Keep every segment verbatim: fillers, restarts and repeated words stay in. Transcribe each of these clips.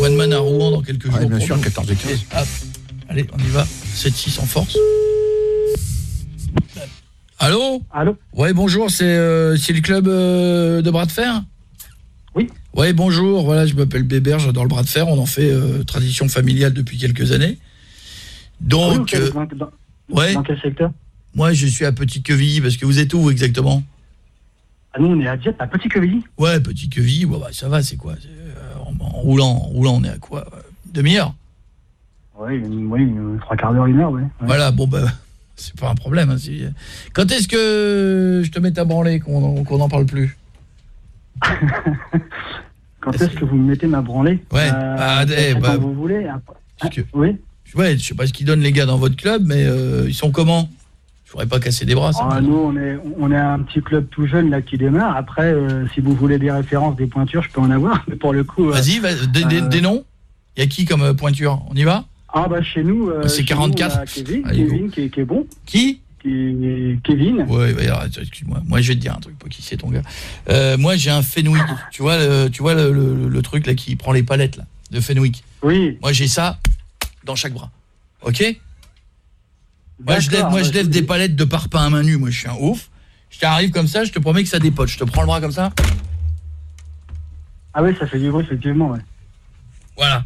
One-man à Rouen dans quelques jours. Ouais, bien sûr, quatorze et quinze. Hop. Allez, on y va. sept six en force. Allô ? Allô ? Ouais, bonjour, c'est euh, c'est le club euh, de bras de fer ? Oui. Ouais, bonjour, voilà, je m'appelle Bébert, j'adore le bras de fer, on en fait euh, tradition familiale depuis quelques années. Donc oui, euh, dans, dans, ouais. Dans quel secteur ? Moi, je suis à Petit-Quevilly parce que vous êtes où vous, exactement ? Ah, nous on est à Dieppe, à Petit-Quevilly. Ouais, Petit-Quevilly, bon, bah, ça va, c'est quoi ? C'est, euh, en, en roulant, en roulant, on est à quoi ? Une demi-heure ? Oui, une, oui, une, trois quarts d'heure, une heure, ouais. ouais. Voilà, bon bah c'est pas un problème. Hein, si... Quand est-ce que je te mets à branler qu'on qu'on n'en parle plus ? Quand est-ce que vous me mettez ma branlée ? Ouais, euh, bah, eh, bah, quand vous voulez. Ah, que... Oui. Ouais, je sais pas ce qu'ils donnent les gars dans votre club, mais euh, ils sont comment ? Je pourrais pas casser des bras. Ah, nous, on est, on est un petit club tout jeune là qui démarre. Après, euh, si vous voulez des références, des pointures, je peux en avoir. Mais pour le coup... Vas-y, va, des, des, euh... des noms ? Il y a qui comme euh, pointure ? On y va ? Ah bah chez nous... Euh, c'est quarante-quatre. Nous, Kevin, Allez, Kevin qui, est, qui est bon. Qui ? Qui, Kevin. Ouais, ouais alors, excuse-moi. Moi, je vais te dire un truc, pas qui c'est ton gars. Euh, moi, j'ai un Fenwick. Tu vois, le, tu vois le, le, le truc là qui prend les palettes là, de Fenwick. Oui. Moi, j'ai ça dans chaque bras. Ok ? Moi, je lève, moi, bah, je lève des palettes de parpaing à main nue. Moi, je suis un ouf. Je t'arrive comme ça, je te promets que ça dépote. Je te prends le bras comme ça. Ah oui, ça fait du bruit, effectivement, ouais. Voilà.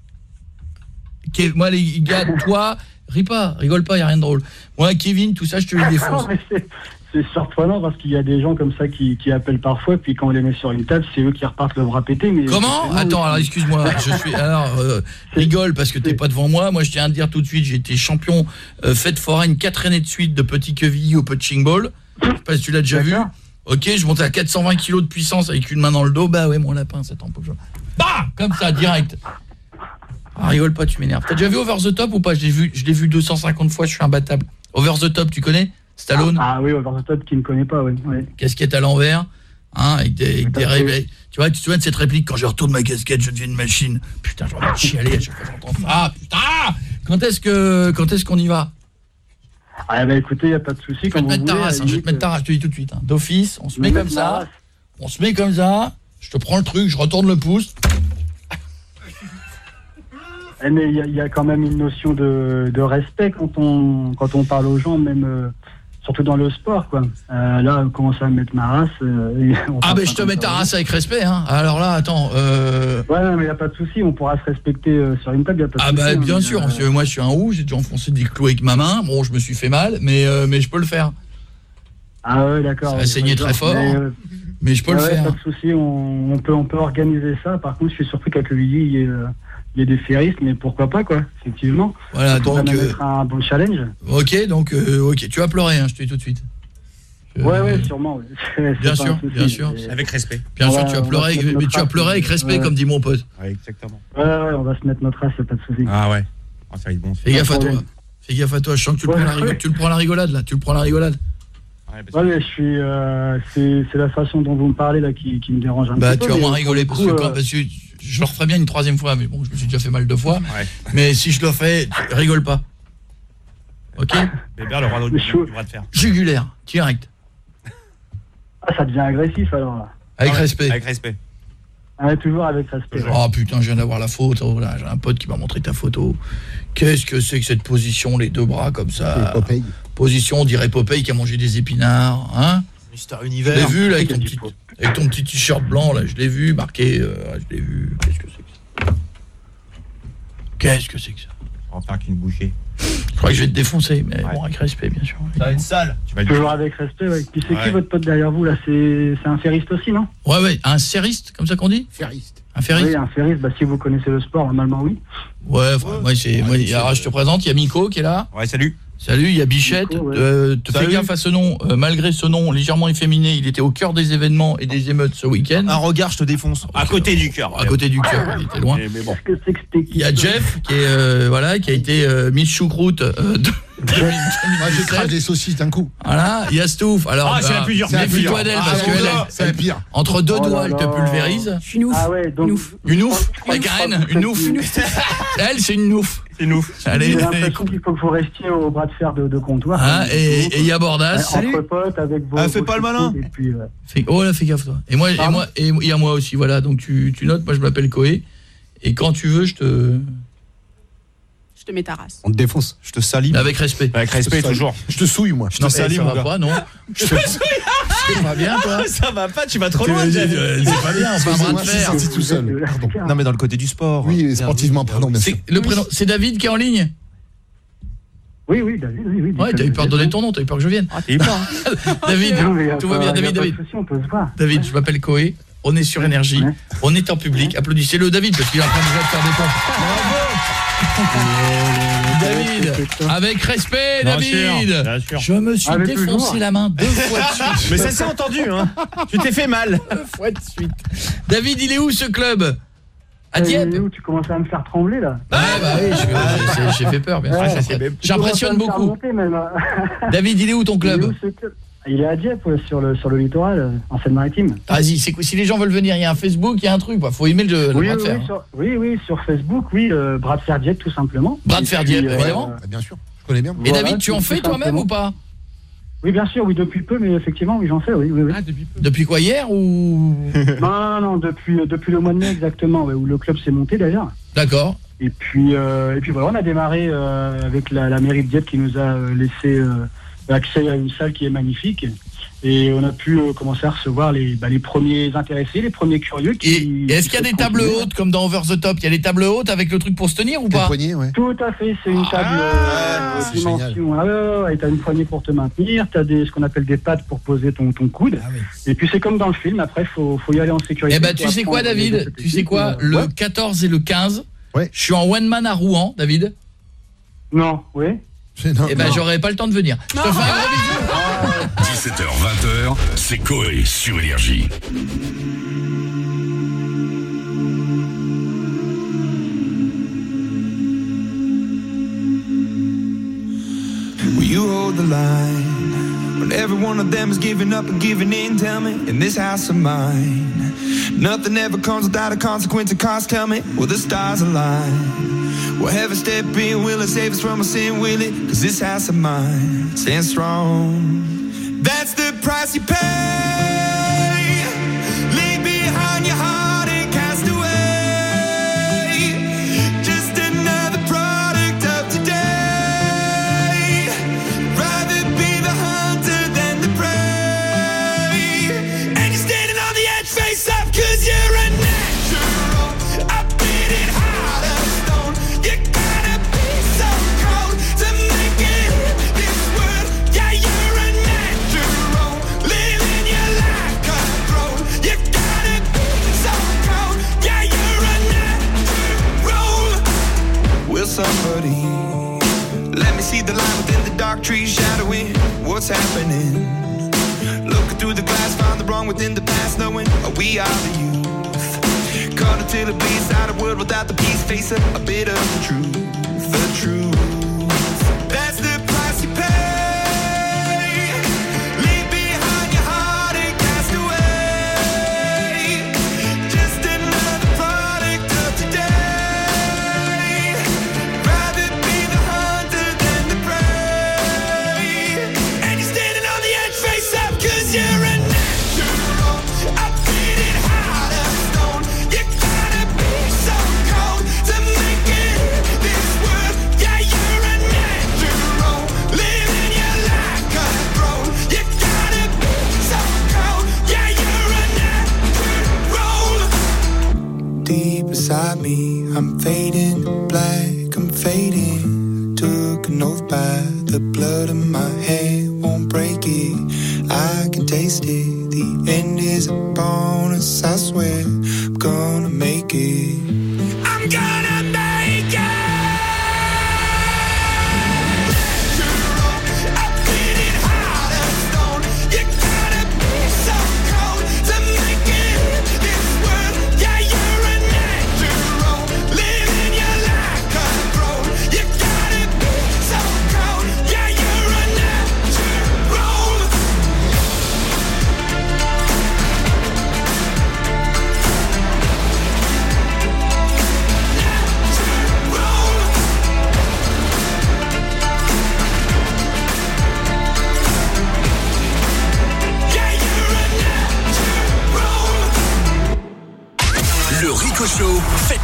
Moi, les gars, toi, ris pas, rigole pas, il n'y a rien de drôle. Moi, Kevin, tout ça, je te les défonce. C'est surprenant parce qu'il y a des gens comme ça qui, qui appellent parfois, puis quand on les met sur une table, c'est eux qui repartent le bras pété. Mais comment ? Attends, alors excuse-moi, je suis alors euh, rigole parce que t'es pas devant moi. Moi, je tiens à te dire tout de suite, j'ai été champion euh, fête foraine quatre années de suite de Petit-Quevilly au punching ball. Je sais pas si tu l'as déjà vu. Ok, je montais à quatre cent vingt kilos de puissance avec une main dans le dos. Bah ouais, mon lapin, ça t'empêche. Bah, comme ça, direct. Ah, rigole pas, tu m'énerves. T'as déjà vu Over the Top ou pas ? Je l'ai vu, je l'ai vu deux cent cinquante fois, je suis imbattable. Over the Top, tu connais ? Stallone. Ah, ah oui, Over the Top qui ne connaît pas, oui. Ouais. Casquette à l'envers, hein, avec des, avec des réveils. Tu vois, tu te souviens de cette réplique, quand je retourne ma casquette, je deviens une machine. Putain, j'ai envie de chialer à chaque fois que j'entends ça. Ah, putain. Quand est-ce que quand est-ce qu'on y va ? Ah bah écoutez, il n'y a pas de souci. Je vais te mettre ta race, hein, je vais te mettre ta race, je te dis tout de suite. Hein. D'office, on se met comme ça. On se met comme ça. Je te prends le truc, je retourne le pouce. Eh mais il y, y a quand même une notion de, de respect quand on quand on parle aux gens, même euh, surtout dans le sport, quoi. Euh, là, on commence à mettre ma race. Euh, ah ben je te mets ta race avec respect, hein. Alors là, attends. Euh... Ouais, mais il y a pas de souci, on pourra se respecter euh, sur une table. Y a pas de ah souci, bah bien hein, sûr, euh... parce que moi je suis un ouf, j'ai déjà enfoncé des clous avec ma main. Bon, je me suis fait mal, mais euh, mais je peux le faire. Ah ouais, d'accord. Ça va saigner très fort, mais, euh... mais je peux ouais, le faire. Pas de souci, on, on peut on peut organiser ça. Par contre, je suis surpris qu'à Quevilly, il y ait euh... il y a des ferristes, mais pourquoi pas, quoi, effectivement. Voilà, donc... Ça va euh... mettre un bon challenge. Ok, donc, euh, ok, tu vas pleurer, hein, je te dis tout de suite. Euh... Ouais, ouais, sûrement. Ouais. C'est, bien c'est sûr, souci, bien sûr. mais... Avec respect. Bien on sûr, va, tu vas pleurer, avec... mais tu vas pleurer avec respect, ouais. Comme dit mon pote. Ouais, exactement. Ouais, ouais, on va se mettre notre race, y a pas de souci. Ah ouais, oh, ça va être bon. Fais gaffe à toi. Fais gaffe à toi, je sens que tu, ouais, le, prends la rigolade, tu le prends la rigolade, là. Tu le prends la rigolade. Ouais, ouais, mais je suis. Euh, c'est, c'est la façon dont vous me parlez là qui, qui me dérange un bah, petit peu. Bah, tu vas moins rigoler parce, coup, que, euh... parce que je le referai bien une troisième fois, mais bon, je me suis déjà fait mal deux fois. Ouais. Mais si je le fais, rigole pas. Ok ? Bébert, le roi de, chou... de faire. Jugulaire, direct. Ah, ça devient agressif alors là. Avec ah ouais, respect. Avec respect. Ah, toujours avec respect. Oh ouais. Putain, je viens d'avoir la photo. Là. J'ai un pote qui m'a montré ta photo. Qu'est-ce que c'est que cette position, les deux bras comme ça ? Popeye. Position, on dirait Popeye qui a mangé des épinards. Hein ? Mister Univers. Je l'ai vu là, avec, ton petit, avec ton petit t-shirt blanc, là, je l'ai vu, marqué. Euh, je l'ai vu. Qu'est-ce que c'est que ça ? Qu'est-ce que c'est que ça ? On va faire qu'une bouchée. Je crois que je vais te défoncer, mais ouais. Bon, avec respect, bien sûr. Ça va être sale. Tu vas toujours avec respect, ouais. Puis c'est ouais. Qui votre pote derrière vous, là ? C'est, c'est un ferriste aussi, non ? Ouais, ouais, un serriste, comme ça qu'on dit ? Ferriste. Un ferriste ? Oui, un ferriste, bah si vous connaissez le sport, normalement, oui. Ouais, enfin, ouais, moi, c'est, ouais, moi, c'est, alors, je te présente, il y a Miko qui est là. Ouais, salut. Salut, il y a Bichette. Miko, ouais. euh, te fais gaffe à ce nom, euh, malgré ce nom légèrement efféminé, il était au cœur des événements et des émeutes ce week-end. Un regard, je te défonce. À côté du cœur. À côté du cœur, il était loin. Mais, mais bon. Il y a Jeff qui est euh, voilà, qui a été euh, Miss Choucroute euh, de moi je crache des saucisses d'un coup. Voilà, il y a Stouff. Alors ah, bah, c'est la plus dure. Méfie-toi d'elle parce que elle, c'est la pire. Entre deux oh doigts, elle te pulvérise. Une ouf. Ah ouais, donc une ouf. Avec Karen, une ouf. Elle, c'est une ouf. C'est une ouf. Allez, j'ai l'impression qu'il faut que vous restiez au bras de fer de, de comptoir. Ah, et il y a Bordas. Salut. Entre potes avec vos. Ah, fais pas le malin. Et puis, ouais. Fais, oh là, fais gaffe toi. Et moi, et moi, et il y a moi aussi. Voilà, donc tu, tu notes. Moi, je m'appelle Koé. Et quand tu veux, je te... Je te mets ta race. On te défonce. Je te salis. Avec respect. Avec respect, toujours. Je te souille, moi. Je te salis, ça mon va gars. pas, non. Je te C'est pas bien, toi. Ça va pas, tu vas trop Tu loin. veux Jeff. dire, euh, C'est pas bien, on fait un bras de Moi, je suis fer. sorti tout seul. Pardon. Non, mais dans le côté du sport. Oui, sportivement, pardon, bien sûr. C'est le prénom, c'est David qui est en ligne. Oui, oui, David, oui, oui. Ouais, t'as eu peur de donner ton nom, t'as eu peur que je vienne. Ah, t'es pas. hein. David, Non, mais y a tout pas- va bien, y a David, pas de David. souci, on peut se voir. David, je m'appelle Koé. On est sur Énergie. Ouais. On est en public. Applaudissez-le, David, parce qu'il est en train déjà de faire des pompes. David, avec respect, Bien David. sûr, bien sûr. Je me suis Avec défoncé toujours. la main deux fois de suite. Mais ça s'est entendu, hein. Tu t'es fait mal. Deux fois de suite. David, il est où ce club? À Dieppe. Eh, où tu commences à me faire trembler là. Ouais, bah oui, je- j'ai j'ai fait peur, bien sûr. Ouais, Ça, c'est- J'impressionne Tu commences à me beaucoup. faire monter, même, hein. David, il est où ton Il est où, club? ce club Il est à Dieppe, ouais, sur le sur le littoral, euh, en Seine-Maritime. Vas-y, c'est quoi? Si les gens veulent venir, il y a un Facebook, il y a un truc, bah, faut aimer le, le Oui, bras de oui, fer. oui, sur, oui, oui, sur Facebook, oui, euh, bras de fer Dieppe tout simplement. Bras de Et fer puis, Dieppe, évidemment. Bah, bien sûr, je connais bien. Et Voilà, David, tu en tout- fais tout toi-même simplement. ou pas? Oui, bien sûr, oui, depuis peu, mais effectivement, oui, j'en fais, oui, oui, oui. Ah, depuis peu. Depuis quoi, hier ou? Non, non, non, depuis, depuis le mois de mai exactement, ouais, où le club s'est monté d'ailleurs. D'accord. Et puis, euh, et puis voilà, on a démarré euh, avec la, la mairie de Dieppe qui nous a euh, laissé euh, accès à une salle qui est magnifique. Et on a pu euh, commencer à recevoir les, bah, les premiers intéressés, les premiers curieux. Qui, Et est-ce qu'il y a des tables hautes comme dans Over the Top? Il y a des tables hautes avec le truc pour se tenir ou Tes pas? poignets, ouais. Tout à fait, c'est une table Ah, euh, c'est dimension. Ah, ouais, ouais, ouais, t'as une poignée pour te maintenir, t'as des ce qu'on appelle des pattes pour poser ton, ton coude. Ah oui. Et puis c'est comme dans le film, après faut faut y aller en sécurité. Eh ben faut tu sais quoi apprendre les David? gestes Tu sais techniques, quoi? euh, Le ouais. quatorze et le quinze, Ouais. je suis en one man à Rouen, David. Non, oui. Non, Eh ben non. j'aurais pas le temps de venir. Je te fais un gros bisou. dix-sept heures vingt, c'est Koé sur Énergie. Will you hold the line when every one of them is giving up and giving in? Tell me, in this house of mine, nothing ever comes without a consequence and cost. Tell me, will the stars align? Will heaven step in? Will it save us from our sin? Will it? Cause this house of mine stands strong. That's the price you pay. Leave behind your heart and cast away. Just another product of today. Rather be the hunter than the prey. And you're standing on the edge, face up, cause you're a natural. I beat it hard as stone. You gotta be so cold to make it in this world. Yeah, you're a natural. Living your life cutthroat. You gotta be so cold. Yeah, you're a natural. Will somebody let me see the line within the dark trees shadowing what's happening? Looking through the glass, find the wrong within the past, knowing we are the youth. Caught until it bleeds out a world without the peace, face a, a bit of the truth, the truth. That's the price you pay. Leave behind your heart and cast away. Just another product of today. Rather be the hunter than the prey. And you're standing on the edge, face up, cause you're a natural. I beat it hard as stone. You gotta be so cold to make it in this world. Yeah, you're a natural. Living your life cutthroat. You gotta be so cold. Yeah, you're a natural. Deep inside me, I'm fading black, I'm fading. Took an oath by the blood in my head, won't break it. I can taste it. The end is a bonus, I swear. I'm gonna make it. I'm gonna make it. I beat it hard as stone. You gotta be so cold to make it in this world. Yeah, you're a natural. Living your life cutthroat. You gotta be so cold. Yeah, you're a natural.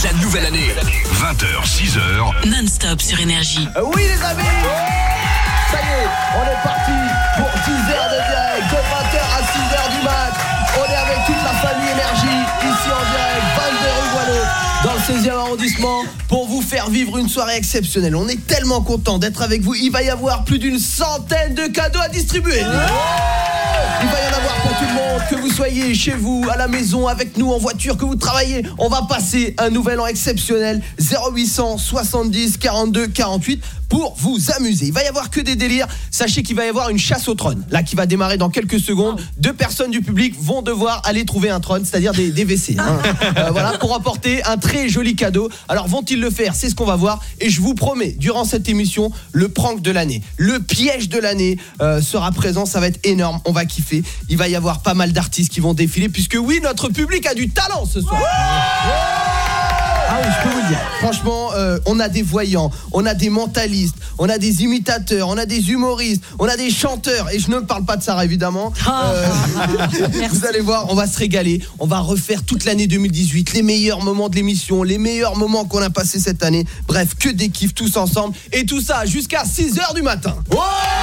la nouvelle année. vingt heures, six heures. Non-stop sur Énergie. Euh, oui les amis, ça y est, on est parti pour dix heures de direct, de vingt heures à six heures du mat. On est avec toute la famille Énergie, ici en direct, vingt-deux rue Boileau, dans le seizième arrondissement, pour vous faire vivre une soirée exceptionnelle. On est tellement content d'être avec vous. Il va y avoir plus d'une centaine de cadeaux à distribuer. Il va y en avoir pour tout le monde, que vous soyez chez vous, à la maison, avec nous, en voiture, que vous travaillez. On va passer un nouvel an exceptionnel. Zéro huit cent soixante-dix quarante-deux quarante-huit pour vous amuser. Il va y avoir que des délires. Sachez qu'il va y avoir une chasse au trône, là, qui va démarrer dans quelques secondes. Deux personnes du public vont devoir aller trouver un trône, c'est-à-dire des, des W C, hein. euh, voilà, pour apporter un très joli cadeau. Alors vont-ils le faire? C'est ce qu'on va voir. Et je vous promets, durant cette émission, le prank de l'année, le piège de l'année euh, sera présent. Ça va être énorme, on va kiffer. Il va y avoir pas mal d'artistes qui vont défiler, puisque oui, notre public a du talent ce soir. Ah oui, je peux vous le dire. Franchement, euh, on a des voyants, on a des mentalistes, on a des imitateurs, on a des humoristes, on a des chanteurs. Et je ne parle pas de Sarah, évidemment. Euh, vous allez voir, on va se régaler. On va refaire toute l'année deux mille dix-huit, les meilleurs moments de l'émission, les meilleurs moments qu'on a passés cette année. Bref, que des kiffs tous ensemble. Et tout ça jusqu'à six heures du matin. Oh,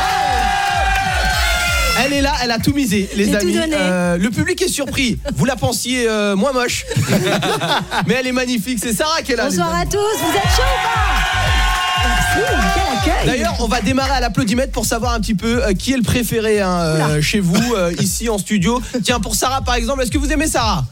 elle est là, elle a tout misé, les J'ai amis. tout donné. Euh, le public est surpris. Vous la pensiez euh, moins moche, mais elle est magnifique. C'est Sarah qui est là. Bonsoir à tous, vous êtes chaud ou pas? Merci, quel accueil. D'ailleurs, on va démarrer à l'applaudimètre pour savoir un petit peu euh, qui est le préféré, hein, euh, chez vous, euh, ici en studio. Tiens, pour Sarah par exemple, est-ce que vous aimez Sarah?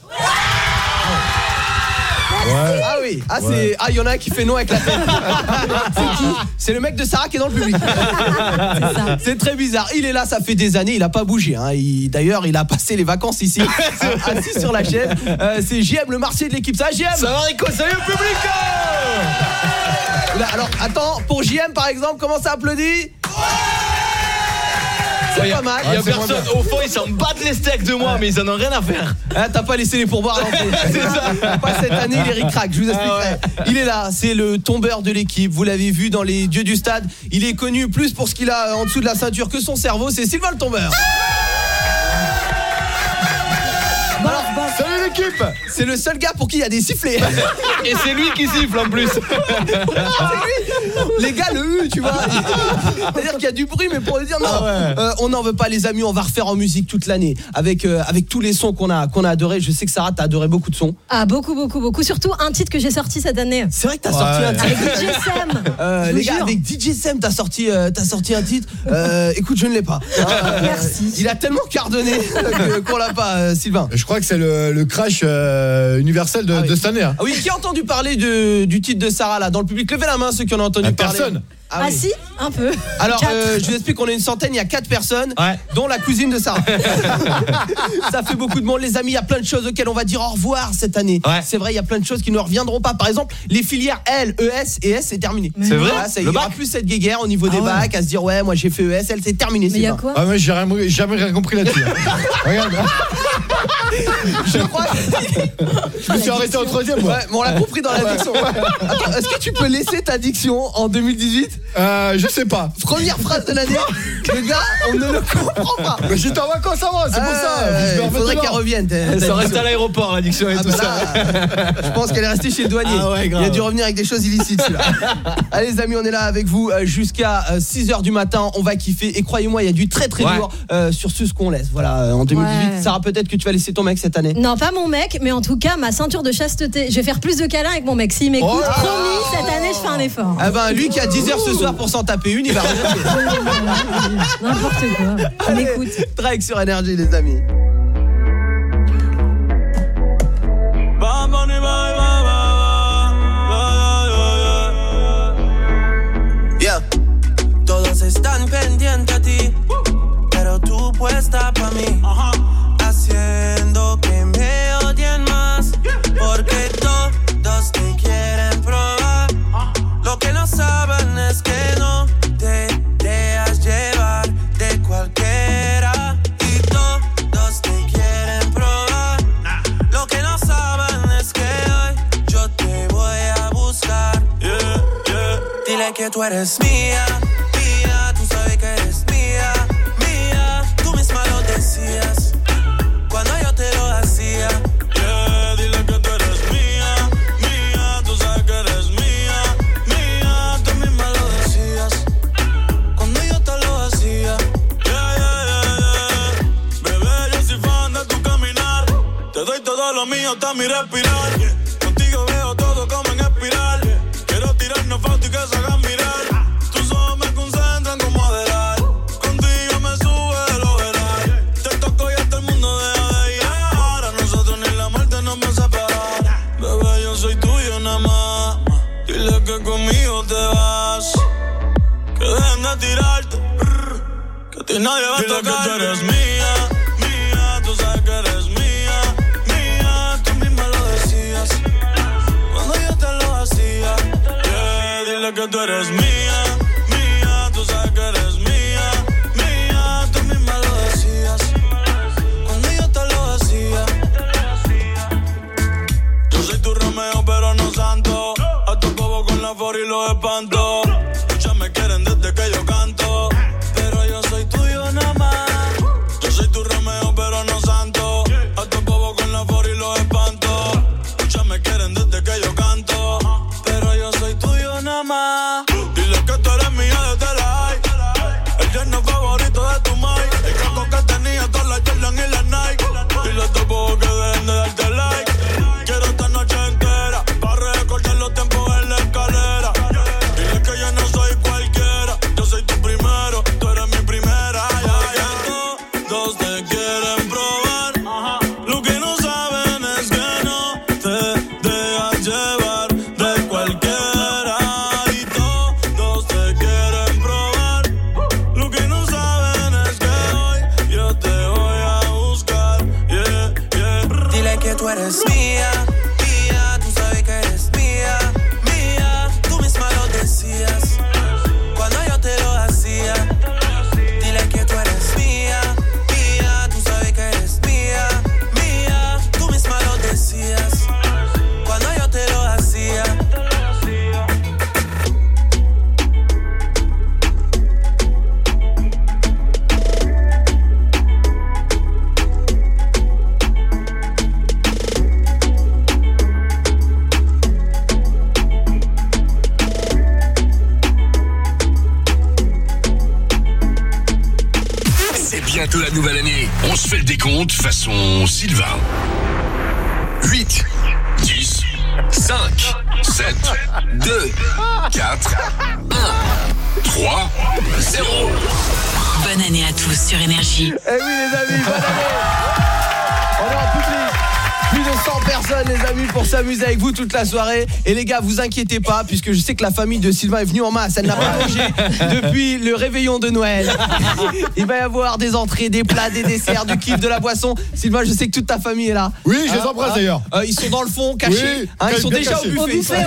Ouais. Ah oui, ah c'est ah il y en a un qui fait non avec la tête. C'est qui? C'est le mec de Sarah qui est dans le public. C'est ça. C'est très bizarre. Il est là, ça fait des années, il a pas bougé, hein. Il, d'ailleurs, il a passé les vacances ici, assis sur la chaise. Euh, c'est J M, le Marseillais de l'équipe. Ça va J M? Ça va Rico? Salut le public. Là, alors attends, pour J M par exemple, comment ça applaudit? C'est pas mal. Il y a personne, au fond, ils s'en battent les steaks de moi, mais ils en ont rien à faire. Ah, t'as pas laissé les pourboires à l'entrée. C'est ça. Pas cette année, il est ric-rac, je vous expliquerai. Ah ouais. Il est là, c'est le tombeur de l'équipe. Vous l'avez vu dans les dieux du stade. Il est connu plus pour ce qu'il a en dessous de la ceinture que son cerveau. C'est Sylvain le tombeur. Alors, bah, salut l'équipe. C'est le seul gars pour qui il y a des sifflets. Et c'est lui qui siffle en plus. C'est lui. Les gars, le U, tu vois. C'est-à-dire qu'il y a du bruit, mais pour le dire non. Ah ouais. euh, on n'en veut pas, les amis. On va refaire en musique toute l'année avec euh, avec tous les sons qu'on a qu'on a adoré. Je sais que Sarah, t'as adoré beaucoup de sons. Ah, beaucoup, beaucoup, beaucoup. Surtout un titre que j'ai sorti cette année. C'est vrai que t'as ouais. sorti un titre avec D J Sam. Euh, les gars, jure. Avec D J Sam, t'as sorti euh, t'as sorti un titre. Euh, écoute, je ne l'ai pas. Euh, Merci. Il a tellement cardonné que, qu'on l'a pas, euh, Sylvain. Je crois que c'est le, le crash euh, universel de, ah oui. de cette année. Hein. Ah oui, qui a entendu parler de, du titre de Sarah là dans le public? Levez la main ceux qui en ont entendu ah, parler. Personne. Ah, ah oui. si, un peu. Alors, euh, je vous explique qu'on est une centaine, il y a quatre personnes, ouais. dont la cousine de Sarah. Ça fait beaucoup de monde, les amis. Il y a plein de choses auxquelles on va dire au revoir cette année. Ouais. C'est vrai, il y a plein de choses qui ne reviendront pas. Par exemple, les filières L, E S et S, c'est terminé. C'est vrai. Voilà, ça, il n'y aura plus cette guéguerre au niveau ah des ouais. bacs à se dire ouais, moi j'ai fait E S, L, c'est terminé. Mais il y a quoi? Ah ouais, j'ai jamais, jamais rien compris là-dessus. Regarde. Je crois que... Je me suis arrêté au troisième. Ouais, mais on l'a compris dans la diction. Attends, est-ce que tu peux laisser ta diction en deux mille dix-huit? Euh, je sais pas. Première phrase de l'année. Le gars, on ne le comprend pas. Mais j'étais en vacances avant, c'est euh, pour ça. Euh, il faudrait qu'elle revienne. Ça reste à l'aéroport, la diction et ah tout bah ça. Là, je pense qu'elle est restée chez le douanier. Ah ouais, il a dû revenir avec des choses illicites. Allez les amis, on est là avec vous jusqu'à six heures du matin. On va kiffer. Et croyez-moi, il y a du très très ouais. lourd euh, sur ce qu'on laisse. Voilà, en deux mille dix-huit. Ouais. Sarah, peut-être que tu vas laisser ton mec cette année. Non, pas mon mec, mais en tout cas, ma ceinture de chasteté. Je vais faire plus de câlins avec mon mec. S'il m'écoute, oh promis, cette année, je fais un effort. Ah ben, lui qui a dix heures ce soir pour s'en taper une, il va revenir. N'importe quoi. On écoute. Drake sur Énergie, les amis. Yeah. Todos están pendientes a ti, pero tú puesta pa' mí, haciendo que me odien más, porque todos te quieren probar. Lo que no saben es que no te dejas llevar de cualquiera, y todos te quieren probar. Lo que no saben es que hoy yo te voy a buscar. Yeah, yeah. Dile que tú eres mía, mía, tú sabes que eres mía, mía, tú misma lo decías cuando yo te lo hacía. Yeah, dile que tú eres mía, mía, tú respirar. Contigo veo todo como en espiral. Quiero tirarnos fotos y que se hagan mirar. Tus ojos me concentran como Adelal. Contigo me sube el overall. Te toco y hasta el mundo deja de llegar. A nosotros ni la muerte nos va a separar. Bebé, yo soy tuyo nada más. Dile que conmigo te vas. Que dejen de tirarte. Que a ti nadie va a tocar. Dile que tú eres mía, mía. Tú sabes que eres mía, mía. Tú misma lo decías cuando yo te lo hacía. Yeah, dile que tú eres mía, mía. Tú sabes que eres mía, mía. Tú misma lo decías cuando yo te lo hacía. Yo soy tu Romeo pero no santo. A tu bobo con la for y los espanto. Muchas me quieren desde que yo canto, pero yo soy tuyo nada más. Yo soy tu Romeo pero no santo. A tu bobo con la for y los espanto. Muchas me quieren desde que yo canto, pero yo soy tuyo nada más. Dile que tú eres mía desde la high. El yerno favorito de tu mai. El casco que tenía todas las Jordan y las Nike. Dile a tu bobo que dejen de darte like. Quiero esta noche entera para recordar los tiempos en la escalera. Dile que yo no soy cualquiera. Yo soy tu primero, tú eres mi primera. Ya, ya, todos te quieren probar. Lo que no saben es que no te dejas llevar de cualquiera. Y todos te quieren probar. Lo que no saben es que hoy yo te voy a buscar. Yeah, yeah. Dile que tú eres mía, mía. Tú sabes que eres mía, mía. Tú misma lo decías cuando yo te lo hacía. Dile que tú eres mía, mía. Tú sabes que eres mía, mía. Tú misma lo decías cuando yo te lo hacía. C'est bientôt la nouvelle année. On se fait le décompte façon Sylvain. huit, dix, cinq, sept, deux, quatre, un, trois, zéro. Bonne année à tous sur Énergie. Eh oui les amis, bonne année. On est en public. Plus de cent personnes les amis pour s'amuser avec vous toute la soirée. Et les gars, vous inquiétez pas puisque je sais que la famille de Sylvain est venue en masse. Elle n'a pas mangé depuis le réveillon de Noël. Il va y avoir des entrées, des plats, des desserts, du kiff, de la boisson. Sylvain, je sais que toute ta famille est là. Oui, je les Hein, embrasse hein, d'ailleurs. euh, Ils sont dans le fond, cachés. Oui, Hein, ils sont bien déjà cachés. au buffet. Au buffet,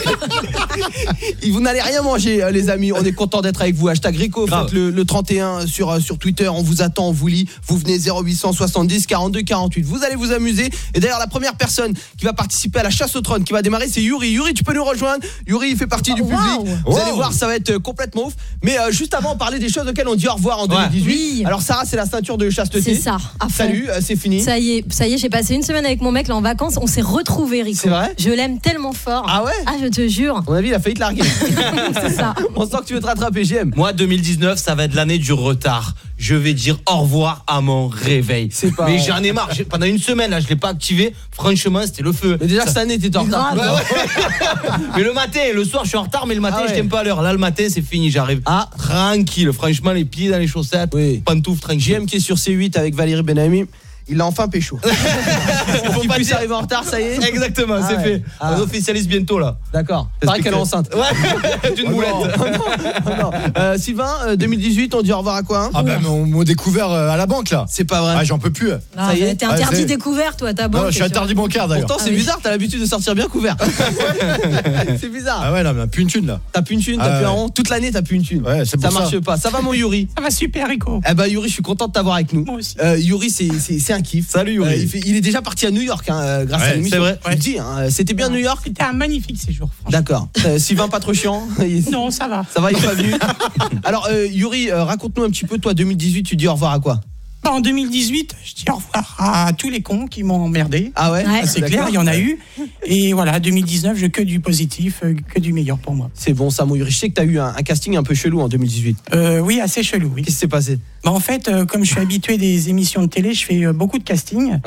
Et vous n'allez rien manger euh, les amis. On est content d'être avec vous. Hashtag Rico, faites le, le trente et un sur, euh, sur Twitter. On vous attend, on vous lit. Vous venez zéro huit cent soixante-dix quarante-deux quarante-huit. Vous allez vous amuser. Et d'ailleurs la première personne qui va participer à la chasse au trône qui va démarrer, c'est Yuri. Yuri, tu peux nous rejoindre. Yuri, il fait partie du Wow. public. Vous Wow. allez voir, ça va être complètement ouf. Mais euh, juste avant, on parlait des choses auxquelles on dit au revoir en deux mille dix-huit. Oui. Alors Sarah, c'est la ceinture de chasteté. C'est ça, à fond. Salut, euh, c'est fini. Ça y est, ça y est, j'ai passé une semaine avec mon mec là en vacances, on s'est retrouvés Rico. C'est vrai ? Je l'aime tellement fort. Ah ouais ? Ah, je te jure. À mon avis, il a failli te larguer. C'est ça. On sent que tu veux te rattraper, J M. Moi, deux mille dix-neuf, ça va être l'année du retard. Je vais dire au revoir à mon réveil. C'est pas Mais vrai. j'en ai marre. J'ai- Pendant une semaine, là, je l'ai pas activé. Franchement, c'était le feu. Mais déjà, cette année, t'étais en retard. Grave. Mais le matin, le soir, je suis en retard, mais le matin, Ah ouais. je t'aime pas à l'heure. Là, le matin, c'est fini. J'arrive Ah. tranquille. Franchement, les pieds dans les chaussettes, Oui. pantoufles tranquille. J M qui est sur C huit avec Valérie Benami. Il l'a enfin pécho. Faut Qui pas puisse dire. arriver en retard, ça y est. Exactement, Ah c'est ouais. fait. Ah. On officialise bientôt là. D'accord. Pareil qu'elle est enceinte. Ouais, d'une Oh boulette. non, oh non, oh non. Euh, Sylvain, euh, deux mille dix-huit, on dit au revoir à quoi hein Ah ben on m'a découvert euh, à la banque là. C'est pas vrai. Ah j'en peux plus. Ah, Ça y est. T'es Ouais, interdit c'est- découvert, toi, ta Non, banque. je suis interdit bancaire d'ailleurs. Pourtant, Ah c'est oui. bizarre, t'as l'habitude de sortir bien couvert. C'est bizarre. Ah ouais non mais plus une thune là. T'as plus une thune, t'as Ah plus un ouais. rond. Toute l'année, t'as plus une thune. Ouais, c'est Ça pour ça. marche pas. Ça va, mon Yuri? Ça va super, Rico. Eh ben Yuri, je suis content de t'avoir avec nous. Moi aussi. Euh, Yuri, c'est c'est c'est un kiff. Salut, Yuri. Euh, il, fait- il est déjà parti à New York hein, euh, grâce Ouais, à l'émission. c'est vrai. Je le dis, hein, c'était bien New York. C'était un magnifique séjour, franchement. D'accord. Euh, Sylvain, pas trop chiant. Il- Non, ça va. Ça va, il est pas venu. Alors euh, Yuri, euh, raconte-nous un petit peu. Toi, deux mille dix-huit, tu dis au revoir à quoi? Bah, en deux mille dix-huit, je dis au revoir à tous les cons qui m'ont emmerdé. Ah ouais, Ouais. Ah, c'est clair, il y en a eu. Et voilà, deux mille dix-neuf, je que du positif, euh, que du meilleur pour moi. C'est bon, ça, mon Yuri. Je sais que t'as eu un, un casting un peu chelou en deux mille dix-huit. Euh, oui, assez chelou, oui. Qu'est-ce qui s'est passé? Bah, en fait, euh, comme je suis habitué des émissions de télé, je fais euh, beaucoup de casting. Ouais.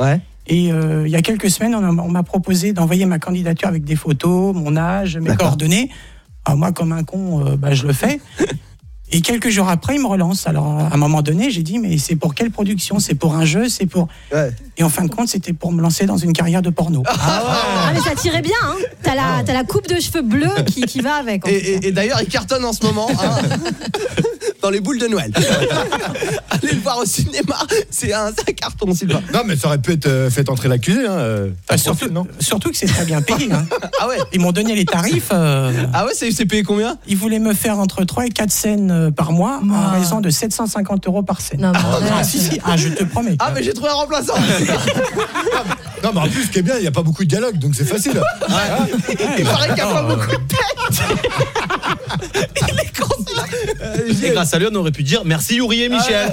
Et euh, il y a quelques semaines, on, a, on m'a proposé d'envoyer ma candidature avec des photos, mon âge, mes D'accord. coordonnées. Alors moi, comme un con, euh, bah, je le fais. Et quelques jours après, il me relance. Alors, à un moment donné, j'ai dit, mais c'est pour quelle production ? C'est pour un jeu ? C'est pour... Ouais. Et en fin de compte, c'était pour me lancer dans une carrière de porno. Ah ouais. Ah mais ça tirait bien, hein. T'as la, t'as la coupe de cheveux bleus qui, qui va avec. En Et, tout cas. et- et d'ailleurs, il cartonne en ce moment hein, dans les boules de Noël. Allez le voir au cinéma, c'est un, c'est un carton, Sylvain. Non, mais ça aurait pu être euh, fait entrer l'accusé. Hein, euh, Ah, surtout, non surtout que c'est très bien payé. Hein. Ah ouais. Ils m'ont donné les tarifs. euh, Ah ouais, c'est, c'est payé combien ? Ils voulaient me faire entre trois et quatre scènes euh, par mois à raison de sept cent cinquante euros par scène. Non, mais ah, arrête. si, si. Ah, je te promets. Ah, mais j'ai trouvé un remplaçant. Non, mais en plus, ce qui est bien, il n'y a pas beaucoup de dialogue, donc c'est facile. Il paraît qu'il n'y a pas beaucoup de tête. Il est con, celui-là. Et grâce à lui, on aurait pu dire merci Yuri et Michel.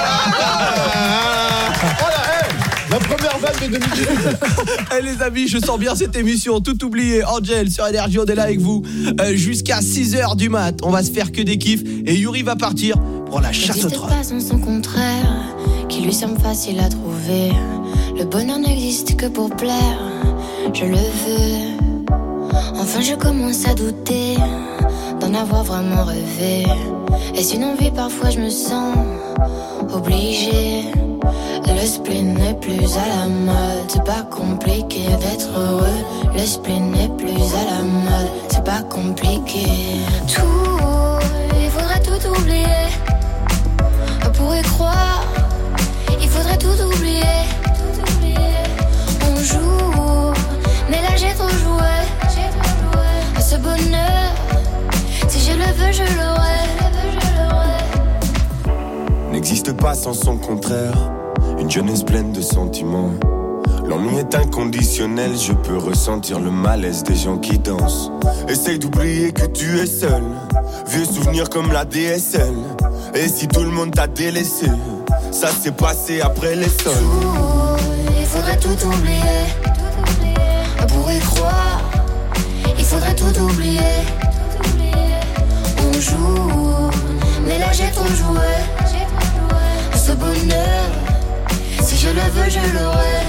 La première vanne de deux mille dix-huit. Eh les amis, je sens bien cette émission. Tout oublié, Angel sur Énergie, on est là avec vous euh, jusqu'à six heures du mat. On va se faire que des kiffs. Et Yuri va partir pour la chasse au N'existe trône. pas sans son contraire, qui lui semble facile à trouver. Le bonheur n'existe que pour plaire, je le veux. Enfin je commence à douter d'en avoir vraiment rêvé. Et sinon envie, parfois je me sens obligée. Le spleen n'est plus à la mode, c'est pas compliqué d'être heureux. Le spleen n'est plus à la mode, c'est pas compliqué. Tout, il faudrait tout oublier. On pourrait croire, il faudrait tout oublier. On joue, mais là j'ai trop joué. À ce bonheur, si je le veux, je l'aurai. N'existe pas sans son contraire. Une jeunesse pleine de sentiments. L'ennui est inconditionnel, je peux ressentir le malaise des gens qui dansent. Essaye d'oublier que tu es seul. Vieux souvenirs comme la D S L. Et si tout le monde t'a délaissé, ça s'est passé après les sols. Il faudrait tout oublier. On pourrait croire, il faudrait tout oublier. On joue, mais là j'ai trop joué. Ce bonheur, si je le veux, je l'aurai.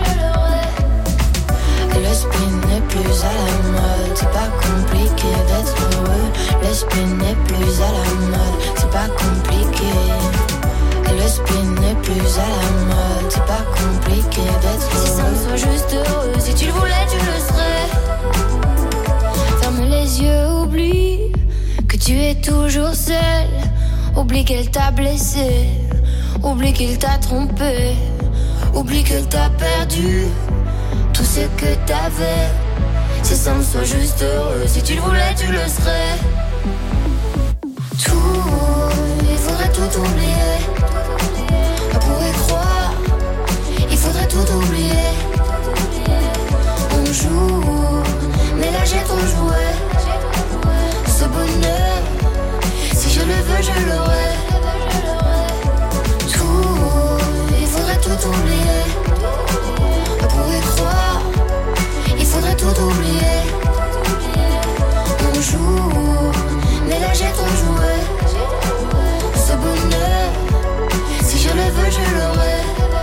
Le spleen n'est plus à la mode, c'est pas compliqué d'être heureux. Le spleen n'est plus à la mode, c'est pas compliqué. Le spleen n'est plus à la mode, c'est pas compliqué d'être heureux. Si ça me soit juste heureux, si tu le voulais, tu le serais. Ferme les yeux, oublie que tu es toujours seul. Oublie qu'elle t'a blessé, oublie qu'il t'a trompé, oublie qu'elle t'a perdu tout ce que t'avais. Si ça me soit juste heureux, si tu le voulais, tu le serais. Tout, il faudrait tout oublier. On pourrait croire, il faudrait tout oublier. On joue, mais là j'ai trop joué. Ce bonheur, si je le veux, je l'aurai. Tout, il faudrait tout oublier. On pourrait croire, il faudrait tout oublier. On joue, mais là j'ai trop joué. Ce bonheur, si je le veux, je l'aurai.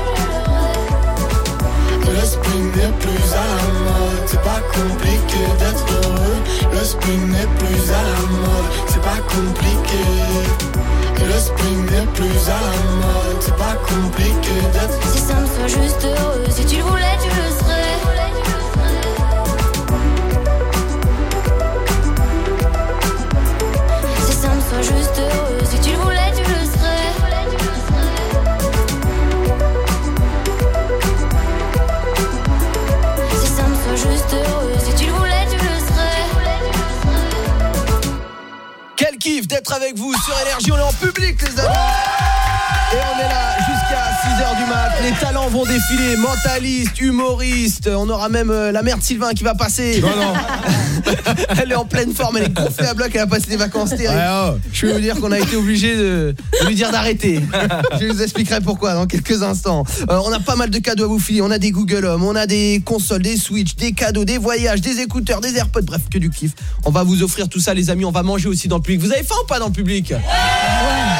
Le spleen n'est plus à la mode, c'est pas compliqué d'être heureux. Le spleen n'est plus à la mode, c'est pas compliqué. Le spleen n'est plus à la mode, c'est pas compliqué d'être. Si ça me soit juste heureux, si tu le voulais, tu le serais. Si ça me soit juste heureux, si tu le voulais, tu le serais. Si ça me soit juste heureux, si tu le voulais, tu le serais. Quel kiff d'être avec vous sur Énergie, on est en public les amis. Et on est là jusqu'à six heures du mat. Les talents vont défiler, mentalistes, humoristes. On aura même euh, la mère de Sylvain qui va passer. Non, non. Elle est en pleine forme, elle est gonflée à bloc, elle a passé des vacances terribles. Ouais, oh. Je vais vous dire qu'on a été obligé de, de lui dire d'arrêter. Je vous expliquerai pourquoi dans quelques instants. Euh, on a pas mal de cadeaux à vous filer. On a des Google Home, on a des consoles, des Switch, des cadeaux, des voyages, des écouteurs, des AirPods, bref, que du kiff. On va vous offrir tout ça les amis, on va manger aussi dans le public. Vous avez faim ou pas dans le public?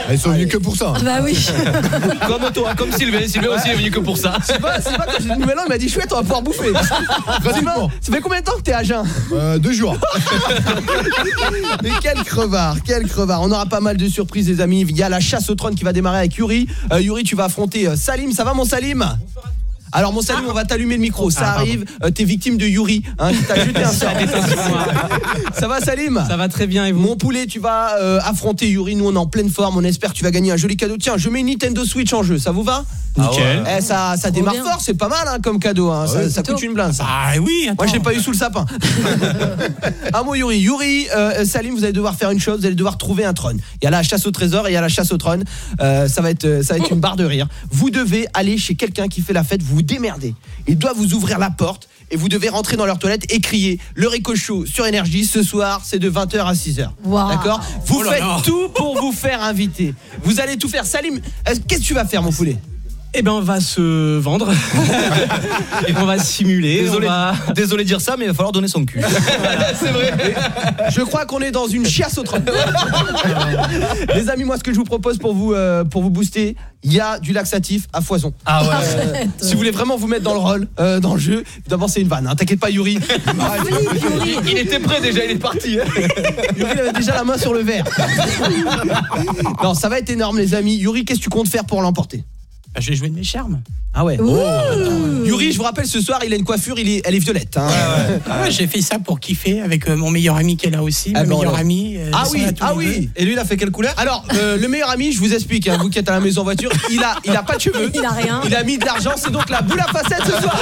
Ils sont venus que pour ça. Ah bah oui. Comme toi, comme Sylvain. Sylvain aussi est venu que pour ça. C'est pas, c'est pas quand j'ai dit nouvel an, il m'a dit chouette, on va pouvoir bouffer. Sylvain, ça fait combien de temps que t'es à jeun? euh, Deux jours. Mais quel crevard, quel crevard. On aura pas mal de surprises, les amis. Il y a la chasse au trône qui va démarrer avec Yuri. Euh, Yuri, tu vas affronter euh, Salim. Ça va, mon Salim? Alors mon Salim, on va t'allumer le micro. Ça ah, arrive, euh, t'es victime de Yuri, hein, qui t'a jeté un sort. Ça va, Salim? Ça va très bien, et vous? Mon poulet, tu vas euh, affronter Yuri. Nous, on est en pleine forme. On espère que tu vas gagner un joli cadeau. Tiens, je mets une Nintendo Switch en jeu. Ça vous va? Nickel. Eh, ça, ça démarre bien. fort, c'est pas mal hein, comme cadeau. Hein. Ah ça, ouais, ça coûte une blinde. Ça. Ah oui, attends. Moi, je l'ai pas eu sous le sapin. Un mot, Yuri. Yuri, euh, Salim, vous allez devoir faire une chose. Vous allez devoir trouver un trône. Il y a la chasse au trésor et il y a la chasse au trône. Euh, ça va être, ça va être une barre de rire. Vous devez aller chez quelqu'un qui fait la fête. Vous vous démerdez. Il doit vous ouvrir la porte et vous devez rentrer dans leur toilette et crier le Rico Show sur Énergie. Ce soir, c'est de vingt heures à six heures. Wow. D'accord? Vous Oh là faites là. tout pour vous faire inviter. Vous allez tout faire. Salim, est-ce- qu'est-ce que tu vas faire, mon poulet? Eh ben, on va se vendre. Et on va simuler. Désolé, on va... désolé de dire ça, mais il va falloir donner son cul. C'est vrai. Je crois qu'on est dans une chiasse au trône. Les amis, moi ce que je vous propose pour vous euh, pour vous booster, il y a du laxatif à foison. Ah ouais. Euh, si vous voulez vraiment vous mettre dans le rôle, euh, dans le jeu, d'abord c'est une vanne. Hein. T'inquiète pas, Yuri. Il, il était prêt déjà, il est parti. Yuri il avait déjà la main sur le verre. Non, ça va être énorme, les amis. Yuri, qu'est-ce que tu comptes faire pour l'emporter? Bah, je vais jouer de mes charmes. Ah ouais. Ouh. Yuri, je vous rappelle, ce soir, il a une coiffure, il est, elle est violette. Hein. Ah ouais, j'ai fait ça pour kiffer avec euh, mon meilleur ami qui est là aussi. Ah mon bon, meilleur alors. ami. euh, Ah ils sont oui, là tous ah les oui. deux. Et lui, il a fait quelle couleur? Alors, euh, le meilleur ami, je vous explique, hein, vous qui êtes à la maison en voiture, il a, il a pas de cheveux. Il a rien. Il a mis de l'argent, c'est donc la boule à facettes ce soir.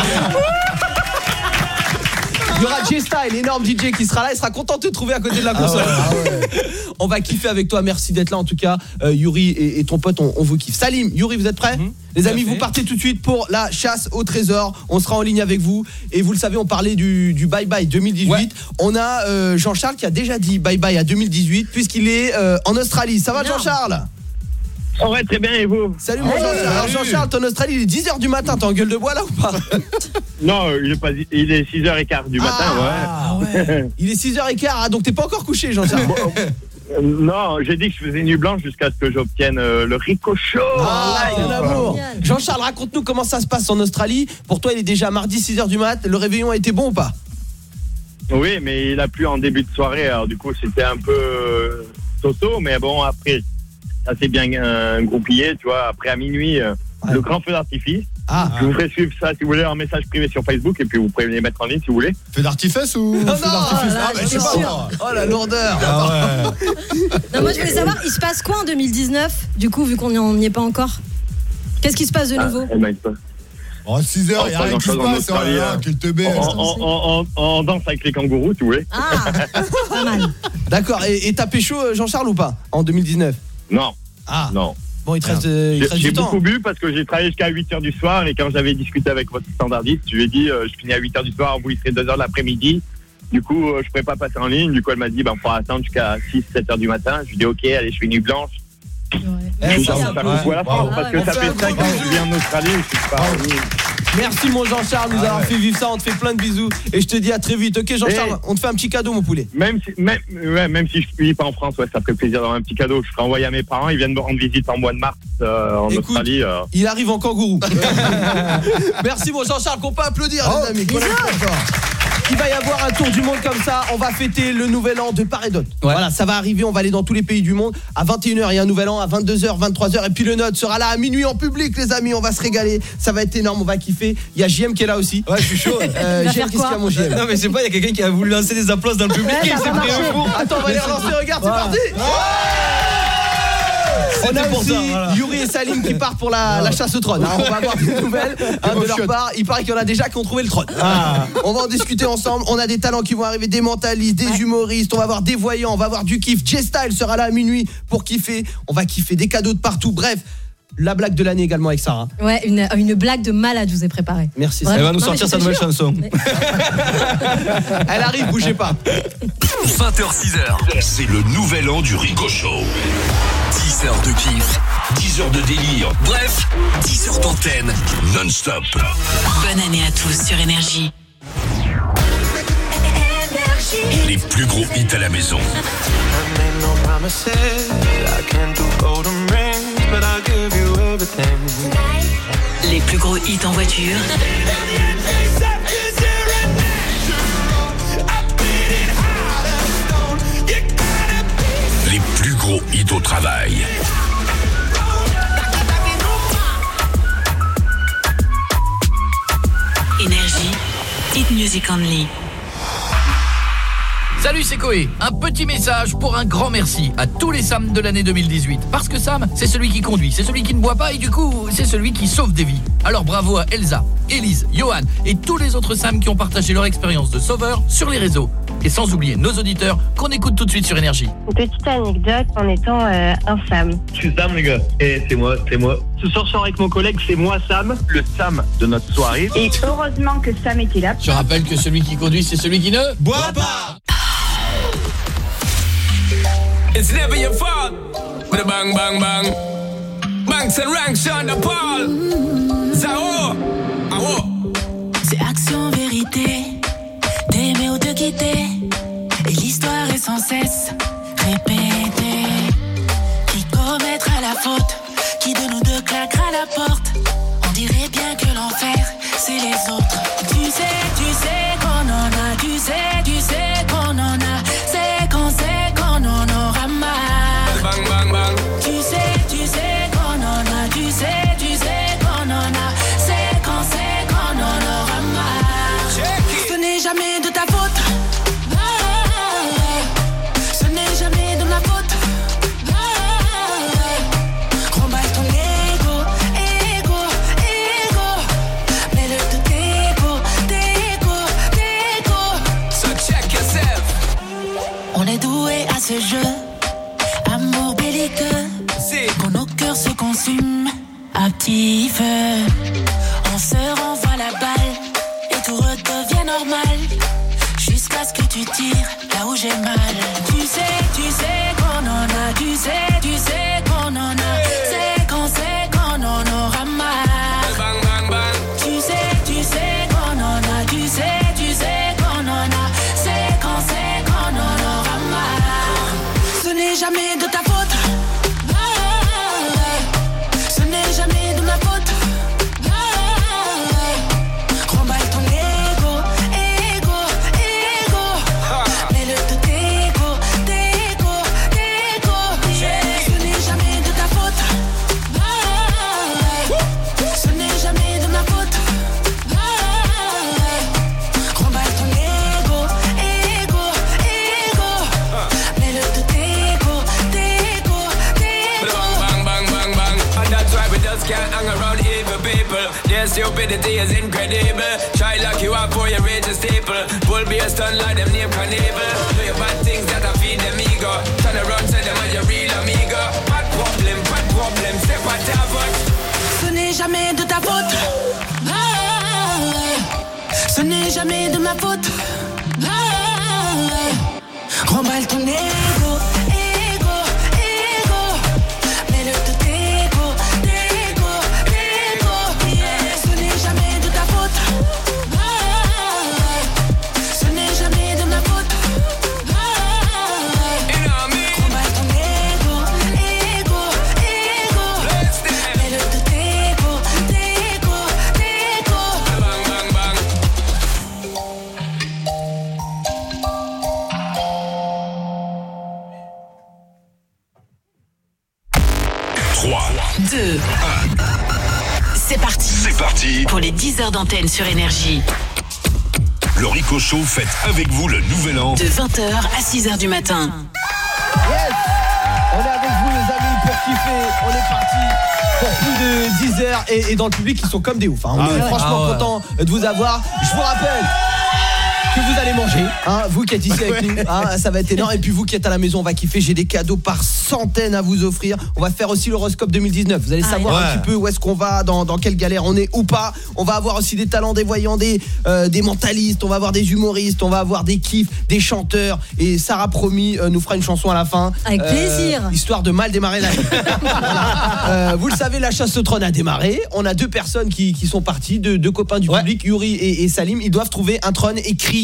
Il y aura J-Style, l'énorme D J qui sera là, il sera content de te trouver à côté de la console. Ah ouais, ah ouais. On va kiffer avec toi, merci d'être là en tout cas. Euh, Yuri et, et ton pote, on, on vous kiffe. Salim, Yuri, vous êtes prêts? Mmh, Les tout à amis, fait. vous partez tout de suite pour la chasse au trésor. On sera en ligne avec vous. Et vous le savez, on parlait du, du Bye Bye deux mille dix-huit. Ouais. On a euh, Jean-Charles qui a déjà dit Bye Bye à deux mille dix-huit puisqu'il est euh, en Australie. Ça va, Bien. Jean-Charles? Ouais, très bien, et vous? Salut mon Jean-Charles. Alors Jean-Charles, t'es en Australie, il est dix heures du matin, t'es en gueule de bois là ou pas? Non, il est, pas, il est six heures quinze du matin, Ah ouais. Il est six heures quinze, ah, donc t'es pas encore couché, Jean-Charles. ouais. Euh, non, j'ai dit que je faisais nuit blanche jusqu'à ce que j'obtienne euh, le Rico Show. Ah, en quel live. amour. Génial. Jean-Charles, raconte-nous comment ça se passe en Australie. Pour toi, il est déjà mardi six heures du mat. Le réveillon a été bon ou pas? Oui, mais il a plu en début de soirée, alors du coup c'était un peu euh, so-so, mais bon, après, ça s'est bien euh, groupillé, tu vois, après à minuit, euh, Ouais. le grand feu d'artifice. Ah. Je vous ferai suivre ça si vous voulez en message privé sur Facebook et puis vous pouvez les mettre en ligne si vous voulez. Feu d'artifice ou Non, feu non, d'artifice? là, Ah, bah, je je sais suis pas, sûr. moi. Oh la lourdeur. Ah ouais. Non, moi je voulais savoir, il se passe quoi en deux mille dix-neuf? Du coup, vu qu'on n'y est pas encore. Qu'est-ce qui se passe de nouveau? Ah, eh ben, il se passe- En six heures, il n'y a Oh, rien pas qui se grand-chose en passe. Australie, Hein, hein. quel teubé. on, on, on, on, on danse avec les kangourous si vous voulez. Ah, pas mal. D'accord, et et t'as pécho euh, Jean-Charles ou pas en deux mille dix-neuf? Non, Ah. non. Bon, il te reste, euh, il te J'ai reste j'ai du temps. beaucoup bu parce que j'ai travaillé jusqu'à huit heures du soir et quand j'avais discuté avec votre standardiste, je lui ai dit euh, je finis à huit heures du soir, vous il serait deux heures de l'après-midi. Du coup, euh, je ne pourrais pas passer en ligne. Du coup, elle m'a dit, ben, il faudra attendre jusqu'à six sept heures du matin. Je lui ai dit, ok, allez, je fais nuit blanche. Eh, Je ça, vais ça faire peut- coucou à la France Bravo. parce que On ça fait fait un cinq gros ans que je vis en Australie. Je suis pas revenu. Merci mon Jean-Charles de nous avoir fait vivre ça, on te fait plein de bisous et je te dis à très vite. Ok Jean-Charles, Et- on te fait un petit cadeau mon poulet. Même si, même, ouais, même si je ne vis pas en France, ouais, ça ferait plaisir d'avoir un petit cadeau. Je ferai envoyer à mes parents. Ils viennent me rendre visite en mois de mars euh, en Écoute, Australie. euh. Il arrive en kangourou. Merci mon Jean-Charles, qu'on peut applaudir les amis. qu'on applaudit fort. Il va y avoir un tour du monde comme ça. On va fêter le nouvel an de part et d'autre. Voilà, ça va arriver. On va aller dans tous les pays du monde. À vingt et une heures, il y a un nouvel an. À vingt-deux heures, vingt-trois heures. Et puis le Node sera là à minuit en public, les amis. On va se régaler. Ça va être énorme. On va kiffer. Il y a J M qui est là aussi. Ouais, je suis chaud. Euh, Il va J M, faire qu'est-ce qu'il y a, quoi mon J M? Non, mais c'est pas, il y a quelqu'un qui a voulu lancer des applauses dans le public Ouais, et il ça s'est va pris un marcher. four. Attends, on va les relancer. Regarde, c'est parti. On a pour aussi ça, voilà. Yuri et Salim qui partent pour la, la chasse au trône. hein. On va avoir des nouvelles hein, de leur part. Il paraît qu'il y en a déjà qui ont trouvé le trône. On va en discuter ensemble. On a des talents qui vont arriver, des mentalistes, des humoristes. On va avoir des voyants, on va avoir du kiff. J-Style sera là à minuit pour kiffer. On va kiffer des cadeaux de partout. Bref, la blague de l'année également avec Sarah. Ouais, une, une blague de malade, je vous ai préparé. Merci. Vraiment. Elle va nous Non, mais sortir je sa te nouvelle jure. chanson. Mais- Elle arrive, bougez pas. vingt heures six heures, c'est le nouvel an du Rico Show. dix heures de kiff, dix heures de délire, bref, dix heures d'antenne non-stop. Bonne année à tous sur Énergie. Énergie. Les plus gros hits à la maison. I made no promises, I can't do golden rings, but I'll give you everything. Les plus gros hits en voiture. Les plus gros hits au travail. Énergie, Hit Music Only. Salut, c'est Koé. Un petit message pour un grand merci à tous les Sam de l'année deux mille dix-huit. Parce que Sam, c'est celui qui conduit, c'est celui qui ne boit pas et du coup, c'est celui qui sauve des vies. Alors bravo à Elsa, Élise, Johan et tous les autres Sam qui ont partagé leur expérience de sauveur sur les réseaux. Et sans oublier nos auditeurs qu'on écoute tout de suite sur Énergie. Une petite anecdote en étant euh, un Sam. Je suis Sam, les gars. Et c'est moi, c'est moi. Ce soir, je sors avec mon collègue, c'est moi, Sam, le Sam de notre soirée. Et heureusement que Sam était là. Je rappelle que celui qui conduit, c'est celui qui ne boit pas. It's never your fault. With a bang, bang, bang. Banks and ranks, Sean Paul. Zao. Awo. C'est action, vérité. T'aimer ou te quitter. Et l'histoire est sans cesse répétée. Qui commettra la faute? Qui de nous deux claquera la porte? On dirait bien que l'enfer, c'est les autres. Tu sais, tu sais qu'on en a. Tu sais, tu sais qu'on en a. C'est qu'on sait qu'on en aura marre. Bang, bang, bang. Tu sais, tu sais qu'on en a. Tu sais, tu sais qu'on en a. C'est qu'on sait qu'on en aura marre. Ce n'est jamais de ta faute. Ce n'est jamais de ma faute. Remballe ton ego, ego, ego. Mets-le de t'ego, t'ego, t'ego. So check yourself. On est doué à ce jeu, amour belliqueux. Quand nos cœurs se consument à petit feu, on se renvoie la balle et tout redevient normal. Jusqu'à ce que tu tires là où j'ai mal. Tu sais, tu sais qu'on en a. Tu sais, tu sais qu'on en a. C'est qu'on sait qu'on en aura marre. Bang, bang, bang. Tu sais, tu sais qu'on en a. Tu sais, tu sais qu'on en a. C'est qu'on sait qu'on en aura marre. Ce n'est jamais de ta faute. Ce n'est jamais de ma faute. Remballe ton ego, ego, ego. Mets-le de t'ego, t'ego, t'ego. Ce n'est jamais de ta faute. Ce n'est jamais de ma faute. Remballe ton ego, ego, ego. Mets-le de t'ego, t'ego, t'ego. Bang, bang, bang, bang. And that's why we just can't hang around evil people. Their stupidity is incredible. Try lock you up for your rage is staple. Pull be a stun like them name Carnival. Do your bad things that I feed them ego. Turn around, say them are your real amigo. Bad problem, bad problem, step at the Ce n'est jamais de ta faute. Ce n'est jamais de ma faute. Remballe ton ego, ego, ego. Mets-le de t'ego, t'ego, t'ego. Ce n'est jamais de ta faute. Ce n'est jamais de ma faute. Remballe ton ego, ego, ego. Mets-le de t'ego, t'ego, t'ego. Bang, bang, bang. trois, deux, c'est parti. C'est parti. Pour les dix heures d'antenne sur Énergie. Le Rico Show fête avec vous le nouvel an. De vingt heures à six heures du matin. Yes! On est avec vous les amis pour kiffer. On est parti pour plus de dix heures et, et dans le public ils sont comme des oufs. Hein. On Ah est ouais. franchement Ah ouais. content de vous avoir. Je vous rappelle que vous allez manger, hein, vous qui êtes ici avec nous, hein, ça va être énorme. Et puis vous qui êtes à la maison, on va kiffer. J'ai des cadeaux par centaines à vous offrir. On va faire aussi l'horoscope deux mille dix-neuf. Vous allez Ah, savoir ouais. un petit peu où est-ce qu'on va, dans, dans quelle galère on est ou pas. On va avoir aussi des talents, des voyants, des, euh, des mentalistes. On va avoir des humoristes, on va avoir des kiffs, des chanteurs. Et Sarah promis euh, nous fera une chanson à la fin. Avec plaisir. Histoire de mal démarrer la Voilà. Euh, vous le savez, la chasse au trône a démarré. On a deux personnes qui, qui sont parties, deux, deux copains du public, Yuri et, et Salim. Ils doivent trouver un trône et crier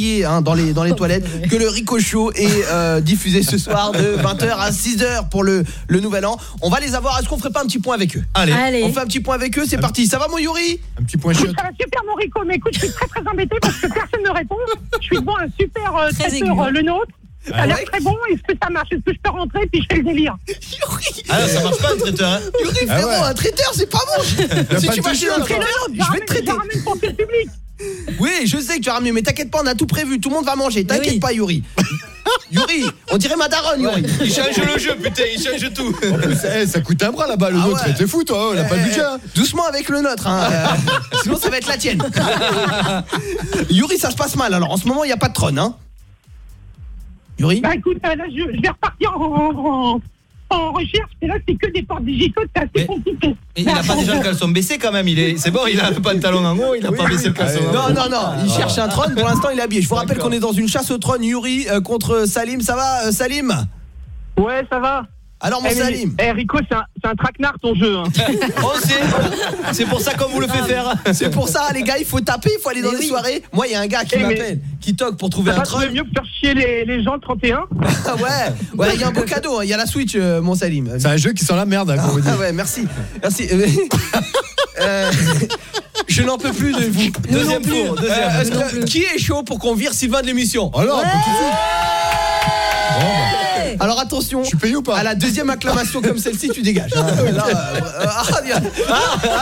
crier hein, dans les dans les toilettes que le Rico Show est euh, diffusé ce soir de vingt heures à six heures pour le le nouvel an. On va les avoir. Est-ce qu'on ferait pas un petit point avec eux? Allez. Allez. On fait un petit point avec eux, c'est parti. Ça va mon Yuri? Un petit point chiotte. Ça va super mon Rico, mais écoute, je suis très très embêtée parce que personne ne répond. Je suis devant un super euh, Très traiteur, aigu. euh, le nôtre. Ça a l'air ouais. très bon. Est-ce que ça marche? Est-ce que je peux rentrer puis je fais le délire? Ah non, ça marche pas le traiteur. Hein. Yuri Ah frérot, ouais. un traiteur, c'est pas bon. Si pas tu de vas chez un t-shirt, traiteur, je vais te traiter. Je ramène pour tout le public. Oui, je sais que tu vas ramener, mais t'inquiète pas, on a tout prévu. Tout le monde va manger. T'inquiète Oui. pas, Yuri. Yuri, on dirait ma daronne, Yuri. Il change le jeu, putain, il change tout. En plus, eh, ça coûte un bras là-bas, le Ah nôtre. ouais. T'es fou, toi, on a pas de Eh, budget. Hein. Doucement avec le nôtre, hein. euh, sinon ça va être la tienne. Yuri, ça se passe mal. Alors en ce moment, il n'y a pas de trône, hein. Yuri? Bah écoute, euh, là, je, je vais repartir en, en, en recherche. Et là, c'est que des portes digitaux, c'est assez Mais- compliqué. Mais il a pas déjà le caleçon baissé quand même, il est c'est bon, il a le pantalon en haut, il a pas baissé le caleçon. en Non, haut. non, non, il cherche un trône. Pour l'instant, il est habillé. Je vous rappelle qu'on est dans une chasse au trône. Yuri euh, contre Salim. Ça va, euh, Salim? Ouais, ça va. Alors, mon Eh, mais- Salim? Eh, Rico, c'est un, c'est un traquenard ton jeu. Hein. Oh, c'est c'est pour ça qu'on vous le fait faire. C'est pour ça, les gars, il faut taper, il faut aller dans Mais les oui. soirées. Moi, il y a un gars qui Eh, mais- m'appelle, qui toque pour trouver Ça un va trouver trône. mieux que faire chier les, les gens le trente et un. Ah ouais, ouais, il y a un beau cadeau. hein. Il y a la Switch, euh, mon Salim. C'est un jeu qui sent la merde, hein, Ah, comme on dit. ah ouais, merci. Merci. Euh, je n'en peux plus de vous. Deuxième tour, deuxième. Euh, est-ce Nous non que- plus. qui est chaud pour qu'on vire Sylvain de l'émission? Oh non, pas tout de suite. Bon, bah, Alors attention, je suis payé ou pas? à la deuxième acclamation comme celle-ci, tu dégages. hein. Là, euh, euh, ah, ah,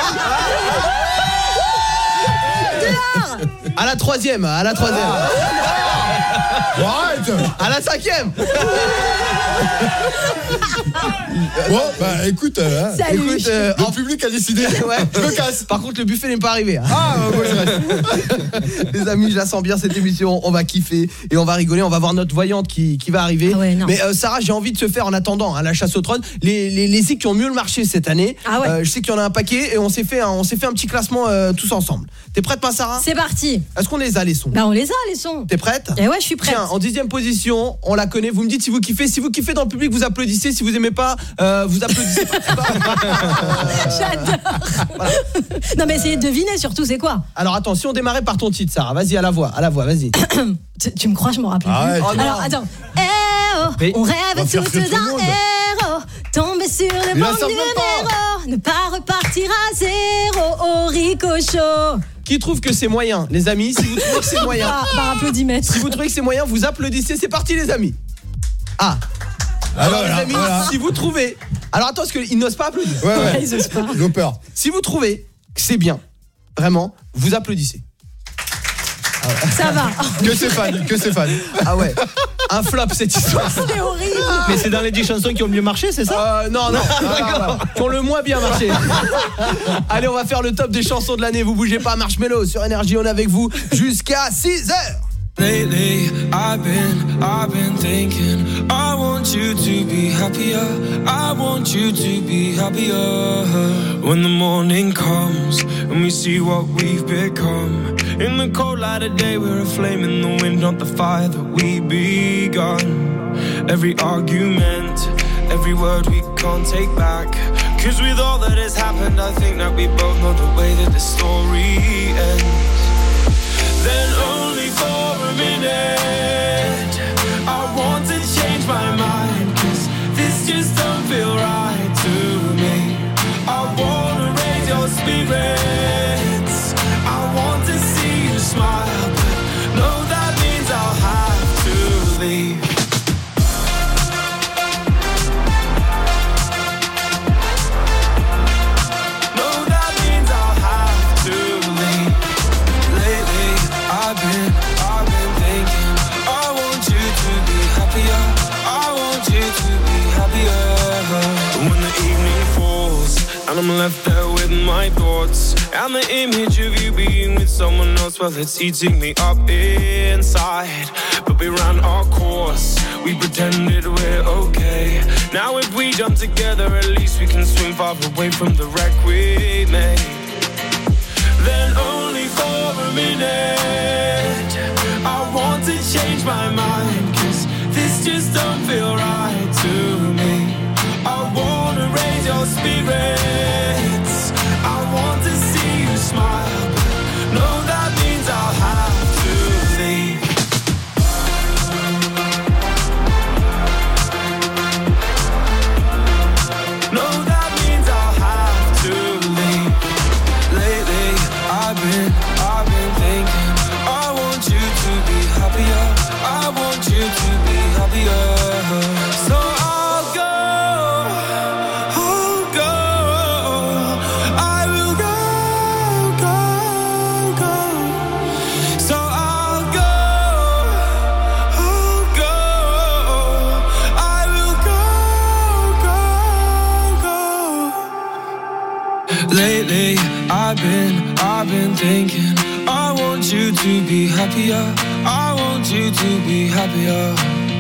à la troisième, à la troisième. Arrête. À la cinquième. Bon, bah écoute, euh, hein, Salut. Écoute, euh, le public a décidé. Ouais. Je me casse. Par contre, le buffet n'est pas arrivé. hein. Ah, euh, moi je reste. Les amis, je la sens bien cette émission. On va kiffer et on va rigoler. On va voir notre voyante qui, qui va arriver. Ah ouais, non. Mais euh, Sarah, j'ai envie de se faire en attendant hein, la chasse au trône. Les les les zik qui ont mieux le marché cette année. Ah ouais. Euh, je sais qu'il y en a un paquet et on s'est fait un, on s'est fait un petit classement euh, tous ensemble. T'es prête, ma Sarah? C'est parti. Est-ce qu'on les a les sons? Bah on les a les sons. T'es prête? Eh ouais, je suis prête. Tiens, en dixième position, on la connaît. Vous me dites si vous kiffez. Si vous kiffez dans le public, vous applaudissez. Si vous aimez pas, euh, vous applaudissez pas. J'adore. Non mais essayez de deviner surtout c'est quoi. Alors attends, si on démarrait par ton titre, Sarah, vas-y à la voix, à la voix, vas-y. tu, tu me crois, je m'en rappelle Arrête. plus. Oh non. Alors attends. Eh oh, Mais on on rêve va faire tous rire tout le d'un monde. héros, tomber sur le Il la banc sort du même pas. héros, ne pas repartir à zéro au ricochet. Qui trouve que c'est moyen, les amis? Si vous trouvez que c'est moyen, Par, par applaudimètre. si vous trouvez que c'est moyen, vous applaudissez. C'est parti, les amis. Ah. Alors, Alors, les là, amis, voilà. si vous trouvez. Alors attends, parce qu'ils n'osent pas applaudir. Ouais, ouais. Ils osent pas. Ils ont peur. Si vous trouvez que c'est bien, vraiment, vous applaudissez. Ça va. Que c'est fan, que c'est fan. Ah ouais. Un flop cette histoire. C'est horrible. Mais c'est dans les dix chansons qui ont le mieux marché, c'est ça? Euh, non, non, ah, qui ont le moins bien marché. Allez, on va faire le top des chansons de l'année. Vous bougez pas, Marshmello sur Énergie, on est avec vous jusqu'à six heures. Lately, I've been, I've been thinking, I want you to be happier, I want you to be happier. When the morning comes, and we see what we've become. In the cold light of day, we're a flame in the wind, not the fire that we begun. Every argument, every word we can't take back. Cause with all that has happened, I think that we both know the way that the story ends. Then only for a minute I want to change my mind, cause this just don't feel right to me. I wanna raise your spirits, I want to see you smile, but no, that means I'll have to leave. No, that means I'll have to leave. Lately, I've been, I've been thinking, I want you to be happier, I want you to be happier. When the evening falls, and I'm left there with my thoughts, and the image of you being with someone else, well, it's eating me up inside. But we ran our course, we pretended we're okay. Now if we jump together, at least we can swim far away from the wreck we made. Then only for a minute I want to change my mind, cause this just don't feel right to me. I wanna raise your spirits, I want to see you smile, but no, that means I'll have to leave. been thinking, I want you to be happier. I want you to be happier.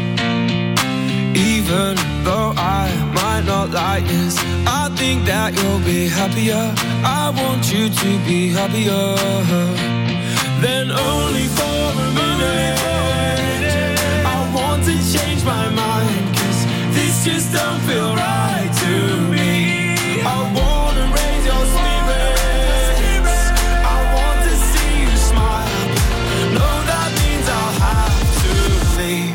Even though I might not like this, I think that you'll be happier. I want you to be happier. Then only for a minute, I want to change my mind, 'cause this just don't feel right to me. I wanna raise your spirits, I want to see you smile. No, that means I'll have to leave.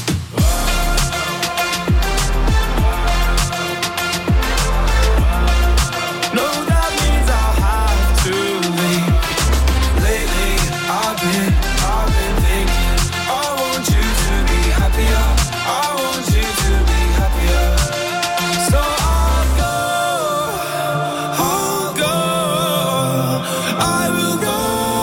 No, that means I'll have to leave. Lately, I've been, I've been thinking, I want you to be happier. I want you to be happier. So I'll go, I'll go, I will go,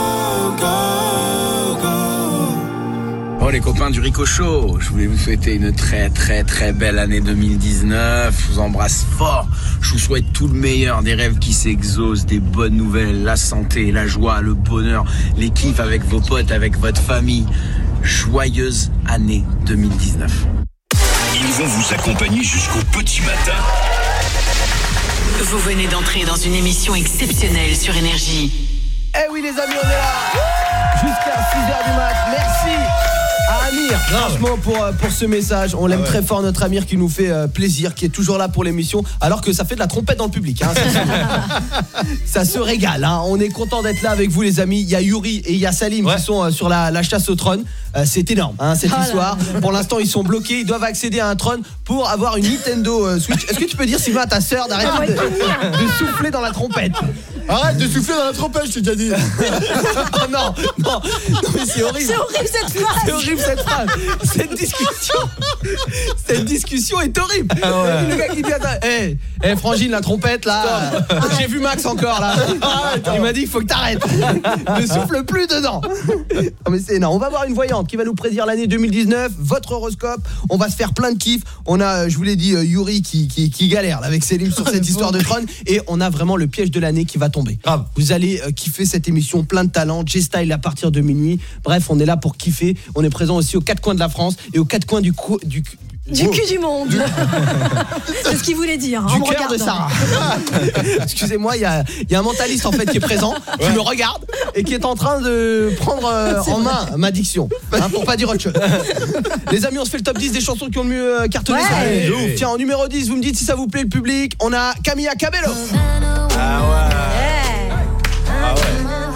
go, go. Oh les copains du Rico Show, je voulais vous souhaiter une très très très belle année deux mille dix-neuf. Je vous embrasse fort. Je vous souhaite tout le meilleur, des rêves qui s'exaucent, des bonnes nouvelles, la santé, la joie, le bonheur, les kiffs avec vos potes, avec votre famille. Joyeuse année deux mille dix-neuf. Ils vont vous accompagner jusqu'au petit matin. Vous venez d'entrer dans une émission exceptionnelle sur Énergie. Eh oui les amis, on est là jusqu'à six heures du mat. Merci à Amir, franchement, pour, pour ce message. On l'aime ah ouais. très fort, notre Amir, qui nous fait euh, plaisir, qui est toujours là pour l'émission, alors que ça fait de la trompette dans le public, hein. ça, ça se régale, hein. On est content d'être là avec vous les amis. Il y a Yuri et il y a Salim ouais. qui sont euh, sur la, la chasse au trône. euh, C'est énorme, hein, cette oh histoire là. Pour l'instant ils sont bloqués, ils doivent accéder à un trône pour avoir une Nintendo euh, Switch. Est-ce que tu peux dire, Sylvain, à ta sœur d'arrêter ah, de, de souffler dans la trompette? Arrête de souffler dans la trompette, je t'ai déjà dit. Oh non, non, non mais c'est horrible. C'est horrible cette phrase. C'est horrible cette phrase. Cette discussion, cette discussion est horrible. Ah ouais. Le gars qui dit, attends, hé, hey, hey, Frangine, la trompette là. J'ai vu Max encore là. Il m'a dit, il faut que t'arrêtes. Ne souffle plus dedans. Non mais c'est énorme. On va voir une voyante qui va nous prédire l'année deux mille dix-neuf, votre horoscope. On va se faire plein de kiffs. On a, je vous l'ai dit, Yuri qui, qui, qui galère là, avec Selim sur cette histoire de trône. Et on a vraiment le piège de l'année qui va tomber. Grave. Vous allez euh, kiffer cette émission, plein de talents, J-Style à partir de minuit. Bref, on est là pour kiffer. On est présent aussi aux quatre coins de la France et aux quatre coins du cou, du Du oh. cul du monde. C'est ce qu'il voulait dire. Du cœur de Sarah. Excusez-moi, il y a, y a un mentaliste en fait qui est présent, qui ouais. me regarde et qui est en train de prendre euh, en main ma diction, hein, pour pas dire autre chose. Les amis, on se fait le top dix des chansons qui ont le mieux cartonné. Ouais. Ouais. Tiens, en numéro dix, vous me dites si ça vous plaît le public. On a Camilla Cabello. Ah ouais. Ah ouais.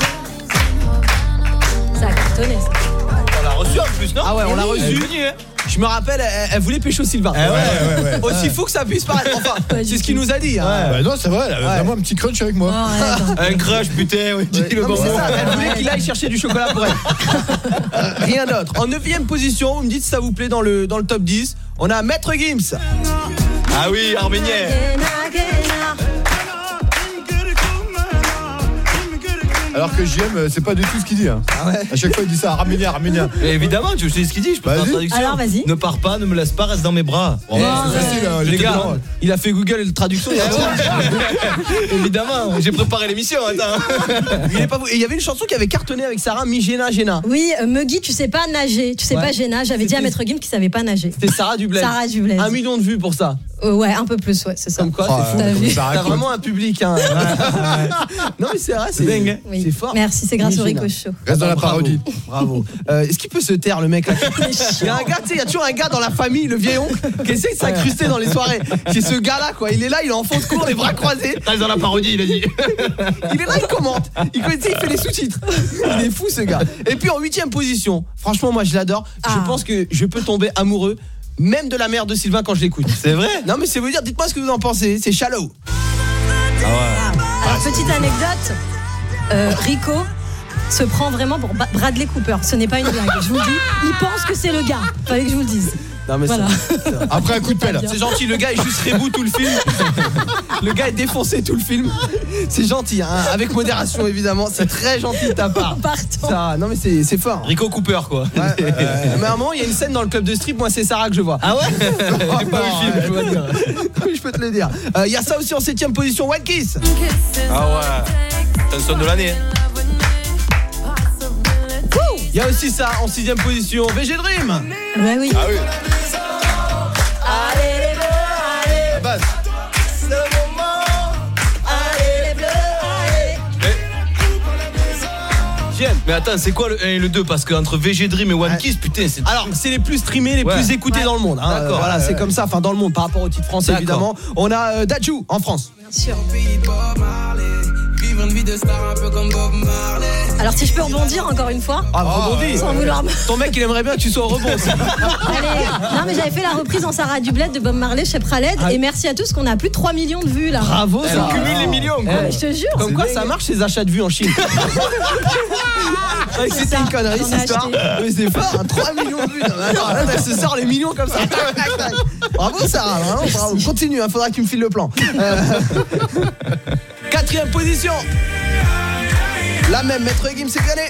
Ça a cartonné ça. On l'a reçu en plus, non? Ah ouais, on l'a oui. reçu. Je me rappelle, elle, elle voulait pécho Sylvain. Eh ouais, ouais, ouais. Aussi fou que ça puisse paraître. Enfin, c'est ce qu'il nous a dit. Hein. Ouais. Bah non, c'est vrai, elle avait ouais. vraiment un petit crunch avec moi. Oh, ouais, un crush, putain, oui, dis ouais. le bon mot. Elle voulait qu'il aille chercher du chocolat pour elle. euh, rien d'autre. En neuvième position, vous me dites si ça vous plaît dans le, dans le top dix. On a Maître Gims. Ah oui, arménien. Alors que J M, c'est pas du tout ce qu'il dit, hein. Ah ouais. À chaque fois il dit ça, Arménien, Arménien. Mais évidemment, tu sais ce qu'il dit, je peux vas-y. faire la traduction. Alors vas-y. Ne pars pas, ne me laisse pas, reste dans mes bras. Oh, ouais, c'est facile, hein, les gars, il a fait Google et le traduction. Évidemment, j'ai préparé l'émission, attends. Il est pas vous. Et il y avait une chanson qui avait cartonné avec Sarah, Mi Géna Géna. Oui, euh, Muggy, tu sais pas nager, tu sais ouais. pas Géna. J'avais dit à Maître Gims qu'il savait pas nager. C'était Sarah Dublaise. Sarah Dublaise. Un million de vues pour ça. Euh, ouais, un peu plus, ouais, c'est ça. Comme quoi, oh, c'est fou. T'as vu. T'as vraiment un public, hein. Non mais c'est vrai, c'est dingue. Oui. C'est fort. Merci, c'est grâce au Rico Show. Reste dans la parodie. Bravo. Euh, est-ce qu'il peut se taire le mec là? Il y a un gars, tu sais, il y a toujours un gars dans la famille, le vieil oncle, qui essaie de s'incruster dans les soirées. C'est ce gars-là, quoi. Il est là, il est en fond de cours, les bras croisés. Reste dans la parodie, il a dit. Il est là, il commente. Il, il fait les sous-titres. Il est fou, ce gars. Et puis en huitième position, franchement, moi je l'adore. Ah. Je pense que je peux tomber amoureux même de la mère de Sylvain quand je l'écoute. C'est vrai? Non mais c'est vous dire, dites-moi ce que vous en pensez. C'est Shallow. Ah ouais. Alors petite anecdote, euh, Rico se prend vraiment pour Bradley Cooper. Ce n'est pas une blague, je vous le dis. Il pense que c'est le gars. Fallait que je vous le dise. Non mais voilà. ça, ça. Après un coup de pelle. C'est gentil, le gars est juste rebou tout le film. Le gars est défoncé tout le film. C'est gentil, hein, avec modération évidemment. C'est très gentil de ta part. Ça, non mais c'est, c'est fort. Rico Cooper quoi. Ouais, euh, mais à un moment il y a une scène dans le club de strip. Moi c'est Sarah que je vois. Ah ouais? J'ai pas vu le film, je dois dire. Je peux te le dire. Il euh, y a ça aussi en septième position, One Kiss. Ah ouais. C'est un son de l'année. Il y a aussi ça en sixième position, V G Dream. Ouais, oui. Ah oui. Allez les bleus, allez. La base. C'est le moment. Allez les bleus, allez. J'aime. Mais attends, c'est quoi le un et le deux? Parce qu'entre V G Dream et One Kiss, putain, c'est. Alors, c'est les plus streamés, les Ouais. plus écoutés Ouais. dans le monde. Hein. D'accord. Euh, voilà, Ouais, c'est ouais. comme ça, enfin dans le monde, par rapport au titre français D'accord. évidemment. On a euh, Dadju en France. Bien sûr. Alors si je peux rebondir encore une fois. Ah, rebondis. Sans vouloir me- Ton mec, il aimerait bien que tu sois au rebond. aussi. Allez, non mais j'avais fait la reprise en Sarah Dublette de Bob Marley chez Khaled Ah. et merci à tous qu'on a plus de trois millions de vues là. Bravo, Elle ça cumule les millions, quoi. Eh, Je te jure. Comme quoi, ça marche ces achats de vues en Chine. Ouais, C'était une connerie J'en ai cette histoire. acheté. Mais c'est fort, hein, trois millions de vues. Non, mais attends, là, elle se sort les millions comme ça. Tac, tac, tac. Bravo Sarah, vraiment, bravo. Continue, il faudra que tu me files le plan. Euh, Quatrième position. La même, Maître Gims, c'est gagné.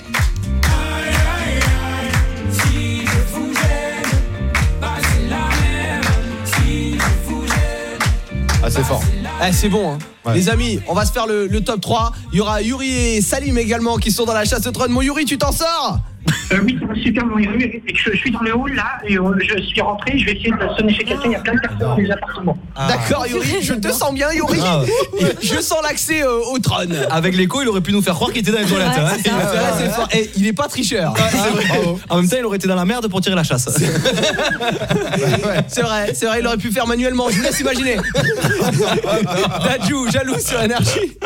Ah, c'est fort. Eh, c'est bon, hein. Ouais. Les amis, on va se faire le, le top trois. Il y aura Yuri et Salim également qui sont dans la chasse au trône. Mon Yuri, tu t'en sors? Euh, oui, ça va super, mon Yuri. Je, je suis dans le hall là et euh, je suis rentré. Je vais essayer de sonner chez quelqu'un. Il y a plein de personnes dans les appartements. D'accord, Yuri, je te sens bien, Yuri. Ah. Je sens l'accès euh, au trône. Avec l'écho, il aurait pu nous faire croire qu'il était dans les toilettes. Ouais, hein. c'est ça. C'est vrai, c'est fort. Et il est pas tricheur. C'est vrai. En même temps, il aurait été dans la merde pour tirer la chasse. C'est vrai, c'est vrai, il aurait pu faire manuellement. Je vous laisse imaginer. Dadju, jaloux sur énergie.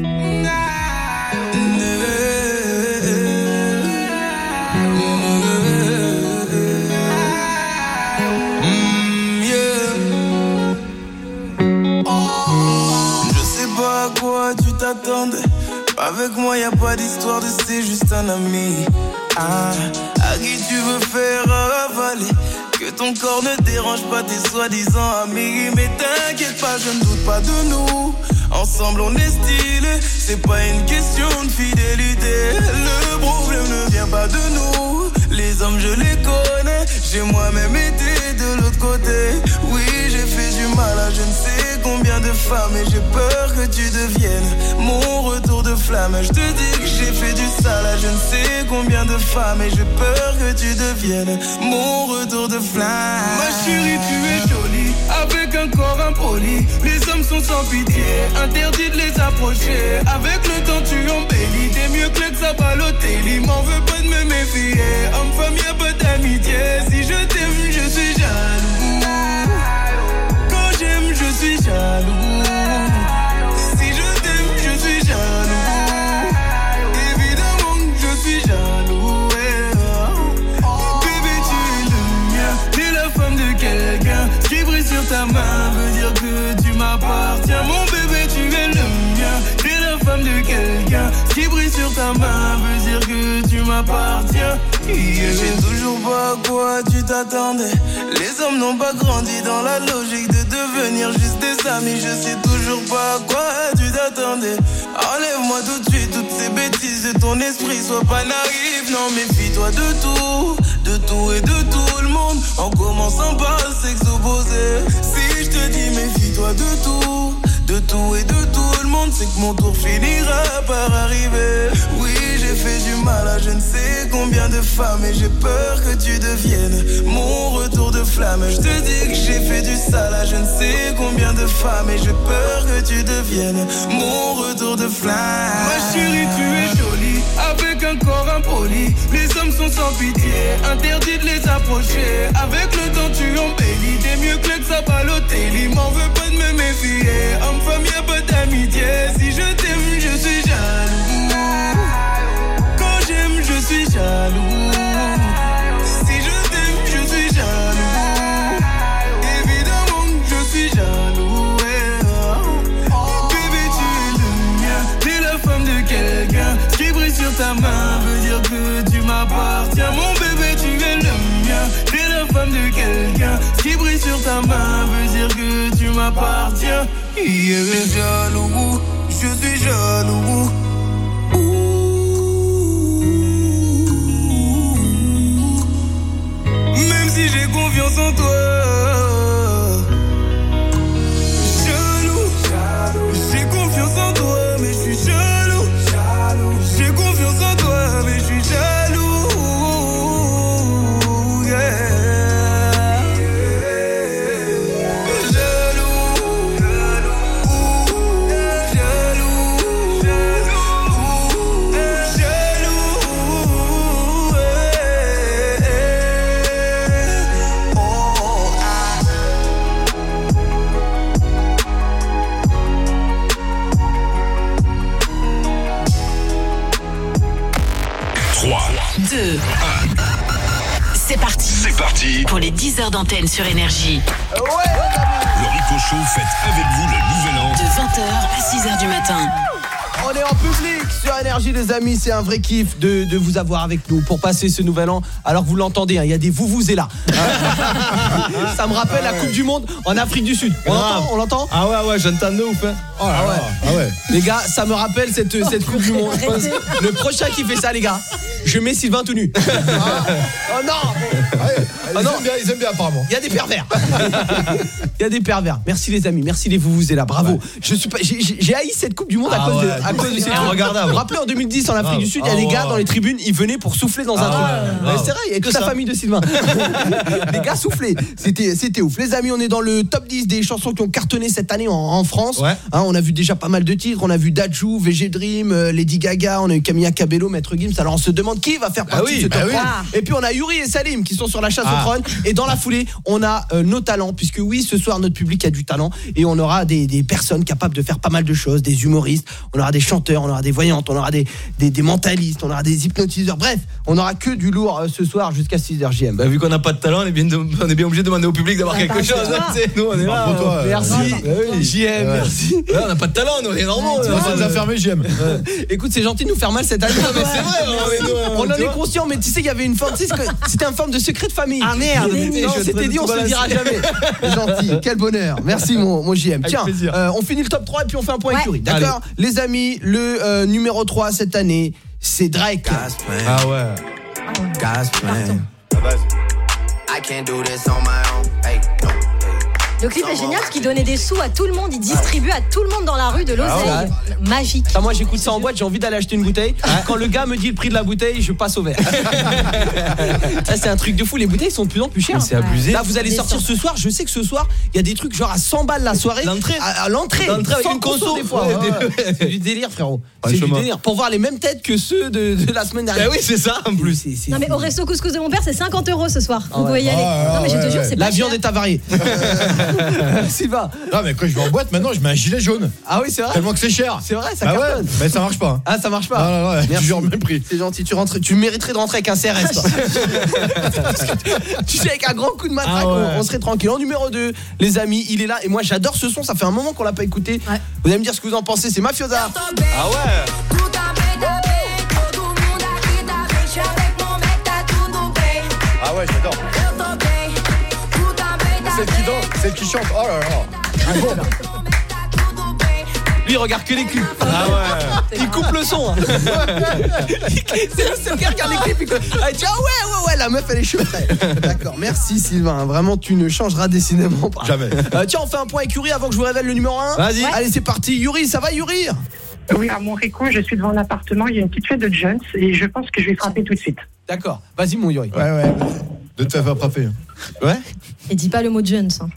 Je sais pas à quoi tu t'attendais. Avec moi y a pas d'histoire de c'est juste un ami. Ah, à qui tu veux faire avaler. Que ton corps ne dérange pas tes soi-disant amis. Mais t'inquiète pas, je ne doute pas de nous. Ensemble on est stylé. C'est pas une question de fidélité. Le problème ne vient pas de nous. Les hommes je les connais. J'ai moi-même été de l'autre côté. Oui, j'ai fait du mal à je ne sais combien de femmes. Et j'ai peur que tu deviennes mon retour de flamme. Je te dis que j'ai fait du sale à je ne sais combien de femmes. Et j'ai peur que tu deviennes mon retour de flamme. Ma chérie, tu es jolie, avec un corps impoli. Les hommes sont sans pitié, interdit de les approcher. Avec le temps tu embellis, t'es mieux que l'ex à Balotelli. M'en veux pas de me méfier, homme-femme y'a pas d'amitié. Si je t'aime, je suis jaloux. Quand j'aime, je suis jaloux. Si je t'aime, je suis jaloux. Évidemment que je suis jaloux. Yeah. Bébé, tu es le mien, t'es la femme de quelqu'un. Ce qui brille sur ta main veut dire que tu m'appartiens. Mon bébé, tu es le mien, t'es la femme de quelqu'un. Ce qui brille sur ta main veut dire que tu m'appartiens. Yeah. Je sais toujours pas à quoi tu t'attendais. Les hommes n'ont pas grandi dans la logique de devenir juste des amis. Je sais toujours pas à quoi tu t'attendais. Enlève-moi tout de suite toutes ces bêtises de ton esprit. Sois pas naïf, non méfie-toi de tout. De tout et de tout le monde. En commençant par le sexe opposé. Si je te dis méfie-toi de tout. De tout et de tout le monde, c'est que mon tour finira par arriver. Oui, j'ai fait du mal à je ne sais combien de femmes. Et j'ai peur que tu deviennes mon retour de flamme. Je te dis que j'ai fait du sale à je ne sais combien de femmes. Et j'ai peur que tu deviennes mon retour de flamme. Ma chérie, tu es jolie, avec un corps impoli. Les hommes sont sans pitié, interdit de les approcher. Avec le temps tu embellis, t'es mieux que l'ex à Balotelli. M'en veux pas de me méfier, homme-femme y'a pas d'amitié. Si je t'aime, je suis jaloux. Quand j'aime, je suis jaloux. Si je t'aime, je suis jaloux. Évidemment que je suis jaloux. Yeah. Bébé, tu es le mien, t'es la femme de quelqu'un. Ce qui brille sur ta main veut dire que tu m'appartiens. Mon bébé, tu es le mien, t'es la femme de quelqu'un. Ce qui brille sur ta main veut dire que tu m'appartiens. Yeah. Je suis jaloux, je suis jaloux. Même si j'ai confiance en toi. Jaloux, j'ai confiance en toi, mais je suis jaloux. J'ai confiance en toi, mais je suis jaloux. les dix heures d'antenne sur Énergie. Le Rico Show fête avec vous le nouvel an. De vingt heures à six heures du matin. On est en public sur Énergie les amis, c'est un vrai kiff de, de vous avoir avec nous pour passer ce nouvel an. Alors vous l'entendez, il hein, y a des vouvouzela. Ça me rappelle la Coupe du Monde en Afrique du Sud. On l'entend, on l'entend. Ah ouais ouais, j'entends de ouf. Hein. Oh là ah, ouais. ah ouais. Les gars, ça me rappelle cette, cette Coupe du Monde. Le prochain qui fait ça les gars, je mets Sylvain tout nu. Ah. Oh non. Ouais, ils, non. Aiment bien, ils aiment bien apparemment. Il y a des pervers. Il y a des pervers. Merci les amis, merci les vouvouzela, bravo. Ouais. Je suis pas, j'ai, j'ai haï cette Coupe du Monde à ah cause ouais. de à cause de ces trucs. Regardable. Vous vous rappelez en deux mille dix en Afrique ah, du Sud, il y a des gars dans les tribunes, ils venaient pour souffler dans un ah, truc. Ouais, ouais, c'est vrai, il y a toute la famille de Sylvain. Les gars soufflaient. C'était c'était ouf. Les amis, on est dans le top dix des chansons qui ont cartonné cette année en, en France. Ouais. Hein, on a vu déjà pas mal de titres, on a vu Dadju, V G Dream, euh, Lady Gaga, on a eu Camilla Cabello, Maître Gims. Alors on se demande qui va faire partie ah oui, de ce top bah oui. Et puis on a Yuri et Salim qui sont sur la chasse ah. au trône et dans la foulée, on a euh, nos talents puisque oui, ce soir notre public a du talent et on aura des des personnes capables de faire pas mal de choses, des humoristes, on aura des chanteurs, on aura des voyantes, on aura des, des, des mentalistes, on aura des hypnotiseurs. Bref, on aura que du lourd euh, ce soir jusqu'à six heures J M. Bah, vu qu'on n'a pas de talent, on est bien, de, on est bien obligé de demander au public d'avoir ah, quelque chose. Hein, nous, on est là. Pour toi, merci. Euh, oui. J M, ouais. Merci. Ouais, on n'a pas de talent, nous, on est normaux. Ça nous a fermé, J M. Ouais. Écoute, c'est gentil de nous faire mal cette année. Non, mais c'est vrai. Ouais, ouais, on en est conscient, mais tu sais, il y avait une forme. Tu sais, c'était une forme de secret de famille. Ah merde. Non, c'était dit, on se le dira jamais. C'est gentil. Quel bonheur. Merci, mon, mon J M. Tiens, euh, on finit le top trois et puis on fait un point avec Yuri. D'accord, les amis, le euh, numéro trois cette année, c'est Drake. Ah ouais. Gasplan. I can't do this on my own. Hey, no. Le clip est génial parce qu'il donnait des sous à tout le monde, il distribuait à tout le monde dans la rue de l'oseille. Ah ouais. Magique. Ah, moi j'écoute ça en boîte, j'ai envie d'aller acheter une bouteille. Ah. Quand le gars me dit le prix de la bouteille, je passe au verre. Ah, c'est un truc de fou, les bouteilles sont de plus en plus chères. Mais c'est abusé. Là vous allez sortir ce soir, je sais que ce soir, il y a des trucs genre à cent balles la soirée. L'entrée. À, à l'entrée. L'entrée avec une conso des fois. Ouais, ouais. C'est du délire frérot. C'est du délire. Pour voir les mêmes têtes que ceux de, de la semaine dernière. Bah oui, c'est ça en plus. C'est, c'est non mais au resto couscous de mon père, c'est cinquante euros ce soir. Vous pouvez y aller. Non mais je te jure, c'est pas la viande est avariée. Va. Non mais quand je vais en boîte maintenant je mets un gilet jaune. Ah oui c'est vrai. Tellement que c'est cher. C'est vrai ça bah cartonne. Ouais, mais ça marche pas. Ah ça marche pas. Non non non. Merci. Toujours le même prix. C'est gentil. Tu rentres. Tu mériterais de rentrer avec un C R S. Toi. Tu sais avec un grand coup de matraque ah ouais. on, on serait tranquille. En numéro deux les amis il est là et moi j'adore ce son. Ça fait un moment qu'on l'a pas écouté. Ouais. Vous allez me dire ce que vous en pensez. C'est Mafiosa. Ah ouais. Ah ouais j'adore. Celle qui danse, celle qui chante. Oh là là. Lui il regarde que les clips. Ah ouais. Il coupe le son. Hein. C'est le gars qui regarde les clips. Il dit ah ouais ouais ouais la meuf elle est chaude. D'accord, merci Sylvain. Vraiment tu ne changeras décidément pas. Jamais. Euh, tiens on fait un point avec Yuri avant que je vous révèle le numéro un. Vas-y. Ouais. Allez c'est parti. Yuri ça va Yuri? Oui à mon Rico je suis devant l'appartement. Il y a une petite fête de Jones et je pense que je vais frapper tout de suite. D'accord. Vas-y mon Yuri. Ouais ouais. De te faire frapper. Ouais. Et dis pas le mot Jones. Hein.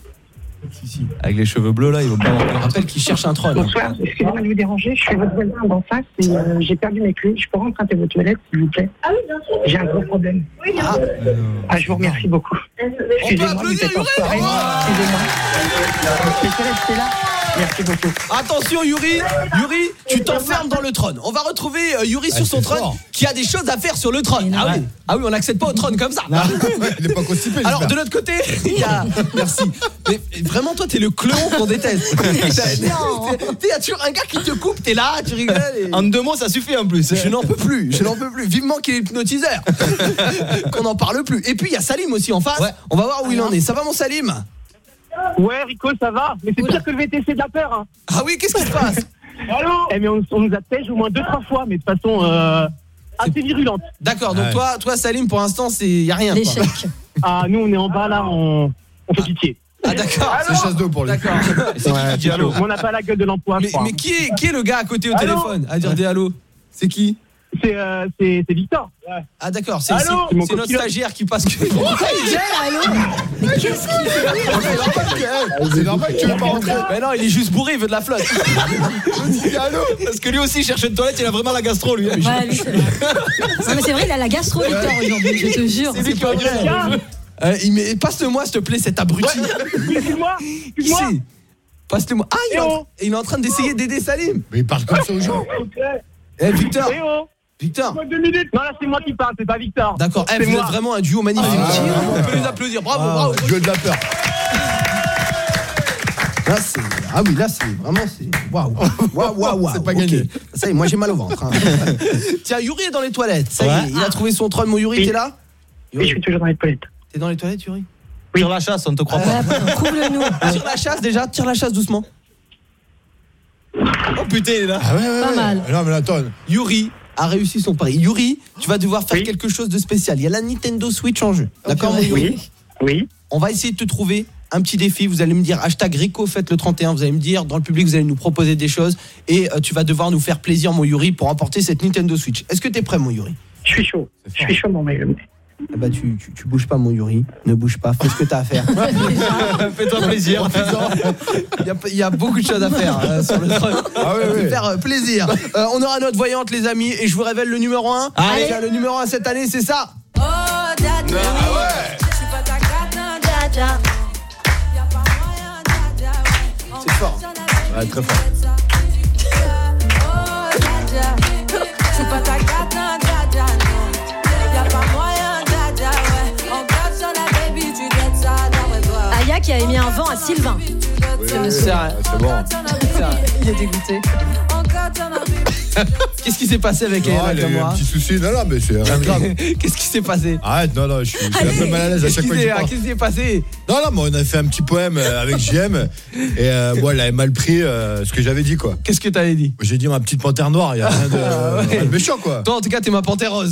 Si, si. Avec les cheveux bleus là, il va pas avoir. Je rappelle qu'il cherche un troll. Bonsoir, excusez-moi de vous déranger, je suis votre voisin d'en face et euh, j'ai perdu mes clés. Je peux emprunter vos toilettes s'il vous plaît? Ah oui, bien sûr. J'ai un gros problème. Oui, bien sûr. Ah, ah, je vous remercie beaucoup. Excusez-moi, vous êtes en soirée. Excusez-moi. Les toilettes, c'est là. Merci beaucoup. Attention Yuri, Yuri, tu t'enfermes dans le trône. On va retrouver euh, Yuri ah, sur son trône fort. Qui a des choses à faire sur le trône. Ah oui, ah oui on n'accède pas au trône comme ça. Non, il est pas constipé. Alors de l'autre côté, il y a merci. Mais vraiment toi t'es le clone qu'on déteste. Il y a toujours un gars qui te coupe, t'es là, tu rigoles. Et... En deux mots ça suffit en plus. Je n'en peux plus, je n'en peux plus. Vivement qu'il est hypnotiseur. Qu'on n'en parle plus. Et puis il y a Salim aussi en face. Ouais. On va voir où ah, il en est. Ça va mon Salim? Ouais Rico ça va, mais c'est pire que le V T C de la peur hein. Ah oui qu'est-ce qui se passe? Allô. Eh mais on, on nous a tège au moins deux trois fois mais de façon euh, assez virulente. D'accord donc ouais. toi, toi Salim pour l'instant c'est y a rien. L'échec. Ah nous on est en bas là on, on fait pitié. Ah d'accord, c'est chasse d'eau pour lui. D'accord. C'est ouais, qui dit allô. On n'a pas la gueule de l'emploi. Mais, mais qui est qui est le gars à côté au allô téléphone à dire des allô? C'est qui? C'est euh, c'est c'est Victor. Ouais. Ah d'accord, c'est c'est, c'est, c'est notre stagiaire qui passe que. Oh, allô. Mais qu'est-ce qu'il fait? C'est normal que tu veux pas rentrer. Mais non, il est juste bourré, il veut de la flotte. Allô. Parce que lui aussi il cherche une toilette, il a vraiment la gastro lui. Ouais, lui c'est vrai. Non mais c'est vrai, il a la gastro Victor aujourd'hui, je te jure. C'est lui qui a euh, il met passe-le-moi s'il te plaît cet abruti. Excuse-moi. Excuse-moi. Passe-le-moi. Ah, il est, en, il est en train d'essayer d'aider Salim. Mais il parle comme ça aux gens. Eh Victor. Victor. Deux minutes. Non, là, c'est moi qui parle, c'est pas Victor. D'accord, eh, c'est vous moi. êtes vraiment un duo magnifique. Ah, on peut les applaudir. Bravo, Ah, bravo. gueule de la peur. Là, c'est... Ah oui, là, c'est vraiment... C'est... Waouh, waouh, waouh, waouh. C'est pas Ok. gagné. Ça y est, moi, j'ai mal au ventre. Hein. Tiens, Yuri est dans les toilettes. Ça y est, Ouais. il a trouvé son trône. Mon Yuri, Oui. t'es là? Oui, je suis toujours dans les toilettes. T'es dans les toilettes, Yuri? Tire la chasse, on ne te croit pas. Couvre-le-nous. Tire la chasse, déjà. Tire la chasse doucement. Oh putain, il est là. Ah ouais, ouais, Pas ouais. mal. Non, mais attends. Yuri a réussi son pari. Yuri, tu vas devoir faire Oui. quelque chose de spécial. Il y a la Nintendo Switch en jeu. D'accord, mon Yuri? Oui. Oui. On va essayer de te trouver un petit défi. Vous allez me dire hashtag Rico fête le trente et un. Vous allez me dire dans le public, vous allez nous proposer des choses et euh, tu vas devoir nous faire plaisir, mon Yuri, pour emporter cette Nintendo Switch. Est-ce que t'es prêt, mon Yuri? Je suis chaud. Je suis chaud, mon mec. Eh ben, tu, tu, tu bouges pas, mon Yuri. Ne bouge pas. Fais ce que t'as à faire. Fais-toi plaisir. Il y a, il y a beaucoup de choses à faire euh, sur le trône. Ah ouais, ouais. Faire euh, plaisir. Euh, on aura notre voyante, les amis, et je vous révèle le numéro un. Allez. Tiens, le numéro un cette année, c'est ça. Oh, dada. Ah ouais. Je suis pas ta carte, dada. C'est fort. Ouais, très fort. Aya qui a émis un vent à Sylvain. C'est monsieur. C'est vrai. C'est bon. Il est dégoûté. Qu'est-ce qui s'est passé avec Non, elle, il a comme eu un moi? petit souci. Non, non, mais c'est rien de grave. Qu'est-ce qui s'est passé? Arrête, non, non, je suis, je suis un peu mal à l'aise à Qu'est-ce chaque qui fois que s'est- j'y pense. qu'est-ce qui s'est passé? Non, non, mais on a fait un petit poème euh, avec J M et euh, moi, elle avait mal pris euh, ce que j'avais dit, quoi. Qu'est-ce que t'avais dit? J'ai dit ma petite panthère noire, il y a rien de, Ah ouais. rien de méchant, quoi. Toi, en tout cas, t'es ma panthère rose.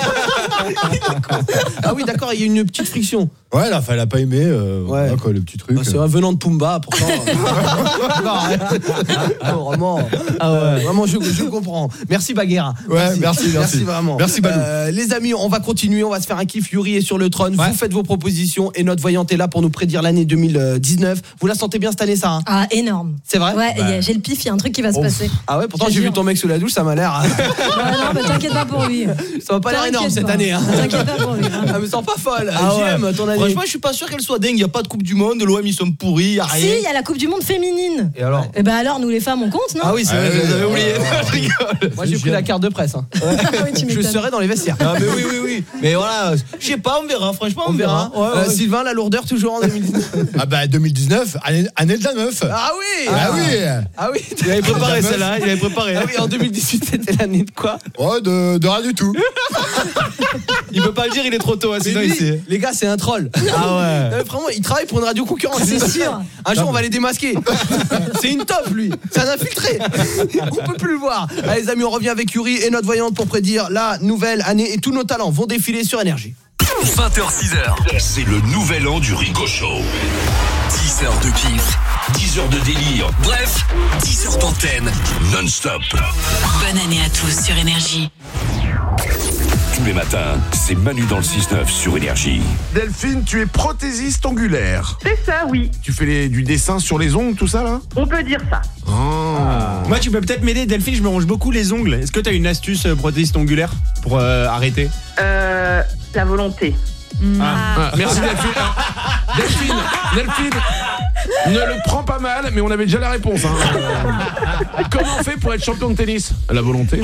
Ah oui, d'accord, il y a une petite friction. Ouais, là, elle a pas aimé, euh, Ouais. voilà, quoi, le petit truc. Bah, c'est un venant de Pumba, pourtant. Non, arrête. Ah, vraiment. Ah ouais. Vraiment, je, je comprends. Merci, Baguera. Ouais, merci, merci. vraiment. Merci, Balou. Euh, les amis, on va continuer, on va se faire un kiff. Yuri est sur le trône. Ouais. Vous faites vos propositions et notre voyante est là pour nous prédire l'année deux mille dix-neuf. Vous la sentez bien cette année, ça hein? Ah, énorme. C'est vrai? Ouais, il y a- j'ai le pif, il y a un truc qui va se Ouf. passer. Ah ouais, pourtant Je te j'ai vu jure. ton mec sous la douche, ça m'a l'air. Ah non, mais t'inquiète pas pour lui. Ça va pas l'air T'inquiète énorme cette pas. année. Hein. T'inquiète pas pour lui. hein. Elle me sent pas folle. Ah ouais. J M, ton année. Franchement, je suis pas sûr qu'elle soit dingue. Il n'y a pas de Coupe du Monde. L'O M, ils sont pourris. Y a Si, rien. il y a la Coupe du Monde féminine. Et alors? Et ben alors, nous les femmes, on compte, non? Ah oui, c'est Ah vrai, ouais, je vous avais ouais, oublié. ouais. Je rigole. Moi j'ai pris la carte de presse. Hein. Ah oui, tu Je m'étonnes. serai dans les vestiaires. Ah, mais oui, oui, oui. Mais voilà, je sais pas, on verra. Franchement, on, On verra. Ouais, Euh, ouais. Sylvain, la lourdeur toujours en deux mille dix-neuf. Ah bah deux mille dix-neuf, année, année de la meuf. Ah oui. Ah oui. Ah oui. Il avait préparé celle-là. Il avait préparé. Ah oui, en deux mille dix-huit, c'était l'année de quoi? Ouais, de, de rien du tout. Il peut pas le dire, il est trop tôt. hein, Mais Sinon, lui, il sait. les gars, c'est un troll. Ah ouais. Non, mais vraiment, il travaille pour une radio concurrente. C'est sûr. Un jour, on va les démasquer. C'est une top, lui. C'est un infiltré. On peut plus le voir. Allez, les amis, on revient avec Yuri et notre voyante pour prédire la nouvelle année et tous nos talents vont défiler sur Énergie. vingt heures six heures, c'est le nouvel an du Rico Show. dix heures de kiff, dix heures de délire, bref, dix heures d'antenne non-stop. Bonne année à tous sur Énergie. Tous les matins, c'est Manu dans le six neuf sur Énergie. Delphine, tu es prothésiste ongulaire. C'est ça, oui. Tu fais les- du dessin sur les ongles, tout ça là? On peut dire ça. Oh. Moi, tu peux peut-être m'aider, Delphine. Je me ronge beaucoup les ongles. Est-ce que tu as une astuce euh, prothésiste ongulaire pour euh, arrêter? Euh, la volonté. Ah, merci Delphine. Alors, Delphine, Delphine, ne le prends pas mal, mais on avait déjà la réponse. Hein. Euh, comment on fait pour être champion de tennis? La volonté.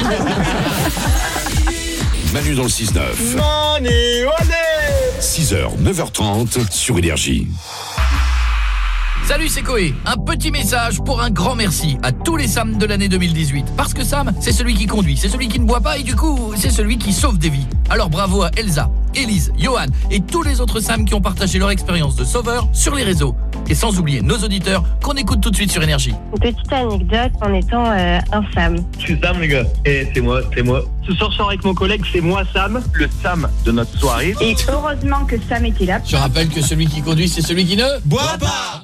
Manu dans le six neuf. Manu, allez! six heures, neuf heures trente sur Énergie. Salut, c'est Koé. Un petit message pour un grand merci à tous les Sam de l'année deux mille dix-huit. Parce que Sam, c'est celui qui conduit, c'est celui qui ne boit pas et du coup, c'est celui qui sauve des vies. Alors bravo à Elsa, Élise, Johan et tous les autres Sam qui ont partagé leur expérience de sauveur sur les réseaux. Et sans oublier nos auditeurs qu'on écoute tout de suite sur Énergie. Une petite anecdote en étant euh, un Sam. Je suis Sam, les gars. Et c'est moi, c'est moi. Ce soir, je sors avec mon collègue, c'est moi, Sam, le Sam de notre soirée. Et heureusement que Sam était là. Je rappelle que celui qui conduit, c'est celui qui ne Bois pas!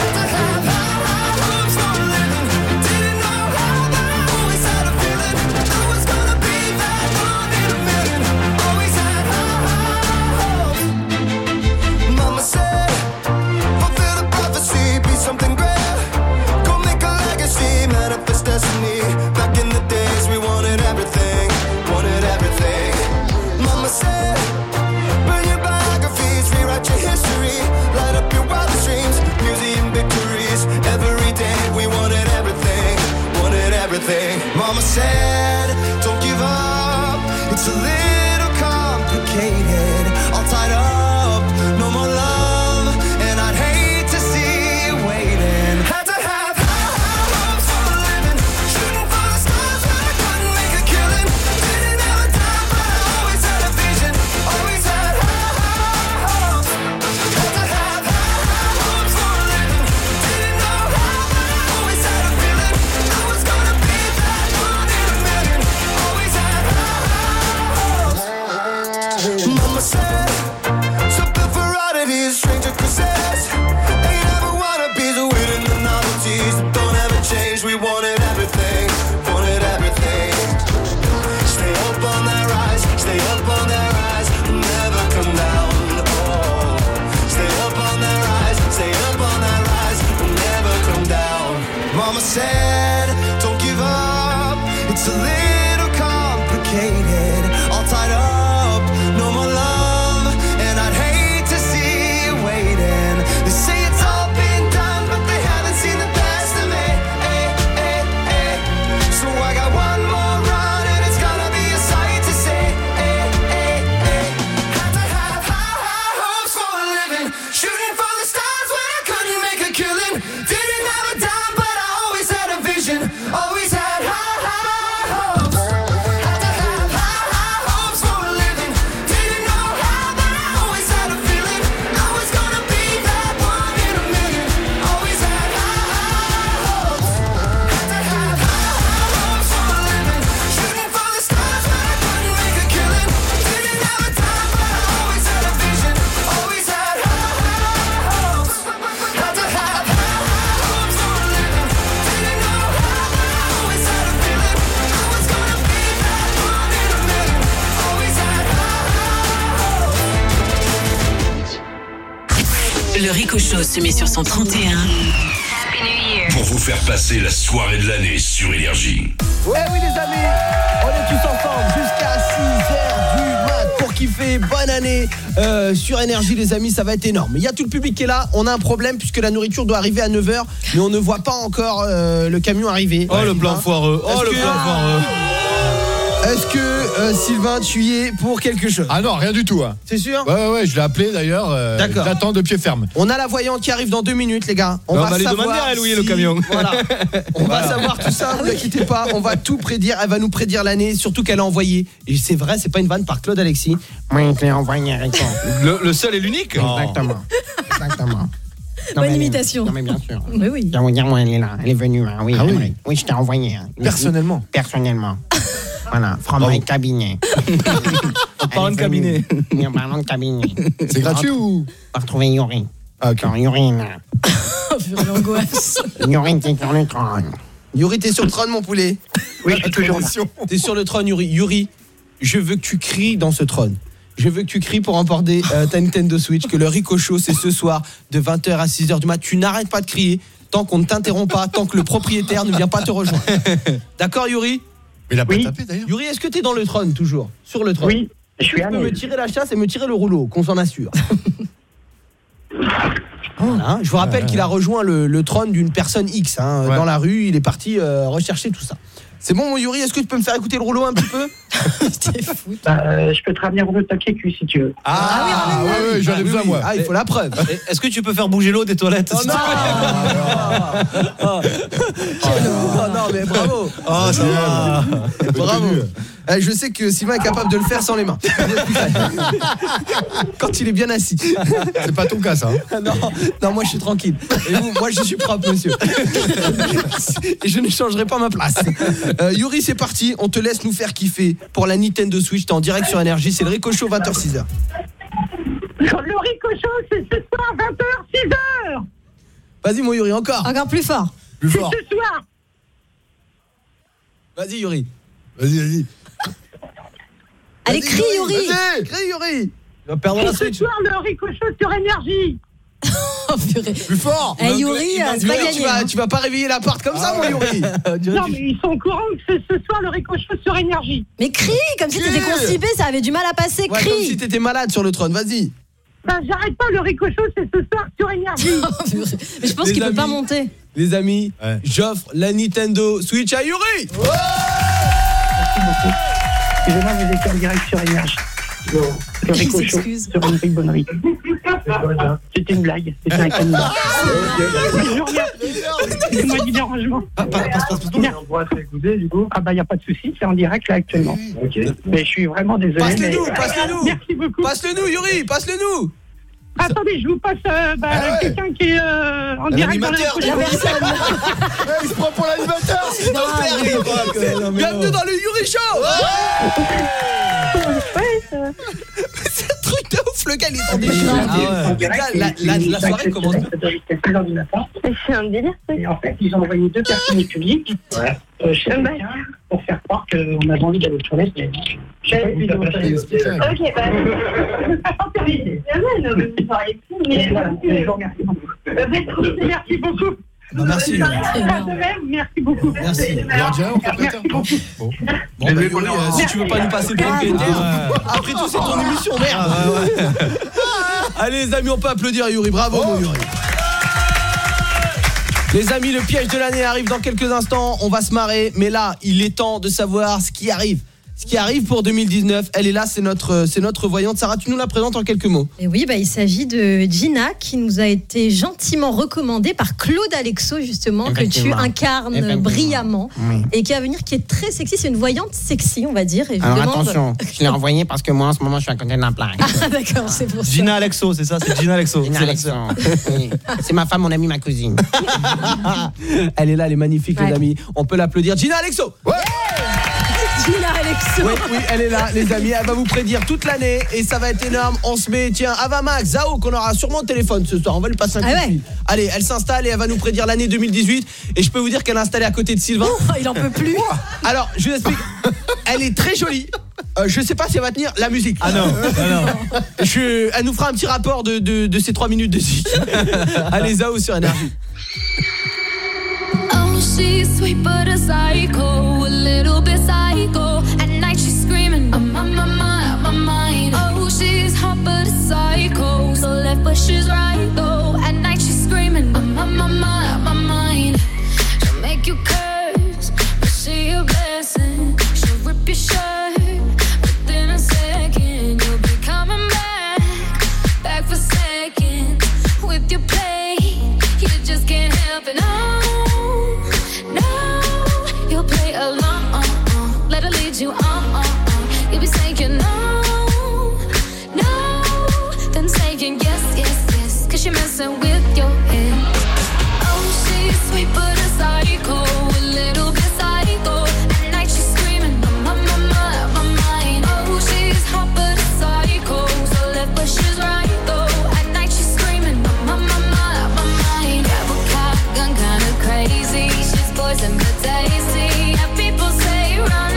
Didn't know how, but I always had a feeling. everything. Mama said, don't give up. It's a little complicated. All tied up, no more love, and I'd hate to see you waiting. Had to have high, high hopes for a living. Shooting for the stars, but I couldn't make a killing. Didn't have a dime, but I always had a vision. Always had high, high hopes. Had to have high, high hopes for a living. Didn't know how, but I always had a feeling. I was gonna be that one in a million. Always had high, high hopes. Mama said, something for oddity is stranger kisses. Ain't ever wanna be the winning the novelties that don't ever change. We wanted everything, wanted everything. Stay up on that rise, stay up on that rise, never come down. Oh, stay up on that rise, stay up on that rise, never come down. Mama said, don't give up. It's a little complicated, all tied up, no more love, and I'd hate to see you waiting. They say it's all been done, but they haven't seen the best of me. Eh, eh, eh. So I got one more run, and it's gonna be a sight to see. Eh, eh, eh. Had to have high, high hopes for a living. Shooting for the stars when I couldn't make a killing. Didn't have a dime, but I always had a vision. Always had high, high hopes. Had to have high, high hopes for a living. Didn't know how, but I always had a feeling. I was gonna be that one in a million. Always had high, high hopes. Had to have high, high hopes for a living. Shooting for the stars when I couldn't make a killing. Didn't have a dime, but I always had a vision. Always had high, high hopes. Had to have high, high hopes for a living. Didn't know how, but I always had a feeling. I was gonna be that one in a million. Always had Le Rico Show se met sur son trente et un. Pour vous faire passer la soirée de l'année sur Énergie. Eh oui les amis, on est tous ensemble jusqu'à six heures du mat pour kiffer. Bonne année euh, sur Énergie les amis, ça va être énorme. Il y a tout le public qui est là, on a un problème puisque la nourriture doit arriver à neuf heures, mais on ne voit pas encore euh, le camion arriver. Oh le plan foireux, oh Est-ce le que- plan foireux. Est-ce que euh, Sylvain tu y es pour quelque chose? Ah non, rien du tout. Hein. C'est sûr? Ouais, ouais, ouais, je l'ai appelé d'ailleurs. Euh, D'accord. J'attends de pied ferme. On a la voyante qui arrive dans deux minutes les gars. On Non, va on va lui savoir demander à Louis si- le camion. Voilà. On Voilà. va savoir tout ça, ne vous inquiétez pas, on va tout prédire, elle va nous prédire l'année, surtout qu'elle a envoyé. Et c'est vrai, c'est pas une vanne par Claude Alexis. Moi, je l'ai envoyé avec Le, le seul et l'unique. Exactement. Exactement. Non, Bonne mais- imitation. Non mais bien sûr. Mais oui. Je vais vous dire, moi, elle est là, elle est venue. Hein. Oui, Ah oui. oui. Oui, je t'ai envoyé. Hein. Personnellement. Personnellement. Voilà, from Bravo. my cabinet. En parlant de cabinet. Oui, en parlant de cabinet. C'est gratuit ou On va retrouver Yuri. Ah, ok. Alors, Yuri, là. Oh, purée, l'angoisse. Yuri, t'es sur le trône. Yuri, t'es sur le trône, mon poulet. Oui, je suis toujours là. T'es sur le trône, Yuri. Yuri, je veux que tu cries dans ce trône. Je veux que tu cries pour emporter euh, ta Nintendo Switch, que le Rico Show, c'est ce soir de vingt heures à six heures du mat. Tu n'arrêtes pas de crier tant qu'on ne t'interrompt pas, tant que le propriétaire ne vient pas te rejoindre. D'accord, Yuri? Mais il a pas Oui. tapé d'ailleurs. Yuri, est-ce que t'es dans le trône, toujours? Sur le trône? Oui, je suis Tu à peux me l'aise. tirer la chasse et me tirer le rouleau, qu'on s'en assure. Voilà. Je vous rappelle qu'il a rejoint le, le trône d'une personne X hein, Ouais. dans la rue, il est parti euh, rechercher tout ça. C'est bon, mon Yuri, est-ce que tu peux me faire écouter le rouleau un petit peu? T'es fou. Bah, euh, je peux te ramener un rouleau de papier cul si tu veux. Ah, oui, Ah ouais, ouais, j'en ai oui, besoin oui. moi. Ah, il faut la preuve. Est-ce que tu peux faire bouger l'eau des toilettes Oh non, oh, non, non, mais bravo. Oh, ça va. Bravo. Eh, je sais que Sylvain est capable de le faire sans les mains. Quand il est bien assis. C'est pas ton cas ça. Hein. Non, non, moi je suis tranquille. Et vous, moi je suis propre, monsieur. Et je ne changerai pas ma place. Euh, Yuri, c'est parti. On te laisse nous faire kiffer pour la Nintendo Switch. T'es en direct sur Énergie. C'est le Rico Show, vingt heures six heures. Le Rico Show, c'est ce soir, vingt heures, six heures. Vas-y, mon Yuri, encore. Encore plus fort. Plus C'est fort. ce soir. Vas-y, Yuri. Vas-y, vas-y. Allez, Vas-y, crie, Yuri. Vas-y, crie, Yuri. Tu vas perdre la C'est ce Switch. soir, le Rico Show sur Énergie. Oh, purée. Plus fort. Eh, Yuri, euh, c'est pas Yuri, gagné. tu vas, hein. tu vas pas réveiller l'appart comme ça, mon Yuri. Non, mais ils sont au courant que c'est ce soir, le Rico Show sur Énergie. Mais crie, comme si Crie. t'étais constipé, ça avait du mal à passer. Ouais, comme Crie. si t'étais malade sur le trône. Vas-y. Ben, j'arrête pas, le Rico Show, c'est ce soir sur Énergie. Mais je pense Les qu'il peut amis. pas monter. les amis, ouais. j'offre la Nintendo Switch à Yuri. Merci beaucoup. Excusez-moi, vous étiez en direct sur Énergie. Le, le Rico Show, sur une belle bonnerie. C'était une blague, c'était un canular. Je vous remercie. Excusez-moi du dérangement. Ah bah il n'y a pas de souci, c'est en direct là actuellement. Okay. Mais je suis vraiment désolé. Passe-le-nous, mais... passe-le-nous. Merci beaucoup. Passe-le-nous, Yuri, passe-le-nous. Attendez, je vous passe euh, bah, ah ouais. quelqu'un qui est euh, en direct dans la personne. Il se prend pour l'animateur. C'est non, non, bienvenue dans le Yuri Show. C'est un truc de ouf, le gars, il est en déchiré. Ah ouais. La, la, la soirée commence. C'est un délire. Et en fait, ils ont envoyé deux personnes publiques ouais. euh, chez eux pour faire croire qu'on avait envie d'aller aux toilettes. Mais je sais pas, ils ont fait. Ok, bah. Je vous remercie beaucoup. Merci beaucoup. Bah merci. Merci beaucoup. Merci. Merci beaucoup. Bon, bon bah, Yuri, euh, si tu veux pas nous passer pour un P T, ah, après tout c'est ton émission, merde. Ah, ouais, ouais. Allez les amis, on peut applaudir Yuri, bravo oh. mon Yuri. Les amis, le piège de l'année arrive dans quelques instants, on va se marrer, mais là, il est temps de savoir ce qui arrive. Ce qui arrive pour deux mille dix-neuf, elle est là, c'est notre, c'est notre voyante. Sarah, tu nous la présentes en quelques mots. Et oui, bah, il s'agit de Gina, qui nous a été gentiment recommandée par Claude Alexo, justement, que tu incarnes brillamment, oui. et qui va venir, qui est très sexy. C'est une voyante sexy, on va dire. Et je Alors demande... attention, je l'ai envoyée parce que moi, en ce moment, je suis à côté de la plaque. Ah d'accord, c'est pour ça. Gina Alexo, c'est ça, c'est Gina Alexo. Gina Alexo. Oui. C'est ma femme, mon amie, ma cousine. Elle est là, elle est magnifique, ouais. les amis. On peut l'applaudir. Gina Alexo. Ouais. Gina Alexo. Oui, oui, elle est là, les amis. Elle va vous prédire toute l'année et ça va être énorme. On se met, tiens, Avamax, Zao, qu'on aura sûrement au téléphone ce soir. On va lui passer un coup de fil. Allez, elle s'installe et elle va nous prédire l'année deux mille dix-huit. Et je peux vous dire qu'elle est installée à côté de Sylvain. Oh, il en peut plus. Alors, je vous explique. Elle est très jolie. Euh, je sais pas si elle va tenir la musique. Ah non, ah non. Je, elle nous fera un petit rapport de, de, de ces trois minutes de zik. Allez, Zao sur Énergie. Oh, she's sweet but a psycho, a little bit psycho. At night she's screaming, I'm on my mind, my mind. Oh, she's hot but a psycho, so left but she's right though. At night she's screaming, I'm on my mind, my mind. She'll make you curse, but she a blessing. She'll rip your shirt, within a second you'll be coming back, back for seconds with your play. You just can't help it. No. You on, on, on. You'll be saying no, no, then saying yes, yes, yes, cause you're messing with your head. Oh, she's sweet but a psycho, a little bit psycho. At night she's screaming, I'm on my mind, my mind. Oh, she's hot but a psycho, so left but she's right though. At night she's screaming, I'm on my mind, my mind. Grab a cop gun, kinda crazy. She's poison but tasty. Yeah, people say run.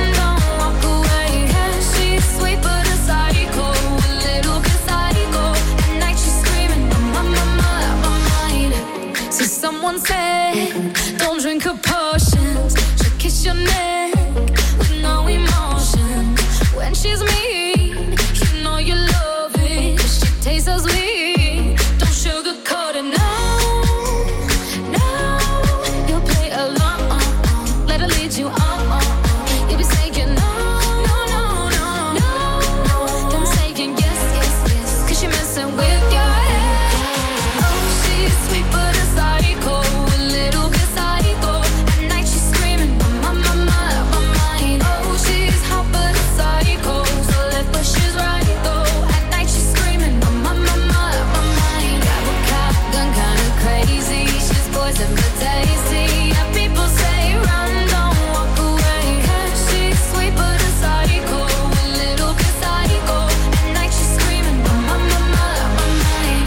Someone said, don't drink her potions. She'll kiss your neck with no emotion. When she's mean, you know you love it, cause she tastes so sweet. Don't sugarcoat it, no, no. You'll play along, let her lead you on. You'll be saying no, no, no, no, no. Then saying yes, yes, yes, cause you're messing with your head. Oh, she's sweet but a psycho, a little bit psycho. At night she's screaming, I'm on my mind, my mind. Oh, she's hot but a psycho, so left but she's right though. At night she's screaming, I'm on my mind, my mind. Grab a cop gun, kinda crazy. She's poison but tasty. Yeah, people say run, don't walk away. She's sweet but a psycho, a little bit psycho. At night she's screaming, I'm on my mind, my mind.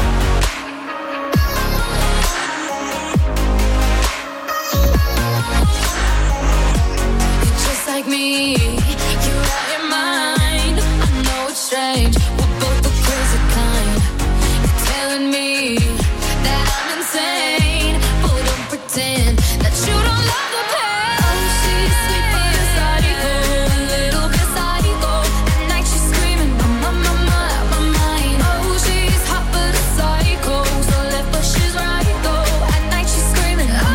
Just like me, you're out your mind. I know it's strange, we're both the crazy kind. You're telling me that I'm insane, but don't pretend that you don't love the pain. Oh, she's sweet but a psycho, a little bit psycho. At night she's screaming, I'm on my mind, my mind. Oh, she's hot but a psycho, so left but she's right though. At night she's screaming, I'm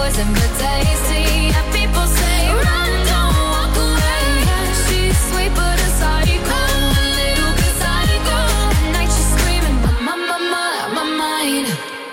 poison but tasty. And people say, run, don't walk away. She's sweet but a psycho, a little bit psycho. At night she's screaming, my, my, my, my mind.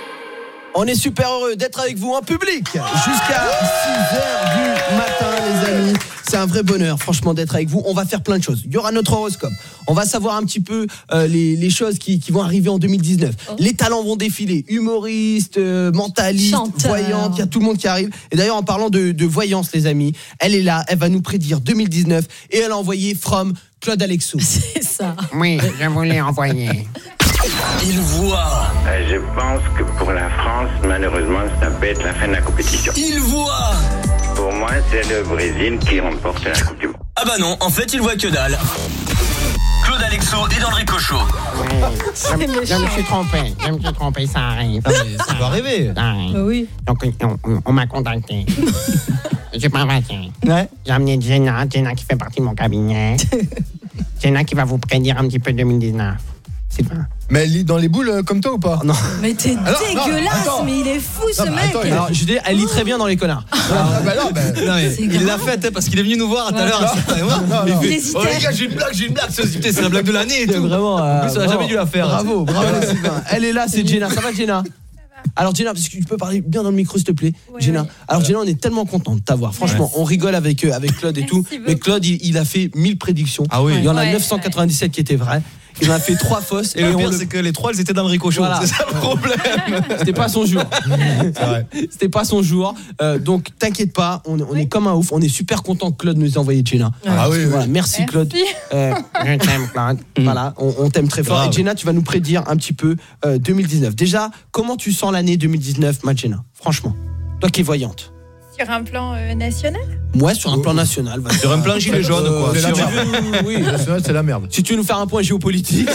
On est super heureux d'être avec vous en public jusqu'à six heures du matin, les amis. C'est un vrai bonheur, franchement, d'être avec vous. On va faire plein de choses. Il y aura notre horoscope. On va savoir un petit peu euh, les, les choses qui, qui vont arriver en deux mille dix-neuf. Oh. Les talents vont défiler. Humoristes, euh, mentalistes, Chanteur. voyantes. Il y a tout le monde qui arrive. Et d'ailleurs, en parlant de, de voyance, les amis, elle est là. Elle va nous prédire deux mille dix-neuf. Et elle a envoyé From Claude Alexo. C'est ça. Oui, je voulais envoyer. Il voit. Euh, je pense que pour la France, malheureusement, ça peut être la fin de la compétition. Il voit. Pour moi, c'est le Brésil qui remporte la Coupe du Monde. Ah bah non, en fait, il voit que dalle. Claude Alexo et dans le Ricochot. Oui, je, je me suis trompé. Je me suis trompé, ça arrive. Ah, mais ça va arriver. Ça arrive. Bah oui. Donc, on, on, on m'a contacté. J'ai pas inventé. Ouais. J'ai amené Jenna, Jenna qui fait partie de mon cabinet. Jenna qui va vous prédire un petit peu deux mille dix-neuf. C'est pas. Mais elle lit dans les boules euh, comme toi ou pas? Non. Mais t'es Alors, dégueulasse, non, mais il est fou ce non, mec. attends, Alors, je dis, elle lit très bien dans les connards. Ah, bah non, bah, Non, mais C'est il grave. l'a fait parce qu'il est venu nous voir tout à Ouais. l'heure. non, non. Il hésitait. Oh les gars, j'ai une blague, j'ai une blague. Putain, c'est la blague de l'année et C'est tout. vraiment. En euh, plus, on a vraiment. jamais dû la faire. Bravo, bravo Sylvain. Elle est là, c'est Jenna. Ça va, Jenna? Alors Jenna, parce que tu peux parler bien dans le micro s'il te plaît, Ouais, Jenna. ouais. Alors Jenna, on est tellement content de t'avoir. Franchement, on rigole avec euh, avec Claude et Merci tout. beaucoup. Mais Claude, il, il a fait mille prédictions. Ah oui. Il y en a Ouais, neuf cent quatre-vingt-dix-sept qui étaient vraies. Il en a fait trois fausses. Et le on pire, le- c'est que les trois, elles étaient dans le ricochot. Voilà. C'est ça le problème. C'était pas son jour. C'est vrai. C'était pas son jour. Euh, donc t'inquiète pas, on, on est comme un ouf. On est super content que Claude nous ait envoyé Jenna. Ah oui, oui. Voilà, merci, Merci. Claude. Euh, Je t'aime, Claude. Voilà, on, on t'aime très fort. Grave. Et Jenna, tu vas nous prédire un petit peu euh, deux mille dix-neuf. Déjà, comment tu sens l'année deux mille dix-neuf, ma Jenna? Franchement, toi qui es voyante. Sur un plan euh, national. Moi, sur un plan national. vas-y. Sur un plan gilet jaune, quoi. C'est la Sur- merde. oui. National, c'est la merde. Si tu veux nous faire un point géopolitique,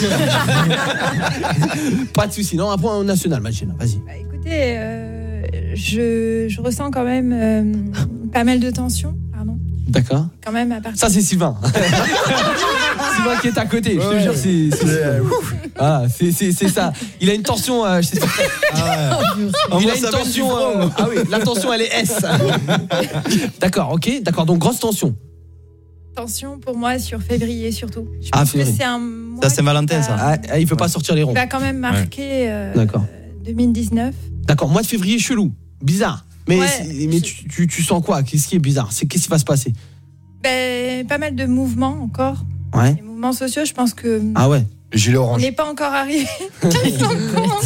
pas de souci. Non, un point national, ma Jenna. Vas-y. Bah, écoutez, euh, je, je ressens quand même euh, pas mal de tension. Pardon. D'accord. Quand même à partir. Ça, c'est Sylvain. Sylvain qui est à côté. Je te Ouais. jure, c'est c'est- C'est, euh, voilà, c'est c'est c'est ça. Il a une tension. Euh, je sais pas. ah ouais. Il a une tension. euh, ah oui, la tension, elle est S. D'accord, ok, d'accord. Donc grosse tension. Tension pour moi sur février surtout. Je Ah, pense que février. c'est un mois Ça, c'est qui Valentin, va- ça. Ah, ah, il peut pas sortir les ronds. qui va quand même marquer euh, D'accord. deux mille dix-neuf. D'accord. Mois de février, chelou, bizarre. Mais Ouais. c'est- mais tu, tu, tu sens quoi? Qu'est-ce qui est bizarre? C'est qu'est-ce qui va se passer? Ben, pas mal de mouvements encore. Ouais. Les mouvements sociaux, je pense que Ah ouais. Gilet on orange. n'est pas encore arrivé. Ils sont cons.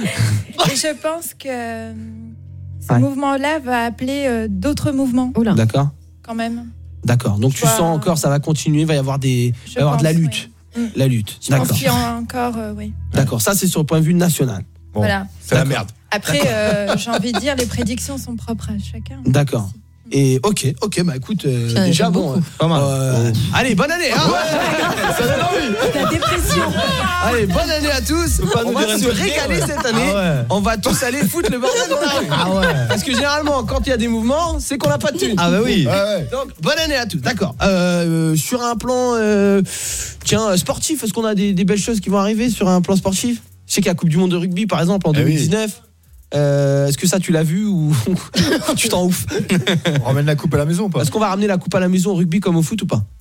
Et je pense que euh, ce Ouais. mouvement-là va appeler euh, d'autres mouvements Oula. D'accord. quand même. D'accord. Donc tu Vois- sens encore, ça va continuer, il va y avoir des, Je il va y avoir de la pense, lutte, oui. Mm. la lutte. Je pense D'accord. qu'il y a encore, euh, oui. D'accord. Ça c'est sur le point de vue national. Bon, Voilà. c'est la D'accord. merde. Après, euh, j'ai envie de dire, les prédictions sont propres à chacun. D'accord. Et ok, ok, bah écoute, euh, Putain, déjà j'aime bon. beaucoup. Pas mal. Allez, bonne année. Hein Ça donne envie. La dépression. Allez, bonne année à tous. pas On nous va dire un se truc régaler bien, ouais. cette année. Ah ouais. On va tous aller foutre le bordel dans la rue. Ah ouais. Parce que généralement, quand il y a des mouvements, c'est qu'on n'a pas de thunes. Ah bah oui. Ouais, ouais. Donc, bonne année à tous. D'accord. Euh, sur un plan, euh, tiens, euh, sportif, est-ce qu'on a des, des belles choses qui vont arriver sur un plan sportif? Je sais qu'il y a la Coupe du Monde de rugby, par exemple, en Eh deux mille dix-neuf. Euh, est-ce que ça, tu l'as vu ou tu t'en ouf? On ramène la coupe à la maison ou pas? Est-ce qu'on va ramener la coupe à la maison au rugby comme au foot ou pas?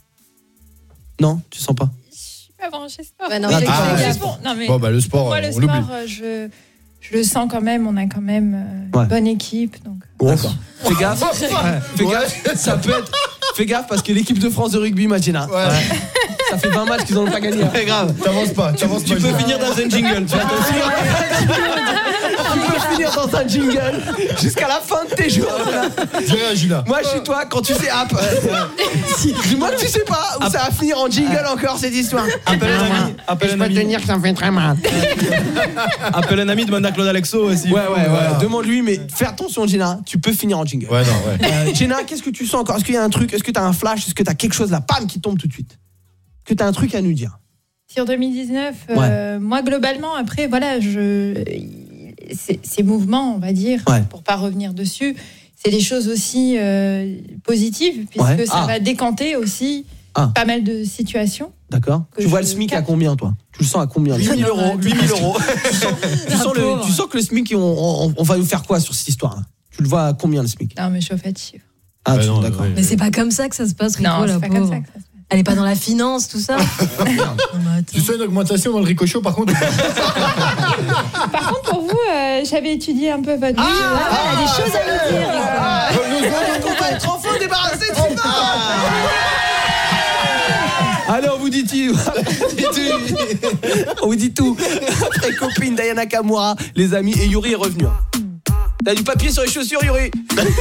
Non, tu sens pas? Je suis pas branchée sport. Ouais, non, Mais mais je- ah, je- c'est bon, non, mais Bon, bah, le sport, pour moi, euh, le on sport, l'oublie. euh, je, je le sens quand même. On a quand même euh, Ouais. une bonne équipe. Donc. D'accord. Fais gaffe. Fais gaffe. Ça peut être. Fais gaffe parce que l'équipe de France de rugby, Magina. Ouais. Ça fait vingt matchs qu'ils n'ont pas gagné. C'est grave. T'avances pas, t'avances Tu pas. peux finir dans un jingle. Tu Tu peux finir dans un jingle jusqu'à la fin de tes jours. Dirais à Gina. Moi, je suis toi quand tu sais app. Dis-moi que tu sais pas où ça va finir en jingle encore cette histoire. Appelle un ami. Je Appelle un peux te ami. dire que ça me fait très mal. Appelle un ami, demande à Claude Alexo aussi. Ouais, ouais, ouais. Demande-lui, mais fais attention, Gina. Tu peux finir en jingle. Ouais, non, ouais. Euh, Gina, qu'est-ce que tu sens encore? Est-ce qu'il y a un truc? Est-ce que tu as un flash? Est-ce que tu as quelque chose là, pam, qui tombe tout de suite? Est-ce que tu as un truc à nous dire? Sur deux mille dix-neuf, euh, moi globalement, après, voilà, je, ces, ces mouvements, on va dire, Ouais. pour pas revenir dessus, c'est des choses aussi euh, positives, puisque Ouais. ça Ah. va décanter aussi Ah. pas mal de situations. D'accord. Que Tu vois le je SMIC à capte. combien, toi? Tu le sens à combien? huit mille euros. huit mille euros. Tu sens, tu sens le, tu sens que le SMIC, on, on, on va nous faire quoi sur cette histoire-là? Tu Tu le vois à combien le SMIC? Non, mais je suis au fait de chiffres. Ah, tu- d'accord. Mais c'est pas comme ça que ça se passe, Rico, Non, la c'est pas pauvre. comme ça que ça se passe. Elle est pas dans la finance, tout ça. Tu sens une augmentation dans le ricochet par contre? Par contre, pour vous, euh, j'avais étudié un peu votre vie. Ah, elle a des choses à nous dire. Ah, on va être enfin débarrassé de Sylvain. Allez, on vous dit tout. On vous dit tout. Après copine Diana Kamura, les amis, et Yuri est revenu. T'as du papier sur les chaussures, Yuri?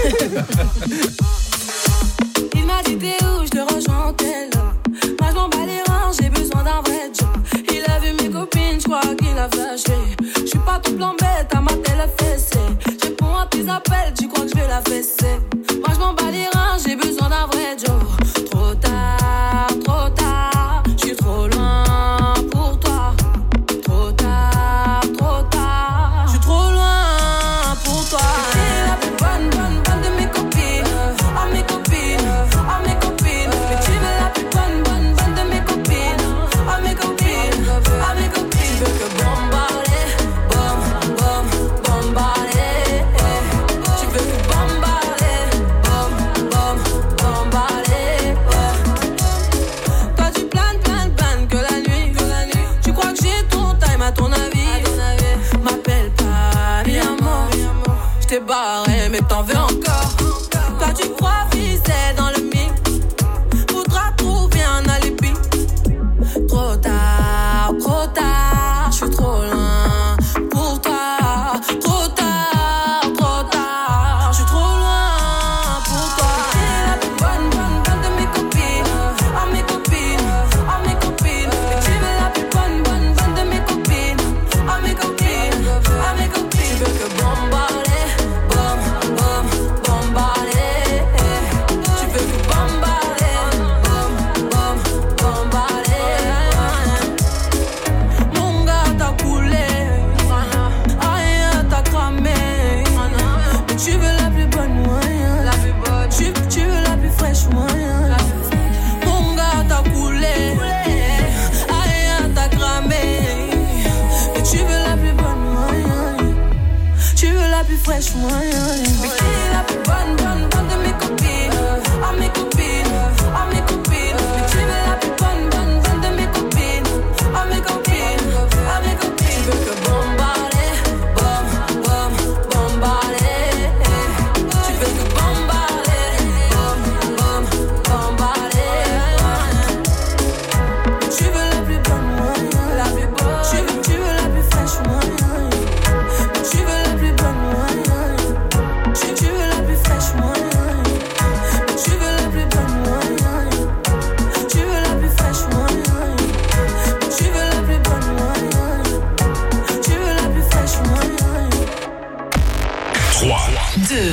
Il m'a dit t'es où, je te rejoins tel. Moi je m'en bats les reins, j'ai besoin d'un vrai job. Il a vu mes copines, je crois qu'il a flashé. Je suis pas tout plan bête, à ma télé fessée. Je réponds à tes appels, tu crois que je vais la fesser. Moi je m'en bats les reins, j'ai besoin d'un vrai job. Trop tard, trop tard, je suis trop loin pour toi. Trop tard, trop tard, je suis trop loin pour toi. T'es la plus bonne, bonne, bonne de mes copines. Oh mes copines, oh mes copines. Mais tu veux la plus bonne, bonne, bonne de mes copines. Oh mes copines, oh mes copines. Tu veux que bombarder, bom, bom, bombarder. Tu veux que bombarder, bom, bom, bombarder. Toi tu planes, planes, planes que la nuit, que la nuit. Tu crois que j'ai ton time à ton avis? M'appelle pas, mi amor. J't'ai barré mais t'en veux encore. Toi tu crois viser dans le mic. Faudra trouver un alibi. Trop tard, trop tard, j'suis trop loin pour toi. Trop tard, trop tard, j'suis trop loin pour toi. T'es la plus bonne, bonne, bonne de mes copines. Oh mes copines, oh mes copines. Mais tu veux la plus bonne, bonne, bonne de mes copines. Oh mes copines, oh mes copines. Tu veux que bombarder, bom, bom, bombarder. Tu veux que bombarder, bom, bom, bombarder. Mon gars t'a coulé, rien t'a cramé. Mais tu veux la plus bonne moyen. Tu, tu veux la plus fraîche moyen. Mon gars t'a coulé, rien t'a cramé. Mais tu veux la plus bonne moyen. Tu veux la plus fraîche moyen. Mais qui est la plus bonne, bonne, bonne de mes copines? Oh mes copines, oh mes copines. Mais tu veux la plus bonne, bonne, bonne de mes copines? Oh mes copines, oh mes copines. Tu veux que bombarder, bom, bom, bombarder. Tu veux que bombarder, bom, bom, bombarder. Tu veux la plus bonne moyen, la plus bonne. Tu veux, tu veux la plus fraîche moyen. Tu veux la plus bonne moyen. Tu, tu veux la plus fraîche moyen. Tu veux la plus bonne moyen. Tu veux la plus fraîche moyen. Tu veux la plus bonne moyen. Tu veux la plus fraîche moyen. trois, deux,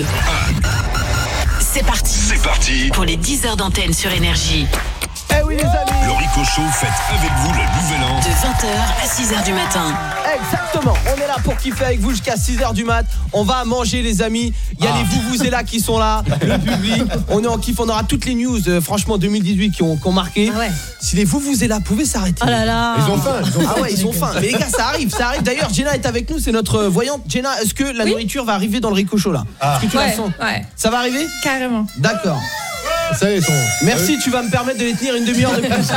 c'est parti. C'est parti. Pour les dix heures d'antenne sur Énergie. Eh oui les amis. Le Rico Show fête avec vous le nouvel an. De vingt heures à six heures du matin. Exactement, on est là pour kiffer avec vous jusqu'à six heures du mat. On va manger les amis. Il y a Ah. les Vuvuzela qui sont là, le public. On est en kiff, on aura toutes les news euh, franchement deux mille dix-huit qui ont, qui ont marqué. Ah ouais. Si les Vuvuzela pouvaient s'arrêter. Oh là là. Ils ont faim, ils ont faim. Ah ouais, ils ont faim. Mais les gars, ça arrive, ça arrive. D'ailleurs, Jenna est avec nous, c'est notre euh, voyante. Jenna, est-ce que la Oui. nourriture va arriver dans le Rico Show là? Ah. Est-ce que tu Ouais, la sens? ouais, Ça va arriver? carrément. D'accord. Ça y est, ils sont. Merci, tu vas me permettre de les tenir une demi-heure de plus.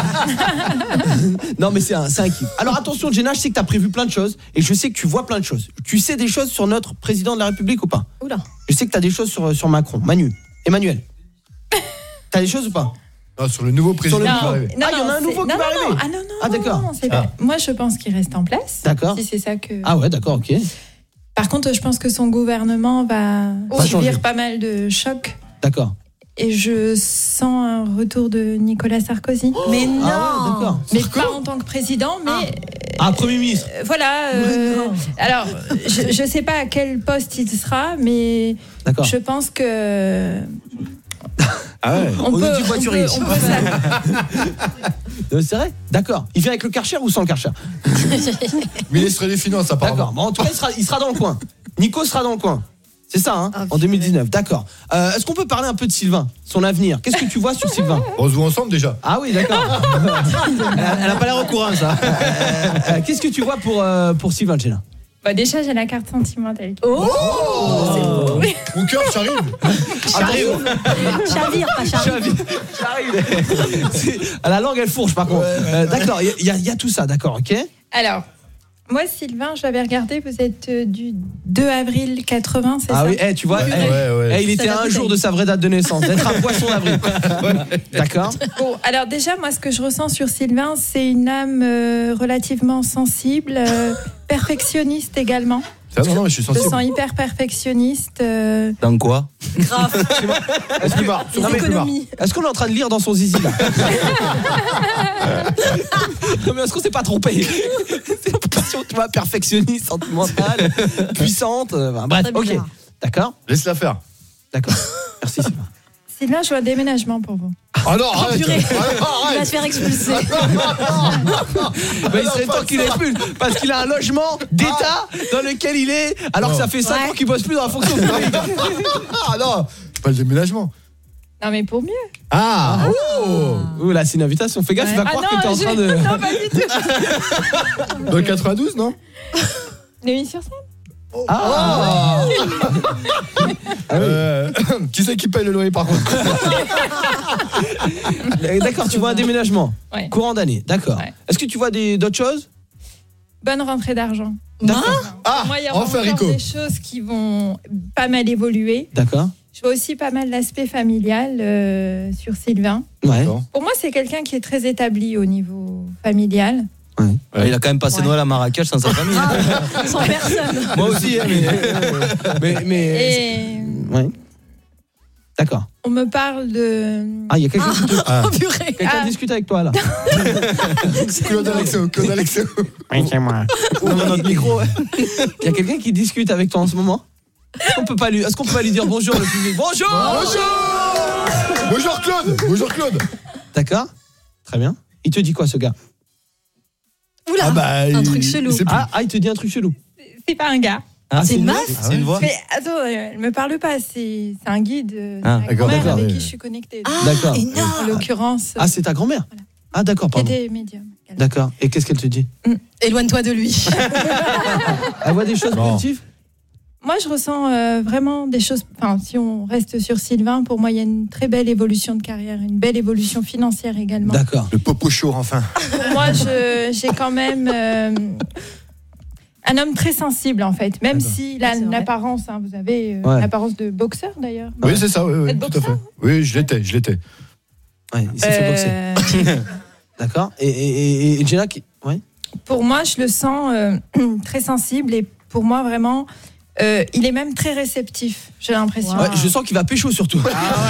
Non mais c'est un, c'est un kiff. Alors attention Jenna, je sais que tu as prévu plein de choses et je sais que tu vois plein de choses. Tu sais des choses sur notre président de la République ou pas? Oula. Je sais que tu as des choses sur, sur Macron. Manu, Emmanuel. T'as des choses ou pas? Ah, sur le nouveau président Sur le qui va Non, arriver. non, Ah, il y en a un c'est- nouveau qui non, va non, arriver. non. Ah non, non. Ah, d'accord. non, c'est Ah. pas- Moi, je pense qu'il reste en place. D'accord. Si c'est ça que. Ah ouais, d'accord, ok. Par contre, je pense que son gouvernement va, Va changer. subir pas mal de chocs. D'accord. Et je sens un retour de Nicolas Sarkozy. Mais non. Ah ouais, d'accord. Mais pas en tant que président, mais Ah, Premier ministre. euh, voilà. euh, alors, je, je sais pas à quel poste il sera, mais D'accord. je pense que Ah ouais. on, On peut, nous dit on voiturier. peut- on peut ça- Euh, C'est vrai? D'accord. Il vient avec le Karcher ou sans le Karcher? Ministre des Finances, apparemment. D'accord. Bon, en tout cas, il sera, il sera dans le coin. Nico sera dans le coin. C'est ça, hein, Oh, en deux mille dix-neuf. D'accord. Euh, Est-ce qu'on peut parler un peu de Sylvain, son avenir? Qu'est-ce que tu vois sur Sylvain? On se voit ensemble déjà. Ah oui, d'accord. elle, a, elle a pas l'air au courant, ça. Euh, euh, Qu'est-ce que tu vois pour, euh, pour Sylvain, Jenna? Bah, déjà, j'ai la carte sentimentale. Oh, Oh. Oui. On cœur, j'arrive. J'arrive. Chavire, pas chavire. J'arrive. C'est- La langue, elle fourche, par contre. Euh, d'accord, il y, a- il y a tout ça, d'accord, ok. Alors, moi, Sylvain, j'avais regardé, vous êtes euh, du deux avril quatre-vingts, c'est Ah ça? oui, eh, tu vois, Ouais, eh, ouais, ouais. eh, il était à un jour de sa vraie date de naissance, d'être un poisson d'avril. D'accord. Bon, alors déjà, moi, ce que je ressens sur Sylvain, c'est une âme euh, relativement sensible, euh, perfectionniste également. Ça, non, non, je suis Je me sensible. sens hyper perfectionniste. euh, Dans quoi? Grave. Est-ce que- Les non, mais- économies. est-ce qu'on est en train de lire dans son zizi là? Non, mais est-ce qu'on s'est pas trompé? C'est une passion, tu vois, perfectionniste, sentimentale, puissante. euh, enfin, bref, Très ok. bizarre. D'accord. Laisse-la faire. D'accord. Merci Sylvain. Sylvain, je vois un déménagement pour vous. Ah non, Oh, arrête. purée. Ah, Il va arrête. se faire expulser. Bah, il serait temps qu'il expulse parce qu'il a un logement d'État dans lequel il est alors que ça fait cinq Ouais. ans qu'il bosse plus dans la fonction publique. Ah non, pas le déménagement. Non, mais pour mieux. Ah, oh. Ouh là, c'est une invitation. Fais gaffe, Ouais. il va Ah croire non, que t'es en j'ai- train de. Non, pas du tout. Dans le quatre-vingt-douze, non? L'émission sur scène? Ah. Euh, Qui c'est qui paye le loyer par contre? D'accord, tu vois un déménagement. Ouais. Courant d'année, d'accord. Ouais. Est-ce que tu vois des d'autres choses? Bonne rentrée d'argent. D'accord. Ah, Moi, il y aura enfin encore Rico. des choses qui vont pas mal évoluer. D'accord. Je vois aussi pas mal l'aspect familial euh, sur Sylvain. Ouais. Pour moi, c'est quelqu'un qui est très établi au niveau familial. Ouais, il a quand même passé Ouais. Noël à Marrakech sans sa famille. Ah, sans personne. Moi aussi, hein, mais... Mais, mais... Et Ouais. D'accord. on me parle de... Ah, il y a quelqu'un qui te... Ah. Oh, purée. Quelqu'un Ah. discute avec toi là. Claude Alexo, Claude Alexo. Oui, c'est moi. Ouvre notre micro. Il y a quelqu'un qui discute avec toi en ce moment. Est-ce qu'on peut pas lui, est-ce qu'on peut pas lui dire bonjour le public? Bonjour. Bonjour. Bonjour Claude. Bonjour Claude. D'accord. Très bien. Il te dit quoi ce gars? Oula, Ah bah, un il- truc chelou. il sait plus. Ah, ah, il te dit un truc chelou. C'est pas un gars. Ah, C'est une meuf? C'est une voix? Mais attends, euh, elle me parle pas, c'est c'est un guide, euh, Ah, c'est ma d'accord, grand-mère d'accord, avec oui. qui je suis connectée. Ah, D'accord. En énorme. l'occurrence, Ah, c'est ta grand-mère. Ah, d'accord, qui pardon. était médium. D'accord. Et qu'est-ce qu'elle te dit? Éloigne-toi de lui. Elle voit des choses Non. positives? Moi, je ressens euh, vraiment des choses. Enfin, si on reste sur Sylvain, pour moi, il y a une très belle évolution de carrière, une belle évolution financière également. D'accord. Le popo chaud enfin. Pour moi, je- j'ai quand même euh, un homme très sensible, en fait. Même s'il a C'est vrai. l'apparence, hein, vous avez euh, Ouais. l'apparence de boxeur d'ailleurs. Oui, c'est ça, oui, oui, Êtes tout à boxeur, fait. Oui, je l'étais, je l'étais. Ouais, il s'est fait boxer. Euh, D'accord. Et, et, et, et Jenna qui... Ouais. Pour moi, je le sens euh, très sensible et pour moi, vraiment, euh, il est même très réceptif, j'ai l'impression. Ouais, je sens qu'il va pécho surtout.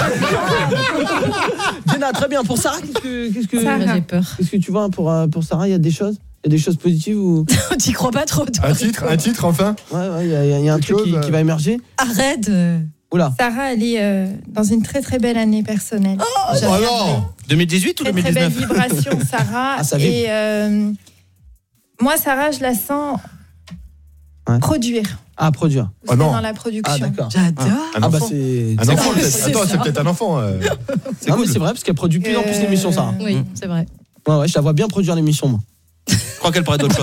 Jenna, très bien. Pour Sarah, qu'est-ce que, qu'est-ce que, Sarah. J'ai peur. qu'est-ce que tu vois pour, euh, pour Sarah? Il y a des choses? Il y a des choses positives ou... T'y crois pas trop, toi. Un titre, un titre enfin. Ouais, ouais, il y a, il y a un Quelque truc qui, chose, qui va émerger. Arrête. euh. Oula. Sarah, elle est euh, dans une très très belle année personnelle. Oh J'adore. non. deux mille dix-huit ou Très deux mille très belle dix-neuf? vibration, Sarah. Ah, ça vibre. et euh, moi, Sarah, je la sens Ouais. produire. Ah, produire. Vous Oh savez, non. dans la production. Ah, d'accord. J'adore. Un Ah, bah enfant. c'est. Un c'est enfant, cool. peut-être. C'est Attends, ça. c'est peut-être un enfant. euh. Non, mais c'est vrai, parce qu'elle produit de plus en plus Euh, l'émission, Sarah. Oui, c'est vrai. Ouais, ouais, je la vois bien produire l'émission, moi. Je crois qu'elle parlait d'autre chose.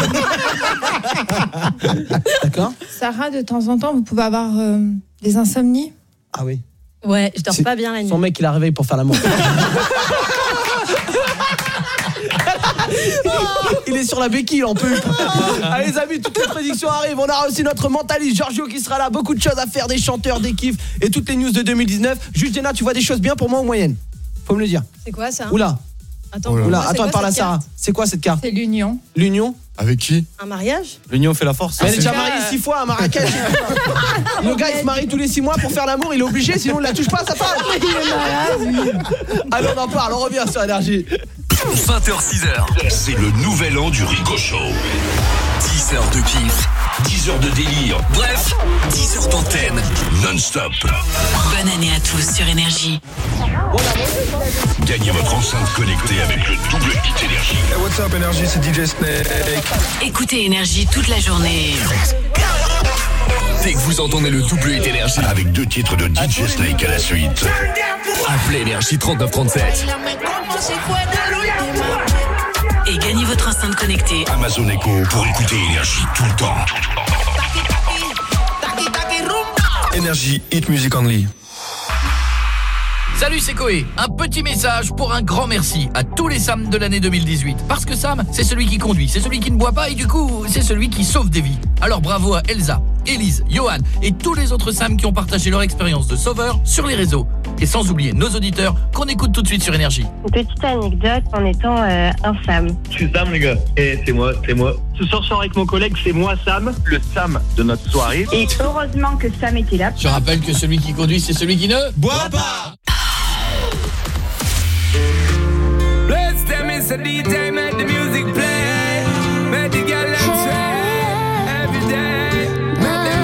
D'accord. Sarah, de temps en temps, vous pouvez avoir euh, des insomnies. Ah oui. Ouais, je dors C'est- pas bien la nuit. Son mec, il la réveille pour faire l'amour. Il est sur la béquille, on peut. Allez les amis, toutes les prédictions arrivent. On aura aussi notre mentaliste Giorgio qui sera là. Beaucoup de choses à faire, des chanteurs, des kiffs et toutes les news de deux mille dix-neuf. Juste Jenna, tu vois des choses bien pour moi ou moyenne? Faut me le dire. C'est quoi ça? Oula. Attends, Oula, moi, c'est attends, quoi elle parle à cette Sarah. carte? C'est quoi cette carte? C'est l'union. L'union? Avec qui? Un mariage? L'union fait la force. Elle est déjà c'est- mariée six fois à Marrakech. Le gars il se marie tous les six mois pour faire l'amour, il est obligé, sinon il la touche pas sa femme. Allez, on en parle, on revient sur Énergie. vingt heures six heures, c'est le nouvel an du Rico Show. dix heures de kiff, dix heures de délire, bref, dix heures d'antenne non-stop. Bonne année à tous sur Énergie. Gagnez votre enceinte connectée avec le double hit Énergie. Hey, what's up, Énergie, c'est D J Snake. Écoutez Énergie toute la journée. Dès que vous entendez le double hit Énergie avec deux titres de D J Snake à la suite, appelez Énergie trente-neuf trente-sept. Et gagnez votre enceinte connectée. Amazon Echo pour écouter Énergie tout le temps. Énergie, hit music only. Salut, c'est Koé. Un petit message pour un grand merci à tous les Sam de l'année deux mille dix-huit. Parce que Sam, c'est celui qui conduit, c'est celui qui ne boit pas et du coup, c'est celui qui sauve des vies. Alors bravo à Elsa, Élise, Johan et tous les autres Sam qui ont partagé leur expérience de sauveur sur les réseaux. Et sans oublier nos auditeurs qu'on écoute tout de suite sur Énergie. Une petite anecdote en étant euh, un Sam. Je suis Sam, les gars. Et c'est moi, c'est moi. Ce soir, je sors avec mon collègue, c'est moi, Sam, le Sam de notre soirée. Et heureusement que Sam était là. Je rappelle que celui qui conduit, c'est celui qui ne boit pas. Bless them, it's a D J, make the music play. Make the girl them say every day. Make them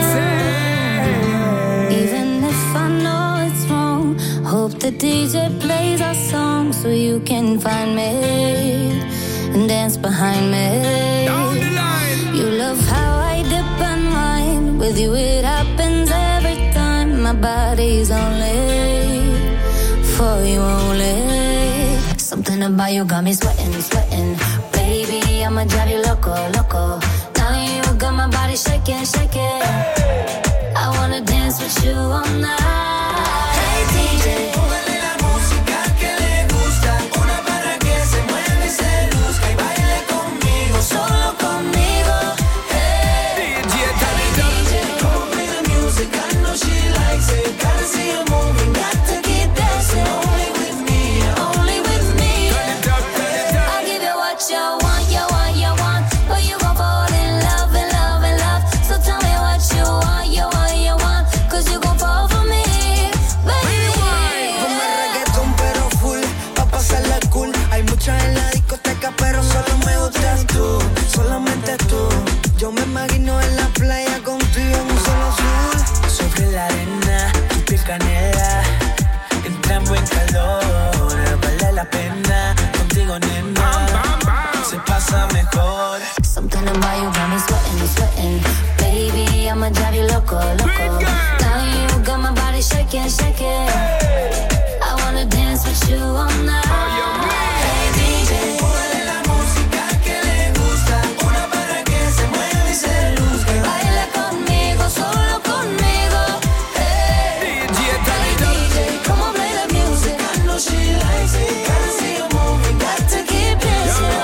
say. Even if I know it's wrong, hope the D J plays our song so you can find me and dance behind me. Down the line. You love how I dip and wine. With you it happens every time. My body's only for you only. Something about you got me sweating, sweating. Baby, I'ma drive you loco, loco. Now you got my body shaking, shaking. I wanna dance with you all night. Hey D J, Póngale la música que le gusta. Una para que se mueva y se luzca. Y baile conmigo, solo conmigo. Hey, D J, turn it up. Come on, play the music. I know she likes it. Gotta see her moving, got to keep dancing. Only with me, only with me. I'll give you what you want, you want, you want. But you gon' fall in love, in love, in love. So tell me what you want, you want, you want. Cause you gon' fall for me, baby. Como reggaetón pero full, pa' pasarla cool. Hay muchas en la discoteca pero solo me gustas tú, solamente tú. Yo me imagino en la playa contigo en un solo azul. Sobre la arena, tu piel canela. Entramos en calor, vale la pena. Contigo nena, se pasa mejor. Something about you got me sweating, sweating. Baby, I'ma drive you loco, loco. Now you got my body shaking, shaking. I wanna dance with you all night. Hey D J, Póngale la música que le gusta. Una para que se mueva y se luzca. baila conmigo, solo conmigo. Hey, D J, turn it up. D J, come on, play the music. I know she likes it. Gotta see her moving, got to keep dancing.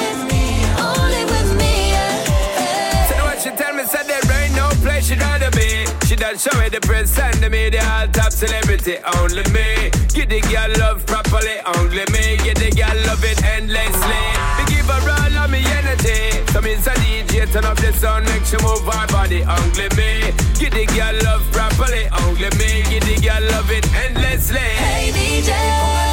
Only with me, yeah. So what she tell me, said there ain't no place she'd rather be. She done show me the press and the media, all top celebrity, only me. Give the girl love properly, only me. Give the girl love it endlessly. Me give her all of me energy. So means a D J turn up the sound, make she move her body, only me. Give the girl love properly, only me. Give the girl love it endlessly. Hey D J,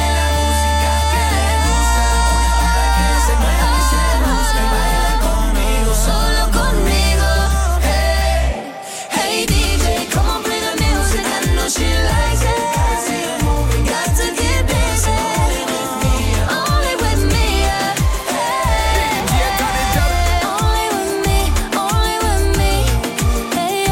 solo conmigo. Hey, hey D J, come on, play the music. I know she likes it. Got to keep dancing. Only with me, yeah. Hey, only with me, only with me. Hey,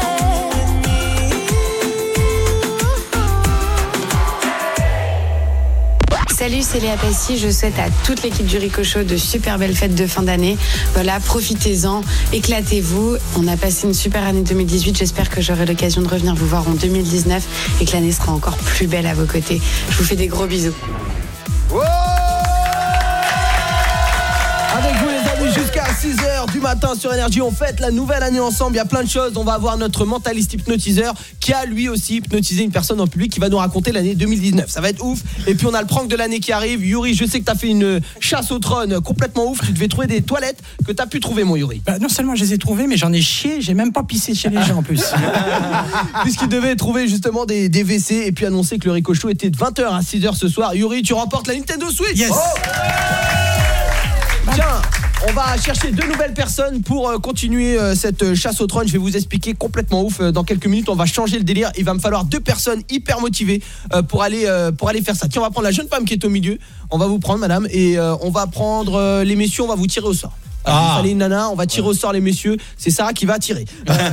Salut, c'est Léa Passy. Je souhaite à toute l'équipe du Rico Show de super belles fêtes de fin d'année. Voilà, profitez-en, éclatez-vous. On a passé une super année deux mille dix-huit. J'espère que j'aurai l'occasion de revenir vous voir en deux mille dix-neuf et que l'année sera encore plus belle à vos côtés. Je vous fais des gros bisous. Oh Avec vous les amis jusqu'à six heures du matin sur Énergie, on fête la nouvelle année ensemble, il y a plein de choses. On va avoir notre mentaliste hypnotiseur qui a lui aussi hypnotisé une personne en public qui va nous raconter l'année deux mille dix-neuf. Ça va être ouf. Et puis on a le prank de l'année qui arrive. Yuri, je sais que t'as fait une chasse au trône complètement ouf. Tu devais trouver des toilettes que t'as pu trouver, mon Yuri. Bah, non seulement je les ai trouvées, mais j'en ai chié, j'ai même pas pissé chez les gens en plus. Puisqu'il devait trouver justement des, des W C et puis annoncer que le Rico Show était de vingt heures à six heures ce soir. Yuri, tu remportes la Nintendo Switch. Yes. Oh Tiens, on va chercher deux nouvelles personnes pour euh, continuer euh, cette chasse au trône. Je vais vous expliquer complètement ouf. Euh, dans quelques minutes, on va changer le délire. Il va me falloir deux personnes hyper motivées euh, pour aller euh, pour aller faire ça. Tiens, on va prendre la jeune femme qui est au milieu. On va vous prendre, madame, et euh, on va prendre euh, les messieurs. On va vous tirer au sort. Ah. Il fallait une nana, on va tirer au sort les messieurs, c'est Sarah qui va tirer.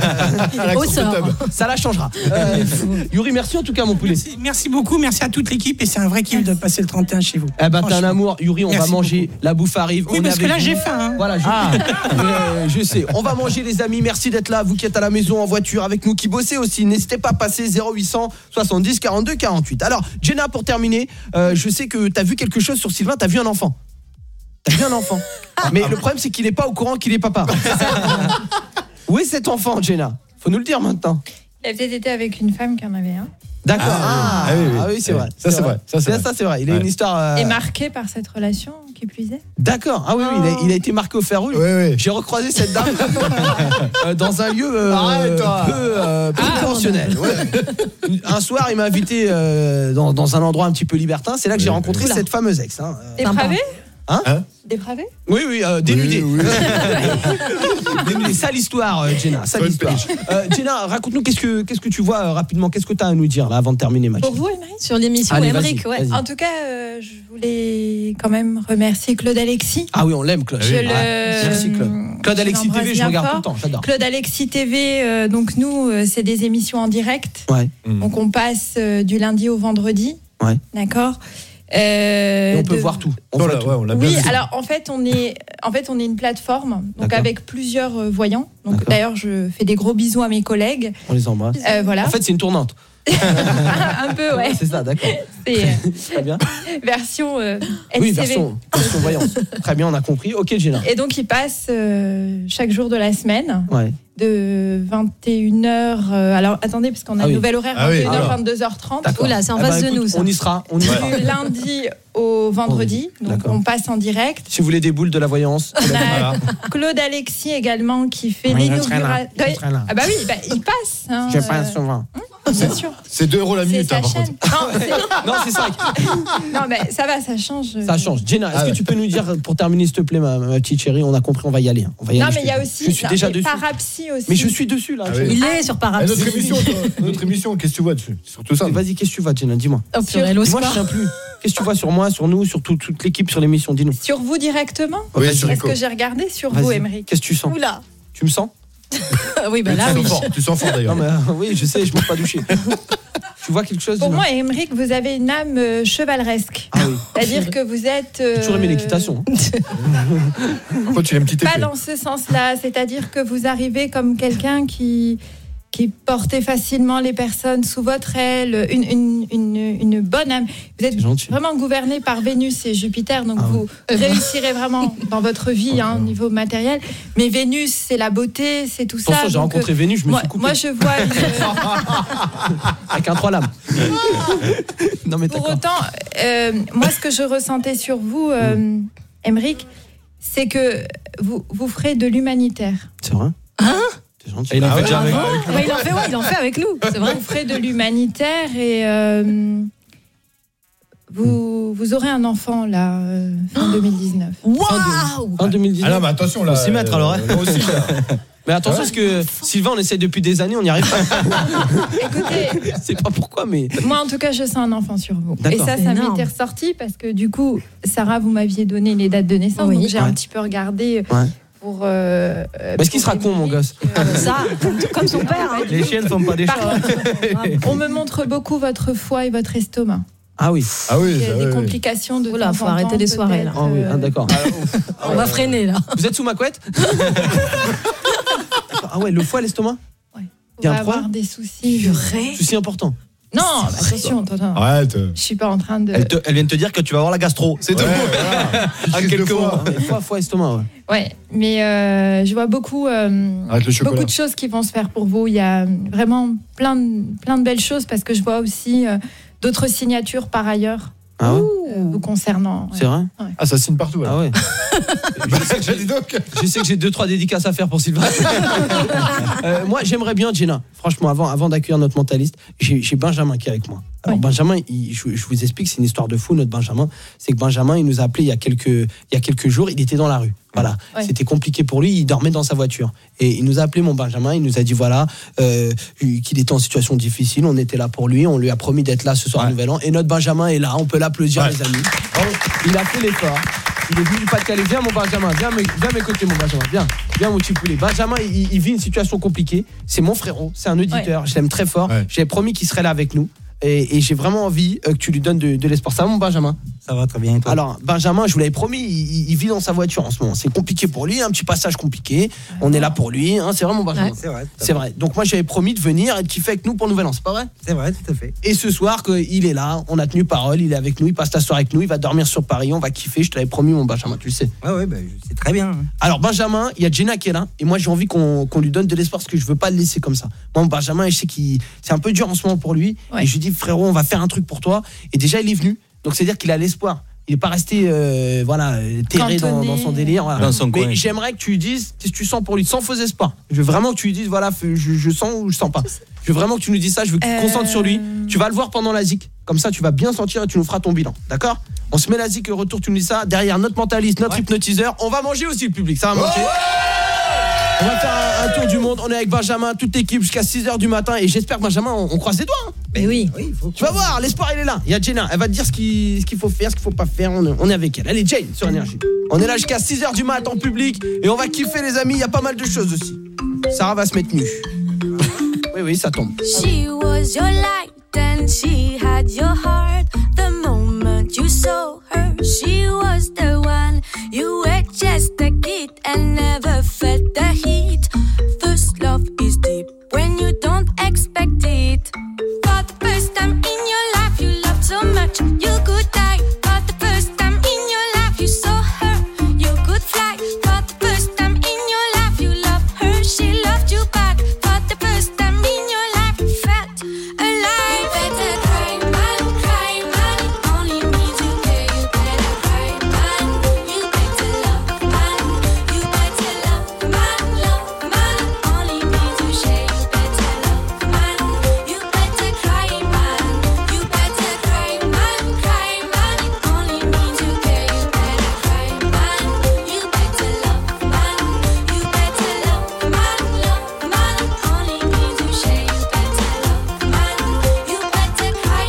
Au sort. Ça la changera. Euh, Yuri, merci en tout cas mon poulet. Merci, merci beaucoup, merci à toute l'équipe et c'est un vrai kiff de passer le trente et un chez vous. Eh ben t'es un amour, Yuri, on Merci va manger, beaucoup. la bouffe arrive. Oui, on parce est que là avec j'ai vous. faim. Hein. Voilà, je... Ah. Euh, je sais. On va manger les amis, merci d'être là, vous qui êtes à la maison, en voiture avec nous, qui bossez aussi. N'hésitez pas à passer zéro huit cent soixante-dix quarante-deux quarante-huit. Alors, Jenna, pour terminer, euh, je sais que t'as vu quelque chose sur Sylvain, t'as vu un enfant. T'as vu un enfant. Mais le problème, c'est qu'il n'est pas au courant qu'il est papa. Où est cet enfant, Jenna? Faut nous le dire maintenant. Il a peut-être été avec une femme qui en avait un. D'accord. Ah, Ah, oui, oui. ah oui, c'est vrai. Ça, c'est vrai. Ça, c'est vrai. Ça, c'est vrai. Il a Ouais. une histoire. euh, Et marqué par cette relation, qui plus est. D'accord. Ah oui, oui, il a, il a été marqué au fer rouge. Oui, oui. J'ai recroisé cette dame euh, dans un lieu euh, Arrête-toi. peu, euh, peu Ah, conventionnel. Ouais. Un soir, il m'a invité euh, dans, dans un endroit un petit peu libertin. C'est là que j'ai Oui, rencontré oui. cette fameuse ex. Hein. Dépravé Hein Dépravé Oui, oui, euh, dénudé. Oui, oui. Dénudé. Sale histoire, euh, Jenna. Sale Bonne histoire. Euh, Jenna, raconte-nous qu'est-ce que qu'est-ce que tu vois euh, rapidement. Qu'est-ce que tu as à nous dire là avant de terminer, Mathieu? Pour vous, Émeric? Sur l'émission Allez, Émeric, vas-y, ouais. vas-y. En tout cas, euh, je voulais quand même remercier Claude Alexis. Ah oui, on l'aime, Claude. Je Ouais. le- Merci, Claude. Claude je Alexis l'embrasse T V, je bien regarde fort. tout le temps. J'adore. Claude Alexis T V, euh, donc nous, euh, c'est des émissions en direct. Ouais. Donc on passe euh, du lundi au vendredi. Ouais. D'accord. Euh, Et on peut de- voir tout. On On voit l'a- tout. ouais, on l'a bien Oui, vu. alors en fait, on est, en fait, on est une plateforme, donc D'accord. avec plusieurs euh, voyants. Donc D'accord. d'ailleurs, je fais des gros bisous à mes collègues. On les embrasse. Euh, voilà. En fait, c'est une tournante. Un peu, ouais. C'est ça, d'accord. C'est euh, Très bien. version euh, Oui, L C V. version, version voyance. Très bien, on a compris. Ok, Jenna. Et donc, il passe euh, chaque jour de la semaine. Ouais. De vingt et une heures. euh, alors, attendez, parce qu'on a Ah un oui. nouvel horaire, Ah oui, vingt et une heures, alors. vingt-deux heures trente. D'accord. Oula, c'est en Eh ben, face de écoute, nous, ça. On y sera. On y sera. Du lundi au vendredi. Donc, D'accord. on passe en direct. Si vous voulez des boules de la voyance. On a Voilà. Claude Alexis également qui fait Oui, je serai là. l'inauguration. Je serai là. Ah bah oui, bah, il passe. Hein, Je euh, passe souvent. bien sûr. C'est deux euros la C'est minute, sa hein, par chaîne. contre. Non, c'est- Non, c'est ça. non, mais ça va, ça change. Ça change. Jenna, est-ce Ah que ouais. tu peux nous dire, pour terminer, s'il te plaît, ma, ma petite chérie, on a compris, on va y aller. hein. On va y Non, aller, mais je il y a te- aussi. Je suis ça, déjà et dessus. Parapsy aussi. Mais je suis dessus, là. Ah Je- oui. Il est sur Et Parapsy. notre émission, toi, notre émission, qu'est-ce que tu vois dessus? C'est surtout ça. Vas-y, qu'est-ce que tu vois, Jenna? Dis-moi. Oh, sur Hello Dis-moi, je Sport. ne sais plus. Qu'est-ce que tu vois sur moi, sur nous, sur tout- toute l'équipe, sur l'émission? Dis-nous. Sur vous directement. Oui, Est-ce sur Rico. que j'ai regardé sur vous, Vas-y. Émeric? Qu'est-ce que tu sens? Oula. Tu me sens? Oui, bah Mais là, tu oui. sens fort, tu sens fort d'ailleurs. Non, mais euh, oui, je sais, je ne peux pas doucher. Tu vois quelque chose? Pour dis-moi. moi, Émeric, vous avez une âme euh, chevaleresque. Ah oui. C'est-à-dire que vous êtes. J'ai toujours aimé euh, l'équitation. hein. Pourquoi tu l'as une petite Pas épée? dans ce sens-là. C'est-à-dire que vous arrivez comme quelqu'un qui, qui portait facilement les personnes sous votre aile, une, une, une, une bonne âme. Vous êtes C'est gentil. vraiment gouverné par Vénus et Jupiter, donc Ah vous réussirez vraiment dans votre vie, hein, au niveau matériel. Mais Vénus, c'est la beauté, c'est tout ça. Attention, j'ai donc, rencontré euh, Vénus, je me moi, suis coupé. moi, je vois. une- Avec un trois lames. Non, mais Pour d'accord. autant, euh, moi, ce que je ressentais sur vous, euh, Émeric, c'est que vous, vous ferez de l'humanitaire. C'est vrai? Hein? C'est gentil. Il en Ah fait ouais, déjà avec Ouais, il en fait, ouais, il en fait avec nous. C'est vrai. Vous ferez de l'humanitaire et euh, vous, vous aurez un enfant là, euh, fin deux mille dix-neuf. Waouh! En deux mille dix-neuf. Ah non, mais attention là. Faut s'y mettre, alors, hein. euh, moi aussi, là. Mais attention, parce que Sylvain, on essaie depuis des années, on n'y arrive pas. Écoutez, Je sais pas pourquoi, mais. moi en tout cas, je sens un enfant sur vous. Et D'accord. ça, C'est ça énorme. m'était ressorti parce que du coup, Sarah, vous m'aviez donné les dates de naissance, Oui. donc j'ai Ouais. un petit peu regardé Ouais. pour. Euh, Mais est-ce qu'il sera con, mon gosse? Ça, comme, comme son père. Hein. Les chiens ne font pas des Par chats. contre, on me montre beaucoup votre foie et votre estomac. Ah oui. Ah oui, Il y a ça, des oui. complications de Oula, temps faut en arrêter temps, les soirées, là. peut-être, Ah oui, euh, ah, d'accord. On va freiner, là. Vous êtes sous ma couette? Ah ouais, le foie, l'estomac? On Il y a un va avoir problème? des soucis. Purée. Souci important. Non, bah, attention, attends, attends. Arrête. Je suis pas en train de. Elle, te- elle vient de te dire que tu vas avoir la gastro. C'est Ouais, tout. voilà. À Crise de quelques foie. mois. Ah, mais foie, foie, estomac, ouais. Ouais, mais euh, je vois beaucoup, euh, Arrête le chocolat. beaucoup de choses qui vont se faire pour vous. Il y a vraiment plein de, plein de belles choses parce que je vois aussi euh, d'autres signatures par ailleurs Ah ouais? euh, vous concernant. ouais. C'est vrai? Ouais. Ah, ça signe partout. Ah ouais. Je sais que j'ai dit donc. Je sais que j'ai deux trois dédicaces à faire pour Sylvain. Euh, moi, j'aimerais bien, Jenna. Franchement, avant, avant d'accueillir notre mentaliste, j'ai j'ai Benjamin qui est avec moi. Alors Oui. Benjamin, il- je, je vous explique, c'est une histoire de fou. Notre Benjamin, c'est que Benjamin, il nous a appelé il y a quelques, il y a quelques jours. Il était dans la rue. Voilà, Ouais. c'était compliqué pour lui. Il dormait dans sa voiture et il nous a appelé, mon Benjamin. Il nous a dit voilà euh, qu'il était en situation difficile. On était là pour lui. On lui a promis d'être là ce soir Ouais. Nouvel An. Et notre Benjamin est là. On peut l'applaudir, Ouais. les amis. Il a fait l'effort. Il est venu du Pas-de-Calais. Viens mon Benjamin, viens, me, viens m'écouter mon Benjamin, viens. Viens mon petit poulet. Benjamin, il, il vit une situation compliquée. C'est mon frérot, c'est un auditeur, ouais. Je l'aime très fort. Ouais. J'avais promis qu'il serait là avec nous. Et, et j'ai vraiment envie euh, que tu lui donnes de, de l'espoir. Ça va mon Benjamin? Ça va très bien, toi? Alors Benjamin, je vous l'avais promis, il, il vit dans sa voiture en ce moment. C'est compliqué pour lui, un petit passage compliqué. On est là pour lui, hein, c'est vrai mon Benjamin? Ouais. C'est vrai. C'est vrai. Donc moi j'avais promis de venir et de kiffer avec nous pour Nouvel An, c'est pas vrai? C'est vrai, tout à fait. Et ce soir, il est là, on a tenu parole, il est avec nous, il passe la soirée avec nous, il va dormir sur Paris, on va kiffer. Je te l'avais promis mon Benjamin, tu le sais. Ouais ouais, bah, c'est très bien. Alors Benjamin, il y a Jenna qui est là et moi j'ai envie qu'on, qu'on lui donne de l'espoir parce que je veux pas le laisser comme ça. Moi mon Benjamin, je sais qu'il c'est un peu dur en ce moment pour lui. Ouais. Et je lui dis frérot, on va faire un truc pour toi. Et déjà il est venu, donc c'est à dire qu'il a l'espoir. Il n'est pas resté euh, voilà, terré dans, dans son délire. Voilà. Dans son coin. Mais j'aimerais que tu lui dises qu'est-ce que tu sens pour lui, sans faux espoir. Je veux vraiment que tu lui dises voilà, je, je sens ou je sens pas. Je veux vraiment que tu nous dises ça, je veux que tu te concentres sur lui. Tu vas le voir pendant la zik. Comme ça, tu vas bien sentir et tu nous feras ton bilan. D'accord? On se met la zik et au retour, tu nous dis ça. Derrière notre mentaliste, notre ouais. hypnotiseur, on va manger aussi le public. Ça va manger. Oh, on va faire un, un tour du monde. On est avec Benjamin, toute l'équipe jusqu'à six heures du matin. Et j'espère que Benjamin, on, on croise les doigts. Hein. Mais oui. oui faut tu vas voir, l'espoir il est là. Il y a Jenna, elle va te dire ce qu'il, ce qu'il faut faire, ce qu'il faut pas faire. On est, on est avec elle. Allez Jane sur Énergie. On est là jusqu'à six heures du matin en public. Et on va kiffer les amis, il y a pas mal de choses aussi. Sarah va se mettre nue. Oui oui, ça tombe. She was your light and she had your heart. The moment you saw her, she was the one. You were just a kid and never felt the heat. First love is deep when you don't expect it. For the first time in your life you loved so much you could die. For the first time in your life you saw her, you could fly. For the first time in your life you loved her, she loved you back. For the first time in your life you felt alive. You better cry, man, cry, man. It only means you care. You better cry, man. You better love, man. You better love, man, love, man. It only means you share. You better love, man. You better cry, man. You better cry, man, cry, man. It only means you care. You better cry, man. You better love, man. You better love, man, love, man. It only means you share. You better love, man. You better cry,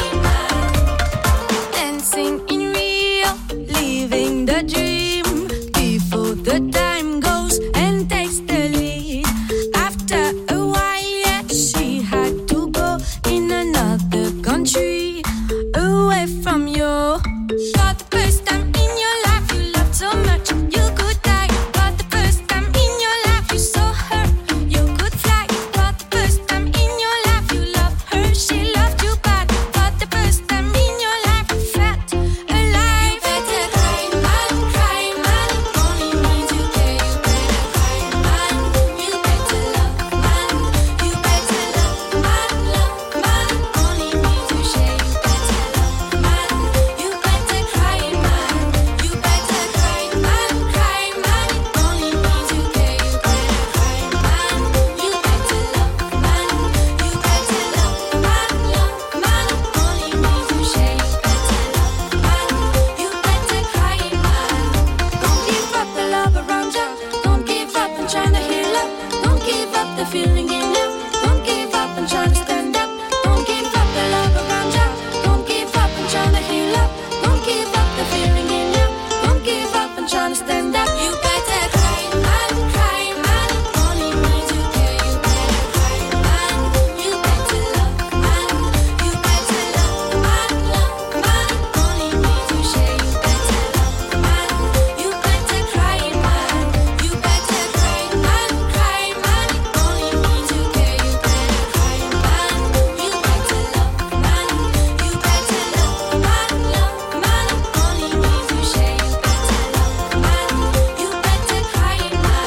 man. Dancing in Rio, living the dream before the time goes and takes the lead. After a while, yeah, she had to go in another country, away from you. For the first time in your life, you loved so much you could die. For the first time in your life, you saw her, you could fly. For the first time in your life, you loved her, she loved you back. For the first time in your life, you felt alive. You better cry, man, cry, man. It only means you care. You better cry, man. You better love, man. You better love, man, love, man. It only means you share. You better love, man. You better cry, man. You better cry, man, cry, man. It only means you care. You better cry, man. You better love, man. You better love, man, love, man. It only means you share. You better love, man. You better cry, man. Don't give up the love around you. Don't give up and trying to heal up. Don't give up the feeling in you. Don't give up and trying to stand up. Don't give up the love around you. Don't give up and trying to heal up. Don't give up the feeling in you. Don't give up and trying to stand up. You better cry, man, cry, man. It only means you care. You better cry, man. You better love, man. You better love, man, love, man. It only means you share. You better love, man. You better cry, man. You better cry, man, cry, man. It only means you care. You better cry, man. You better love, man. You better love, man, love, man. It only means you share. You better love, man. You better cry,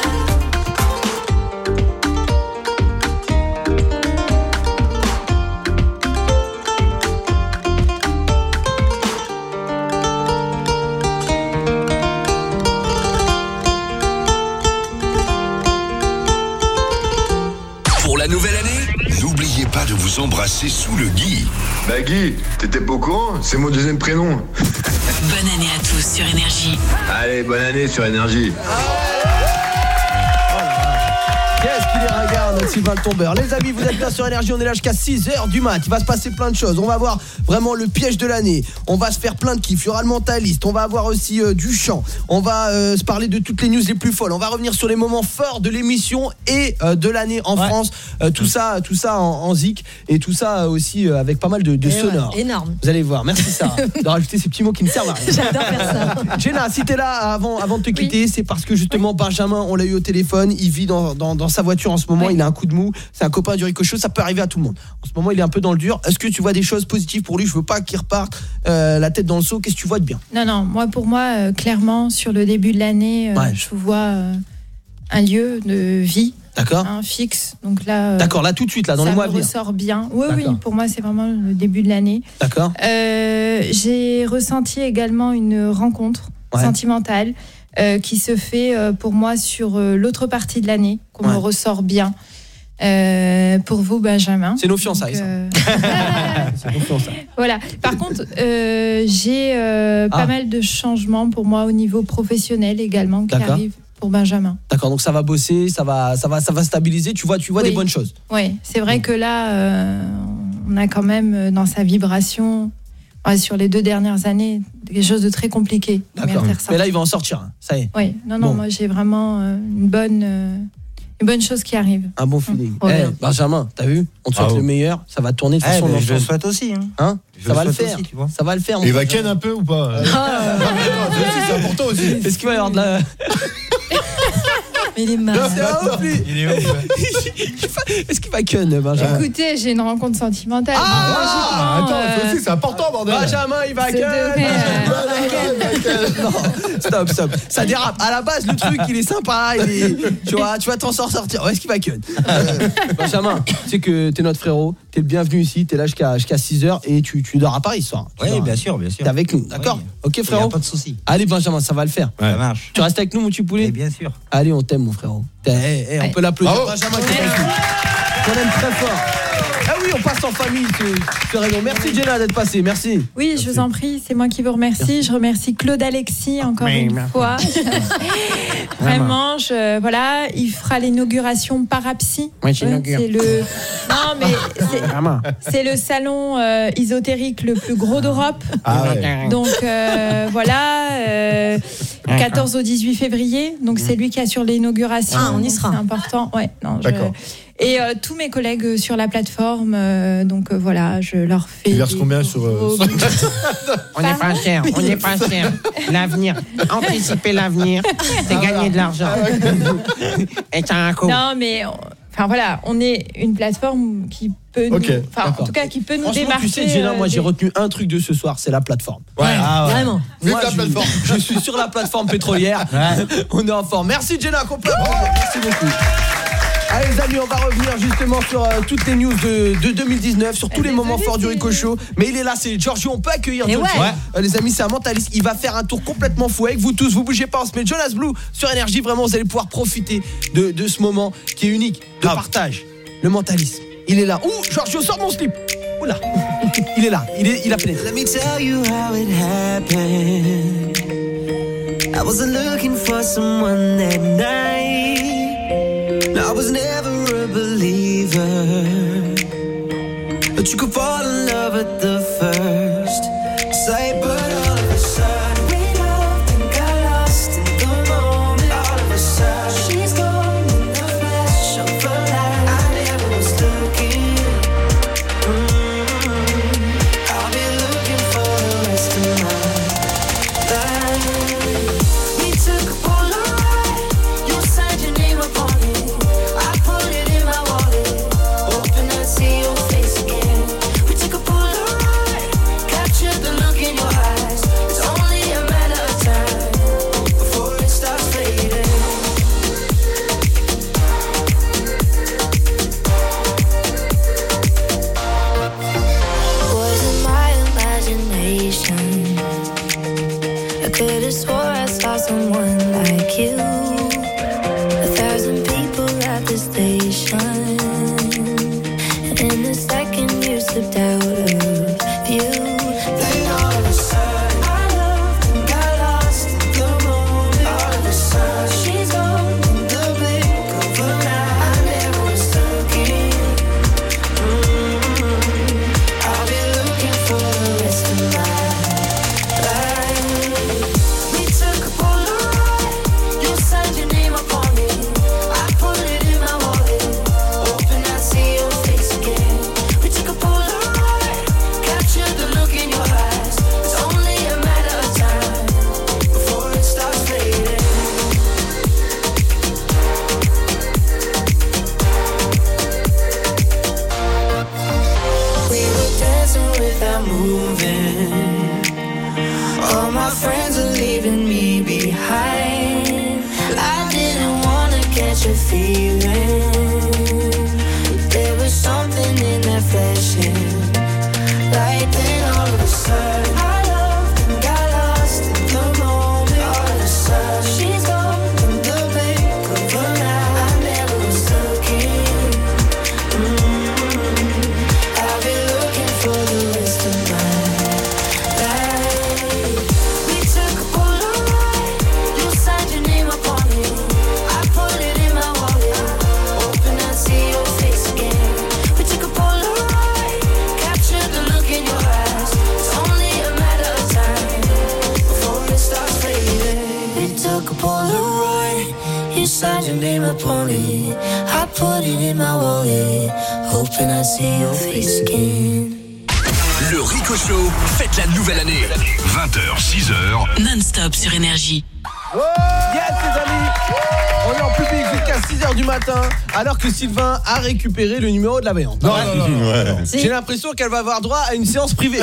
man. Pour la nouvelle année, n'oubliez pas de vous embrasser sous le gui. Bah Guy, t'étais pas au courant? C'est mon deuxième prénom. Bonne année à tous sur Énergie. Allez, bonne année sur Énergie. Qu'est-ce qu'il est ringard, notre Sylvain le tombeur. Les amis, vous êtes bien sur Énergie, on est là jusqu'à six heures du mat. Il va se passer plein de choses. On va voir vraiment le piège de l'année. On va se faire plein de kiffs. Il y aura le mentaliste. On va avoir aussi euh, du chant. On va euh, se parler de toutes les news les plus folles. On va revenir sur les moments forts de l'émission et euh, de l'année en ouais. France. Euh, tout ça, tout ça en, en zik et tout ça aussi euh, avec pas mal de, de sonores. Ouais, énorme. Vous allez voir. Merci Sarah de rajouter ces petits mots qui ne servent à rien. J'adore faire ça. Jenna, si t'es là avant, avant de te quitter, oui. c'est parce que justement Benjamin, on l'a eu au téléphone. Il vit dans, dans, dans sa voiture en ce moment. Ouais. Il a un coup de mou. C'est un copain du Rico Show. Ça peut arriver à tout le monde. En ce moment, il est un peu dans le dur. Est-ce que tu vois des choses positives pour lui? Je veux pas qu'il reparte euh, la tête dans le seau. Qu'est-ce que tu vois de bien? Non, non. Moi, pour moi, euh, clairement, sur le début de l'année, euh, ouais. je vois euh, un lieu de vie. D'accord. Un fixe. Donc là. Euh, D'accord. Là, tout de suite, là, dans les mois à venir. Ça ressort bien. Oui, D'accord. oui. Pour moi, c'est vraiment le début de l'année. D'accord. Euh, j'ai ressenti également une rencontre ouais. sentimentale euh, qui se fait euh, pour moi sur euh, l'autre partie de l'année, qu'on ouais. me ressort bien. Euh, pour vous, Benjamin. C'est nos fiançailles. Donc, euh... c'est nos fiançailles. Voilà. Par contre, euh, j'ai euh, ah. pas mal de changements pour moi au niveau professionnel également qui D'accord. arrivent pour Benjamin. D'accord. Donc ça va bosser, ça va, ça va, ça va stabiliser. Tu vois, tu vois oui. des bonnes choses. Oui, c'est vrai mmh. que là, euh, on a quand même dans sa vibration. Ouais, sur les deux dernières années, quelque chose de très compliqué. D'accord. Mais là, il va en sortir. Ça y est. Oui. Non, non. Bon. Moi, j'ai vraiment euh, une bonne. Euh, Une bonne chose qui arrive. Un bon feeling. Mmh. Hey, Benjamin, t'as vu? On te souhaite ah, le meilleur. Ça va tourner de toute façon. Eh ben, je le souhaite aussi. Hein. Hein je ça, le va le faire. Aussi, tu vois. ça va le faire. Il va ken un peu ou pas? Ah, c'est important aussi. Est-ce qu'il va y avoir de la... Mais il est marrant. Il est ouf. Est-ce qu'il va ken, Benjamin? Écoutez, j'ai une rencontre sentimentale. Ah, attends, euh... c'est important, bordel. Benjamin, il va ken. Non, stop, stop. Ça dérape. À la base, le truc, il est sympa. Il est... Tu vois, tu vas t'en sortir. Est-ce qu'il va ken? euh, Benjamin, tu sais que t'es notre frérot. T'es le bienvenu ici. T'es là jusqu'à jusqu'à six heures et tu, tu dors à Paris ce soir. Oui, bien sûr, bien sûr. T'es avec nous, d'accord? Oui. Ok, frérot. Pas de souci. Allez, Benjamin, ça va le faire. Ouais. Ça marche. Tu restes avec nous, mon petit poulet? Oui, bien sûr. Allez, on t'aime, mon frérot. Hey, hey, on ouais. peut l'applaudir. Oh. Benjamin, qui est avec nous. On aime très fort. Ah oui, on passe en famille, ce rayon. Merci Jenna d'être passée, merci. Oui, merci. je vous en prie, c'est moi qui vous remercie. Merci. Je remercie Claude Alexis encore oui, une merci. fois. Vraiment, je, voilà, il fera l'inauguration Parapsy. Oui, j'inaugure. C'est le, non mais c'est, c'est le salon euh, ésotérique le plus gros d'Europe. Ah ouais. Donc euh, voilà, euh, quatorze au dix-huit février. Donc c'est lui qui assure l'inauguration. Ah, on y sera. C'est important. Ouais, non. D'accord. Je, Et euh, tous mes collègues sur la plateforme, euh, donc euh, voilà, je leur fais. Tu verses combien sur. Euh, sur... On n'est pas cher, on n'est pas cher. L'avenir, anticiper l'avenir, c'est gagner de l'argent. Et t'as un coup. Non, mais. Enfin voilà, on est une plateforme qui peut nous, okay, enfin en tout cas qui peut nous démarquer. Tu sais, Jenna, moi des... j'ai retenu un truc de ce soir, c'est la plateforme. Ouais, ah, ouais. Vraiment. Moi, la plateforme. Je, je suis sur la plateforme pétrolière. Ouais. On est en forme. Merci Jenna, complètement. Merci beaucoup. Allez les amis, on va revenir justement sur euh, toutes les news de, de deux mille dix-neuf, sur tous les moments forts du Rico Show. Mais il est là, c'est Giorgio, on peut accueillir Giorgio. Ouais. Euh, les amis, c'est un mentaliste, il va faire un tour complètement fou avec vous tous. Vous bougez pas, on se met Jonas Blue sur Énergie. Vraiment, vous allez pouvoir profiter de, de ce moment qui est unique, de ah. partage. Le mentalisme, il est là. Ouh, Giorgio, sors mon slip. Oula, il est là, il, est, il a pénétré. Let me tell you how it happened. I wasn't looking for someone that night. I was never a believer, but you could fall in love at the first sight. But all of a sudden we loved and got lost in the moment. All of a sudden she's gone in the flash of a light. I never was looking. Mm-hmm. I'll be looking for the rest of my life. We took a Polaroid. You signed your name upon it. I put it in my wallet, hoping I'd see your face again. We took without moving. All my friends are leaving me behind. I didn't wanna catch a feeling, but there was something in that flashing light. Then all of a sudden I loved and got lost in the moment. All of a sudden she's gone in the blink of an eye. I never was looking. Mm-hmm. I've been looking for the rest of my life. We took a Polaroid, you signed your name upon it. I put it in my wallet, hoping I'd see your face again. We took a Polaroid, captured the look in your eyes. It's only a matter of time before it starts fading. We took a Polaroid, you signed your name upon it. I put it in my wallet, hoping I see your face again. Le Rico Show fête la nouvelle année. vingt heures, six heures. Non-stop sur Énergie. Yes les amis, on est en public jusqu'à six heures du matin, alors que Sylvain a récupéré le numéro de la voyante. Non, non, non, non, Ouais. non. J'ai l'impression qu'elle va avoir droit à une séance privée.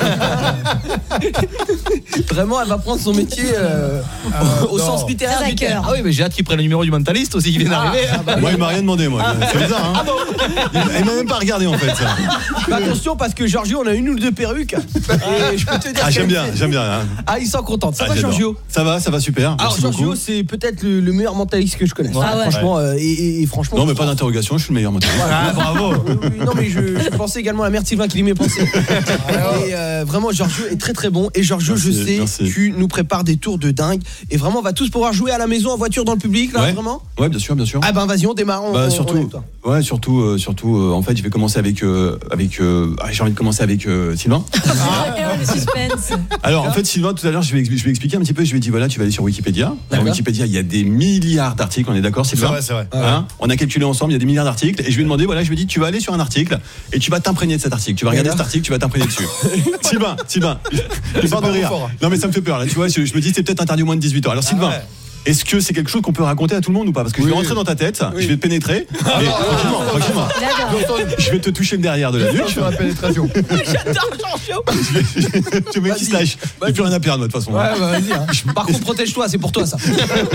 Vraiment, elle va prendre son métier euh, au, au sens littéraire du terme. Ah oui, mais j'ai hâte qu'il prenne le numéro du mentaliste aussi qui vient d'arriver. Ah, bah, Moi, il m'a rien demandé, moi. C'est bizarre, hein. Ah bon Il il m'a même pas regardé, en fait, ça. Fais attention parce que Giorgio, on a une ou deux perruques. Et je peux te dire Ah, j'aime qu'elle bien, fait- j'aime bien. hein. Ah, ils sont contents. Ça Ah, va, j'adore. Giorgio? Ça va, ça va super. Alors, Merci Giorgio, beaucoup. c'est peut-être le, le meilleur mentaliste que je connaisse. Ah ouais. Franchement, euh, et, et- et franchement. Non, mais pas d'interrogation, je suis le meilleur mentaliste. Ah, bravo. Oui, oui, non, mais je, je pensais également à la mère de Sylvain qui l'aimait penser. Et euh, vraiment, Giorgio est très très bon. Et Giorgio, je Merci, sais, merci. tu nous prépares des tours de dingue. Et vraiment, on va tous pouvoir jouer à la maison, en voiture, dans le public, là, Ouais. vraiment. Ouais, bien sûr, bien sûr. Ah ben, vas-y, on démarre. On, Bah on- on est surtout, avec toi. ouais, surtout, euh, surtout. euh, en fait, je vais commencer avec, euh, avec. euh, ah, j'ai envie de commencer avec euh, Sylvain. Le suspense. Alors, en fait, Sylvain, tout à l'heure, je vais, je vais expliquer un petit peu. Je vais dire, voilà, tu vas aller sur Wikipédia. Sur D'accord. Wikipédia, il y a des milliards d'articles. On est d'accord, Sylvain? C'est vrai, c'est vrai. Hein, on a calculé ensemble, il y a des milliards d'articles. Et je lui ai demandé, voilà, je lui ai dit, tu vas aller sur un article et tu vas t'imprégner de cet article. Tu vas regarder cet article, tu vas t'imprégner dessus. Sylvain, Sylvain, je parle de rire. Non, mais ça me fait peur, là. Tu vois, je, je me dis, c'est peut-être interdit au moins de dix-huit ans. Alors, Sylvain. ouais. Est-ce que c'est quelque chose qu'on peut raconter à tout le monde ou pas? Parce que je vais rentrer dans ta tête, je vais te pénétrer. Mais tranquillement, tranquillement. Je vais te toucher le derrière de la nuque. Sur la pénétration. J'adore Giorgio. Tu veux qu'il se lâche. J'ai plus rien à perdre, moi, de toute façon. Ouais, bah, vas-y. hein. Par contre, protège-toi, c'est pour toi, ça.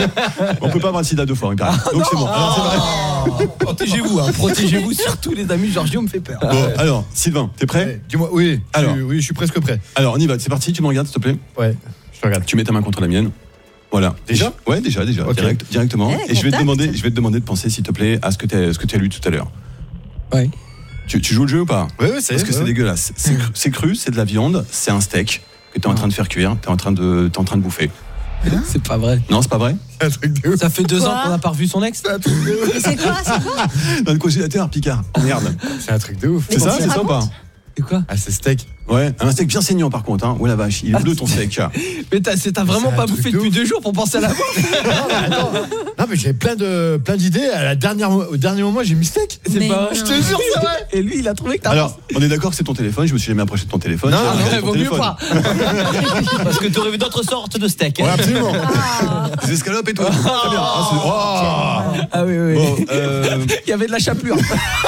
On peut pas avoir le sida deux fois, il paraît. Donc c'est bon. Alors, c'est vrai. Protégez-vous, hein. Protégez-vous surtout, les amis. Giorgio me fait peur. Bon, alors, Sylvain, t'es prêt? Ouais, Dis-moi, oui. Alors. je- oui, je suis presque prêt. Alors, on y va. C'est parti, tu me regardes, s'il te plaît. Ouais, je te regarde. Tu mets ta main contre la mienne. Voilà. Déjà? Ouais, déjà, déjà. Ok. Direct, directement. Eh, Et je vais te contact. demander, je vais te demander de penser, s'il te plaît, à ce que tu ce que as lu tout à l'heure. Ouais. Tu, tu joues le jeu ou pas? Ouais, ouais, c'est Parce que c'est ouais. dégueulasse. C'est cru, c'est cru, c'est de la viande, c'est un steak que t'es en train de faire cuire, t'es en train de, t'es en train de bouffer. C'est pas vrai. Non, c'est pas vrai? C'est un truc de ouf. Ça fait deux Quoi ans qu'on n'a pas revu son ex. C'est quoi, c'est quoi? Dans le congélateur, Picard. Merde. C'est un truc de ouf. C'est ça, c'est ça ou pas? C'est quoi? Ah, c'est steak. Ouais, un steak bien saignant par contre, hein. Oh la vache, il est bleu ton steak. Mais t'as c'est- t'as vraiment c'est pas un bouffé truc de depuis ouf. deux jours pour penser à la bouffe. Non, mais attends. Non, mais j'avais plein de plein d'idées. À la dernière, au dernier moment, j'ai mis steak. C'est Mais pas. non. Je te jure, c'est vrai. Et lui, il a trouvé que t'as. Alors, on est d'accord que c'est ton téléphone, je me suis jamais approché de ton téléphone. Non, J'ai non, regardé ton vaut mieux téléphone. pas. Parce que t'aurais vu d'autres sortes de steaks. Ouais, absolument. Des escalopes et tout. Très bien. Ah, c'est- oh. Ah oui, oui. Bon, euh, Il y avait de la chapelure.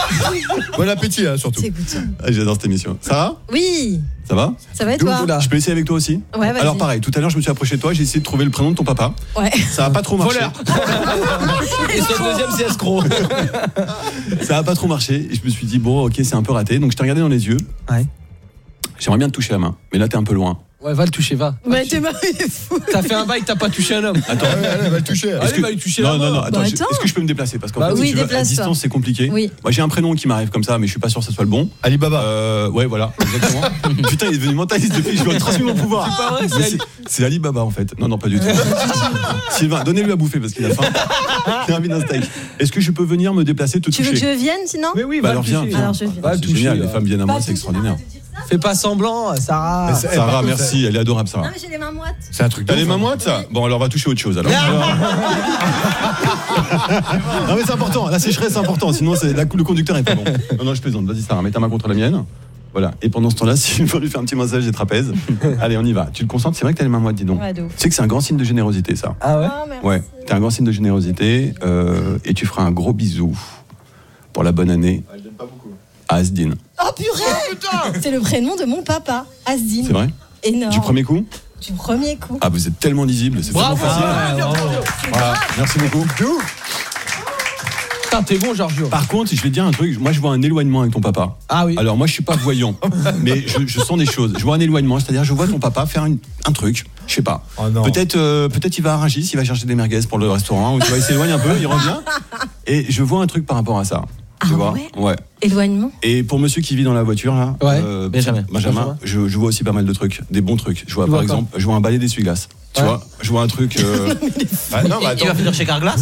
Bon appétit, hein, surtout. C'est goûteux. ah, j'adore cette émission. Ça va? Oui, Ça va? ça va et toi? Oula. Je peux essayer avec toi aussi? Ouais, vas-y. Alors pareil, tout à l'heure je me suis approché de toi, j'ai essayé de trouver le prénom de ton papa. Ouais. Ça a pas trop marché. Voleur. Et son deuxième, c'est escroc. Ça a pas trop marché. Et je me suis dit bon, ok, c'est un peu raté. Donc je t'ai regardé dans les yeux. Ouais. J'aimerais bien te toucher la main, mais là t'es un peu loin. Ouais, va le toucher, va. Mais t'es marré, il est fou. T'as fait un bail, t'as pas touché un homme. Attends. Allez, allez, va le toucher. Est-ce Allez, que- va lui toucher non, la non, main. non, attends, Bah, je- attends. est-ce que je peux me déplacer? Parce qu'en Bah fait, oui, si tu veux, à déplace-toi. distance, c'est compliqué. Oui. Moi, j'ai un prénom qui m'arrive comme ça, mais je suis pas sûr que ça soit le bon. Alibaba. Euh, ouais, voilà, exactement. Putain, il est devenu mentaliste depuis, je lui ai transmis mon pouvoir. C'est pas vrai, c'est Mais Ali- c'est Alibaba en fait. Non, non, pas du tout. Sylvain, donnez-lui à bouffer parce qu'il a faim. Il a envie d'un steak. Est-ce que je peux venir me déplacer, te Tu veux toucher? que je vienne sinon? Mais oui, Bah va alors le viens, toucher. viens. Alors je viens. Va le C'est toucher. génial, là. les femmes viennent à moi, Pas c'est toucher, extraordinaire. Fais pas semblant, Sarah. Mais c'est- Sarah, par contre, merci, elle est adorable, Sarah. Non mais j'ai les mains moites. C'est un truc de T'as les ouf, mains hein. moites, ça? Bon, alors on va toucher autre chose alors. Non, mais c'est important, la sécheresse c'est important, sinon c'est, la- le conducteur est pas bon. Non, non, je plaisante, vas-y, Sarah, mets ta main contre la mienne. Voilà, et pendant ce temps-là, si il faut lui faire un petit massage des trapèzes, allez, on y va. Tu te concentres, c'est vrai que t'as les mains moites, dis donc. Ouais, de ouf. Tu sais que c'est un grand signe de générosité, ça. Ah ouais? Oh, merci. Ouais, t'as un grand signe de générosité, euh, et tu feras un gros bisou pour la bonne année. Asdin. Oh purée. C'est le prénom de mon papa, Asdin. C'est vrai? Énorme. Du premier coup? Du premier coup. Ah, vous êtes tellement lisible, c'est Bravo. tellement facile. Ah, ouais, bravo. Voilà, merci beaucoup. Putain, t'es bon, Giorgio. Par contre, je vais te dire un truc. Moi, je vois un éloignement avec ton papa. Ah oui. Alors, moi, je suis pas voyant, mais je, je sens des choses. Je vois un éloignement, c'est-à-dire, je vois ton papa faire une, un truc. Je sais pas. Oh non. Peut-être, euh, peut-être, il va à Rungis, il va chercher des merguez pour le restaurant. Ou tu vois, il s'éloigne un peu, il revient. Et je vois un truc par rapport à ça. Tu Ah vois? ouais. Ouais. Éloignement. Et pour monsieur qui vit dans la voiture là, Ouais. euh, Benjamin. Benjamin, Benjamin. Je, je vois aussi pas mal de trucs, des bons trucs. Je vois Tu par vois quoi? exemple, je vois un balai d'essuie-glace. Tu Ouais. vois, je vois un truc. Euh, Ah, non, bah, Il va attends. finir chez Carglass.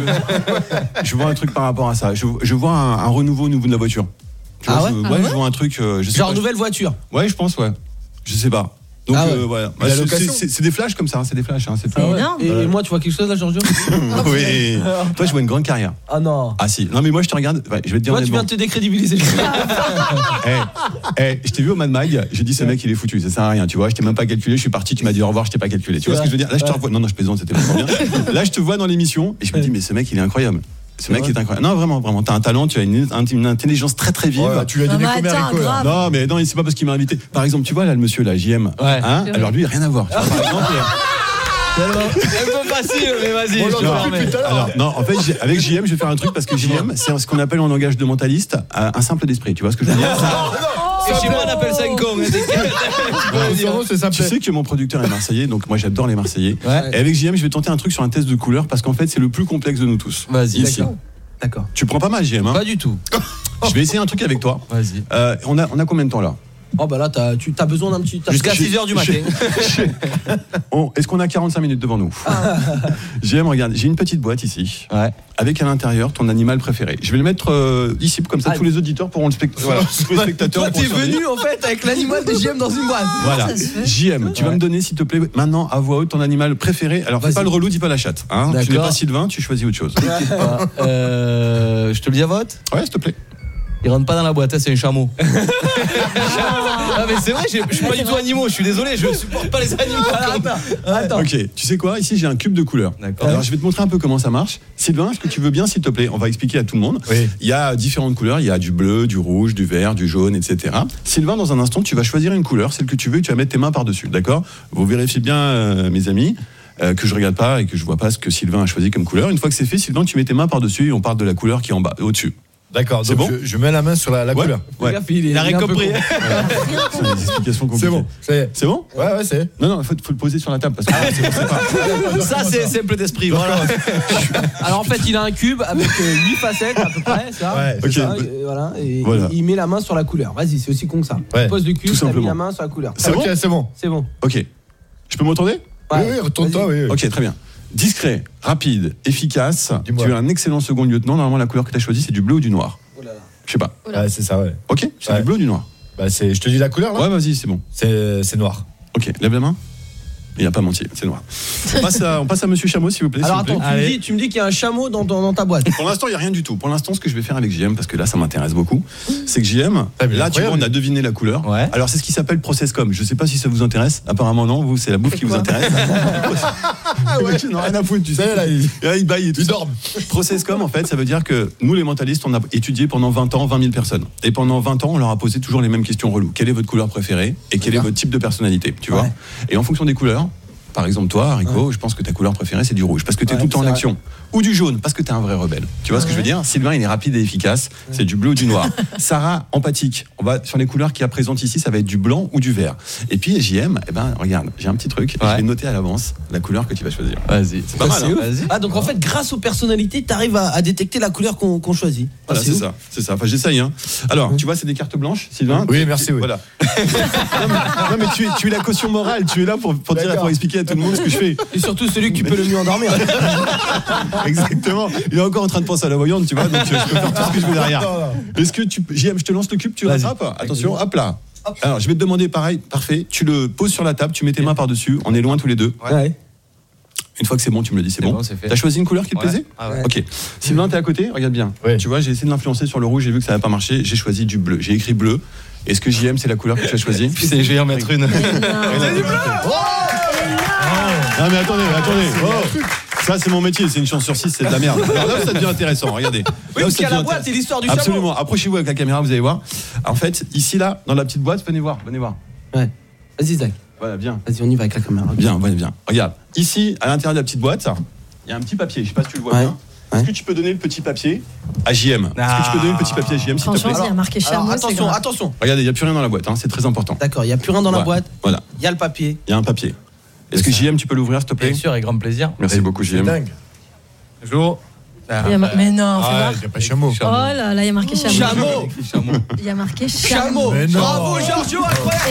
je vois un truc par rapport à ça. Je, je vois un, un renouveau au niveau de la voiture. Tu Ah vois, ouais je, Ah ouais je vois un truc. euh, je sais Genre pas, nouvelle voiture. je- Ouais, je pense, ouais. Je sais pas. Donc Ah ouais. euh, voilà. Mais la c'est- location. c'est- c'est des flashs comme ça, hein, c'est des flashs. Hein, c'est C'est pas- énorme. Et, et moi, tu vois quelque chose là, Giorgio? Oui. Toi, je vois une grande carrière. Ah non. Ah si. Non mais moi, je te regarde. Ouais, je vais te dire. Toi, tu honnêtement. viens de te décrédibiliser. Eh, eh, je t'ai vu au Mad Mag, j'ai dit ce mec il est foutu, ça sert à rien, tu vois, je t'ai même pas calculé, je suis parti, tu m'as dit au revoir, je t'ai pas calculé. Tu vois ce que je veux dire? Là je te revois, non non je plaisante, c'était vraiment bien. Là je te vois dans l'émission et je me dis mais ce mec il est incroyable. Ce mec est incroyable. Non vraiment vraiment, t'as un talent, tu as une, une intelligence très très vive. Ouais, tu lui as Non, donné mais combien attends, Rico, là grave. Non mais non, c'est pas parce qu'il m'a invité. Par exemple, tu vois là le monsieur là, J M, Ouais. hein, alors lui rien à voir. Tu vois, par exemple, Un peu facile, mais vas-y. On je l'entend te plus permets. depuis tout à l'heure. alors, non, en fait, j'ai- avec J M, je vais faire un truc parce que J M, c'est ce qu'on appelle en langage de mentaliste un simple d'esprit. Tu vois ce que je veux dire? Et chez moi, on appelle ça un con. C'est simple. Tu sais que mon producteur est marseillais, donc moi j'adore les Marseillais. Ouais. Et avec J M, je vais tenter un truc sur un test de couleur parce qu'en fait, c'est le plus complexe de nous tous. Vas-y. Ici. D'accord. D'accord. Tu prends pas mal, J M, hein? Pas du tout. Je vais essayer un truc avec toi. Vas-y. Euh, on, a, on a combien de temps là? Oh bah là, t'as, tu as besoin d'un petit. t'as- Jusqu'à Je- six heures du je- matin. On- Est-ce qu'on a quarante-cinq minutes devant nous? J M, regarde, j'ai une petite boîte ici. Ouais. Avec à l'intérieur ton animal préféré. Je vais le mettre euh, ici, comme ça Ah. tous les auditeurs pourront le spectateur. Voilà, tous les spectateurs Toi, pourront t'es surveiller. venu en fait avec l'animal de J M dans une boîte. Voilà. Ça se fait. J M, tu vas Ouais. me donner, s'il te plaît, maintenant à voix haute ton animal préféré. Alors, fais Vas-y. pas le relou, dis pas la chatte. Hein. Tu n'es D'accord. pas Sylvain, tu choisis autre chose. Euh, je te le dis à vote. Ouais, s'il te plaît. Il rentre pas dans la boîte, hein, c'est un chameau. Ah mais c'est vrai, j'ai- je suis pas du tout animaux, je suis désolé, je supporte pas les animaux. Attends. Ok, tu sais quoi? Ici, j'ai un cube de couleurs. D'accord. Alors, je vais te montrer un peu comment ça marche. Sylvain, est-ce que tu veux bien, s'il te plaît? On va expliquer à tout le monde. Oui. Il y a différentes couleurs. Il y a du bleu, du rouge, du vert, du jaune, et cetera. Sylvain, dans un instant, tu vas choisir une couleur, celle que tu veux, et tu vas mettre tes mains par-dessus. D'accord? Vous vérifiez bien, euh, mes amis. euh, que je regarde pas et que je vois pas ce que Sylvain a choisi comme couleur. Une fois que c'est fait, Sylvain, tu mets tes mains par-dessus et on parle de la couleur qui est en bas, au-dessus. D'accord, C'est donc bon je, je mets la main sur la, la Ouais. couleur. Ouais. Gaffe, il est- Il a il est un rien peu compris. con. C'est des explications compliquées. C'est bon, ça y est. C'est bon? Ouais, ouais, c'est. Non, non, il faut, faut le poser sur la table parce que c'est c'est pas. Ça c'est simple d'esprit, voilà. Alors en fait, il a un cube avec huit facettes à peu près, ça. Ouais, Ok. Ça, et voilà, et Voilà. il, il met la main sur la couleur. Vas-y, c'est aussi con que ça. Ouais. Tu poses le cube, Tout t'as mis simplement. la main sur la couleur. C'est ok, bon? c'est bon. C'est bon. Ok. Je peux me retourner? Oui, Ouais. oui, retourne-toi, oui. oui. Ok, très bien. Discret, rapide, efficace. Dis-moi. Tu es un excellent second lieutenant. Normalement, la couleur que tu as choisie, c'est du bleu ou du noir? Je sais pas. Ouais, c'est ça, ouais. Ok, c'est Ouais. du bleu ou du noir? Bah, c'est, je te dis la couleur là? Ouais, vas-y, c'est bon. C'est, c'est noir. Ok, lève la main. Il n'a pas menti, c'est noir. On passe à, on passe à Monsieur Chameau, s'il vous plaît. Alors s'il vous attends, plaît. tu me, dis, tu me dis qu'il y a un chameau dans, dans, dans ta boîte. Pour l'instant, il n'y a rien du tout. Pour l'instant, ce que je vais faire avec J M, parce que là, ça m'intéresse beaucoup, c'est que J M, Ah, mais là, tu vois, incroyable. on a deviné la couleur. Ouais. Alors, c'est ce qui s'appelle ProcessCom. Je ne sais pas si ça vous intéresse. Apparemment, non. Vous, c'est la bouffe qui vous intéresse. Ah ouais, tu n'as rien à foutre, tu sais. Là, il, Là, il baille et tout. il ça. dort. ProcessCom, en fait, ça veut dire que nous, les mentalistes, on a étudié pendant vingt ans vingt mille personnes. Et pendant vingt ans, on leur a posé toujours les mêmes questions reloues. Quelle est votre couleur préférée? Et quel est votre type de personnalité? Tu vois? Ouais. Et en fonction des couleurs, par exemple, toi, Rico, je pense que ta couleur préférée, c'est du rouge, parce que tu es Ouais, tout le temps en c'est action. Ou du jaune, parce que tu es un vrai rebelle. Tu vois ce que je veux dire? Sylvain, il est rapide et efficace. C'est du bleu ou du noir. Sarah, empathique. On va sur les couleurs qu'il y a présentes ici, ça va être du blanc ou du vert. Et puis, J M, eh ben, regarde, j'ai un petit truc. Ouais. Je vais noter à l'avance la couleur que tu vas choisir. Vas-y. C'est pas mal, hein? Vas-y. Ah donc en fait, grâce aux personnalités, t'arrives à, à détecter la couleur qu'on, qu'on choisit. Voilà, Ah, c'est ouf. ça, c'est ça. Enfin, j'essaye, hein. Alors, tu vois, c'est des cartes blanches, Sylvain. Oui, merci, oui. Voilà. non, mais, non, mais tu es, tu es la caution morale. Tu es là pour, pour dire, D'accord. pour expliquer à tout le monde ce que je fais. Et surtout celui que tu peux le mieux endormir. Exactement. Il est encore en train de penser à la voyante, tu vois. Donc, euh, je peux faire tout ce que je veux derrière. Non, non. Est-ce que tu, J M, je te lance le cube, tu Vas-y. rattrapes? Attention, hop là. Alors, je vais te demander pareil, parfait. Tu le poses sur la table, tu mets tes mains par-dessus. On est loin tous les deux. Ouais. Une fois que c'est bon, tu me le dis, c'est C'est bon. bon, c'est fait. T'as choisi une couleur qui te Ouais. plaisait? Ah ouais. Ok. Sylvain, t'es à côté? Regarde bien. Oui. Tu vois, j'ai essayé de l'influencer sur le rouge, j'ai vu que ça n'avait pas marché. J'ai choisi du bleu. J'ai écrit bleu. Est-ce que J M, c'est la couleur que tu as choisie? Putain, je vais y en mettre une. Non, mais attendez, attendez. Oh. Ça, c'est mon métier, c'est une chance sur six, c'est de la merde. Alors là où ça devient intéressant, regardez. Oui, là parce où qu'il y a ça la devient boîte et l'histoire du chameau. Absolument. Approchez-vous avec la caméra, vous allez voir. En fait, ici, là, dans la petite boîte, venez voir, venez voir. Ouais. Vas-y, Zach. Voilà, viens. Vas-y, on y va avec la caméra. Viens, viens, viens. Regarde, ici, à l'intérieur de la petite boîte, il y a un petit papier, je sais pas si tu le vois ouais. bien. Est-ce que tu peux donner le petit papier à J M? Est-ce que tu peux donner le petit papier à J M, s'il te plaît? Franchement, il y a marqué chameau. Attention, attention. Regardez, il n'y a plus rien dans la boîte, hein, c'est très important. D'accord, il n'y a plus rien dans la voilà. boîte. Voilà. Il y a le papier. Il y a un papier. Est-ce que J M, tu peux l'ouvrir, s'il te plaît? Bien sûr, avec grand plaisir. Merci beaucoup, J M. Dingue. Bonjour. Il y a ma- Mais non, fais Ah, voir. il n'y a pas chameau. Oh là là, il y a marqué chameau. Chameau. Il y a marqué chameau. Chameau. Bravo, Giorgio, incroyable.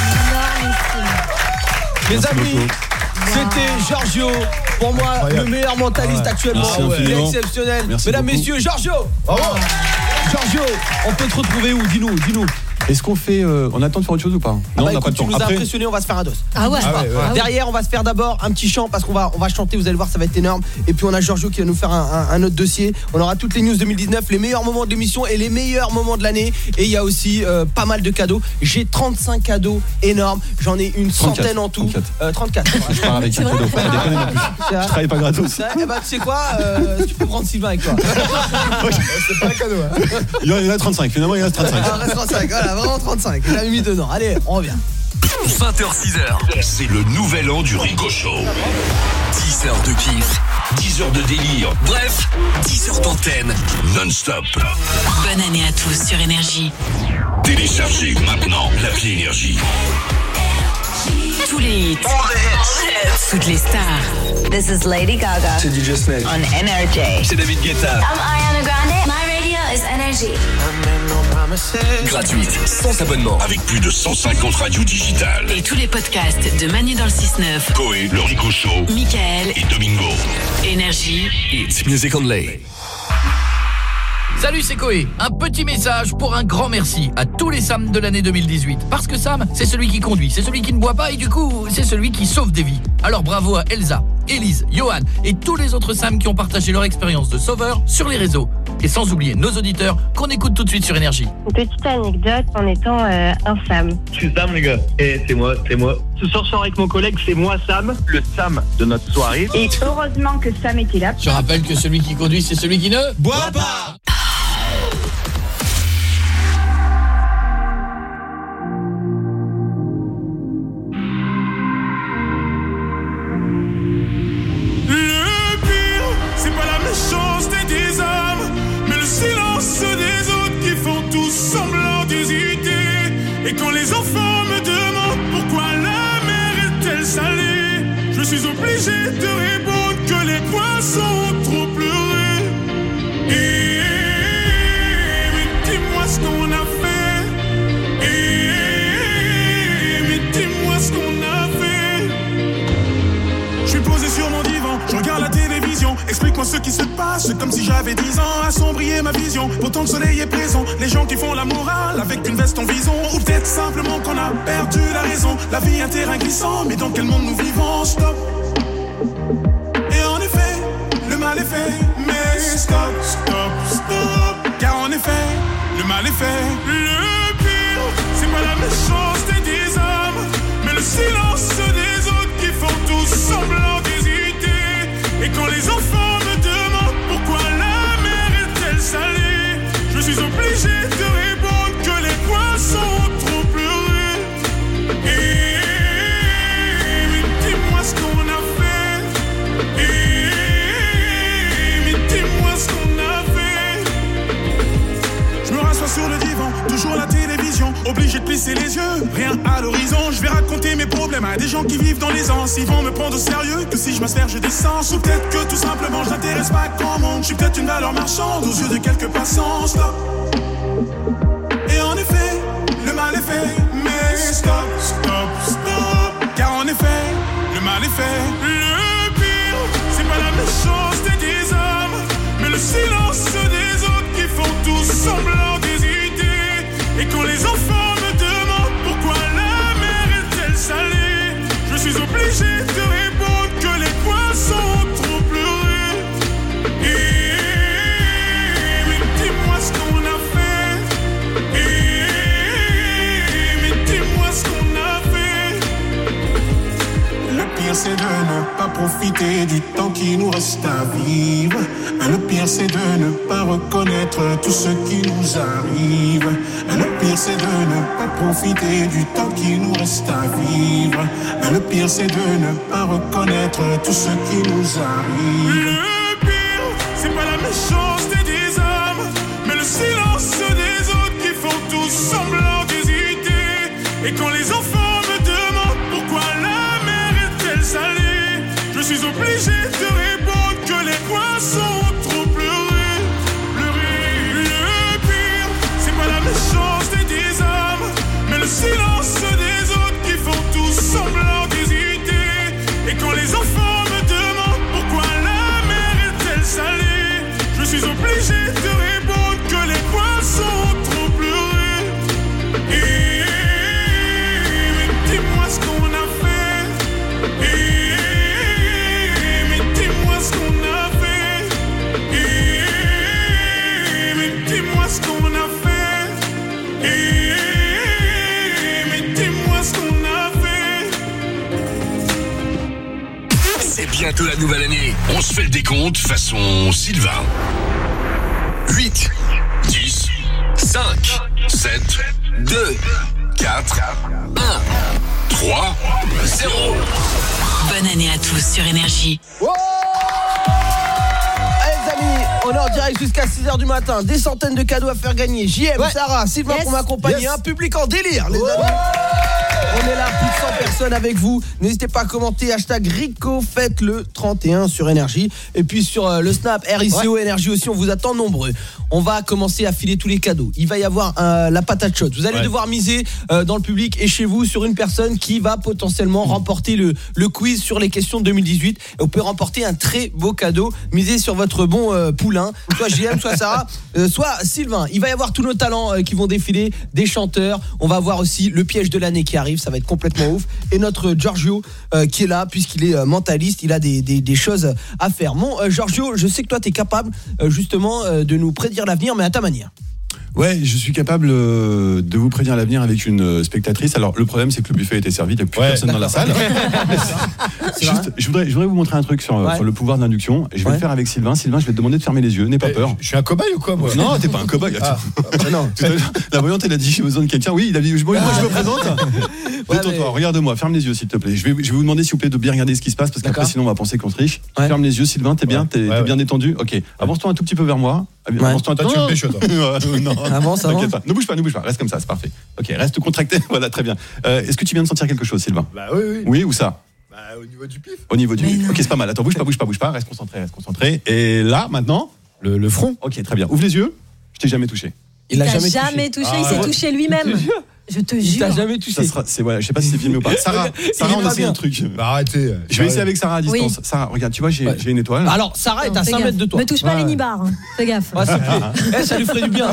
Et Mes amis, c'était Giorgio. Pour moi, Incroyable. le meilleur mentaliste Ouais. actuellement. Merci Il est infiniment. exceptionnel. Merci Mesdames, beaucoup. messieurs, Giorgio. Bravo. Giorgio, on peut te retrouver où? Dis-nous, dis-nous. Est-ce qu'on fait. Euh, on attend de faire autre chose ou pas? Ah Non, bah on n'a écoute, pas de tu temps. nous as Après, impressionné, on va se faire un dos. Ah ouais. Ah ouais, ouais. Derrière, on va se faire d'abord un petit chant parce qu'on va, on va chanter, vous allez voir, ça va être énorme. Et puis on a Giorgio qui va nous faire un, un, un autre dossier. On aura toutes les news deux mille dix-neuf, les meilleurs moments de l'émission et les meilleurs moments de l'année. Et il y a aussi euh, pas mal de cadeaux. J'ai trente-cinq cadeaux énormes. J'en ai une trente-quatre. centaine en tout. trente-quatre. Euh, trente-quatre. je pars avec un cadeau. Faut pas déconner non plus. Je travaille pas gratos. Eh bah, tu sais quoi, euh, tu peux prendre Sylvain avec toi. C'est pas un cadeau. Hein. Il y en a trente-cinq, finalement, il reste trente-cinq. Ah, reste trente-cinq, voilà, vraiment trente-cinq. Je l'avais mis dedans. Allez, on revient. vingt heures six heures, c'est le nouvel an du Rico Show. dix heures de kiff, dix heures de délire, bref, dix heures d'antenne non-stop. Bonne année à tous sur Énergie. Téléchargez maintenant l'appli Énergie. Tous les hits, toutes les stars. This is Lady Gaga. C'est D J Snake. On Energy. C'est David Guetta. I'm Ariana Grande. My radio is Energy. Gratuite, sans abonnement, avec plus de cent cinquante radios digitales. Et tous les podcasts de Manu dans le six neuf, Koé, le Rico Show, Michael et Domingo. Énergie. It's music only. Salut, c'est Koé. Un petit message pour un grand merci à tous les Sam de l'année deux mille dix-huit. Parce que Sam, c'est celui qui conduit, c'est celui qui ne boit pas et du coup, c'est celui qui sauve des vies. Alors bravo à Elsa, Élise, Johan et tous les autres Sam qui ont partagé leur expérience de sauveur sur les réseaux. Et sans oublier nos auditeurs qu'on écoute tout de suite sur Énergie. Une petite anecdote en étant euh, un Sam. Je suis Sam, les gars. Et c'est moi, c'est moi. Ce soir, je sors avec mon collègue, c'est moi, Sam, le Sam de notre soirée. Et heureusement que Sam était là. Je rappelle que celui qui conduit, c'est celui qui ne boit pas. Le pire, c'est pas la méchanceté des hommes, mais le silence des autres qui font tous semblant d'hésiter. Et quand les enfants me demandent pourquoi la mer est-elle salée, je suis obligé de répondre que les poissons ont trop pleuré. Et mais dis-moi ce qu'on a fait. Et mais dis-moi ce qu'on a fait. Je suis posé sur mon divan, je regarde la télévision. Explique-moi ce qui se passe, c'est comme si j'avais dix ans. Assombrir ma vision, pourtant le soleil est présent. Les gens qui font la morale avec une veste en vison. Ou peut-être simplement qu'on a perdu la raison. La vie est un terrain glissant, mais dans quel monde nous vivons? Stop. Et en effet, le mal est fait. Mais stop, stop, stop. Car en effet, le mal est fait. Le pire, c'est pas la méchanceté des hommes, mais le silence des autres qui font tous semblant d'hésiter. Et quand les enfants me demandent pourquoi la mer est-elle salée, je suis obligé de répondre que les poissons ont trop pleuré. Et mais dis-moi ce qu'on a fait. Et mais dis-moi ce qu'on a fait. Je me rassois sur le divan, toujours la télévision, obligé de plisser les yeux, rien à l'horizon. Je vais raconter mes problèmes à des gens qui vivent dans les anses. Ils vont me prendre au sérieux, que si je m'asperge d'essence. Ou peut-être que tout simplement je n'intéresse pas grand monde. Je suis peut-être une valeur marchande aux yeux de quelques passants. Stop. Et en effet, le mal est fait. Mais stop, stop, stop. Car en effet, le mal est fait. Le pire, c'est pas la méchanceté des hommes, mais le silence des autres qui font tous semblant d'hésiter. Et quand les enfants me demandent pourquoi la mer est-elle salée, je suis obligé de répondre que les poissons ont trop pleuré. Et mais dis-moi ce qu'on a fait. Et mais dis-moi ce qu'on a fait. Le pire c'est de ne pas profiter du temps qui nous reste à vivre. Le pire c'est de ne pas reconnaître tout ce qui nous arrive. Le pire c'est de ne pas profiter du temps qui nous reste à vivre. Le pire c'est de ne pas reconnaître tout ce qui nous arrive. Le pire, c'est pas la méchanceté des hommes, mais le silence des autres qui font tous semblant d'hésiter. Et quand les enfants me demandent pourquoi la mer est-elle salée, je suis obligé de répondre que les poissons ont trop pleuré. Pleurer. Le pire, c'est pas la méchanceté des hommes, mais le silence des autres qui font tous semblant d'hésiter. Et quand les enfants me demandent pourquoi la mer est-elle salée, je suis obligé de répondre que les poissons ont trop pleuré. Et mais dis-moi ce qu'on a fait. Et mais dis-moi ce qu'on a fait. Et mais dis-moi ce qu'on a fait. Et mais dis-moi ce qu'on a fait. C'est bientôt la nouvelle année. On se fait le décompte façon Sylvain. huit, dix, cinq, sept, deux, quatre, un, trois, zéro. Bonne année à tous sur Énergie. Allez les amis, on est en direct jusqu'à six heures du matin. Des centaines de cadeaux à faire gagner. J M, ouais. Sarah, Sylvain yes. pour m'accompagner. Yes. Un public en délire, les amis. On est là, plus de cent personnes avec vous. N'hésitez pas à commenter hashtag Rico, faites le trente et un sur Énergie. Et puis sur euh, le Snap R I C O ouais. Énergie aussi, on vous attend nombreux. On va commencer à filer tous les cadeaux. Il va y avoir euh, la patate chaude. Vous allez ouais. devoir miser euh, dans le public et chez vous sur une personne qui va potentiellement mmh. remporter le, le quiz sur les questions de deux mille dix-huit. Et on peut remporter un très beau cadeau. Misez sur votre bon euh, poulain, soit J M, soit Sarah, euh, soit Sylvain. Il va y avoir tous nos talents euh, qui vont défiler, des chanteurs. On va avoir aussi le piège de l'année qui arrive. Ça va être complètement ouf. Et notre Giorgio euh, qui est là, puisqu'il est euh, mentaliste, il a des, des, des choses à faire. Mon euh, Giorgio, je sais que toi tu es capable euh, justement euh, de nous prédire l'avenir, mais à ta manière. Ouais, je suis capable euh, de vous prédire l'avenir avec une euh, spectatrice. Alors le problème c'est que le buffet était servi, il n'y a plus ouais, personne dans la salle. Juste, je voudrais, je voudrais vous montrer un truc sur, ouais. sur le pouvoir de l'induction. Je vais ouais. le faire avec Sylvain. Sylvain, je vais te demander de fermer les yeux. N'aie pas peur. Je suis un cobaye ou quoi moi? Non, t'es pas un cobaye. Ah. Ah, non. La voyante, elle a dit j'ai besoin de quelqu'un. Oui, il a dit moi je me présente. Ouais, Détends-toi, mais... regarde-moi, ferme les yeux s'il te plaît. Je vais, je vais vous demander s'il vous plaît de bien regarder ce qui se passe parce qu'après sinon on va penser qu'on triche. Ouais. Ferme les yeux, Sylvain, t'es bien, ouais. t'es, ouais, t'es ouais. bien détendu. Ok, avance-toi un tout petit peu vers moi. Ouais. Avance-toi un tout petit peu. Tu me pécho, non, avance, avance. Pas. Ne bouge pas, ne bouge pas. Reste comme ça, c'est parfait. Ok, reste contracté. Voilà, très bien. Euh, est-ce que tu viens de sentir quelque chose, Sylvain? Bah oui, oui. Oui, où ça? Bah au niveau du pif. Au niveau du pif. Ok, c'est pas mal. Attends, bouge pas, bouge pas, bouge pas. Reste concentré, reste concentré. Et là, maintenant, le, le front. Ok, très bien. Ouvre les yeux. Je t'ai jamais touché. Il l'a jamais, jamais touché. touché. Ah, il s'est ouais. touché lui-même. Je te jure. Il t'a jamais touché. Ça sera, c'est, ouais, je sais pas si c'est filmé ou pas. Sarah, Sarah on essaie un truc. Bah arrêtez. Je vais essayer avec Sarah à distance. Oui. Sarah, regarde, tu vois, j'ai, ouais. j'ai une étoile. Alors, Sarah est à cinq mètres de toi. Ne touche pas ouais. les nibards. Hein. Fais gaffe. Ouais, eh, ça lui ferait du bien.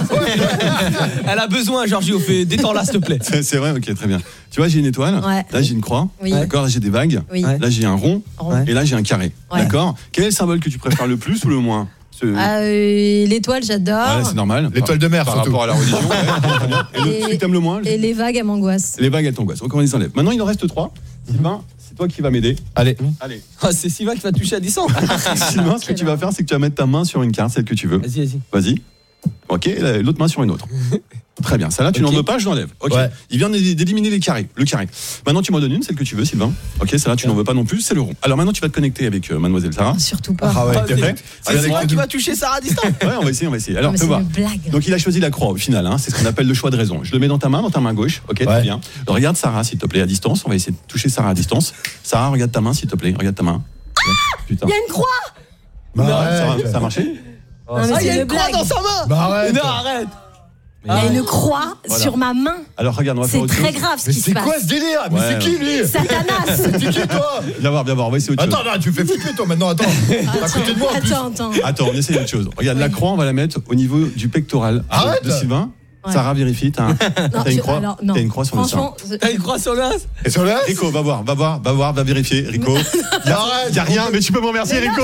Elle a besoin, Giorgio. Fais, détends-la, s'il te plaît. C'est, c'est vrai, ok, très bien. Tu vois, j'ai une étoile. Ouais. Là, j'ai une croix. Oui. D'accord, là, j'ai des vagues. Oui. Là, j'ai un rond. rond. Et là, j'ai un carré. Ouais. D'accord. Quel est le symbole que tu préfères le plus ou le moins? Ah, euh, l'étoile, j'adore. Ouais, c'est normal. L'étoile de mer, par surtout. rapport à la religion. Ouais, et, et le truc que t'aimes le moins? Et les vagues, elles m'angoissent. Les vagues, elles t'angoissent. Donc on les enlève. Maintenant, il en reste trois. Sylvain, c'est toi qui vas m'aider. Allez. Allez. Ah, c'est Sylvain qui va toucher à distance. Sylvain, ce que tu vas faire, c'est que tu vas mettre ta main sur une carte, celle que tu veux. Vas-y, vas-y. Vas-y. Ok, l'autre main sur une autre. Très bien, celle-là tu okay. n'en veux pas, je l'enlève. Ok. Ouais. Il vient d'éliminer les carrés, le carré. Maintenant tu m'en donnes une, celle que tu veux, Sylvain. Ok, celle-là tu n'en veux pas non plus, c'est le rond. Alors maintenant tu vas te connecter avec euh, Mademoiselle Sarah. Surtout pas. Ah ouais, t'es prêt? C'est moi qui va toucher Sarah à distance. Ouais, on va essayer, on va essayer. Alors, fais voir. Donc il a choisi la croix au final, hein. C'est ce qu'on appelle le choix de raison. Je le mets dans ta main, dans ta main gauche. Ok, ouais. Très bien. Alors, regarde Sarah, s'il te plaît, à distance. On va essayer de toucher Sarah à distance. Sarah, regarde ta main, s'il te plaît. Regarde ta main. Ah, putain. Il y a une croix. Bah, non, Sarah, ça a marché? Oh, ah, il y a une croix dans sa main. Bah arrête. Non, arrête. Il y a une croix voilà. sur ma main. Alors regarde, on va faire autre chose. C'est très grave ce mais qui se passe. C'est quoi ce délire? Mais ouais, c'est qui lui? Satanas. C'est qui toi? Viens voir, viens voir, on va essayer autre chose. Attends, non, tu me fais flipper toi maintenant, attends. Attends, à côté de moi en plus. Attends, attends. Attends, on essaie autre chose. Regarde, oui. La croix, on va la mettre au niveau du pectoral. Arrête de Sylvain. Ouais. Sarah, vérifie, t'as, un, Non, t'as une je- croix alors, non. T'as une croix sur le sein. Franchement, je- T'as une croix sur le as Et sur le Rico, va voir, va voir, va voir, va vérifier. Rico, il y a, y a rien, mais tu peux me remercier, Rico.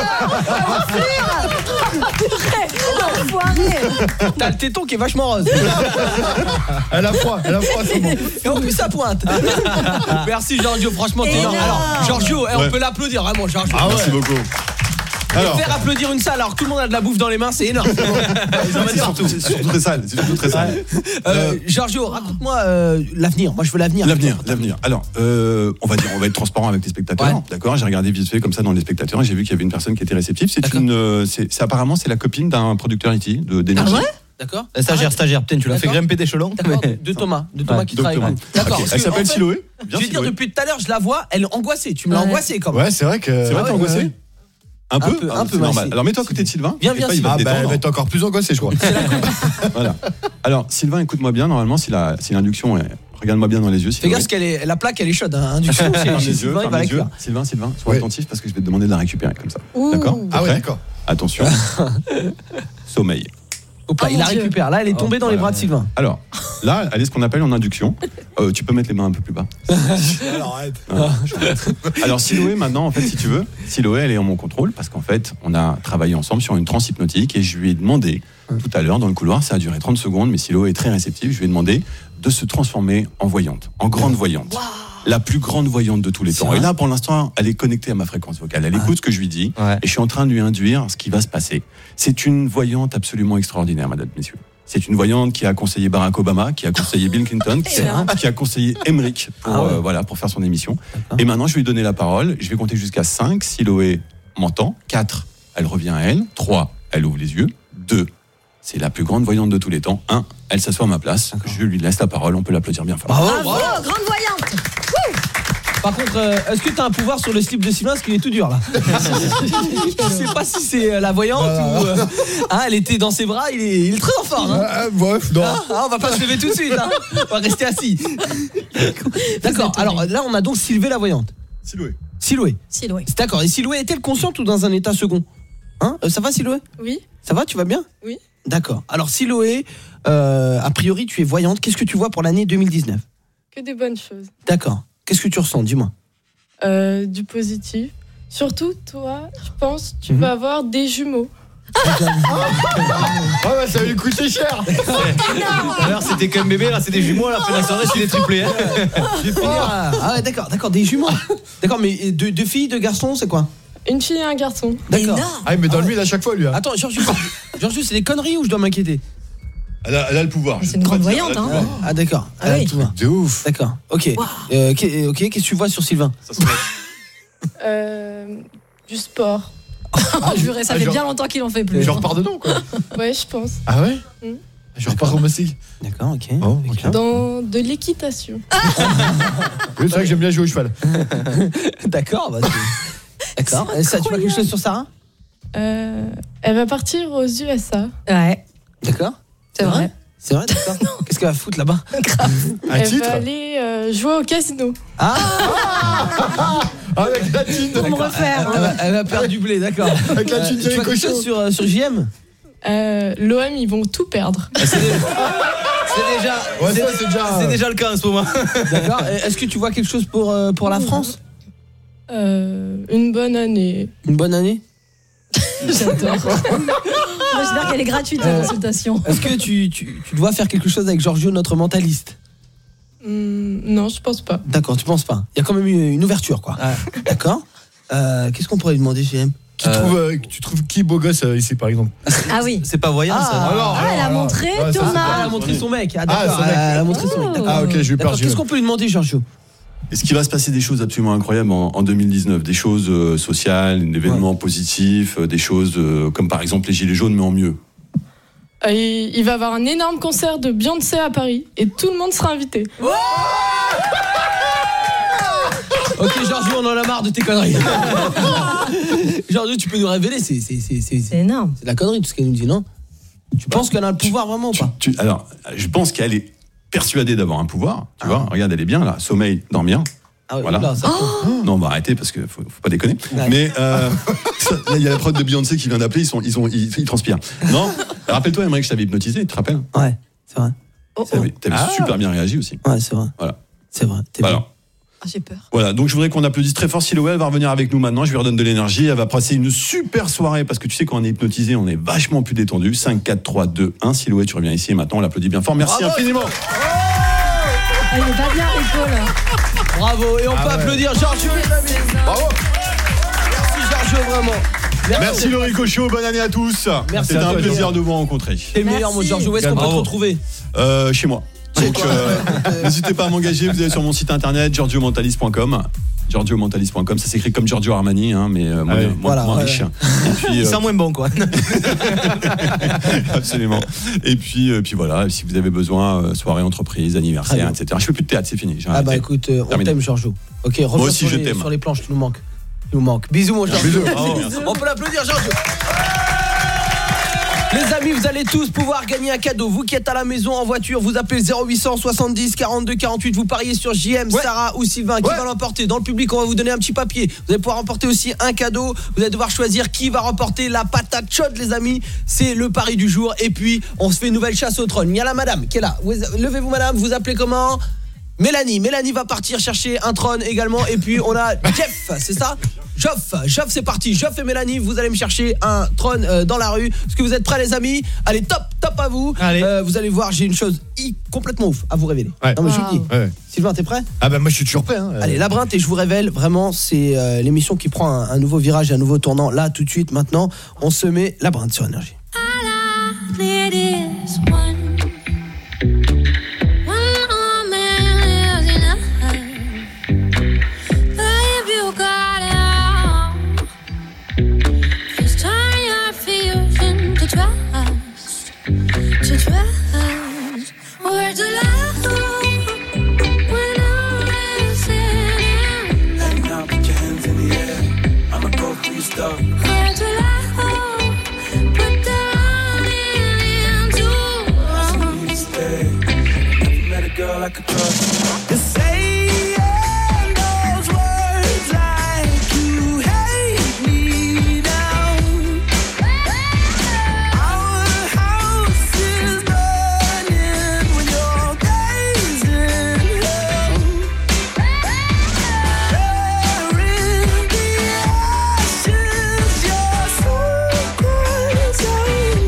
T'as le téton qui est vachement rose. Elle a froid, elle a froid, c'est bon. Et en plus ça pointe. Merci Giorgio, franchement t'es énorme. Alors Giorgio, eh, on Ouais. peut l'applaudir vraiment Giorgio. Ah ouais. Merci beaucoup. Alors, Alors, faire applaudir une salle alors que tout le monde a de la bouffe dans les mains, c'est énorme. c'est surtout, c'est surtout très sale, c'est surtout très sale. Euh, Giorgio, raconte-moi euh, l'avenir. Moi je veux l'avenir. L'avenir, l'avenir. Alors, euh, on va dire, on va être transparent avec les spectateurs, Ouais. d'accord. J'ai regardé vite fait comme ça dans les spectateurs et j'ai vu qu'il y avait une personne qui était réceptive. C'est une, euh, c'est, c'est apparemment c'est la copine d'un producteur I T de d'énergie. Ah ouais D'accord. Stagiaire, stagiaire, putain, tu l'as fait D'accord. grimper d'échelon. D'accord, de Thomas, de Thomas Ouais, qui donc travaille. Thomas. D'accord. Ok. parce Elle que, s'appelle en fait, Siloé. Je Bien vais dire Siloé. depuis tout à l'heure, je la vois, elle est angoissée. Tu me l'as Ouais. angoissée quand même. Ouais, c'est vrai que. C'est vrai, t'es ouais, angoissé ouais. Un peu, Un peu, Ah, un peu, c'est normal. merci. Alors mets-toi à côté de Sylvain. Viens, Et viens, pas, il va Ah te bah, elle détendre. va être encore plus angoissée, je crois. Voilà. Alors Sylvain, écoute-moi bien. Normalement, si la si l'induction est, regarde-moi bien dans les yeux. Fais Siloé. gaffe parce qu'elle est, la plaque elle est chaude. Hein. Induction, c'est Ferme chez les yeux, Sylvain, il ferme va la les yeux. cuire. Sylvain, Sylvain, sois Ouais. attentif parce que je vais te demander de la récupérer comme ça. Ouh. D'accord Ah ouais, Prêt d'accord. Attention. Sommeil. Hop là, Oh il la mon Dieu. récupère. Là, elle est tombée dans les bras de Sylvain. Alors, là, elle est ce qu'on appelle en induction. Euh, tu peux mettre les mains un peu plus bas. Alors, arrête. Non, je- Alors, Siloé, maintenant, en fait, si tu veux, Siloé, elle est en mon contrôle parce qu'en fait, on a travaillé ensemble sur une transe hypnotique et je lui ai demandé tout à l'heure dans le couloir, ça a duré trente secondes, mais Siloé est très réceptive. Je lui ai demandé de se transformer en voyante, en grande voyante. La plus grande voyante de tous les temps. Et là, pour l'instant, elle est connectée à ma fréquence vocale. Elle écoute ce que je lui dis Ouais. et je suis en train de lui induire ce qui va se passer. C'est une voyante absolument extraordinaire, madame, messieurs. C'est une voyante qui a conseillé Barack Obama, qui a conseillé Bill Clinton, qui a, qui a conseillé Emmerich pour, Ah ouais. euh, voilà, pour faire son émission. Et maintenant, je vais lui donner la parole. Je vais compter jusqu'à cinq. Siloé m'entend. quatre, elle revient à elle. trois, elle ouvre les yeux. deux, c'est la plus grande voyante de tous les temps. un, elle s'assoit à ma place. Je lui laisse la parole. On peut l'applaudir bien fort. Bravo, Bravo, bravo. grande voyante. Par contre, euh, est-ce que t'as un pouvoir sur le slip de Sylvain parce qu'il est tout dur là? Je sais pas si c'est euh, la voyante ou. euh, hein, elle était dans ses bras, il est, il est très en forme. Hein. Ah, ouais, non. Ah, ah, on va pas se lever tout de suite, hein. On va rester assis. D'accord, alors là on a donc Sylvé la voyante. Siloé. Siloé. Siloé. D'accord, et Siloé est-elle consciente ou dans un état second? Hein, euh, ça va Siloé? Oui. Ça va, tu vas bien? Oui. D'accord, alors Siloé, euh, a priori tu es voyante, qu'est-ce que tu vois pour l'année deux mille dix-neuf? Que des bonnes choses. D'accord, qu'est-ce que tu ressens, dis-moi? Euh, du positif. Surtout, toi, je pense, tu Mhm. vas avoir des jumeaux. Ah ouais, ça va lui coûter cher. Alors c'était qu'un bébé, là c'est des jumeaux, là après la soirée c'est des triplés. Hein. Je vais finir à- Ah ouais, d'accord, d'accord, des jumeaux. D'accord, mais deux, deux filles, deux garçons, c'est quoi? Une fille et un garçon. D'accord. Ah, mais dans le mille à chaque fois, lui. Hein. Attends, Georges, Georges, c'est des conneries ou je dois m'inquiéter? Elle a, elle a le pouvoir. C'est une grande voyante, hein. Ah d'accord. Ah oui. tout va. De ouf. D'accord. Ok. Euh, qu'est- ok. Qu'est-ce que tu vois sur Sylvain? Euh, du sport. Ah, purée, ça ah, fait genre- bien longtemps qu'il en fait plus. Je repars dedans, quoi. Ouais, je pense. Ah ouais Mm. Je repars au Massig. D'accord, ok. Oh, ok. Dans de l'équitation. Oui, c'est vrai que j'aime bien jouer au cheval. D'accord. Bah, c'est- d'accord. Et ça, tu vois quelque chose sur Sarah? Euh, elle va partir aux U S A. Ouais, D'accord. c'est vrai. C'est vrai, d'accord. Qu'est-ce qu'elle va foutre là-bas? Un elle titre va aller euh, jouer au casino. Ah, avec la thune. Pour me refaire. elle va, elle va perdre du blé, d'accord. Avec la thune tu vois de quelque chose sur, euh, sur J M? Euh, L'O M, ils vont tout perdre. C'est déjà, c'est déjà, Ouais, c'est- ça, c'est déjà. c'est déjà le cas en ce moment. D'accord. Et est-ce que tu vois quelque chose pour, euh, pour la France? Euh, une bonne année. Une bonne année? J'adore. Moi, j'espère qu'elle est gratuite, la Euh, consultation. Est-ce que tu, tu, tu dois faire quelque chose avec Giorgio, notre mentaliste? Hmm, non, je pense pas. D'accord, tu penses pas? Il y a quand même une, une ouverture, quoi. D'accord. Euh, Qu'est-ce qu'on pourrait lui demander, J M? Tu, trouves, euh, tu trouves qui beau gosse euh, ici, par exemple? Ah oui. C'est pas voyant Ah, ça. alors, Ah, elle a alors, montré ouais, ça, c'est Thomas. Elle a montré son mec. Ah, Ah, d'accord. son mec. Elle a montré son mec. D'accord. Ah, ok, j'ai eu peur. D'accord. Qu'est-ce qu'on peut lui demander, Giorgio? Est-ce qu'il va se passer des choses absolument incroyables en, en deux mille dix-neuf? Des choses euh, sociales, des événements positifs, euh, des choses euh, comme par exemple les Gilets jaunes, mais en mieux. Euh, il, il va avoir un énorme concert de Beyoncé à Paris et tout le monde sera invité. Ok, Giorgio, on en a marre de tes conneries. Giorgio, tu peux nous révéler, c'est c'est c'est c'est C'est énorme. c'est de la connerie tout ce qu'elle nous dit, non? Tu penses qu'elle a le pouvoir vraiment ou pas? Tu- alors, je pense qu'elle est persuadée d'avoir un pouvoir. Tu vois, regarde, elle est bien là. Sommeil, dormir. Ah oui, Voilà. là, ça- Non, on va arrêter parce que faut, faut pas déconner. Ouais. Mais euh, ça, là, il y a la prod de Beyoncé qui vient d'appeler. Ils sont, ils sont, ils, ils transpirent. Non. Rappelle-toi, Emmerich, je t'avais hypnotisé. Tu te rappelles? Ouais. C'est vrai. T'avais t'avais Ah. super bien réagi aussi. Ouais, c'est vrai. Voilà. C'est vrai. T'es Voilà. bon. Ah, j'ai peur. Voilà, donc je voudrais qu'on applaudisse très fort Siloé, elle va revenir avec nous maintenant, je lui redonne de l'énergie, elle va passer une super soirée, parce que tu sais quand on est hypnotisé, on est vachement plus détendu. Cinq, quatre, trois, deux, un, Siloé, tu reviens ici et maintenant on l'applaudit bien fort. Merci Bravo. infiniment. Elle est pas bien, Rico, là. Bravo, et on Ah peut ouais. applaudir Giorgio, les amis. Bravo. Merci Giorgio, vraiment. Merci le Ricochot, bonne année à tous. Merci C'était à un toi, plaisir Giorgio. de vous rencontrer. T'es le meilleur, mon Giorgio. Où est-ce qu'on peut te Bravo. retrouver? Euh, chez moi. Donc, euh, n'hésitez pas à m'engager, vous allez sur mon site internet giorgio mentalis point com. giorgio mentalis point com, ça s'écrit comme Giorgio Armani, hein, mais euh, moins, Ah oui. moins, Voilà, moins ouais. riche. Et puis, C'est moins bon, quoi. Absolument. Et puis, euh, puis voilà, si vous avez besoin, euh, soirée, entreprise, anniversaire, et cetera. Je fais plus de théâtre, c'est fini. j'ai Ah bah arrêté. écoute, euh, on Terminé. t'aime Giorgio. Ok, reviens Moi aussi, sur, je les, t'aime. sur les planches, tu nous manques. Tu nous manques. Bisous mon Giorgio. Bisous. Bravo. Bisous. On peut l'applaudir Giorgio. Les amis, vous allez tous pouvoir gagner un cadeau. Vous qui êtes à la maison en voiture, vous appelez zéro huit cent soixante-dix quarante-deux quarante-huit. Vous pariez sur J M, ouais. Sarah ou Sylvain qui ouais. va l'emporter. Dans le public, on va vous donner un petit papier. Vous allez pouvoir remporter aussi un cadeau. Vous allez devoir choisir qui va remporter la patate chaude, les amis. C'est le pari du jour. Et puis, on se fait une nouvelle chasse au trône. Il y a la madame qui est là. Levez-vous, madame. Vous appelez comment ? Mélanie, Mélanie va partir chercher un trône également. Et puis on a Jeff, c'est ça ? Joff, Joff c'est parti. Joff et Mélanie, vous allez me chercher un trône euh, dans la rue. Est-ce que vous êtes prêts les amis ? Allez, top, top à vous. Euh, vous allez voir, j'ai une chose i- complètement ouf à vous révéler. Ouais. Non mais je vous le dis. Ouais. Sylvain, t'es prêt ? Ah bah moi je suis toujours prêt. Hein. Allez, Labyrinthe et je vous révèle, vraiment, c'est euh, l'émission qui prend un, un nouveau virage, un nouveau tournant. Là, tout de suite, maintenant, on se met Labyrinthe sur Énergie. It is one. One arm man is enough. But if you got it all, just turn your fears into trust. To trust. Or to love. When all is said and done. Now put your hands in the air. I'ma go through your stuff. Or to love. Girl, I could trust. You're saying those words like you hate me down. Our house is burning when your days in hell. There in the ashes, your soul cries out.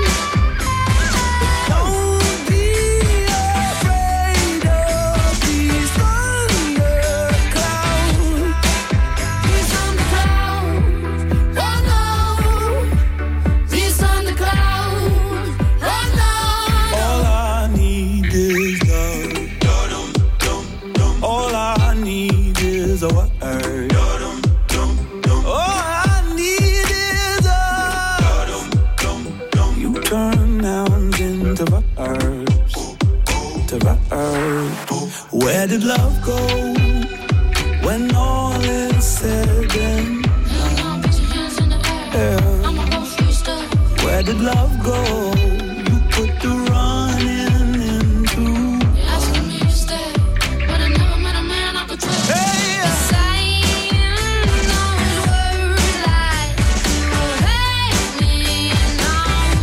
Don't be afraid. Where did love go when all is said and done? Yeah. Where did love go? You put the running into. Asking me to stay, but I never met a man I could trust. Hey, saying those words like you hate me now.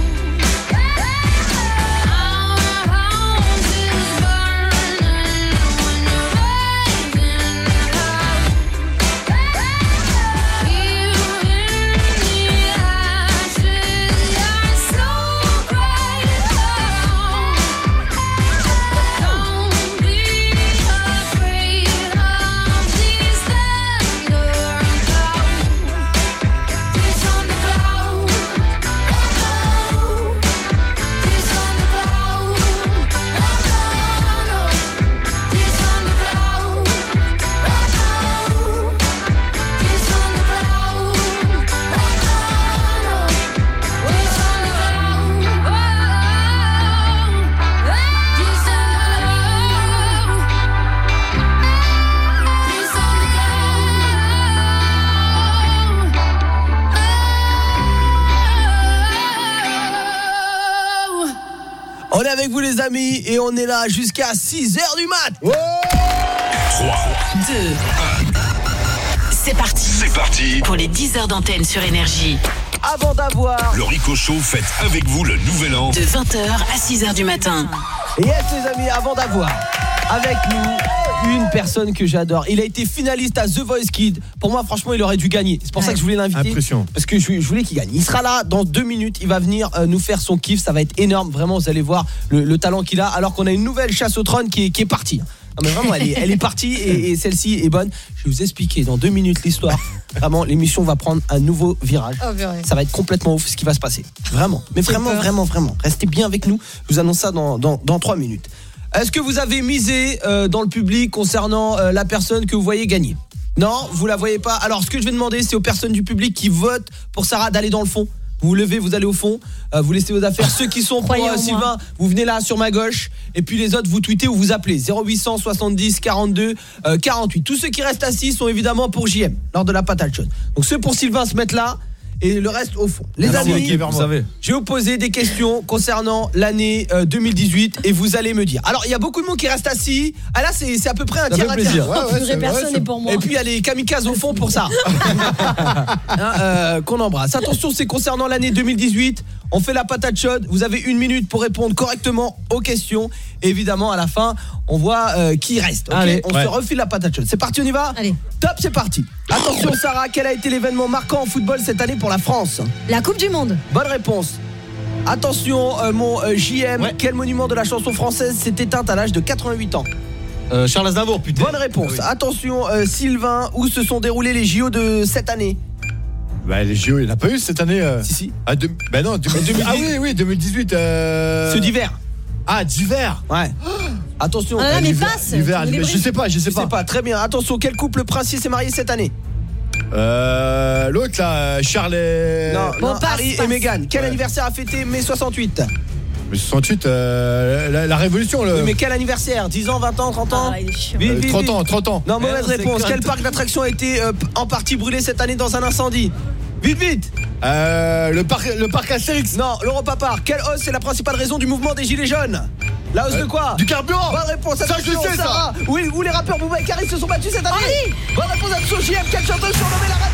Our house is burning. On est avec vous les amis et on est là jusqu'à six heures du mat. trois, deux, c'est parti. C'est parti. Pour les dix heures d'antenne sur Énergie. Avant d'avoir le Rico Show, faites avec vous le nouvel an. De vingt heures à six heures du matin. Et yes les amis, avant d'avoir avec nous une personne que j'adore. Il a été finaliste à The Voice Kids. Pour moi, franchement, il aurait dû gagner. C'est pour ouais. ça que je voulais l'inviter. Impression. Parce que je, je voulais qu'il gagne. Il sera là dans deux minutes. Il va venir euh, nous faire son kiff. Ça va être énorme. Vraiment, vous allez voir le, le talent qu'il a. Alors qu'on a une nouvelle chasse au trône qui est, qui est partie. Non mais vraiment, elle est, elle est partie et, et celle-ci est bonne. Je vais vous expliquer dans deux minutes l'histoire. Vraiment, l'émission va prendre un nouveau virage. Oh, ça va être complètement ouf ce qui va se passer. Vraiment. Mais vraiment, peur. vraiment, vraiment. Restez bien avec nous. Je vous annonce ça dans, dans, dans trois minutes. Est-ce que vous avez misé euh, dans le public concernant euh, la personne que vous voyez gagner? Non, vous la voyez pas. Alors, ce que je vais demander, c'est aux personnes du public qui votent pour Sarah d'aller dans le fond. Vous vous levez, vous allez au fond, euh, vous laissez vos affaires. Ceux qui sont pour euh, Sylvain, vous venez là sur ma gauche. Et puis les autres, vous tweetez ou vous appelez zéro huit cent soixante-dix quarante-deux quarante-huit. Tous ceux qui restent assis sont évidemment pour J M lors de la patate chaude. Donc ceux pour Sylvain se mettent là et le reste au fond. Les Alors, amis, vous savez. je vais vous poser des questions concernant l'année euh, deux mille dix-huit et vous allez me dire. Alors il y a beaucoup de monde qui reste assis. Ah là c'est c'est à peu près un tiers à tiers. Ouais, ouais, c'est personne vrai, n'est pour moi. Et puis il y a les kamikazes au fond pour ça. hein, euh, qu'on embrasse. Attention, c'est concernant l'année deux mille dix-huit. On fait la patate chaude. Vous avez une minute pour répondre correctement aux questions. Et évidemment, à la fin, on voit euh, qui reste. Okay, Allez, on ouais. se refile la patate chaude. C'est parti, on y va? Allez. Top, c'est parti. Attention, Sarah, quel a été l'événement marquant en football cette année pour la France? La Coupe du Monde. Bonne réponse. Attention, euh, mon euh, J M, ouais. quel monument de la chanson française s'est éteint à l'âge de quatre-vingt-huit ans? euh, Charles Aznavour, putain. Bonne réponse. Ah oui. Attention, euh, Sylvain, où se sont déroulés les J O de cette année? Bah les J O, il n'y en a pas eu cette année euh... Si si. Ah, de... bah non, deux mille dix-huit. Ah oui, oui, deux mille dix-huit euh... Ceux d'hiver. Ah, d'hiver. Ouais. Attention. Ah, mais passe. L'hiver, je sais pas, je sais je pas. sais pas, très bien. Attention, quel couple princier s'est marié cette année? Euh... L'autre là, Charles et... Non, bon, non passe, Harry passe. et Meghan. Quel ouais. anniversaire a fêté mai soixante-huit? mai soixante-huit, euh, la, la révolution le... Oui, mais quel anniversaire? dix ans, vingt ans, trente ans? Ah, il est chiant. Vite, vite, trente vite. ans, trente ans. Non, mauvaise Eh, réponse. c'est Quel quand- parc d'attractions a été euh, en partie brûlé cette année dans un incendie? Vite, vite. Euh, le parc, le parc Astérix. Non, l'Europa Park. Quelle hausse est la principale raison du mouvement des Gilets jaunes? La hausse Euh, de quoi? Du carburant. Bonne réponse. Ça, je Attention, sais, ça. Sarah. Où, où les rappeurs Booba et Karis se sont battus cette année? Ali. Bonne réponse. Attention, J M. Quelle chanteuse surnommée la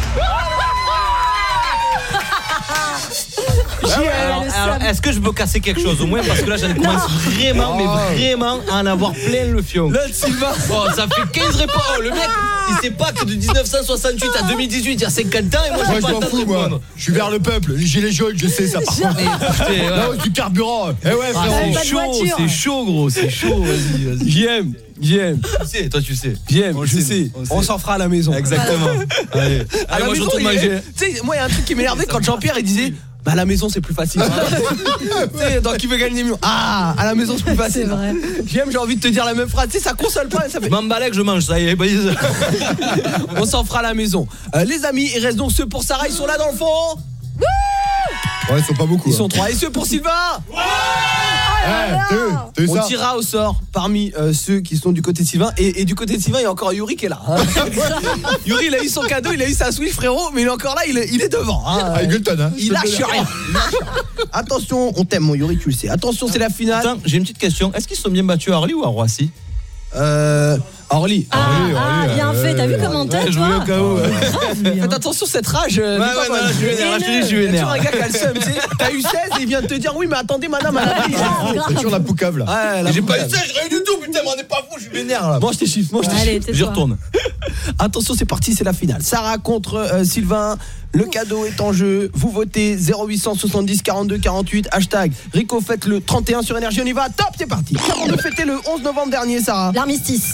Ah ouais, alors, alors, est-ce que je peux casser quelque chose au moins parce que là j'en commence vraiment mais vraiment à en avoir plein le fion. Là, Sylvain. Oh, ça fait quinze réponses. Oh, le mec, il sait pas que de dix-neuf cent soixante-huit à deux mille dix-huit, il y a cinquante ans et moi Moi, j'ai je pas le m'en temps de fous, moi. répondre. Je suis vers le peuple. Les gilets jaunes, je sais ça par contre. Écoutez, ouais. La hausse du carburant. Eh ouais, Ah, frérot. pas c'est de chaud, voiture. c'est chaud gros, c'est chaud, vas-y, vas-y. J M. J M. Tu sais, toi tu sais. J M, On le je sait, sais. on le On sait. s'en fera à la maison. Exactement. Allez, À allez la moi je maison, retourne il manger. est- Tu sais, moi, il y a un truc qui m'énervait quand Jean-Pierre il disait bah à la maison c'est plus facile. Tu sais, dans Qui veut gagner des millions. Ah, à la maison c'est plus facile. C'est vrai. J M, j'ai envie de te dire la même phrase. Tu sais, ça console pas. Ça fait... Je m'emballais que je mange, ça y est. bah, ils- On s'en fera à la maison. Euh, les amis, il reste donc ceux pour Sarah. Ils sont là dans le fond. Ouais, ils sont pas beaucoup. Ils sont hein. trois. Et ceux pour Sylvain. Eh, t'as vu, t'as vu On ça tirera au sort parmi euh, ceux qui sont du côté de Sylvain. Et, et du côté de Sylvain, il y a encore Yuri qui est là. hein. Yuri, il a eu son cadeau, il a eu sa Switch, frérot. Mais il est encore là, il est, il est devant. hein. Ah, Eagleton, hein. Il lâche rien. Il lâche rien. Attention, on t'aime, mon Yuri, tu le sais. Attention, c'est la finale. Attends, j'ai une petite question. Est-ce qu'ils se sont bien battus à Orly ou à Roissy? Euh. Orly. Ah, ah, bien fait. T'as vu comment t'es, Je voulais au toi? cas où. ouais. Faites attention, cette rage. euh, Ouais, n'est pas ouais, non, bonne. là, je suis vénère, là, je te dis, je suis Il y a vénère. toujours un gars qui a le seum, tu sais. T'as eu seize et il vient de te dire oui, mais attendez, madame, elle a pris. C'est toujours la poucave là. Ouais, la J'ai pas eu poucave. ça, j'ai rien du tout, putain, mais on est pas fou, je suis vénère là. Mange tes chiffres, mange tes chiffres. Allez, tais-toi. J'y retourne. Attention, c'est parti, c'est la finale. Sarah contre euh, Sylvain. Le cadeau est en jeu. Vous votez zéro huit cent soixante-dix quarante-deux quarante-huit. Hashtag Rico fête le trente et un sur Énergie. On y va. Top, c'est parti. Comment on a fêté le onze novembre dernier, Sarah? L'armistice.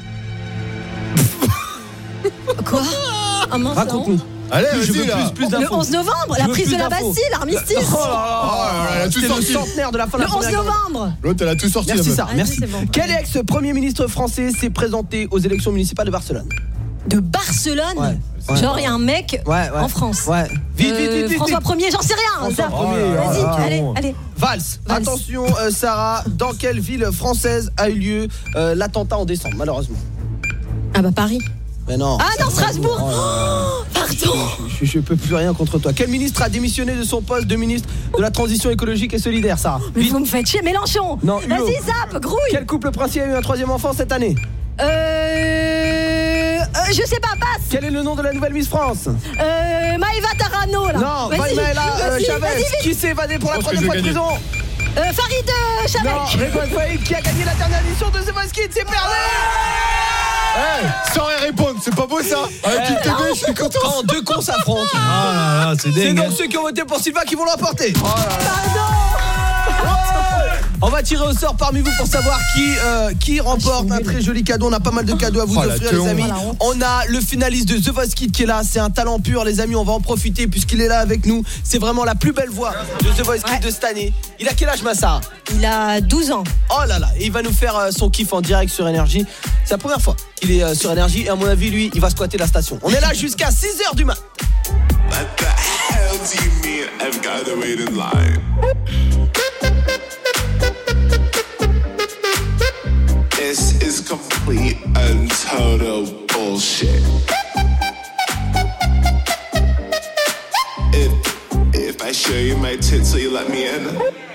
Quoi? Ah mince, Raconte-nous. Allez, Je veux vas-y là. plus, plus Le d'infos. onze novembre, Je la veux prise plus de la d'infos. Bastille, l'armistice. Oh là là. Oh, elle a tout C'était le sorti. centenaire de la fin de Le la onze Première Guerre novembre. L'autre, elle a tout sorti. Merci la meuf. Sarah, Ah, merci. c'est bon. Quel ex-premier ministre français s'est présenté aux élections municipales de Barcelone? De Barcelone. Ouais. Ouais. Genre, il y a un mec Ouais, ouais. en France. Ouais. Vite, Euh, vite, vite, vite. François vite. Premier, j'en sais rien. François ça. Premier, Vas-y, oh là là. allez, allez. Valls. Valls. Attention, euh, Sarah, dans quelle ville française a eu lieu euh, l'attentat en décembre, malheureusement? Ah bah Paris. Mais non. Ah non, Strasbourg. Oh là là. Oh, pardon. Je, je, je peux plus rien contre toi. Quel ministre a démissionné de son poste de ministre de la transition écologique et solidaire, Sarah? Mais vous me faites chier, Mélenchon. Non, Hulot. Vas-y, zap, grouille. Quel couple princier a eu un troisième enfant cette année? Euh, euh, je sais pas, passe. Quel est le nom de la nouvelle Miss France? Euh, Maëva Tarano là. Non, Vas-y, Maëva euh, vas-y, Chavez. vas-y, vite. Qui s'est évadé pour la Je pense que troisième fois de je vais prison? Euh, Farid euh, Chamek. Non, Redouane Faïd qui a gagné la dernière édition de The Voice Kids, c'est perdu. Hey, sans rien répondre, c'est pas beau ça. Avec une T V, je suis content. Quand deux cons s'affrontent. Ah là là, c'est dingue. C'est donc ceux qui ont voté pour Sylvain qui vont l'emporter. Oh là là. On va tirer au sort parmi vous pour savoir qui euh, qui remporte un très joli cadeau. On a pas mal de cadeaux à vous Oh, offrir la les amis. honte. On a le finaliste de The Voice Kids qui est là, c'est un talent pur les amis, on va en profiter puisqu'il est là avec nous. C'est vraiment la plus belle voix de The Voice Kids de cette année. Il a quel âge Massa? Il a douze ans. Oh là là, et il va nous faire euh, son kiff en direct sur Énergie. C'est la première fois qu'il est euh, sur Énergie et à mon avis lui, il va squatter la station. On est là jusqu'à six heures du mat. What the hell do you mean I've got to wait in line? This is complete and total bullshit. If, if I show you my tits, will you let me in?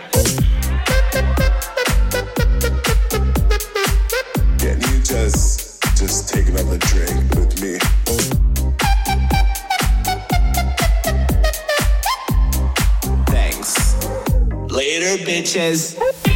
Can you just, just take another drink with me? Thanks. Later, bitches.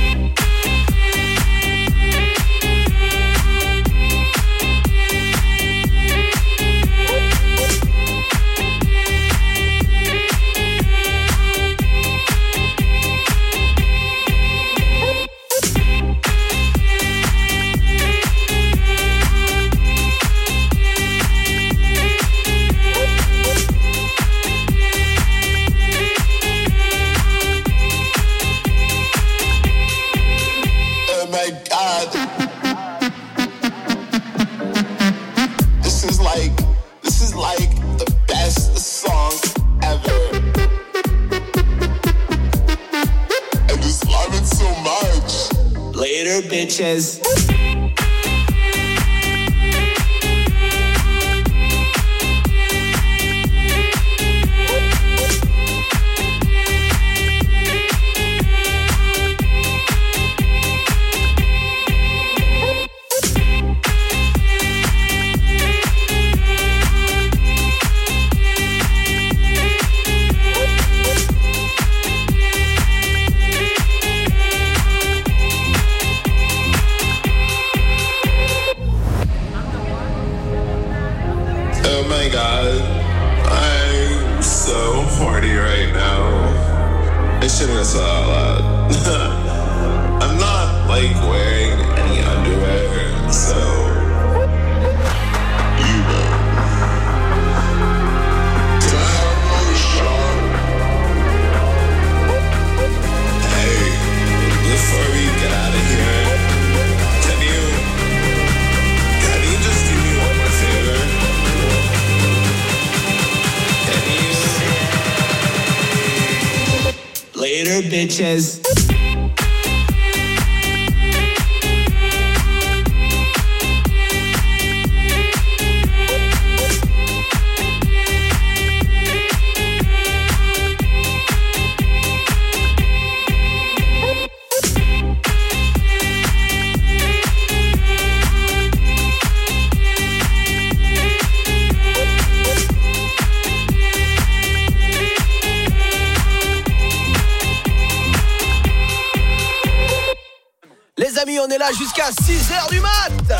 Bitches. Bitches. On est là jusqu'à six heures du mat.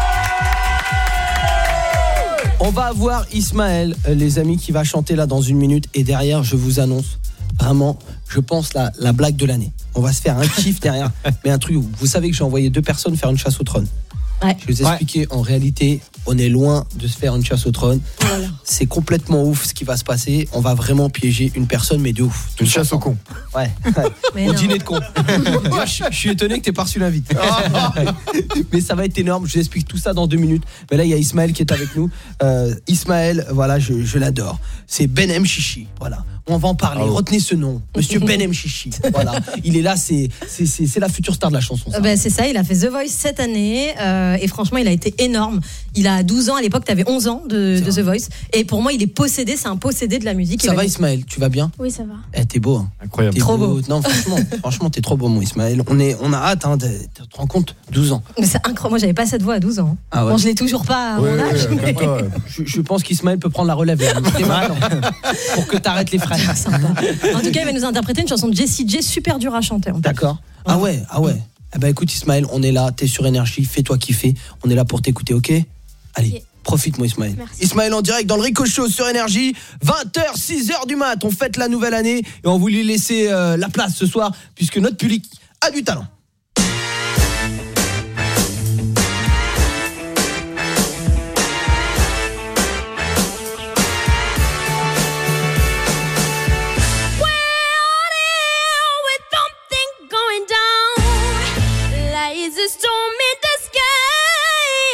On va avoir Ismaël, les amis, qui va chanter là dans une minute. Et derrière, je vous annonce vraiment, je pense, la, la blague de l'année. On va se faire un kiff derrière. Mais un truc, vous savez que j'ai envoyé deux personnes faire une chasse au trône. Ouais. Je vais vous expliquer, en réalité, on est loin de se faire une chasse au trône. Voilà. C'est complètement ouf ce qui va se passer. On va vraiment piéger une personne, mais de ouf. Une chasse au con. Ouais. ouais. Au dîner de con. Moi, je, je suis étonné que t'aies pas reçu l'invite. Mais ça va être énorme. Je vous explique tout ça dans deux minutes. Mais là, il y a Ismaël qui est avec nous. Euh, Ismaël, voilà, je, je l'adore. C'est Ben M. Chichi. Voilà. On va en parler. Oh. Retenez ce nom. Monsieur Ben M. Chichi. Voilà. Il est là, c'est, c'est, c'est, c'est la future star de la chanson. Ça. Ben, c'est ça, il a fait The Voice cette année. Euh, et franchement, il a été énorme. Il a a douze ans. À l'époque, t'avais onze ans de, de The Voice. Et pour moi, il est possédé, c'est un possédé de la musique. Ça va, Ismaël, tu vas bien? Oui, ça va. Eh, t'es beau. Hein. Incroyable. T'es Trop beau. Non, franchement, franchement, t'es trop beau, mon Ismaël. On, est, on a hâte, hein, de, de te rendre compte, douze ans. Mais c'est incroyable. Moi, j'avais pas cette voix à douze ans. Ah ouais. Bon, je l'ai toujours pas à Ouais, mon ouais, âge. ouais, mais- comme toi, ouais. Je, je pense qu'Ismaël peut prendre la relève là, dès maintenant, pour que t'arrêtes les frères. En tout cas, il va nous interpréter une chanson de Jessie J, super dure à chanter. en plus. D'accord. Ah ouais, ah ouais. Eh ben écoute Ismaël, on est là, t'es sur Énergie, fais-toi kiffer. On est là pour t'écouter, ok? Allez, Ok. profite-moi Ismaël. Merci. Ismaël en direct dans le Rico Show sur Énergie, vingt heures, six heures du mat. On fête la nouvelle année et on voulait laisser euh, la place ce soir puisque notre public a du talent. With something going down, lies a storm in the sky.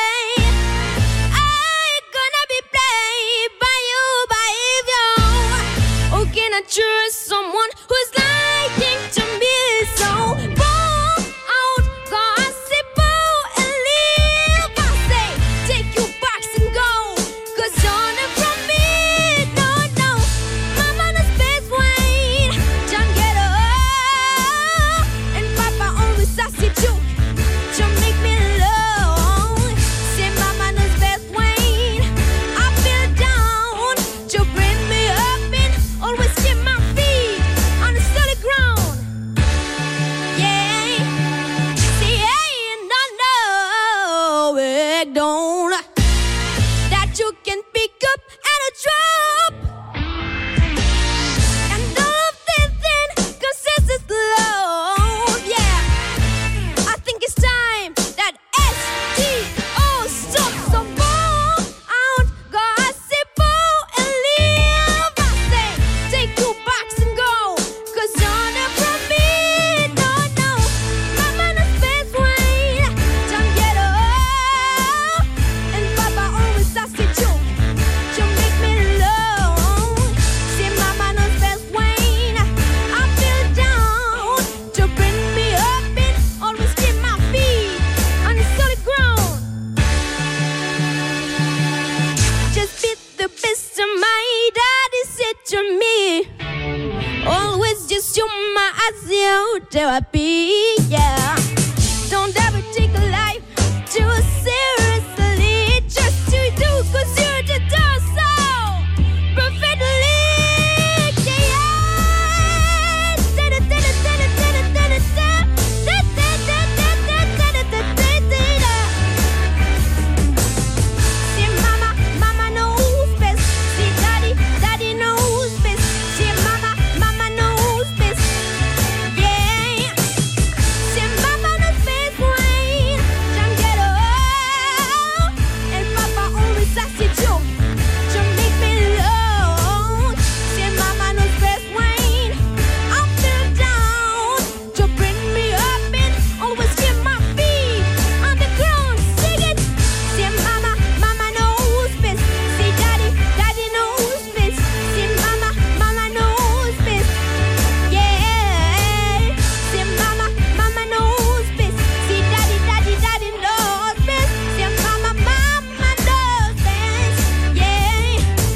I gonna be played by your behavior. Oh, can I trust someone who's lying to me? So pour out, gossip and leave. I say, take your box and go, 'cause you're not from me. No, no, mama knows best way. John get up, and Papa always says it too. To make me alone. Say mama knows best way. I feel down to bring me up and always keep my feet on the solid ground. Yeah, see, I no no it don't that you can pick up and a drop. And love this then consists love, yeah. I think it's time that S T O stops. So pour out, gossip and leave. I say, take your box and go, 'cause you're not from me. No, no, mama knows best way. Don't get up, and Papa always says it too. To make me alone. See, mama knows best way. I feel down to bring me up and always keep my feet on the solid ground. Just be the best of my daddy said to me. Always just you my asio therapy, yeah. Don't ever take a life too seriously. Just to do 'cause you're the dog so perfectly, yeah. See, mama, mama knows best. See, daddy, daddy knows best. See, mama, mama knows best. Yeah. See, mama knows best way. Don't get up, and Papa always says it too. To make me alone. See, mama knows best way. I feel down to bring me up and always keep my feet on the ground. Sing it. See, mama, mama knows best. See, daddy, daddy knows best. See, mama, mama knows best. Yeah. See, mama, mama knows best. See, daddy, daddy, daddy knows best. See, mama, mama knows best. Yeah.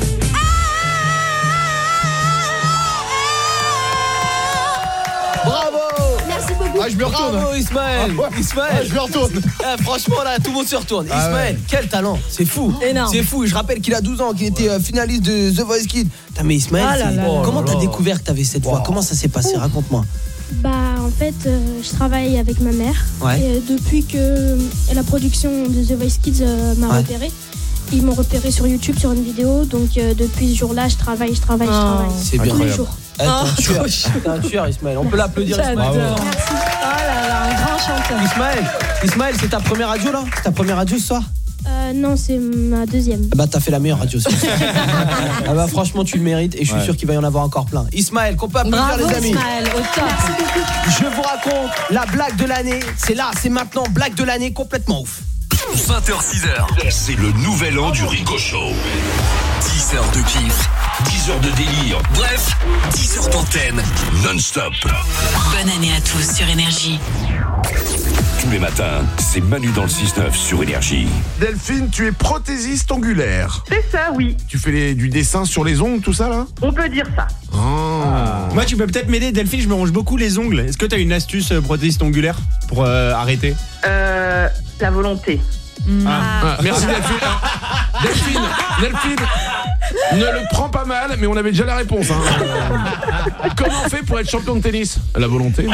Bravo! Merci beaucoup. Ah, je me retourne. Bravo Ismaël. Ah ouais. Ismaël. Ah, je me retourne. Eh, franchement là, tout le monde se retourne. Ah Ismaël, ouais. quel talent, c'est fou. Énorme. C'est fou. Je rappelle qu'il a douze ans, qu'il était euh, finaliste de The Voice Kids. Putain, mais Ismaël, Ah là c'est- là là comment là t'as là. découvert que t'avais cette voix? Comment ça s'est passé? Raconte-moi. Bah, en fait, euh, je travaille avec ma mère. Ouais. Et euh, depuis que euh, la production de The Voice Kids euh, m'a Ouais. repéré, ils m'ont repéré sur YouTube sur une vidéo. Donc, euh, depuis ce jour-là, je travaille, je travaille, je Oh. travaille. C'est bien. Tous les Incroyable. jours. Eh, t'es un Oh, tueur. trop chou. T'es un tueur, Ismaël. On peut l'applaudir, Ismaël. J'adore. Bravo. Oh là là, un grand chanteur. Ismaël, Ismaël, c'est ta première radio là? C'est ta première radio ce soir? Euh, non, c'est ma deuxième. Ah bah t'as fait la meilleure radio ce soir. Ah bah franchement tu le mérites et je suis Ouais. sûr qu'il va y en avoir encore plein. Ismaël, qu'on peut applaudir Bravo les amis. Ismaël, au top. Je vous raconte la blague de l'année. C'est là, c'est maintenant, blague de l'année complètement ouf. vingt heures six heures, c'est le nouvel an du Rico Show. dix heures de kiff, dix heures de délire, bref, dix heures d'antenne non-stop. Bonne année à tous sur Énergie. Tous les matins, c'est Manu dans le six neuf sur Énergie. Delphine, tu es prothésiste ongulaire. C'est ça, oui. Tu fais les- du dessin sur les ongles, tout ça là? On peut dire ça. Oh. Moi, tu peux peut-être m'aider, Delphine, je me ronge beaucoup les ongles. Est-ce que tu as une astuce euh, prothésiste ongulaire pour euh, arrêter? Euh, la volonté. Ah. Ah, merci Delphine. Ah, Delphine, Delphine, ne le prends pas mal, mais on avait déjà la réponse. Hein. Euh, comment on fait pour être champion de tennis? La volonté.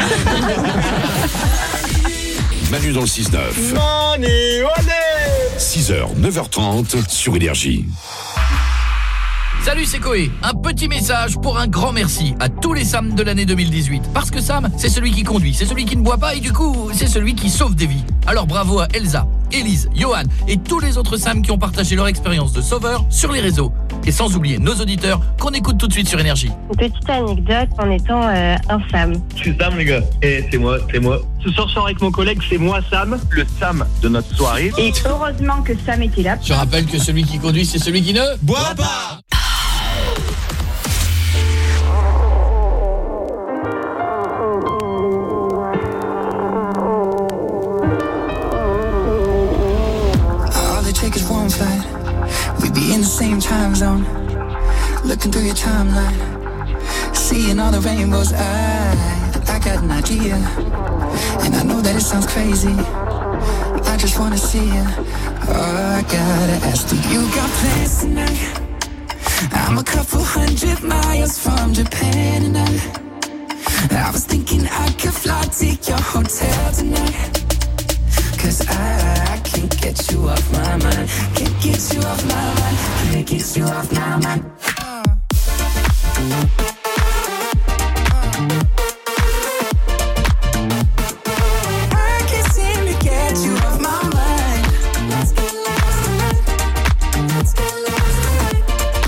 Manu dans le six neuf. Manu, allez six heures, neuf heures trente sur Énergie. Salut, c'est Koé. Un petit message pour un grand merci à tous les Sam de l'année deux mille dix-huit. Parce que Sam, c'est celui qui conduit, c'est celui qui ne boit pas et du coup, c'est celui qui sauve des vies. Alors bravo à Elsa, Élise, Johan et tous les autres Sam qui ont partagé leur expérience de sauveur sur les réseaux. Et sans oublier nos auditeurs qu'on écoute tout de suite sur Énergie. Une petite anecdote en étant euh, un Sam. Je suis Sam, les gars. Et c'est moi, c'est moi. Ce soir, je sors avec mon collègue, c'est moi, Sam, le Sam de notre soirée. Et heureusement que Sam était là. Je rappelle que celui qui conduit, c'est celui qui ne boit pas. All it takes is one flight. We'd be in the same time zone. Looking through your timeline, seeing all the rainbows. I, I got an idea, and I know that it sounds crazy. I just wanna see you. Oh, I gotta ask, do you got plans tonight? I'm a couple hundred miles from Japan, and I, I was thinking I could fly to your hotel tonight. Cause I, I can't get you off my mind. Can't get you off my mind. Can't get you off my mind. I can't seem to get you off my mind. Let's get lost tonight. Let's get lost tonight.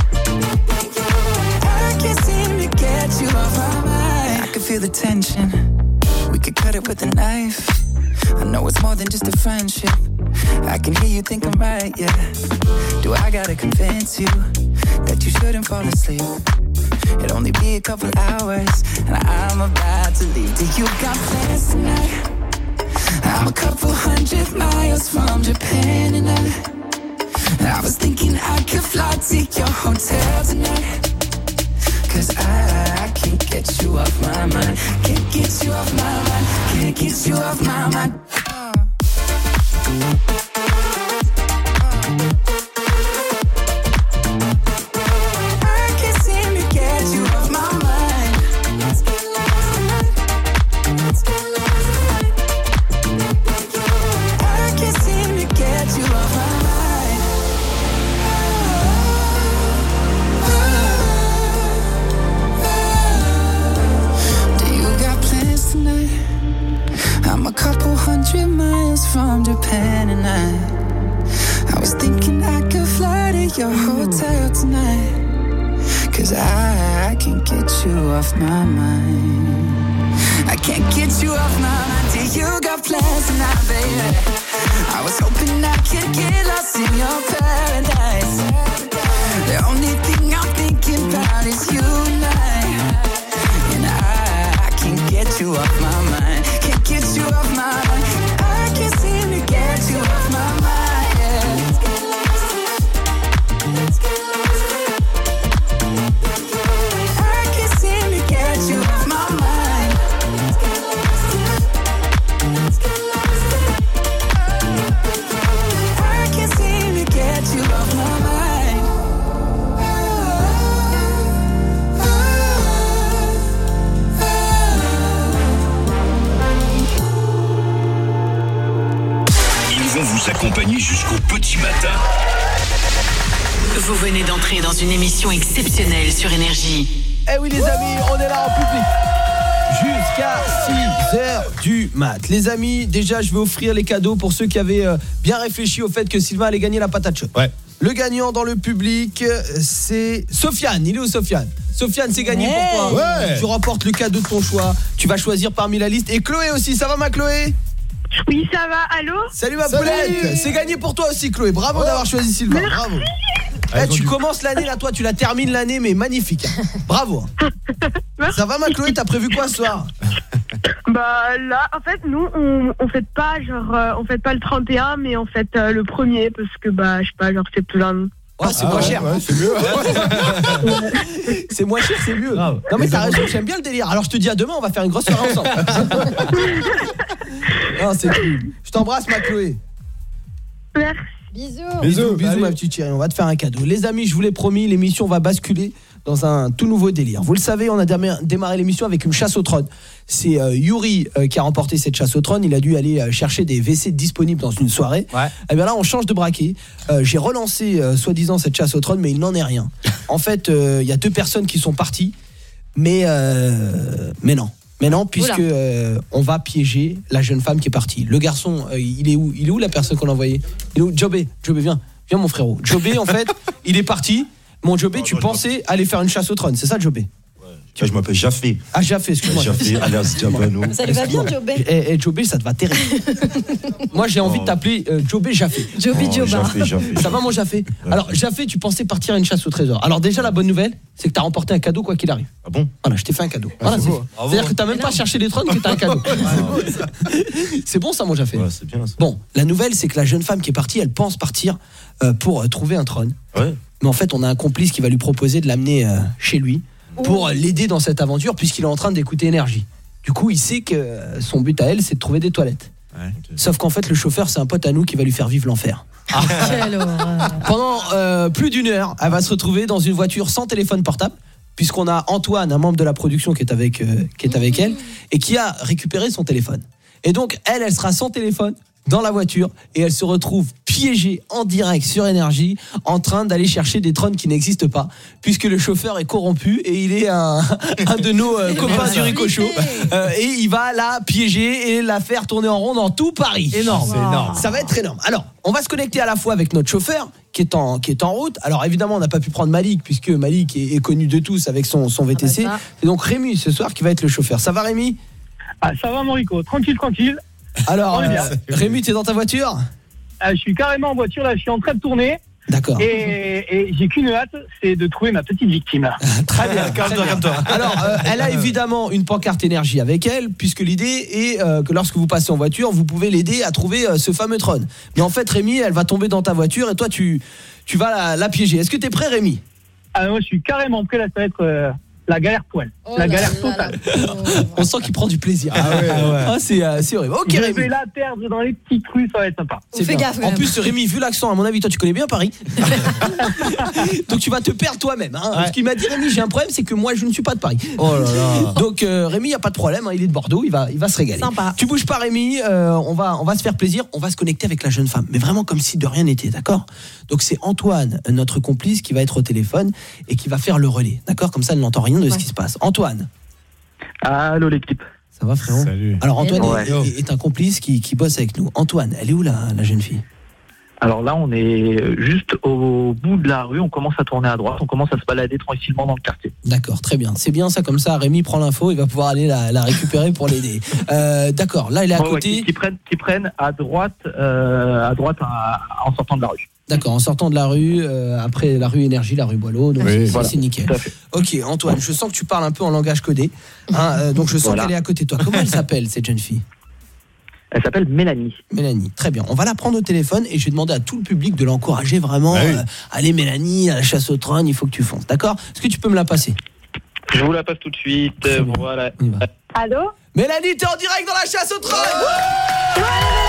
I can't seem to get you off my mind. I can feel the tension. We could cut it with a knife. I know it's more than just a friendship. I can hear you think I'm right, yeah. Do I gotta convince you that you shouldn't fall asleep? It'll only be a couple hours, and I'm about to leave. Do you got plans tonight? I'm a couple hundred miles from Japan, and I, I was thinking I could fly to your hotel tonight. Cause I, I can't get you off my mind. Can't get you off my mind. Can't get you off my mind. I can't seem to get you off my mind. Let's get lost tonight. Let's get lost tonight. I can't seem to get you off my mind. Do you got plans tonight? I'm a couple hundred miles from Japan, and I, I was thinking I could fly to your hotel tonight. Cause I, I can't get you off my mind. I can't get you off my mind. Do you got plans tonight, baby? I was hoping I could get lost in your paradise. The only thing I'm thinking about is you and I. And I, I can't get you off my mind. Can't get you off my mind. I can't seem to get you off my mind. Yeah. Let's get lost. Let's get lost. I can't seem to get you off my mind. Let's get lost. Let's get lost. I can't seem to get you off my mind. Ils vont vous accompagner jusqu'au petit matin. Vous venez d'entrer dans une émission exceptionnelle sur Énergie. Eh oui les amis, on est là en public jusqu'à six heures du mat. Les amis, déjà je vais offrir les cadeaux pour ceux qui avaient euh, bien réfléchi au fait que Sylvain allait gagner la patate chaude. Ouais. Le gagnant dans le public, c'est Sofiane. Il est où Sofiane? Sofiane, c'est gagné Ouais. pour toi. Ouais. Tu remportes le cadeau de ton choix. Tu vas choisir parmi la liste. Et Chloé aussi, ça va ma Chloé? Oui, ça va, allô? Salut ma Salut. poulette. C'est gagné pour toi aussi Chloé. Bravo Oh. d'avoir choisi Sylvain. Merci. Bravo. Ah, Eh, tu commences l'année là, toi tu la termines l'année mais magnifique. Bravo. Ça va ma Chloé, t'as prévu quoi ce soir? Bah là, en fait, nous, on, on fête pas, genre, euh, on fête pas le trente et un, mais on fête euh, le premier, parce que, bah, je sais pas, genre, c'est plein. Ouais, c'est Ah moins ouais, cher. ouais, c'est mieux. C'est moins cher, c'est mieux. Non mais t'as raison, j'aime bien le délire. Alors je te dis à demain, on va faire une grosse soirée ensemble. Non, c'est cool. Je t'embrasse, ma Chloé. Merci. Bisous. Bisous, bisous ma petite chérie. On va te faire un cadeau. Les amis, je vous l'ai promis, l'émission va basculer dans un tout nouveau délire. Vous le savez, on a démarré l'émission avec une chasse au trône. C'est euh, Yuri euh, qui a remporté cette chasse au trône. Il a dû aller euh, chercher des W C disponibles dans une soirée. Ouais. Et bien là, on change de braquet. Euh, j'ai relancé euh, soi-disant cette chasse au trône, mais il n'en est rien. En fait, il euh, y a deux personnes qui sont parties, mais euh, mais non. Mais non, puisque euh, on va piéger la jeune femme qui est partie. Le garçon, euh, il est où? Il est où la personne qu'on a envoyée? Il est où? Jobé, Jobé, viens, viens mon frérot. Jobé, en fait, il est parti. Mon Jobé, oh, tu non, pensais aller faire une chasse au trône, c'est ça, Jobé? Je m'appelle Jaffé. Ah, Jaffé, excuse-moi. Jaffé, alias Diabano. Ça lui va bien, Jobé. Et, et Jobé, ça te va terrible. Moi, j'ai envie oh. de t'appeler euh, Jobé Jaffé. Jobé oh, Joba. Jaffé, Jaffé. Ça va, mon Jaffé? Alors, Jaffé, tu pensais partir à une chasse au trésor. Alors, déjà, la bonne nouvelle, c'est que t'as remporté un cadeau, quoi qu'il arrive. Ah bon? Voilà, je t'ai fait un cadeau. Ah, voilà, c'est beau. C'est-à-dire que t'as même pas cherché les trônes, que t'as un cadeau. C'est bon, ça, mon Jaffé? Ouais, c'est bien ça. Bon, la nouvelle, c'est que la jeune femme qui est partie, elle pense partir euh, pour euh, trouver un trône. Ouais. Mais en fait, on a un complice qui va lui proposer de l'amener euh, chez lui pour l'aider dans cette aventure, puisqu'il est en train d'écouter Énergie. Du coup, il sait que son but à elle, c'est de trouver des toilettes. Ouais, okay. Sauf qu'en fait, le chauffeur, c'est un pote à nous qui va lui faire vivre l'enfer. Ah. Quelle horreur. Pendant euh, plus d'une heure, elle va se retrouver dans une voiture sans téléphone portable, puisqu'on a Antoine, un membre de la production qui est avec, euh, qui est avec elle, et qui a récupéré son téléphone. Et donc, elle, elle sera sans téléphone, dans la voiture, et elle se retrouve piégée en direct sur Énergie, en train d'aller chercher des trônes qui n'existent pas, puisque le chauffeur est corrompu et il est un, un de nos euh, copains du Ricochot, euh, et il va la piéger et la faire tourner en rond dans tout Paris. Énorme, c'est énorme. Ça va être énorme. Alors, on va se connecter à la fois avec notre chauffeur qui est en, qui est en route. Alors évidemment, on n'a pas pu prendre Malik, puisque Malik est, est connu de tous avec son, son V T C. Ah bah c'est donc Rémi ce soir qui va être le chauffeur. Ça va, Rémi? Ah, ça va, mon Rico, tranquille, tranquille. Alors, euh, Rémi, t'es dans ta voiture? euh, Je suis carrément en voiture, là, je suis en train de tourner. D'accord. Et, et j'ai qu'une hâte, c'est de trouver ma petite victime. Très bien, calme-toi, calme-toi. Alors, euh, elle a évidemment une pancarte Énergie avec elle, puisque l'idée est euh, que lorsque vous passez en voiture, vous pouvez l'aider à trouver euh, ce fameux trône. Mais en fait, Rémi, elle va tomber dans ta voiture et toi, tu, tu vas la, la piéger. Est-ce que t'es prêt, Rémi? Ah, moi, je suis carrément prêt, là, ça va être... Euh... La galère poêle, oh la là galère là totale. là. On sent qu'il prend du plaisir. Ah ouais, ouais. Ah, c'est, euh, c'est horrible. Ok, je Rémi. vais la perdre dans les petites rues, ça va être sympa. C'est Fais bien. gaffe, en plus, Rémi, vu l'accent, à mon avis, toi, tu connais bien Paris. Donc, tu vas te perdre toi-même. Hein. Ouais. Ce qu'il m'a dit, Rémi, j'ai un problème, c'est que moi, je ne suis pas de Paris. Oh là là. Donc, euh, Rémi, il n'y a pas de problème. Hein, il est de Bordeaux, il va, il va se régaler. Sympa. Tu bouges pas, Rémi. Euh, on va, on va se faire plaisir. On va se connecter avec la jeune femme, mais vraiment comme si de rien n'était, d'accord? Donc, c'est Antoine, notre complice, qui va être au téléphone et qui va faire le relais, d'accord? Comme ça, elle n'entend rien de ouais. ce qui se passe. Antoine. Allô, l'équipe. Ça va, frérot? Salut. Alors, Antoine ouais. est, est un complice qui, qui bosse avec nous. Antoine, elle est où la, la jeune fille? Alors là, on est juste au bout de la rue, on commence à tourner à droite, on commence à se balader tranquillement dans le quartier. D'accord, très bien. C'est bien ça, comme ça, Rémi prend l'info, il va pouvoir aller la, la récupérer pour l'aider. Euh, d'accord, là, il est à ouais, côté. Ouais, qui, qui, prennent, qui prennent à droite, euh, à droite à, en sortant de la rue. D'accord, en sortant de la rue, euh, après la rue Énergie, la rue Boileau, donc oui, c'est, voilà, c'est nickel. Ok, Antoine, je sens que tu parles un peu en langage codé, hein, euh, donc je sens voilà. qu'elle est à côté de toi. Comment elle s'appelle, cette jeune fille? Elle s'appelle Mélanie. Mélanie, très bien. On va la prendre au téléphone et je vais demander à tout le public de l'encourager vraiment. Ah oui. euh, allez Mélanie, à la chasse au trône, il faut que tu fonces, d'accord? Est-ce que tu peux me la passer? Je vous la passe tout de suite. Euh, voilà. Allô? Mélanie, t'es en direct dans la chasse au trône. Ouais,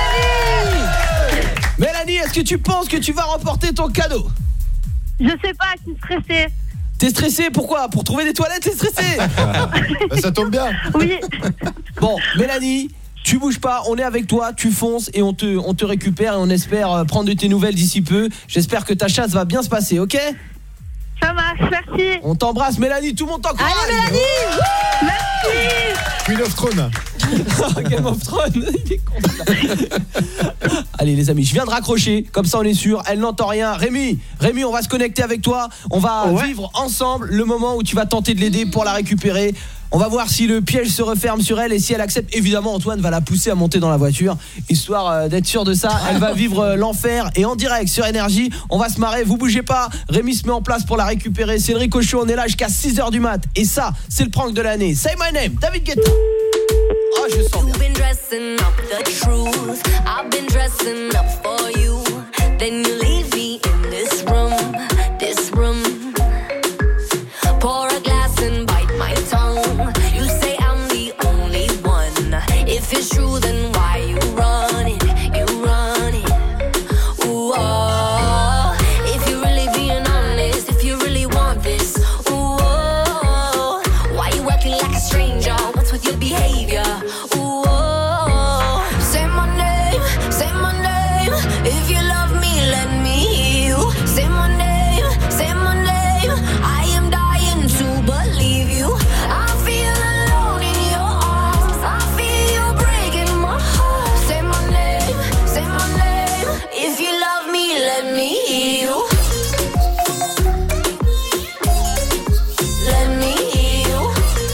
Mélanie. Mélanie, est-ce que tu penses que tu vas remporter ton cadeau? Je sais pas, je suis stressée. T'es stressée, pourquoi? Pour trouver des toilettes, t'es stressée? Bah, ça tombe bien. Oui. Bon, Mélanie, tu bouges pas, on est avec toi, tu fonces et on te, on te récupère et on espère prendre de tes nouvelles d'ici peu. J'espère que ta chasse va bien se passer, ok? Ça marche, merci. On t'embrasse, Mélanie, tout le monde t'encourage. Allez, Mélanie. Oh, merci. Queen of Thrones. Game of Thrones, il est con. Allez les amis, je viens de raccrocher, comme ça on est sûr, elle n'entend rien. Rémi, Rémi, on va se connecter avec toi. On va ouais. vivre ensemble le moment où tu vas tenter de l'aider pour la récupérer. On va voir si le piège se referme sur elle et si elle accepte. Évidemment, Antoine va la pousser à monter dans la voiture, histoire euh, d'être sûr de ça. Elle va vivre euh, l'enfer et en direct sur Énergie. On va se marrer, vous bougez pas. Rémi se met en place pour la récupérer. C'est le Ricochot, on est là jusqu'à six heures du mat. Et ça, c'est le prank de l'année. Say my name, David Guetta. Oh, je sens bien. You've been dressing up the truth. I've been dressing up for you. Then you leave me in this room, this room. Pour a glass and bite my tongue. You say I'm the only one. If it's true, then why you run it? You run it. Ooh, oh. If you're really being honest, if you really want this, ooh, oh. Why you acting like a stranger? What's with your behavior? Ooh, oh. Say my name, say my name. If you love me, let me hear you. Say my name, say my name. I am dying to believe you. I feel alone in your arms. I feel you breaking my heart. Say my name, say my name. If you love me, let me hear you. Let me hear you.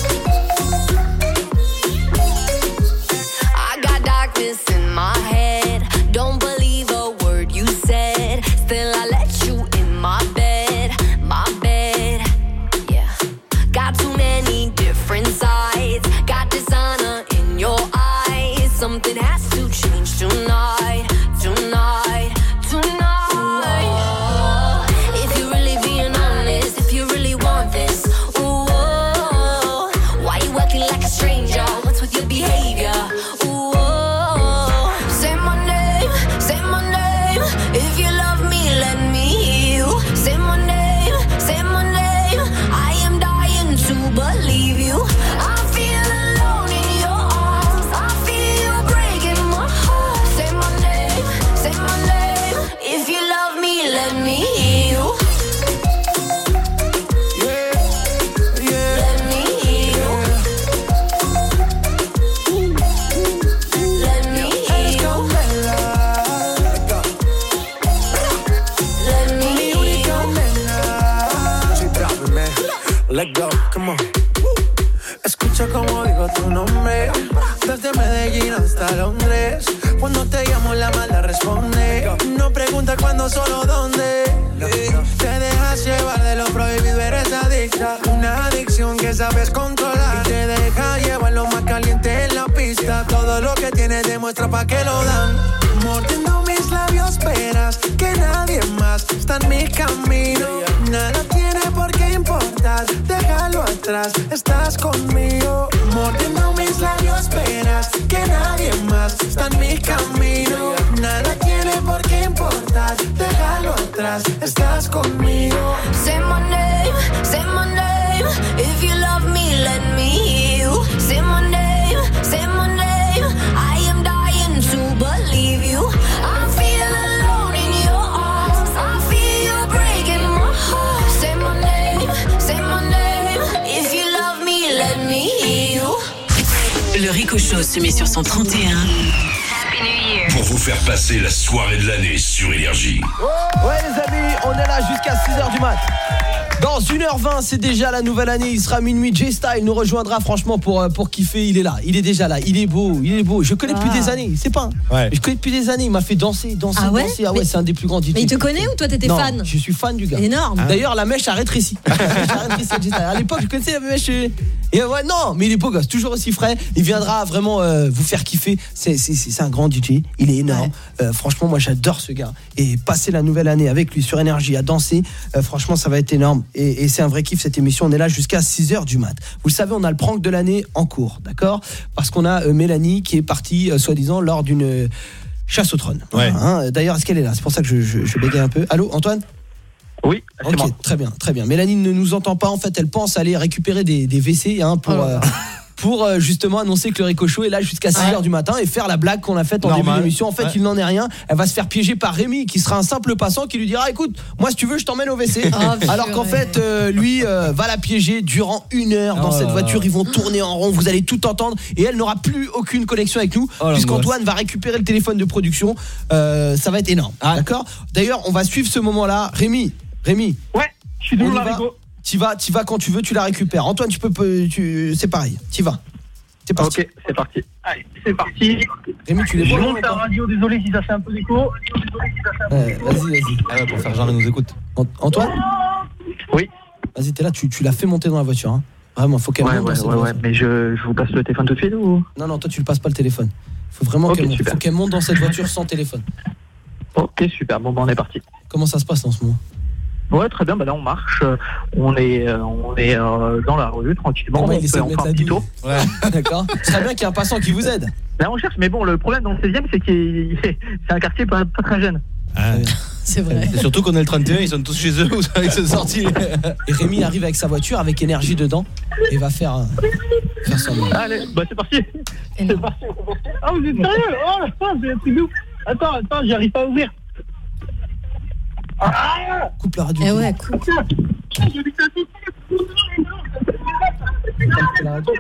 I got darkness in my head. Don't believe a word you said. Still I let you in my bed, my bed. Yeah. Got too many different sides. Got dishonor in your eyes. Something has to change tonight, tonight, tonight. Ooh, if you're really being honest, if you really want this, ooh, oh, why you acting like a stranger? What's with your behavior? Ooh, oh, say my name, say my name. If you love me, let me hear you. Say my name, say my name. I am dying to believe you. I feel alone in your arms. I feel you breaking my heart. Say my name, say my name. If you love me, let me hear you. Let me hear you. Let me hear you. Let me hear you. Let go, come on. Escucha como digo tu nombre. Desde Medellín hasta Londres. Cuando te llamo la mala responde. No pregunta cuándo, solo dónde. Te dejas llevar de lo prohibido, eres adicta. Una adicción que sabes controlar. Y te deja llevar lo más caliente en la pista. Todo lo que tienes demuestra pa' que lo dan. Mordiendo mis labios verás que nadie más está en mi camino. Nada tiene por qué importar, déjalo atrás, estás conmigo. Mordiendo mis labios verás que nadie más está en mi camino. Nada tiene por qué importar, déjalo atrás, estás conmigo. Say my name, say my name. If you love me, let me hear you. Say my name, say my name. I am dying to believe you. I feel alone in your arms. I feel you breaking my heart. Say my name, say my name. If you love me, let me hear you. Le Rico Show se met sur son trente et un. Pour vous faire passer la soirée de l'année sur Énergie. Ouais les amis, on est là jusqu'à six heures du mat. Dans une heure vingt, c'est déjà la nouvelle année. Il sera minuit. J-Style nous rejoindra franchement pour, pour kiffer. Il est là, il est déjà là. Il est beau, il est beau. Je connais depuis Ah. des années, c'est pas. Ouais. Je connais depuis des années. Il m'a fait danser, danser, Ah ouais danser. Ah ouais, Mais- c'est un des plus grands D J. Mais il te connaît ou toi t'étais Non, fan? je suis fan du gars. Énorme. D'ailleurs, la mèche a rétréci. La mèche a rétréci à J-Style. À l'époque, je connaissais la mèche. Et et ouais, non, mais il est beau gosse, toujours aussi frais. Il viendra vraiment euh, vous faire kiffer. C'est, c'est, c'est c'est un grand D J. Il est énorme. Euh, franchement, moi, j'adore ce gars. Et passer la nouvelle année avec lui sur Énergie à danser, euh, franchement, ça va être énorme. Et, et c'est un vrai kiff cette émission. On est là jusqu'à six heures du mat. Vous le savez, on a le prank de l'année en cours, d'accord? Parce qu'on a euh, Mélanie qui est partie, euh, soi-disant, lors d'une euh, chasse au trône. Ouais. Hein, d'ailleurs, est-ce qu'elle est là? C'est pour ça que je, je, je bégaye un peu. Allô, Antoine? Oui, c'est Ok, moi. très bien, très bien. Mélanie ne nous entend pas. En fait, elle pense aller récupérer des, des W C hein, pour, euh, pour euh, justement annoncer que le Rico Show est là jusqu'à six heures du matin et faire la blague qu'on a faite en Normal. début d'émission. En fait, Ouais. il n'en est rien. Elle va se faire piéger par Rémi, qui sera un simple passant, qui lui dira: écoute, moi, si tu veux, je t'emmène au W C. Oh, Alors qu'en fait, euh, lui euh, va la piéger durant une heure dans Oh cette là voiture. là. Ils vont tourner en rond. Vous allez tout entendre et elle n'aura plus aucune connexion avec nous, Oh, puisqu'Antoine va récupérer le téléphone de production. Euh, ça va être énorme. D'accord. D'ailleurs, on va suivre ce moment-là. Rémi, Rémi. Ouais, je suis On toujours y là, va. Rico. Tu vas, tu vas quand tu veux, tu la récupères. Antoine, tu peux, peux- tu, c'est pareil. Tu vas. C'est parti. Ok, c'est parti. Allez, c'est parti. Rémi, tu les Je vois monte la radio, désolé si ça fait un peu d'écho. Désolé si ça fait un peu Ouais, d'écho. vas-y, vas-y. Ah ouais, pour faire genre, elle nous écoute. An- Antoine. Oui. Vas-y, t'es là, tu, tu l'as fait monter dans la voiture. Hein. Vraiment, faut qu'elle Ouais, monte ouais, dans cette ouais, ouais, voiture. mais je, je vous passe le téléphone tout de suite ou? Non, non, toi tu le passes pas le téléphone. Faut vraiment Ok, qu'elle monte. super. Faut qu'elle monte dans cette voiture sans téléphone. Ok, super. Bon, bah, on est parti. Comment ça se passe en ce moment? Ouais, très bien. Bah là, on marche. euh, On est, euh, on est euh, dans la rue tranquillement. Comment On il essaie fait, de on fait mettre un la petit douille? tour. Ouais, d'accord. Ce serait bien qu'il y ait un passant qui vous aide. Là, on cherche, mais bon, le problème dans le seizième, c'est qu'il c'est un quartier pas, pas très jeune. C'est vrai. Et surtout qu'on est le trente et un, ils sont tous chez eux, vous savez que c'est sorti. Et Rémi arrive avec sa voiture, avec énergie dedans, et va faire, euh, faire son. Allez, bah c'est parti. C'est parti. Ah, vous êtes sérieux? Oh la fin, c'est un truc de ouf. Attends, attends, j'y arrive pas à ouvrir. Ah, coupe la radio. Eh ouais, coupe. La radio.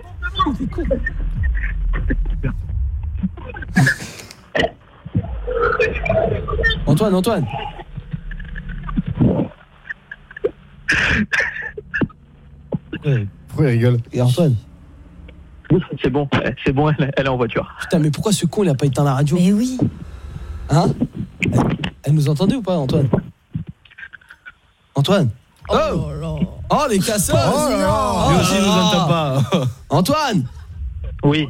Antoine, Antoine. Pourquoi il rigole? Et Antoine? C'est bon, c'est bon, elle, elle est en voiture. Putain, mais pourquoi ce con il a pas éteint la radio? Mais oui. Hein? elle, elle nous entendait ou pas, Antoine? Antoine? Oh, oh, oh les casseurs! Oh, non. Lui aussi, il nous entend pas. Antoine! Oui.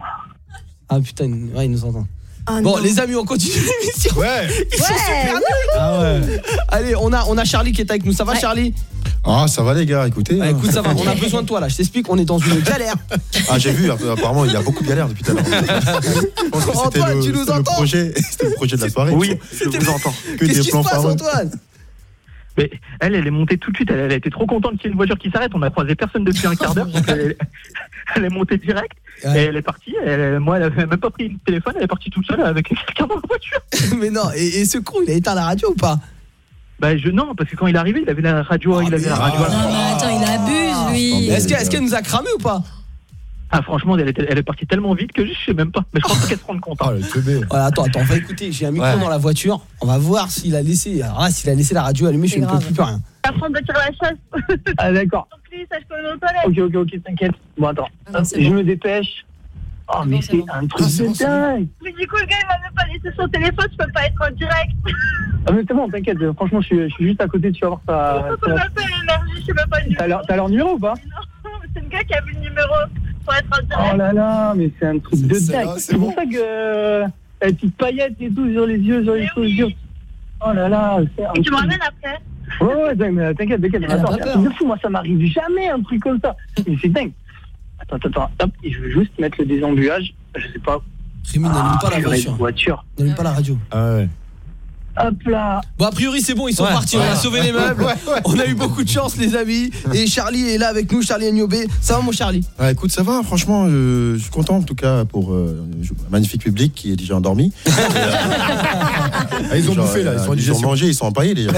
Ah putain, ouais, il nous entend. Ah, bon, non. les amis, on continue l'émission. Ouais. Ils sont Ouais, super ouais. nuls. Ah ouais. Allez, on a, on a Charlie qui est avec nous. Ça va, Ouais. Charlie? Ah, ça va les gars, écoutez. Ouais, écoute, ça va. On a besoin de toi là. Je t'explique, on est dans une galère. Ah, j'ai vu, apparemment, il y a beaucoup de galères depuis tout à l'heure. Je pense que c'était Antoine, le- tu nous c'était le entends? projet, c'était le projet de la soirée. Oui, je vous entends. Que Qu'est-ce des qui se plans passe, pharaons. Antoine? Mais elle, elle est montée tout de suite. Elle, elle était trop contente qu'il y ait une voiture qui s'arrête. On a croisé personne depuis un quart d'heure. donc elle, est- elle est montée direct. Ouais. Et elle est partie. Elle, moi, elle avait même pas pris le téléphone. Elle est partie toute seule avec quelqu'un dans la voiture. Mais non, et, et ce con, il a éteint la radio ou pas? Bah, je, non, parce que quand il est arrivé, il avait la radio. il avait la radio. à- Non, mais attends, il abuse, lui. Est-ce qu'elle est-ce qu'elle nous a cramé ou pas? Ah, franchement, elle, était, elle est partie tellement vite que je sais même pas. Mais je pense qu'elle se rend compte. Oh, Hein. le teubé. Voilà, attends, attends, on va écouter. J'ai un micro Ouais. dans la voiture. On va voir s'il a laissé. Alors là, s'il a laissé la radio allumée, je C'est ne peux grave. plus plus rien. Apprendre de tirer la chasse. Ah, d'accord. Donc lui, ça je connais aux toilettes. Ok, ok, ok, t'inquiète. Bon, attends. Ah non, c'est je bon. me dépêche. Oh, mais bon, c'est c'est bon. un truc Ah, c'est de bon, c'est bon. dingue. Mais du coup, le gars, il m'a même pas laissé son téléphone, je peux pas être en direct. Ah, mais c'est bon, t'inquiète. Franchement, je suis, je suis juste à côté. Tu vas voir ça. Pourquoi on m'appelle l'énergie, je sais même pas le T'as numéro. leur, t'as leur numéro ou pas? Non, c'est le gars qui a vu le numéro pour être en direct. Oh là là, mais c'est un truc de C'est- dingue. c'est C'est bon. pour ça que euh, la petite paillette et tout sur les yeux, sur les chaussures. Oh là là, c'est un Et tu truc- me ramènes après. Ouais, ouais, dingue, mais t'inquiète, t'inquiète. Elle a Attends, pas c'est un peur. truc de fou, moi ça m'arrive jamais un truc comme ça. Mais c'est dingue. Attends, attends, attends, hop, et je vais juste mettre le désembuage. Je sais pas. Rémi, n'allume pas la purée de voiture. voiture. N'allume pas la radio. Ah ouais. Hop là. Bon, a priori, c'est bon, ils sont Ouais. partis. On a sauvé les meubles. On a eu beaucoup de chance, les amis. Et Charlie est là avec nous, Charlie Agnobé. Ça va, mon Charlie? Ah, écoute, ça va, franchement, euh, je suis content en tout cas pour euh, un magnifique public qui est déjà endormi. Ah, ils ont Genre, bouffé là, ils sont en Ils ont digestion. mangé, ils sont empaillés les gars.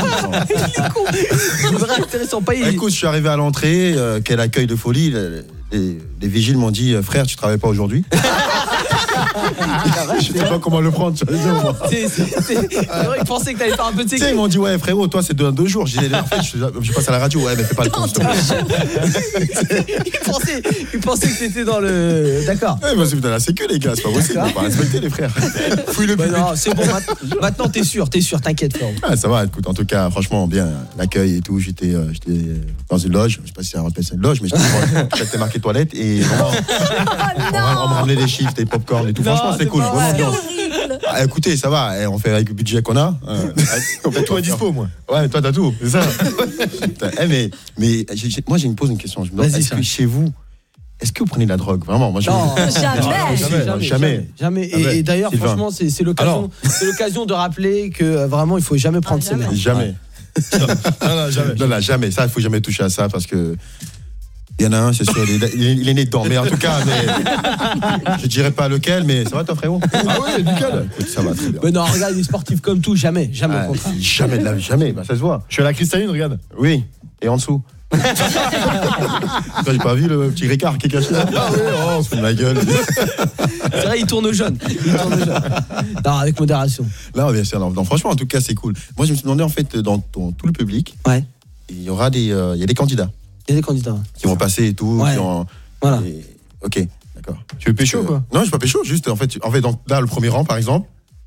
C'est vrai, intéressant. Pas Ah, écoute, je suis arrivé à l'entrée, euh, quel accueil de folie. Les, les- les vigiles m'ont dit, frère, tu travailles pas aujourd'hui. Je sais pas comment le prendre. tu vois, moi. C'est c'est- c'est- c'est vrai, ils pensaient que t'allais faire un peu de Tu sais, sécu. ils m'ont dit, ouais, frérot, toi, c'est deux, deux jours. Je disais, en fait, je, je passe à la radio. Ouais, mais fais pas le con, s'il te plaît. Ils pensaient, ils pensaient que t'étais dans le. D'accord. Ouais, bah, c'est dans la sécu, les gars, c'est pas possible. On va pas respecter les frères. Fouille le Bah public. non, c'est bon. Maintenant, maintenant, t'es sûr, t'es sûr, t'inquiète, frérot. Ah, ça va, écoute, en tout cas, franchement, bien, l'accueil et tout. J'étais euh, j'étais dans une loge, je sais pas si ça rappelle ça une loge, mais j'étais marqué toilette et vraiment, on, on me ramenait des chiffres, des popcorn et tout. Non, Franchement, c'était c'est cool, pas bonne vrai. ambiance. Ah, écoutez, ça va, eh, on fait avec le budget qu'on a. Euh, on fait Tout à dispo, moi. Ouais, toi, t'as tout, c'est ça. Putain, eh, mais mais j'ai- j'ai- moi, j'ai me pose une question. Je me demande, Vas-y, est-ce ça. que chez vous, est-ce que vous prenez de la drogue Vraiment, moi, je Non, Jamais. jamais, jamais. jamais, jamais. Et, Jamais. et d'ailleurs, Sylvain. franchement, c'est c'est l'occasion, c'est l'occasion de rappeler que euh, vraiment, il faut jamais prendre Ah, ces merdes. Jamais. Non, non, jamais. Non, non, jamais. Ça, il faut jamais toucher à ça parce que. Il y en a un, c'est sûr, il est, il est- il est né dedans. Mais en tout cas, mais, je dirais pas lequel, mais ça va toi, frérot Ah oui, nickel. Écoute, ça va très bien. Mais non, regarde, les sportifs comme tout, jamais, jamais Ah, au contraire. jamais de la vie, jamais. Bah, ça se voit. Je suis à la cristalline, regarde. Oui, et en dessous. Toi, j'ai pas vu le petit Ricard qui est caché là. Ah oui, oh, on se fout de ma gueule. C'est vrai, il tourne au jaune. Il tourne au jaune. Non, avec modération. Là, bien sûr. Non, non, franchement, en tout cas, c'est cool. Moi, je me suis demandé, en fait, dans, dans tout le public, Ouais. il y aura des, euh, il y a des candidats Il y a des candidats. qui vont passer et tout. Ouais. Qui ont, Voilà. et- ok, d'accord. Tu veux pécho, Euh, quoi? Non, je suis pas pécho, juste en fait, en fait donc, là, le premier rang, par exemple,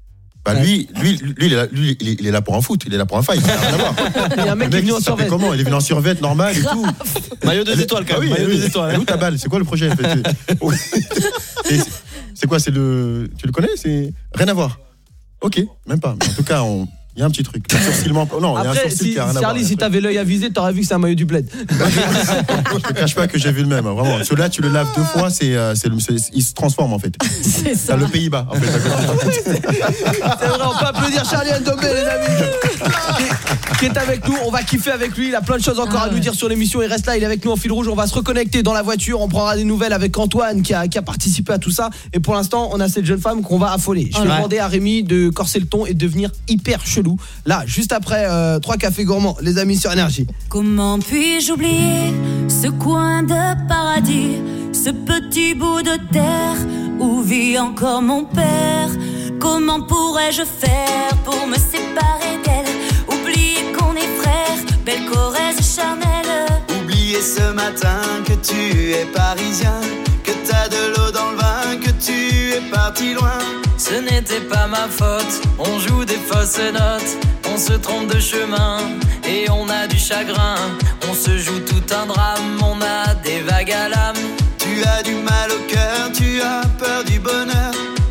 Bah lui, lui, lui, il est là, lui, il est- il est là pour un foot, il est là pour un fight. Il a rien à voir. Il y a un mec Le qui est venu en il s'appelle survêt. comment Il est venu en survêt normal et tout. Maillot deux étoiles, quand Ah même. oui, Maillot oui. deux étoiles. Elle est où ta balle? C'est quoi le projet en fait? Et c'est- C'est quoi? C'est le. Tu le connais? C'est rien à voir. Ok, même pas. Mais en tout cas, on. Il y a un petit truc. Un sourcillement- Non, il y a un Après, sourcil si, qui a rien à voir. Charlie, si t'avais l'œil avisé, t'aurais vu que c'est un maillot du bled. Je te cache pas que j'ai vu le même, hein, vraiment. Celui-là, tu le laves deux fois, c'est, euh, c'est, le- c'est- il se transforme en fait. C'est ça. T'as le Pays-Bas, en fait. C'est vrai, on peut applaudir Charlie Ndombé, les amis, qui, qui est avec nous. On va kiffer avec lui. Il a plein de choses encore Ah à nous ouais. dire sur l'émission. Il reste là, il est avec nous en fil rouge. On va se reconnecter dans la voiture. On prendra des nouvelles avec Antoine qui a, qui a participé à tout ça. Et pour l'instant, on a cette jeune femme qu'on va affoler. Je vais Ouais. demander à Rémi de corser le ton et de devenir hyper chelou. Là, juste après euh, trois cafés gourmands, les amis sur Énergie. Comment puis-je oublier ce coin de paradis, ce petit bout de terre où vit encore mon père? Comment pourrais-je faire pour me séparer d'elle? Oublier qu'on est frères, belle Corrèze charnelle. Oublier ce matin que tu es parisien, que t'as de l'eau dans le vin, que tu es parti loin. Ce n'était pas ma faute, on joue des fausses notes, on se trompe de chemin et on a du chagrin. On se joue tout un drame, on a des vagues à l'âme. Tu as du mal au cœur, tu as peur du bonheur.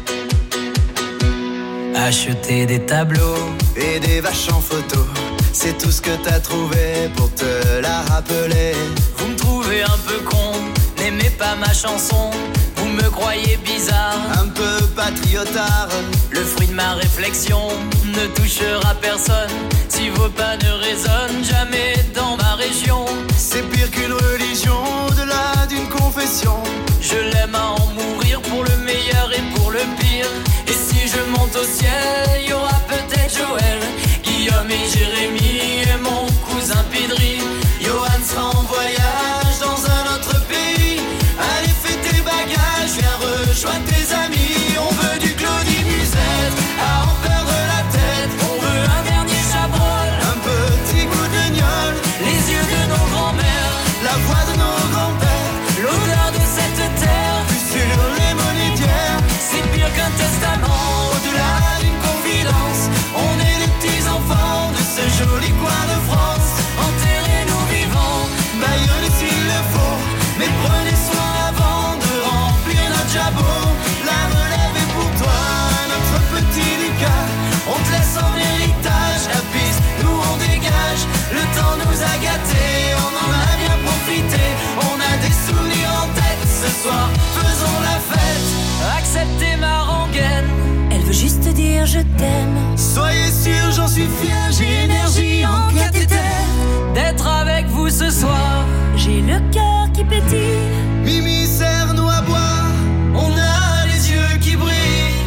Acheter des tableaux et des vaches en photo, c'est tout ce que t'as trouvé pour te la rappeler. Vous me trouvez un peu con, n'aimez pas ma chanson. Vous me croyez bizarre, un peu patriotard. Le fruit de ma réflexion ne touchera personne. Si vos pas ne résonnent jamais dans ma région, c'est pire qu'une religion, au-delà d'une confession. Je l'aime à en mourir pour le meilleur et pour le pire. Et si je monte au ciel, il y aura peut-être Joël, Guillaume et Jérémy et mon cousin Pidri. Johan sera en voyage dans un autre pays. Allez, fais tes bagages, viens rejoindre tes amis. On veut du Claudie Musette, à en perdre la tête. On veut un dernier chabrol, un petit coup de gnôle, les yeux de nos grands-mères, la voix de nos grands-pères, l'odeur de cette terre, vue sur les monétières. C'est pire qu'un testament, au-delà d'une confidence. On est les petits enfants de ce joli coin de France. Enterrez-nous vivants, baillonnez s'il le faut, mais prenez soin avant de remplir notre jabot. La relève est pour toi, notre petit Lucas. On te laisse en héritage la piste, nous on dégage. Le temps nous a gâtés, on en a bien profité. On a des souvenirs en tête, ce soir faisons la fête. Acceptez ma rengaine, elle veut juste dire je t'aime. Soyez sûr, j'en suis fier, j'ai énergie en cathéter. D'être avec vous ce soir, j'ai le cœur qui pétille. Mimi, serre-nous à boire, on a les yeux qui brillent.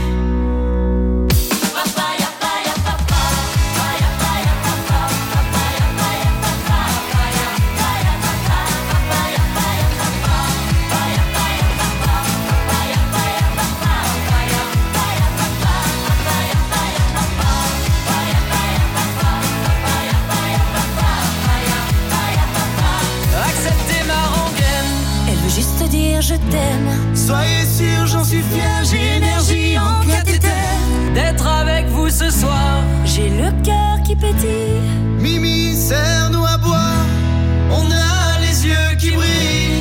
acceptez ma rengaine. Elle veut juste dire je t'aime. Soyez sûr, j'en suis fier, j'ai énergie en cathéter. D'être avec vous ce soir, j'ai le cœur qui pétille. Mimi, serre-nous à boire, on a les yeux qui brillent.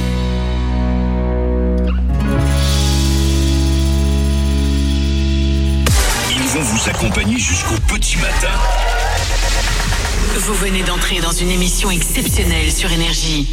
Ils vont vous accompagner jusqu'au petit matin. Vous venez d'entrer dans une émission exceptionnelle sur Énergie.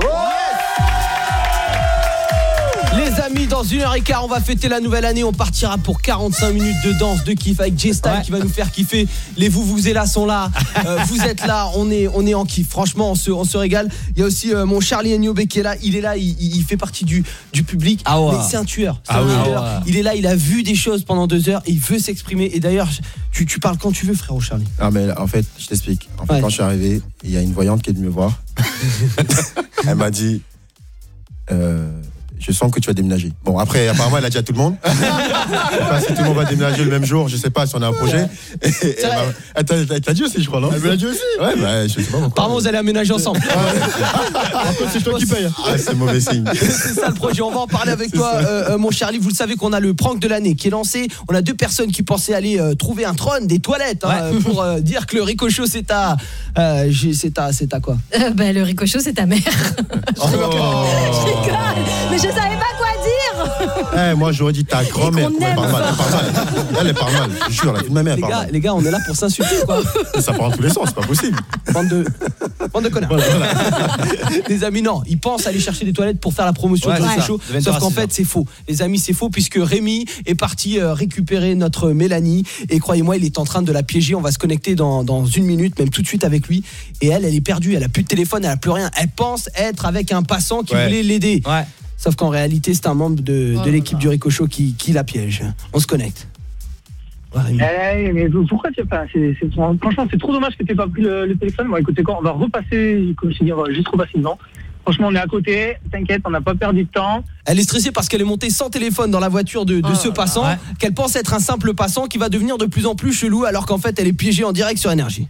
Les amis, dans une heure et quart, on va fêter la nouvelle année. On partira pour quarante-cinq minutes de danse, de kiff avec J-Style ouais. qui va nous faire kiffer. Les vous, vous et là sont là. Euh, vous êtes là, on est, on est en kiff. Franchement, on se, on se régale. Il y a aussi euh, mon Charlie Ndombé qui est là. Il est là, il, il fait partie du, du public. Ah ouais. Mais c'est un tueur. C'est ah un ouais. tueur. Ah ouais. Il est là, il a vu des choses pendant deux heures. Et il veut s'exprimer. Et d'ailleurs, tu, tu parles quand tu veux, frérot Charlie. Ah mais en fait, je t'explique. En fait, ouais. quand je suis arrivé, il y a une voyante qui est venue me voir. Elle m'a dit... Euh, je sens que tu vas déménager. Bon, après, apparemment, elle a dit à tout le monde. Je sais pas si tout le monde va déménager le même jour, je sais pas si on a un projet. Et, et elle, m'a- elle t'a elle t'a dit aussi, je crois, non? Elle me l'a dit aussi. Ouais, bah, je sais pas. Apparemment, vous allez aménager ensemble. C'est toi qui paye. Ah, c'est mauvais signe. C'est ça le projet. On va en parler avec toi, euh, euh, mon Charlie. Vous le savez qu'on a le prank de l'année qui est lancé. On a deux personnes qui pensaient aller euh, trouver un trône, des toilettes, hein, Ouais. pour euh, dire que le Ricochot c'est à, euh, j'ai- c'est à, c'est à quoi? Euh, bah, le Ricochot, c'est ta mère. Oh. Je rigole, mais je savais pas quoi dire. Eh, moi, j'aurais dit ta grand-mère. qu'on Elle aime. parle mal. Elle parle mal. Elle, elle parle mal. Je jure, la fille de ma mère, elle Les parle gars, mal. les gars, on est là pour s'insulter, quoi. Ça part dans tous les sens, c'est pas possible. Bande de, bande de connards. Les amis, non, ils pensent aller chercher des toilettes pour faire la promotion Ouais, du c'est Ricochot. ça. De vingt heures Sauf à qu'en six heures. fait, c'est faux. Les amis, c'est faux puisque Rémi est parti euh, récupérer notre Mélanie. Et croyez-moi, il est en train de la piéger. On va se connecter dans, dans une minute, même tout de suite avec lui. Et elle, elle est perdue. Elle a plus de téléphone, elle a plus rien. Elle pense être avec un passant qui Ouais. voulait l'aider. Ouais. Sauf qu'en réalité, c'est un membre de, Oh de l'équipe du Ricochot qui, qui la piège. On se connecte. Ouais, Rémi. Eh, mais pourquoi tu as pas c'est, c'est- Franchement, c'est trop dommage que tu n'aies pas pris le, le téléphone. Bon, écoutez quoi, on va repasser, comme je t'ai dit, on va juste repasser devant. Franchement, on est à côté, t'inquiète, on n'a pas perdu de temps. Elle est stressée parce qu'elle est montée sans téléphone dans la voiture de, de Ah, ce passant, ouais. qu'elle pense être un simple passant qui va devenir de plus en plus chelou alors qu'en fait elle est piégée en direct sur Énergie.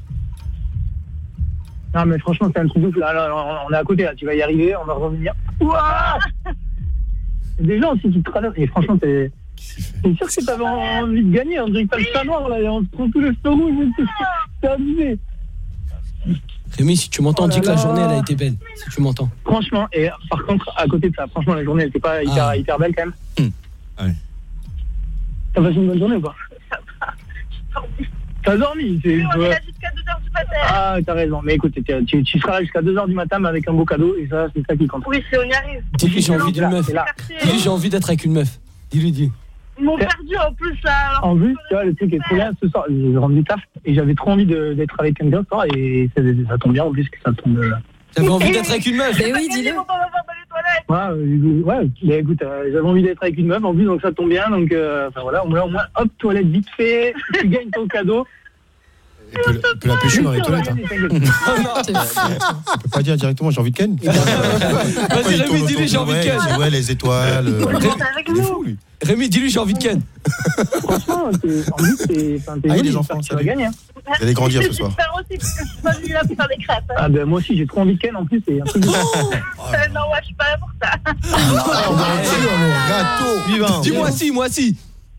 Non, mais franchement, c'est un truc de ouf. Là, là, on est à côté, là, tu vas y arriver, on va revenir. Ouah Il y a des gens aussi qui te traversent. Et franchement, t'es. C'est sûr que t'avais envie de gagner. On dirait que t'as le chat noir, là, et on se trouve tout le feu rouge. C'est abusé. Rémi, si tu m'entends, Oh là dis que la là. journée elle a été belle. Si tu m'entends. Franchement, et par contre, à côté de ça, franchement, la journée, elle était pas hyper, Ah. hyper belle quand même. Hmm. Ouais. T'as passé une bonne journée ou pas? T'as dormi c'est... Oui, on est là jusqu'à deux heures du matin. Ah, t'as raison. Mais écoute, tu, tu, tu seras là jusqu'à deux heures du matin, mais avec un beau cadeau, et ça, c'est ça qui compte. Oui, si on y arrive. Dis-lui j'ai envie d'une Là, meuf. c'est là. Dis-lui j'ai envie d'être avec une meuf. Dis-lui, dis. Ils m'ont perdu en plus là. alors. En plus, tu vois, le truc est trop bien ce soir. J'ai rendu taf et j'avais trop envie de- d'être avec quelqu'un ce soir et ça, ça tombe bien en plus que ça tombe. euh, J'avais envie d'être avec une meuf. Mais oui, dis-le. Ouais, euh, ouais, mais écoute, euh, j'avais envie d'être avec une meuf en plus, donc ça tombe bien. Donc, euh, enfin voilà, au moins, au moins, hop, toilette vite fait, tu gagnes ton cadeau. Il peut, il peut la pêcher dans les toilettes. Hein. Tu peux pas dire directement j'ai envie de Ken. Vas-y Rémi, dis-lui j'ai envie de Ken. Ouais, ouais, les étoiles. euh, Avec nous. Rémi, dis-lui j'ai envie de Ken. Franchement, c'est- en plus, c'est enfin, t'es Ah, joli, les enfants, j'espère que tu vas salut. gagner. Hein. Vous allez grandir ce soir. J'espère aussi parce que je suis pas venue là pour faire des crêpes. Ah ben moi aussi, j'ai trop envie de Ken en plus. C'est un truc de... Euh, non, ouais, je suis pas là pour ça. Gâteau. Vivant. Dis-moi si, moi si.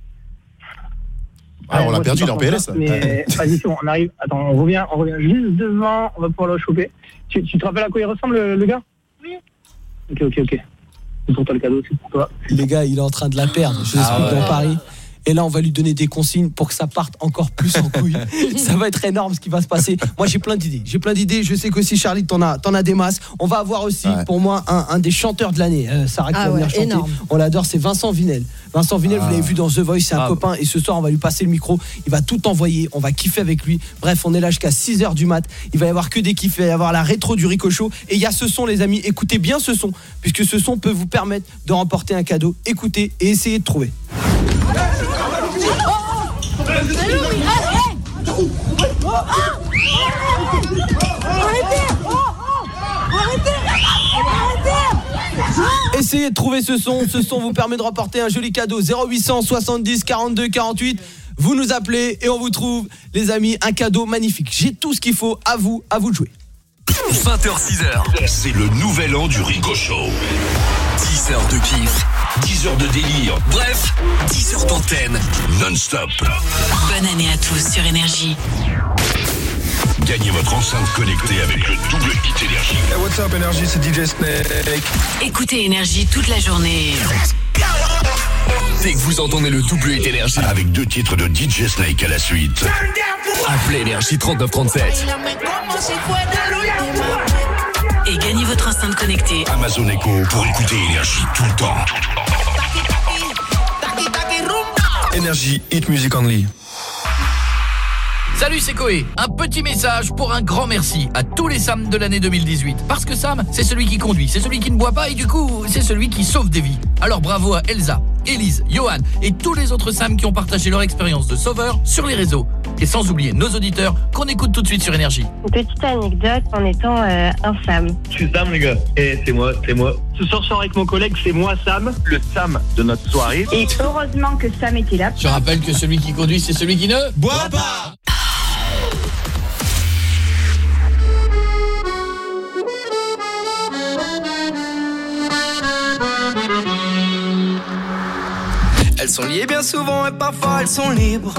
Ah, on l'a moi, perdu, c'est il est en pas P L S. contre, Mais vas-y, c'est bon, on arrive. Attends, on revient, on revient juste devant, on va pouvoir le choper. Tu, tu te rappelles à quoi il ressemble le, le gars? Oui. Ok, ok, ok. C'est pour toi le cadeau, c'est pour toi. Les gars, il est en train de la perdre. Je l'explique Ah ouais. dans Paris. Et là, on va lui donner des consignes pour que ça parte encore plus en couille. Ça va être énorme ce qui va se passer. Moi, j'ai plein d'idées. J'ai plein d'idées. Je sais qu'aussi, Charlie, t'en as, t'en as des masses. On va avoir aussi, Ouais. pour moi, un, un des chanteurs de l'année. Euh, Sarah qui Ah va venir ouais, chanter. énorme. On l'adore, c'est Vincent Vinel. Vincent Vinel, Ah. vous l'avez vu dans The Voice, c'est un Ah. copain. Et ce soir, on va lui passer le micro. Il va tout envoyer. On va kiffer avec lui. Bref, on est là jusqu'à six heures du mat. Il va y avoir que des kiffs. Il va y avoir la rétro du Ricochot. Et il y a ce son, les amis. Écoutez bien ce son, puisque ce son peut vous permettre de remporter un cadeau. Écoutez et essayez de trouver. Essayez de trouver ce son. Ce son vous permet de remporter un joli cadeau. Zéro huit cent soixante-dix quarante-deux quarante-huit. Vous nous appelez et on vous trouve, les amis, un cadeau magnifique. J'ai tout ce qu'il faut. À vous, à vous de jouer. vingt heures six heures, c'est le nouvel an du Ricochot. dix heures de kiff, dix heures de délire, bref, dix heures d'antenne non-stop. Bonne année à tous sur Énergie. Gagnez votre enceinte connectée avec le double hit Énergie. Hey, what's up, Énergie, c'est D J Snake. Écoutez Énergie toute la journée. Dès que vous entendez le double hit Énergie avec deux titres de D J Snake à la suite, appelez Énergie trente-neuf trente-sept. Et gagnez votre enceinte connectée. Amazon Echo pour écouter Énergie tout le temps. Énergie, hit music only. Salut, c'est Koé. Un petit message pour un grand merci à tous les Sam de l'année deux mille dix-huit. Parce que Sam, c'est celui qui conduit, c'est celui qui ne boit pas et du coup, c'est celui qui sauve des vies. Alors bravo à Elsa, Élise, Johan et tous les autres Sam qui ont partagé leur expérience de sauveur sur les réseaux. Et sans oublier nos auditeurs qu'on écoute tout de suite sur Énergie. Une petite anecdote en étant euh, un Sam. Je suis Sam, les gars. Et c'est moi, c'est moi. Ce soir, je sors avec mon collègue, c'est moi, Sam, le Sam de notre soirée. Et heureusement que Sam était là. Je rappelle que celui qui conduit, c'est celui qui ne boit pas. Elles sont liées bien souvent et parfois elles sont libres.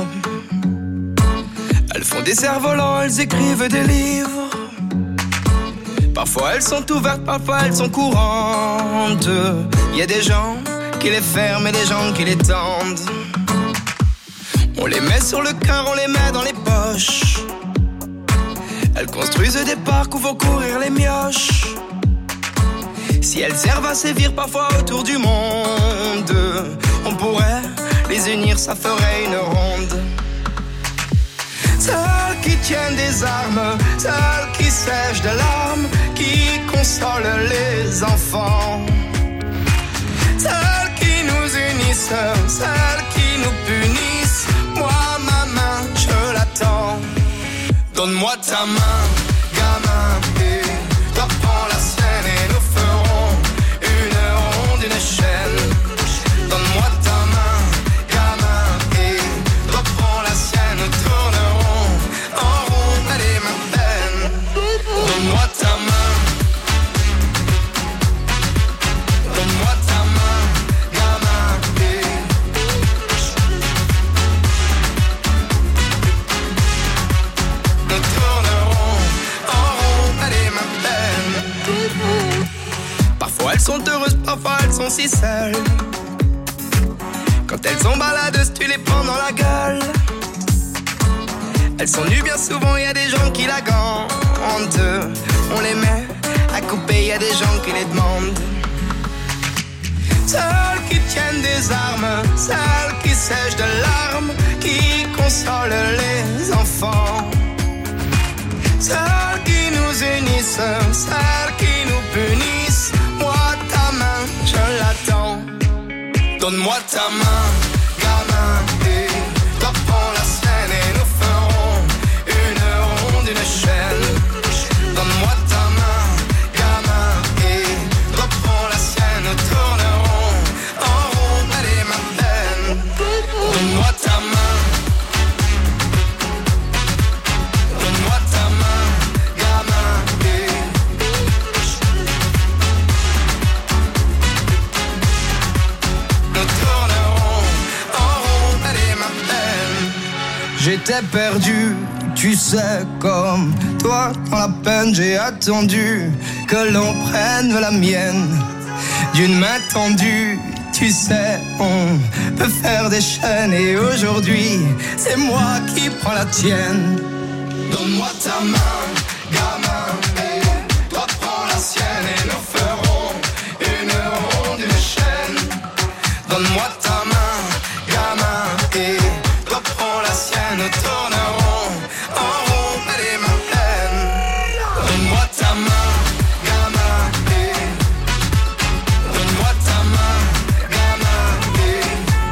Elles font des cerfs-volants, elles écrivent des livres. Parfois elles sont ouvertes, parfois elles sont courantes. Il y a des gens qui les ferment et des gens qui les tendent. On les met sur le cœur, on les met dans les poches. Elles construisent des parcs où vont courir les mioches. Si elles servent à sévir parfois autour du monde, on pourrait les unir, ça ferait une ronde. Celles qui tiennent des armes, celles qui sèchent de larmes, qui consolent les enfants. Celles qui nous unissent, celles qui nous punissent. Moi, ma main, je l'attends. Donne-moi ta main, gamin, et toi prends la sienne et nous ferons une ronde, une chaîne. Donne-moi ta main, gamin, et toi prends la sienne, nous tournerons en rond, allez ma peine. Donne-moi ta main, donne-moi ta main, gamin, et nous tournerons en rond, allez ma peine. Parfois elles sont heureuses, parfois elles sont si seules. Quand elles sont baladeuses, tu les prends dans la gueule. Elles sont nues bien souvent, y a des gens qui la gantent. On les met à couper, y a des gens qui les demandent. Celles qui tiennent des armes, celles qui sèchent de larmes, qui consolent les enfants. Celles qui nous unissent, celles qui nous punissent. Moi ta main, je l'attends. Donne-moi ta main, gamin, et toi prends la sienne et nous ferons une ronde, une chaîne. Donne-moi ta main, gamin, et toi prends la sienne, nous tournerons en rond, allez ma peine. Donne-moi ta main, donne-moi ta main, gamin, et nous tournerons en rond, allez ma peine. J'étais perdu, tu sais, comme toi dans la peine. J'ai attendu que l'on prenne la mienne d'une main tendue. Tu sais, on peut faire des chaînes et aujourd'hui, c'est moi qui prends la tienne. Donne-moi ta main, gamin, et toi prends la sienne et nous ferons une ronde, une chaîne. Donne-moi ta main, gamin, et toi prends la sienne, nous tournerons en rond, allez ma peine. Donne-moi ta main, gamin, et donne-moi ta main, gamin, et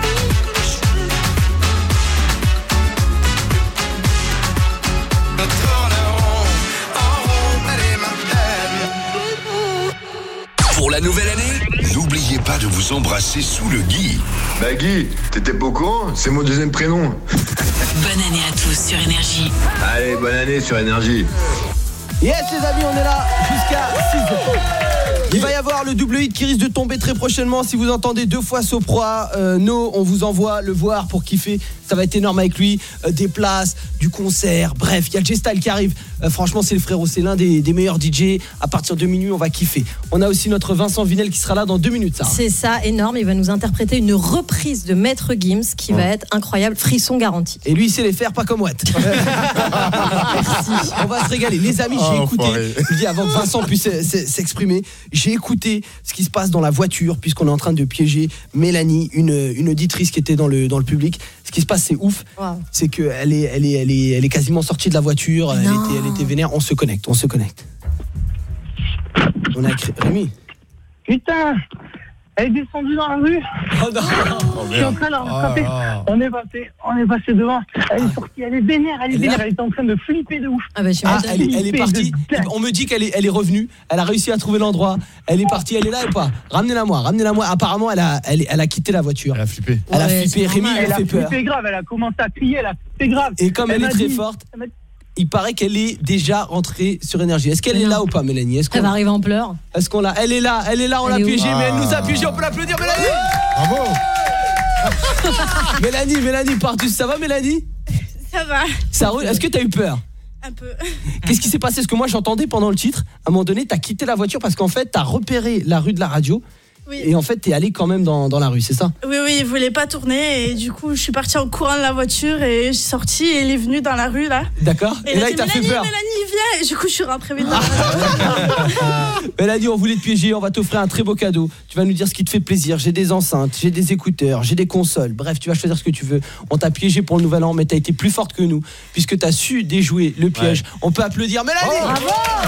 nous tournerons en rond, allez ma peine. Pour la nouvelle année, n'oubliez pas de vous embrasser sous le Guy. Bah Guy, t'étais pas au courant? C'est mon deuxième prénom. Bonne année à tous sur Énergie. Allez, bonne année sur Énergie. Yes les amis, on est là jusqu'à six heures. Il va y avoir le double hit qui risque de tomber très prochainement. Si vous entendez deux fois Sopra, euh, No, on vous envoie le voir pour kiffer. Ça va être énorme avec lui. Euh, des places, du concert, bref, il y a le G-Style qui arrive. Euh, franchement, c'est le frérot, c'est l'un des, des meilleurs D J. À partir de minuit, on va kiffer. On a aussi notre Vincent Vinel qui sera là dans deux minutes. Ça. C'est ça, énorme. Il va nous interpréter une reprise de Maître Gims qui ouais. va être incroyable. Frisson garanti. Et lui, il sait les faire, pas comme Watt. Merci. On va se régaler. Les amis, j'ai oh, écouté. Je dis avant que Vincent puisse s'exprimer. J'ai écouté ce qui se passe dans la voiture puisqu'on est en train de piéger Mélanie, une, une auditrice qui était dans le, dans le public. Ce qui se passe, c'est ouf. Wow. C'est qu'elle est, elle est, elle est, elle est quasiment sortie de la voiture. Elle était, elle était vénère. On se connecte, on se connecte. On a écrit Rémi. Putain, Elle est descendue dans la rue. Oh non. Je suis en train de la rattraper. Oh. On est passé, on est passé devant. Elle est sortie, elle est vénère, elle est vénère. Elle était en train de flipper de ouf. Ah bah Ah, elle, est- elle est partie. On me dit qu'elle est, elle est revenue. Elle a réussi à trouver l'endroit. Elle est partie. Elle est là ou pas? Ramenez-la moi. Ramenez-la moi. Apparemment, elle a, elle, elle a quitté la voiture. Elle a flippé. Elle a Ouais, flippé. c'est Rémi, normal. elle a Elle a fait peur. flippé grave, elle a commencé à crier, elle a flippé grave. Et comme elle, m'a est très dit- forte, elle m'a dit- il paraît qu'elle est déjà rentrée sur Énergie. Est-ce qu'elle est là ou pas, Mélanie? Est-ce qu'on Elle va arriver en pleurs. Est-ce qu'on l'a? Elle est là. Elle est là. On Elle l'a est où piégée, mais elle nous a Ah. piégée. On peut l'applaudir, Mélanie. Bravo. Mélanie, Mélanie, par-dessus. Ça va, Mélanie? Ça va. Ça roule. Est-ce que t'as eu peur? Un peu. Qu'est-ce qui s'est passé? Parce que moi j'entendais pendant le titre, à un moment donné, t'as quitté la voiture parce qu'en fait t'as repéré la rue de la radio. Oui. Et en fait t'es allé quand même dans, dans la rue, c'est ça? Oui, oui, il voulait pas tourner et du coup, je suis partie en courant de la voiture et je suis sortie et il est venu dans la rue là. D'accord. Et, Et, il là a il dit, t'a fait Mélanie, peur. Mélanie, viens. Et du coup, je suis rentrée vite dans la radio. Mélanie, on voulait te piéger, on va t'offrir un très beau cadeau. Tu vas nous dire ce qui te fait plaisir. J'ai des enceintes, j'ai des écouteurs, j'ai des consoles. Bref, tu vas choisir ce que tu veux. On t'a piégé pour le nouvel an, mais t'as été plus forte que nous puisque t'as su déjouer le piège. On peut applaudir Mélanie. Bravo.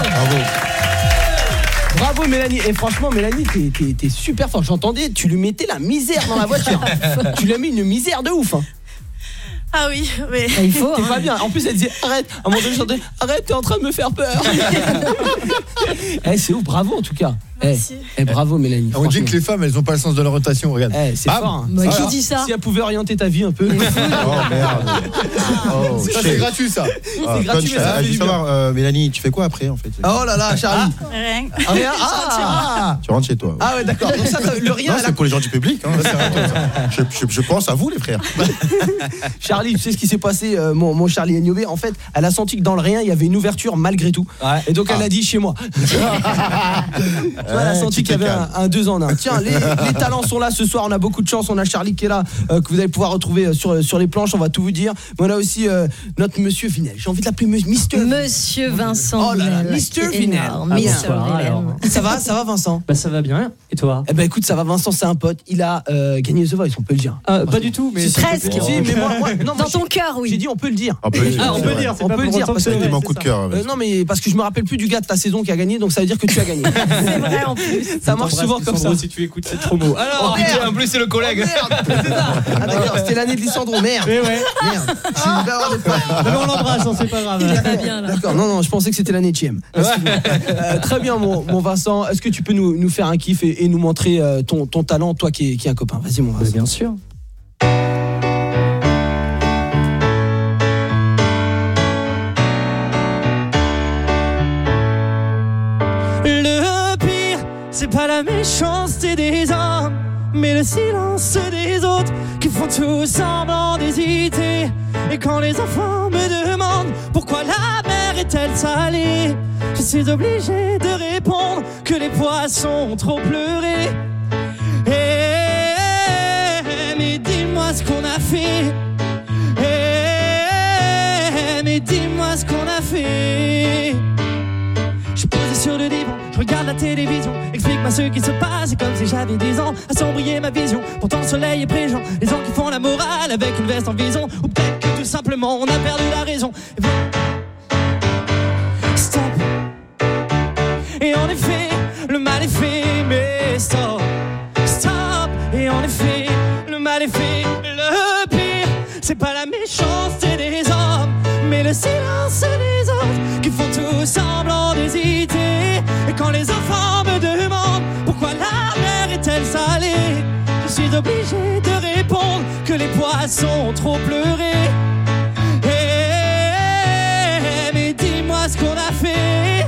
Bravo Mélanie. Et franchement Mélanie, t'es, t'es, t'es super forte. J'entendais, tu lui mettais la misère dans la voiture. Tu lui as mis une misère de ouf. Hein. Ah oui, mais. Il faut. T'es hein. pas bien. En plus, elle disait arrête. À un moment donné, j'entendais arrête, t'es en train de me faire peur. Eh, c'est ouf, bravo en tout cas. Eh, Merci. eh, bravo Mélanie. On dit franchement. que les femmes, elles ont pas le sens de l'orientation. Regarde. Eh, c'est Bam. fort. hein. Bah, Voilà. qui dit ça? Si elle pouvait orienter ta vie un peu. Oh merde. Oh, Ça, shit. c'est gratuit ça. Ah, c'est gratuit, punch. mais ça Ah, fait je veux du savoir, euh, Mélanie, tu fais quoi après en fait? Oh là là, Charlie. Rien. Ah, rien. Ah, Tu rentres chez toi. ah ouais, d'accord. Donc ça, ça- le rien. Non, elle a- c'est pour les gens du public. Hein. Ça, c'est rien, ça. Je, je- je pense à vous, les frères. Charlie, tu sais ce qui s'est passé, euh, mon, mon Charlie Agnobé. En fait, elle a senti que dans le rien, il y avait une ouverture malgré tout. Et donc, elle Ah. a dit chez moi. Tu vois, elle a Ouais, senti tu qu'il y avait t'es un, un deux en un. Tiens, les, les talents sont là ce soir. On a beaucoup de chance. On a Charlie qui est là, euh, que vous allez pouvoir retrouver euh, sur, sur les planches. On va tout vous dire. Mais on a aussi euh, notre monsieur Vinel. J'ai envie de l'appeler Mister Monsieur Vincent. Oh là là, Vinel, Mister qui est Vinel. énorme. Ah, Mister bonsoir, Vinel. alors. Ça va, ça va Vincent? Bah ça va bien. Et toi? Eh ben écoute, ça va Vincent, c'est un pote. Il a euh, gagné The Voice, on peut le dire. Euh, Pas du tout, mais Si, ça me fait presque. plaisir. Si, mais moi, moi- non, Dans moi, ton j'ai- cœur, oui. J'ai dit on peut le dire. On peut le dire, Ah, on c'est peut le vrai. dire, c'est On pas peut le pour dire autant parce que que C'était c'est- mon c'est coup de ça. cœur. Euh, vas-y. non mais parce que je me rappelle plus du gars de ta saison qui a gagné, donc ça veut dire que tu as gagné. C'est vrai en plus. Ça marche souvent comme ça. Sandro, si tu écoutes cette promo. Oh, Alors, merde. En plus, c'est le collègue. Oh, merde, c'est ça. Ah d'accord, c'était l'année de Lissandro, merde. Eh ouais. Merde. Je vais avoir des problèmes. Non, mais on l'embrasse, hein, c'est pas grave. Il est pas bien là. D'accord, non, non, je pensais que c'était l'année de Chiem. Euh, très bien, mon, mon Vincent. Est-ce que tu peux nous, nous faire un kiff et, et nous montrer euh, ton, ton talent, toi qui es, qui es un copain? Vas-y, mon Vincent. Bien sûr. Le pire, c'est pas la méchanceté des hommes, mais le silence des autres qui font tout semblant d'hésiter. Et quand les enfants me demandent pourquoi la mer est-elle salée, je suis obligé de répondre que les poissons ont trop pleuré. Eh, mais dis-moi ce qu'on a fait. Eh, mais dis-moi ce qu'on a fait. Je suis posé sur le divan, je regarde la télévision. Explique-moi ce qui se passe, c'est comme si j'avais dix ans. À sombrier ma vision, pourtant le soleil est présent. Les gens qui font la morale avec une veste en vison. Ou peut-être que tout simplement on a perdu la raison. Et voilà. Stop. Et en effet, le mal est fait, mais stop. Stop. Et en effet, le mal est fait. Le pire, c'est pas la méchanceté des hommes, mais le silence des autres qui font tout semblant d'hésiter. Et quand les enfants me demandent pourquoi la mer est-elle salée, je suis obligé de répondre que les poissons ont trop pleuré. Eh, mais dis-moi ce qu'on a fait.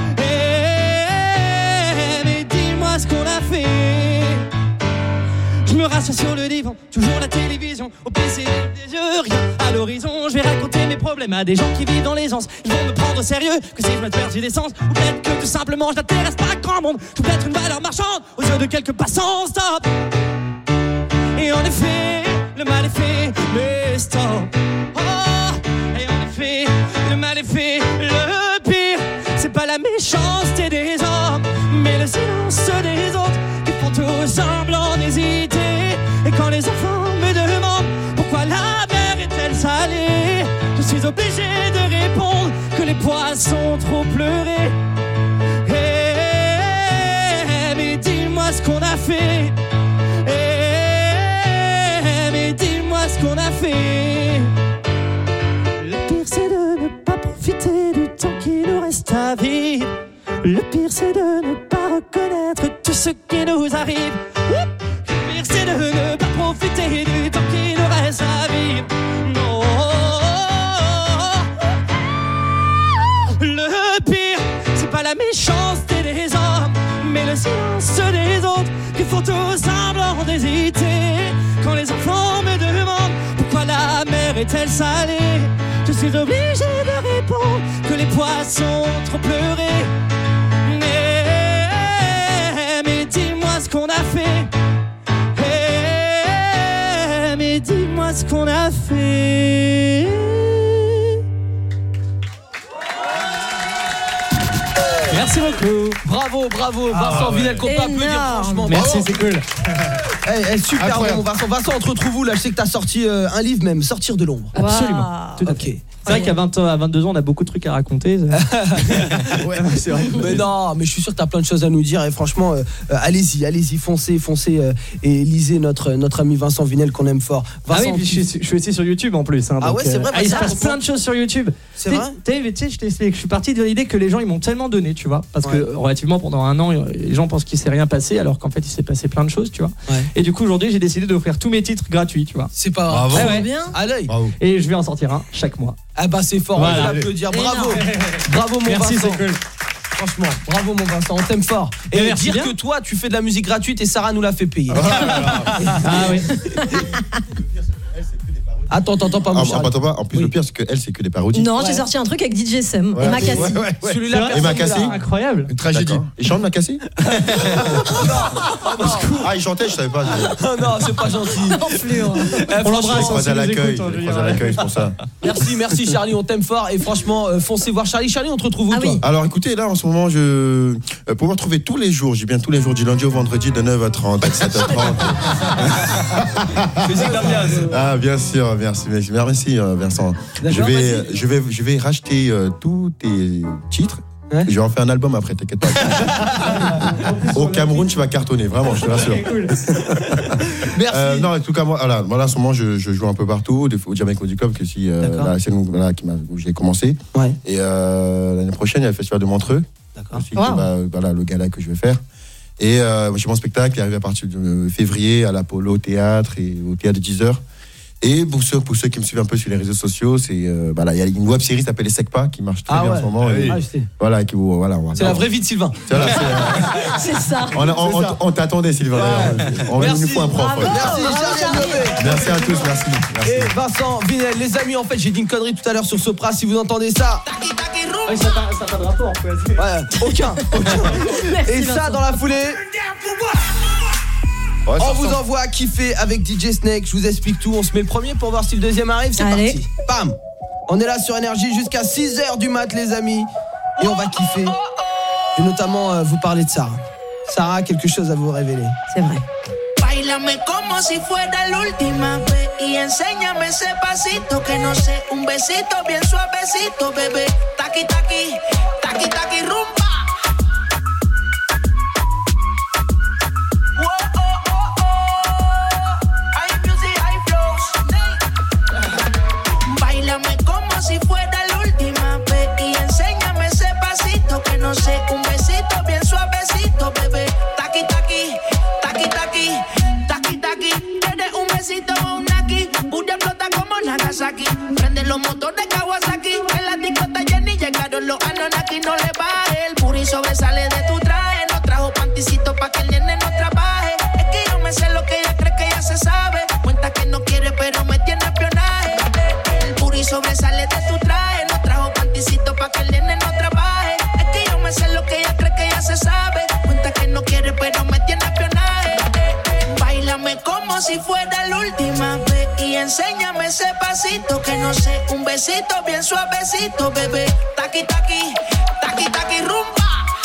Eh, mais dis-moi ce qu'on a fait. Je me rassois sur le divan, toujours la télévision, au P C, des yeux, rien à l'horizon. Je vais raconter mes problèmes à des gens qui vivent dans l'aisance. Ils vont me prendre au sérieux, que si je me perds j'ai des sens. Ou peut-être que tout simplement je n'intéresse pas grand monde. Je peux être une valeur marchande aux yeux de quelques passants. Stop. Et en effet, le mal est fait, mais stop. Oh, et en effet, le mal est fait. Le pire, c'est pas la méchanceté des hommes, mais le silence des autres qui font tout semblant d'hésiter. Et quand les enfants me demandent pourquoi la mer est-elle salée, je suis obligé de répondre que les poissons ont trop pleuré. Eh, mais dis-moi ce qu'on a fait. c'est de ne pas reconnaître tout ce qui nous arrive. Le pire, c'est de ne pas profiter du temps qui nous reste à vivre. Non. Le pire, c'est pas la méchanceté des hommes, mais le silence des autres qui font tout semblant d'hésiter. Quand les enfants me demandent pourquoi la mer est-elle salée, je suis obligé de répondre que les poissons ont trop pleuré. Mais, mais dis-moi ce qu'on a fait. Mais dis-moi ce qu'on a fait. Merci beaucoup. Bravo, bravo, Vincent ah, ouais. Vinel, qu'on peut applaudir franchement. Merci, bravo. c'est cool. Hey, hey, super Incroyable. Bon, Vincent. Vincent, on te retrouve où là? Je sais que t'as sorti euh, un livre même, Sortir de l'ombre. Wow. Absolument. Tout à fait. Okay. C'est vrai qu'à vingt, à vingt-deux ans, on a beaucoup de trucs à raconter. Ouais, c'est vrai. Mais non, mais je suis sûr que t'as plein de choses à nous dire. Et franchement, euh, allez-y, allez-y, foncez, foncez euh, et lisez notre, notre ami Vincent Vinel qu'on aime fort. Vincent, ah oui, puis je, suis, je suis aussi sur YouTube en plus. Hein, ah donc, ouais, c'est vrai. Euh, ah, il se passe plein de choses sur YouTube. C'est vrai. Tu sais, je t'explique. Je suis parti de l'idée que les gens ils m'ont tellement donné, tu vois, parce ouais. que relativement pendant un an, les gens pensent qu'il s'est rien passé, alors qu'en fait il s'est passé plein de choses, tu vois. Ouais. Et du coup aujourd'hui, j'ai décidé d'offrir tous mes titres gratuits, tu vois. C'est pas bravo. Ouais, ouais. bien. À l'œil. Et je vais en sortir un chaque mois. Ah bah c'est fort. Voilà. On va applaudir. Bravo. Bravo mon Merci, Vincent. C'est cool. Franchement, bravo mon Vincent, on t'aime fort. Et, et dire bien. Que toi, tu fais de la musique gratuite et Sarah nous l'a fait payer. Ah oui. Attends, t'entends pas mon Charles. Attends pas. En plus, oui. Le pire, c'est qu'elle, c'est que des parodies. Non, ouais. J'ai sorti un truc avec D J Sam ouais. Et Makassi. Ouais, ouais, ouais. Celui-là, et Makassi. Incroyable. Une tragédie. Il chante Makassi? Ah, il chantait, je savais pas. Non, non, c'est pas gentil. On l'embrasse. On croise à l'accueil. On croise à l'accueil, c'est pour ça. Merci, merci Charlie, on t'aime fort. Et franchement, foncez voir Charlie. Charlie, on te retrouve où, ah, toi? Oui. Alors écoutez, là, en ce moment, je. Pour me retrouver tous les jours, j'ai bien tous les jours, du lundi au vendredi, de neuf à trente, à sept heures trente. Ah, bien sûr, merci, merci, merci Vincent. Je vais, je vais, je vais racheter euh, tous tes titres. Ouais. Je vais en faire un album après, t'inquiète pas. Au Cameroun, tu vas cartonner, vraiment, je te rassure. Cool. Merci. Euh, non, en tout cas, moi, voilà, voilà, en ce moment, je, je joue un peu partout, au Jamaica Comedy Club, que si, euh, la scène voilà, qui m'a, où j'ai commencé. Ouais. Et euh, l'année prochaine, il y a le Festival de Montreux. D'accord. Aussi, wow. va, voilà, le gala que je vais faire. Et euh, j'ai mon spectacle qui arrive à partir de février à l'Apollo Théâtre et au Théâtre de dix heures. Et pour ceux, pour ceux qui me suivent un peu sur les réseaux sociaux, c'est euh, voilà, il y a une web série qui s'appelle Les Secpa qui marche très ah bien ouais. en ce moment. Ah, et, oui. Voilà, qui, voilà, voilà, c'est la vraie vie de Sylvain. C'est, voilà, c'est, euh, c'est ça. On, on, on, on t'attendait, Sylvain. Ouais. On va nous faut un prof. Ouais. Merci, merci, merci à tous, merci, merci. Et Vincent Vinel, les amis, en fait, j'ai dit une connerie tout à l'heure sur Sopra. Si vous entendez ça, oui, ça n'a pas de rapport. Quoi. Ouais, aucun. aucun. Merci, et ça, Vincent. Dans la foulée. Ouais, on vous envoie à kiffer avec D J Snake. Je vous explique tout. On se met le premier pour voir si le deuxième arrive. C'est Allez. Parti. Bam. On est là sur Énergie jusqu'à six heures du mat, les amis. Et on va kiffer. Et notamment euh, vous parler de Sarah. Sarah a quelque chose à vous révéler. C'est vrai. Bailame como si fuera la última vez y enséñame ese pasito que no sé, un besito bien suavecito, bebé. Taqui taqui, taqui taqui rumba. Si fuera la última vez y enséñame ese pasito que no sé, un besito bien suavecito, bebé. Taqui taqui, taqui taqui, taqui taqui. Tienes un besito o un naki, Buria flota como Nagasaki. Prende los motores Kawasaki, en la discota Jenny llegaron los Anunnaki. No le baje, el puri sobresale de tu traje. No trajo panticito pa' que el nene no trabaje. Es que yo me sé lo que ella cree que ya se sabe. Cuenta que no quiere pero me tiene espionaje. El puri sobresale de tu traje. No trajo panticito pa' que el nene no trabaje. Es que yo me sé lo que ella cree que ya se sabe. Cuenta que no quiere pero me tiene espionaje. Báilame como si fuera la última vez y enséñame ese pasito que no sé, un besito bien suavecito, bebé. Taqui taqui, taqui taqui rumba.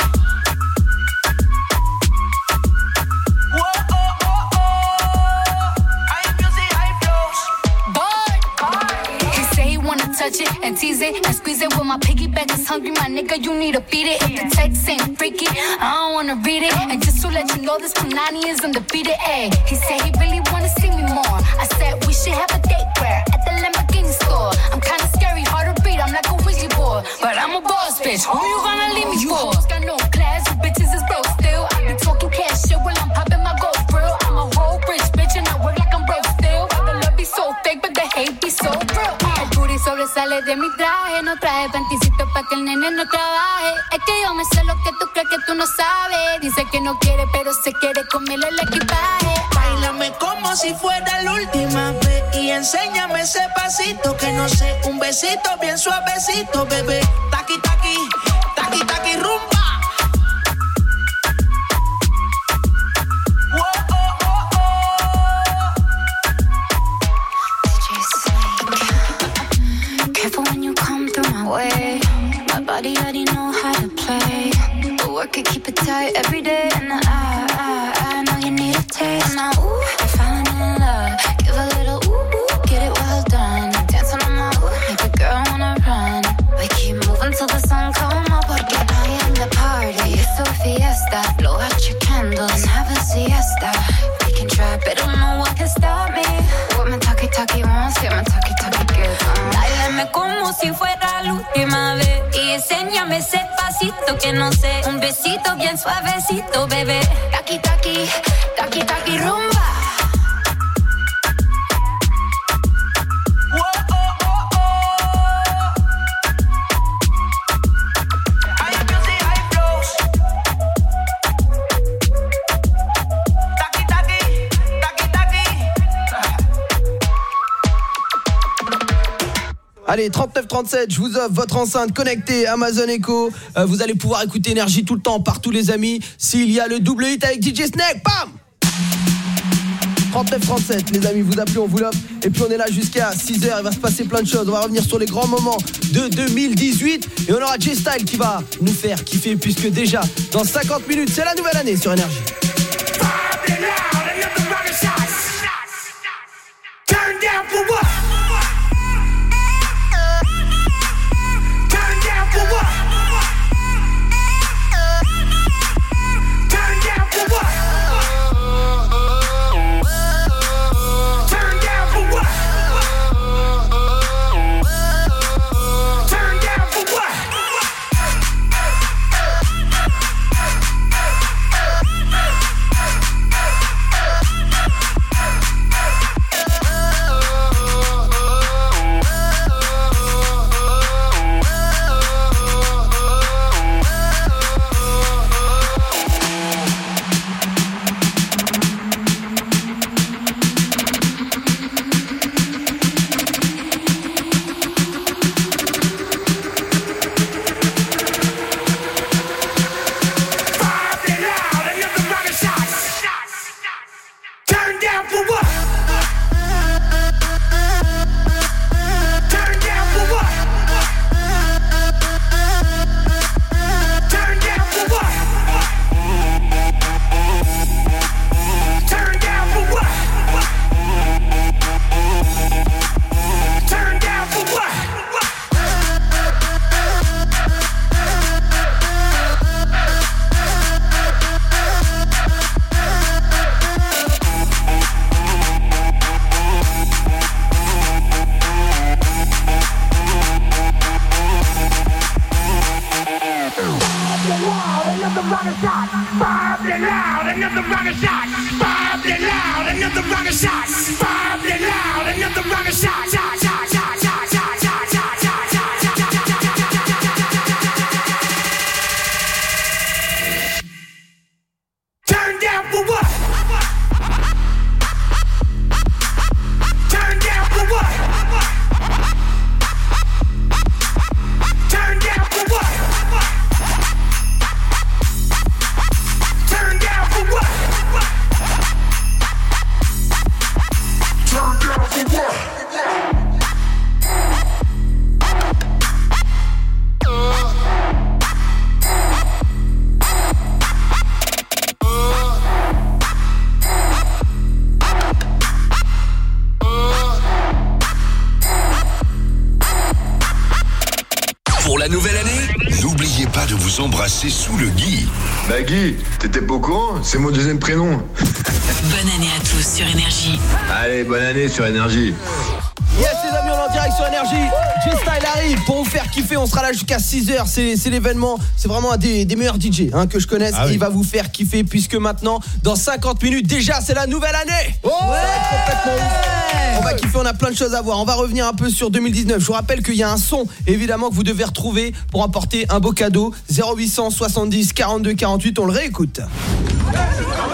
Touch it and tease it and squeeze it. When my piggyback is hungry, my nigga, you need to feed it. If the text ain't freaky, I don't wanna read it. And just to let you know, this Punani is undefeated. Ay, he said he really wanna see me more. I said we should have a date where at the Lamborghini store. I'm kinda scary, hard to read. I'm like a Ouija board, but I'm a boss bitch. Who you gonna leave me for? You got no class, you de mi traje. No traje panticito pa' que el nene no trabaje. Es que yo me sé lo que tú crees que tú no sabes. Dice que no quiere, pero se quiere comerle el equipaje. Báilame como si fuera la última vez y enséñame ese pasito que no sé, un besito bien suavecito, bebé. Taqui, taqui, taqui, taqui, rumba. Way. My body already know how to play. The work it, keep it tight every day. And I, I, I know you need a taste. And now, ooh, I'm falling in love. Give a little ooh, ooh, get it well done. Dancing on my ooh, make a girl wanna run. We keep moving till the sun come up. Porque I am the party, it's a fiesta. Blow out your candles and have a siesta. We can try, but don't know what can stop me. What my talkie talkie wants, get my talkie talkie gives. Báilame como si fuera la última vez y enséñame ese pasito que no sé, un besito bien suavecito, bebé. Taqui, taqui, taqui, taqui, rumba. Allez, trente-neuf trente-sept, je vous offre votre enceinte connectée Amazon Echo. Euh, vous allez pouvoir écouter Énergie tout le temps, partout les amis. S'il y a le double hit avec D J Snake, bam! trente-neuf trente-sept, les amis, vous appelez, on vous l'offre. Et puis on est là jusqu'à six heures, il va se passer plein de choses. On va revenir sur les grands moments de deux mille dix-huit. Et on aura J-Style qui va nous faire kiffer, puisque déjà, dans cinquante minutes, c'est la nouvelle année sur Énergie. Turn down for what? Embrasser sous le Guy. Bah Guy, t'étais pas au courant? C'est mon deuxième prénom. Bonne année à tous sur Énergie. Allez, bonne année sur Énergie. Yes les amis, on en direct sur Énergie. G-Style arrive pour vous faire kiffer. On sera là jusqu'à six heures. C'est, c'est l'événement. C'est vraiment un des, des meilleurs D J hein, que je connaisse. Ah oui. Il va vous faire kiffer puisque maintenant, dans cinquante minutes, déjà, c'est la nouvelle année. Oh ouais, ça va être complètement ouf. On va kiffer. On a plein de choses à voir. On va revenir un peu sur deux mille dix-neuf. Je vous rappelle qu'il y a un son, évidemment, que vous devez retrouver pour apporter un beau cadeau. zéro huit cent soixante-dix quarante-deux quarante-huit. On le réécoute.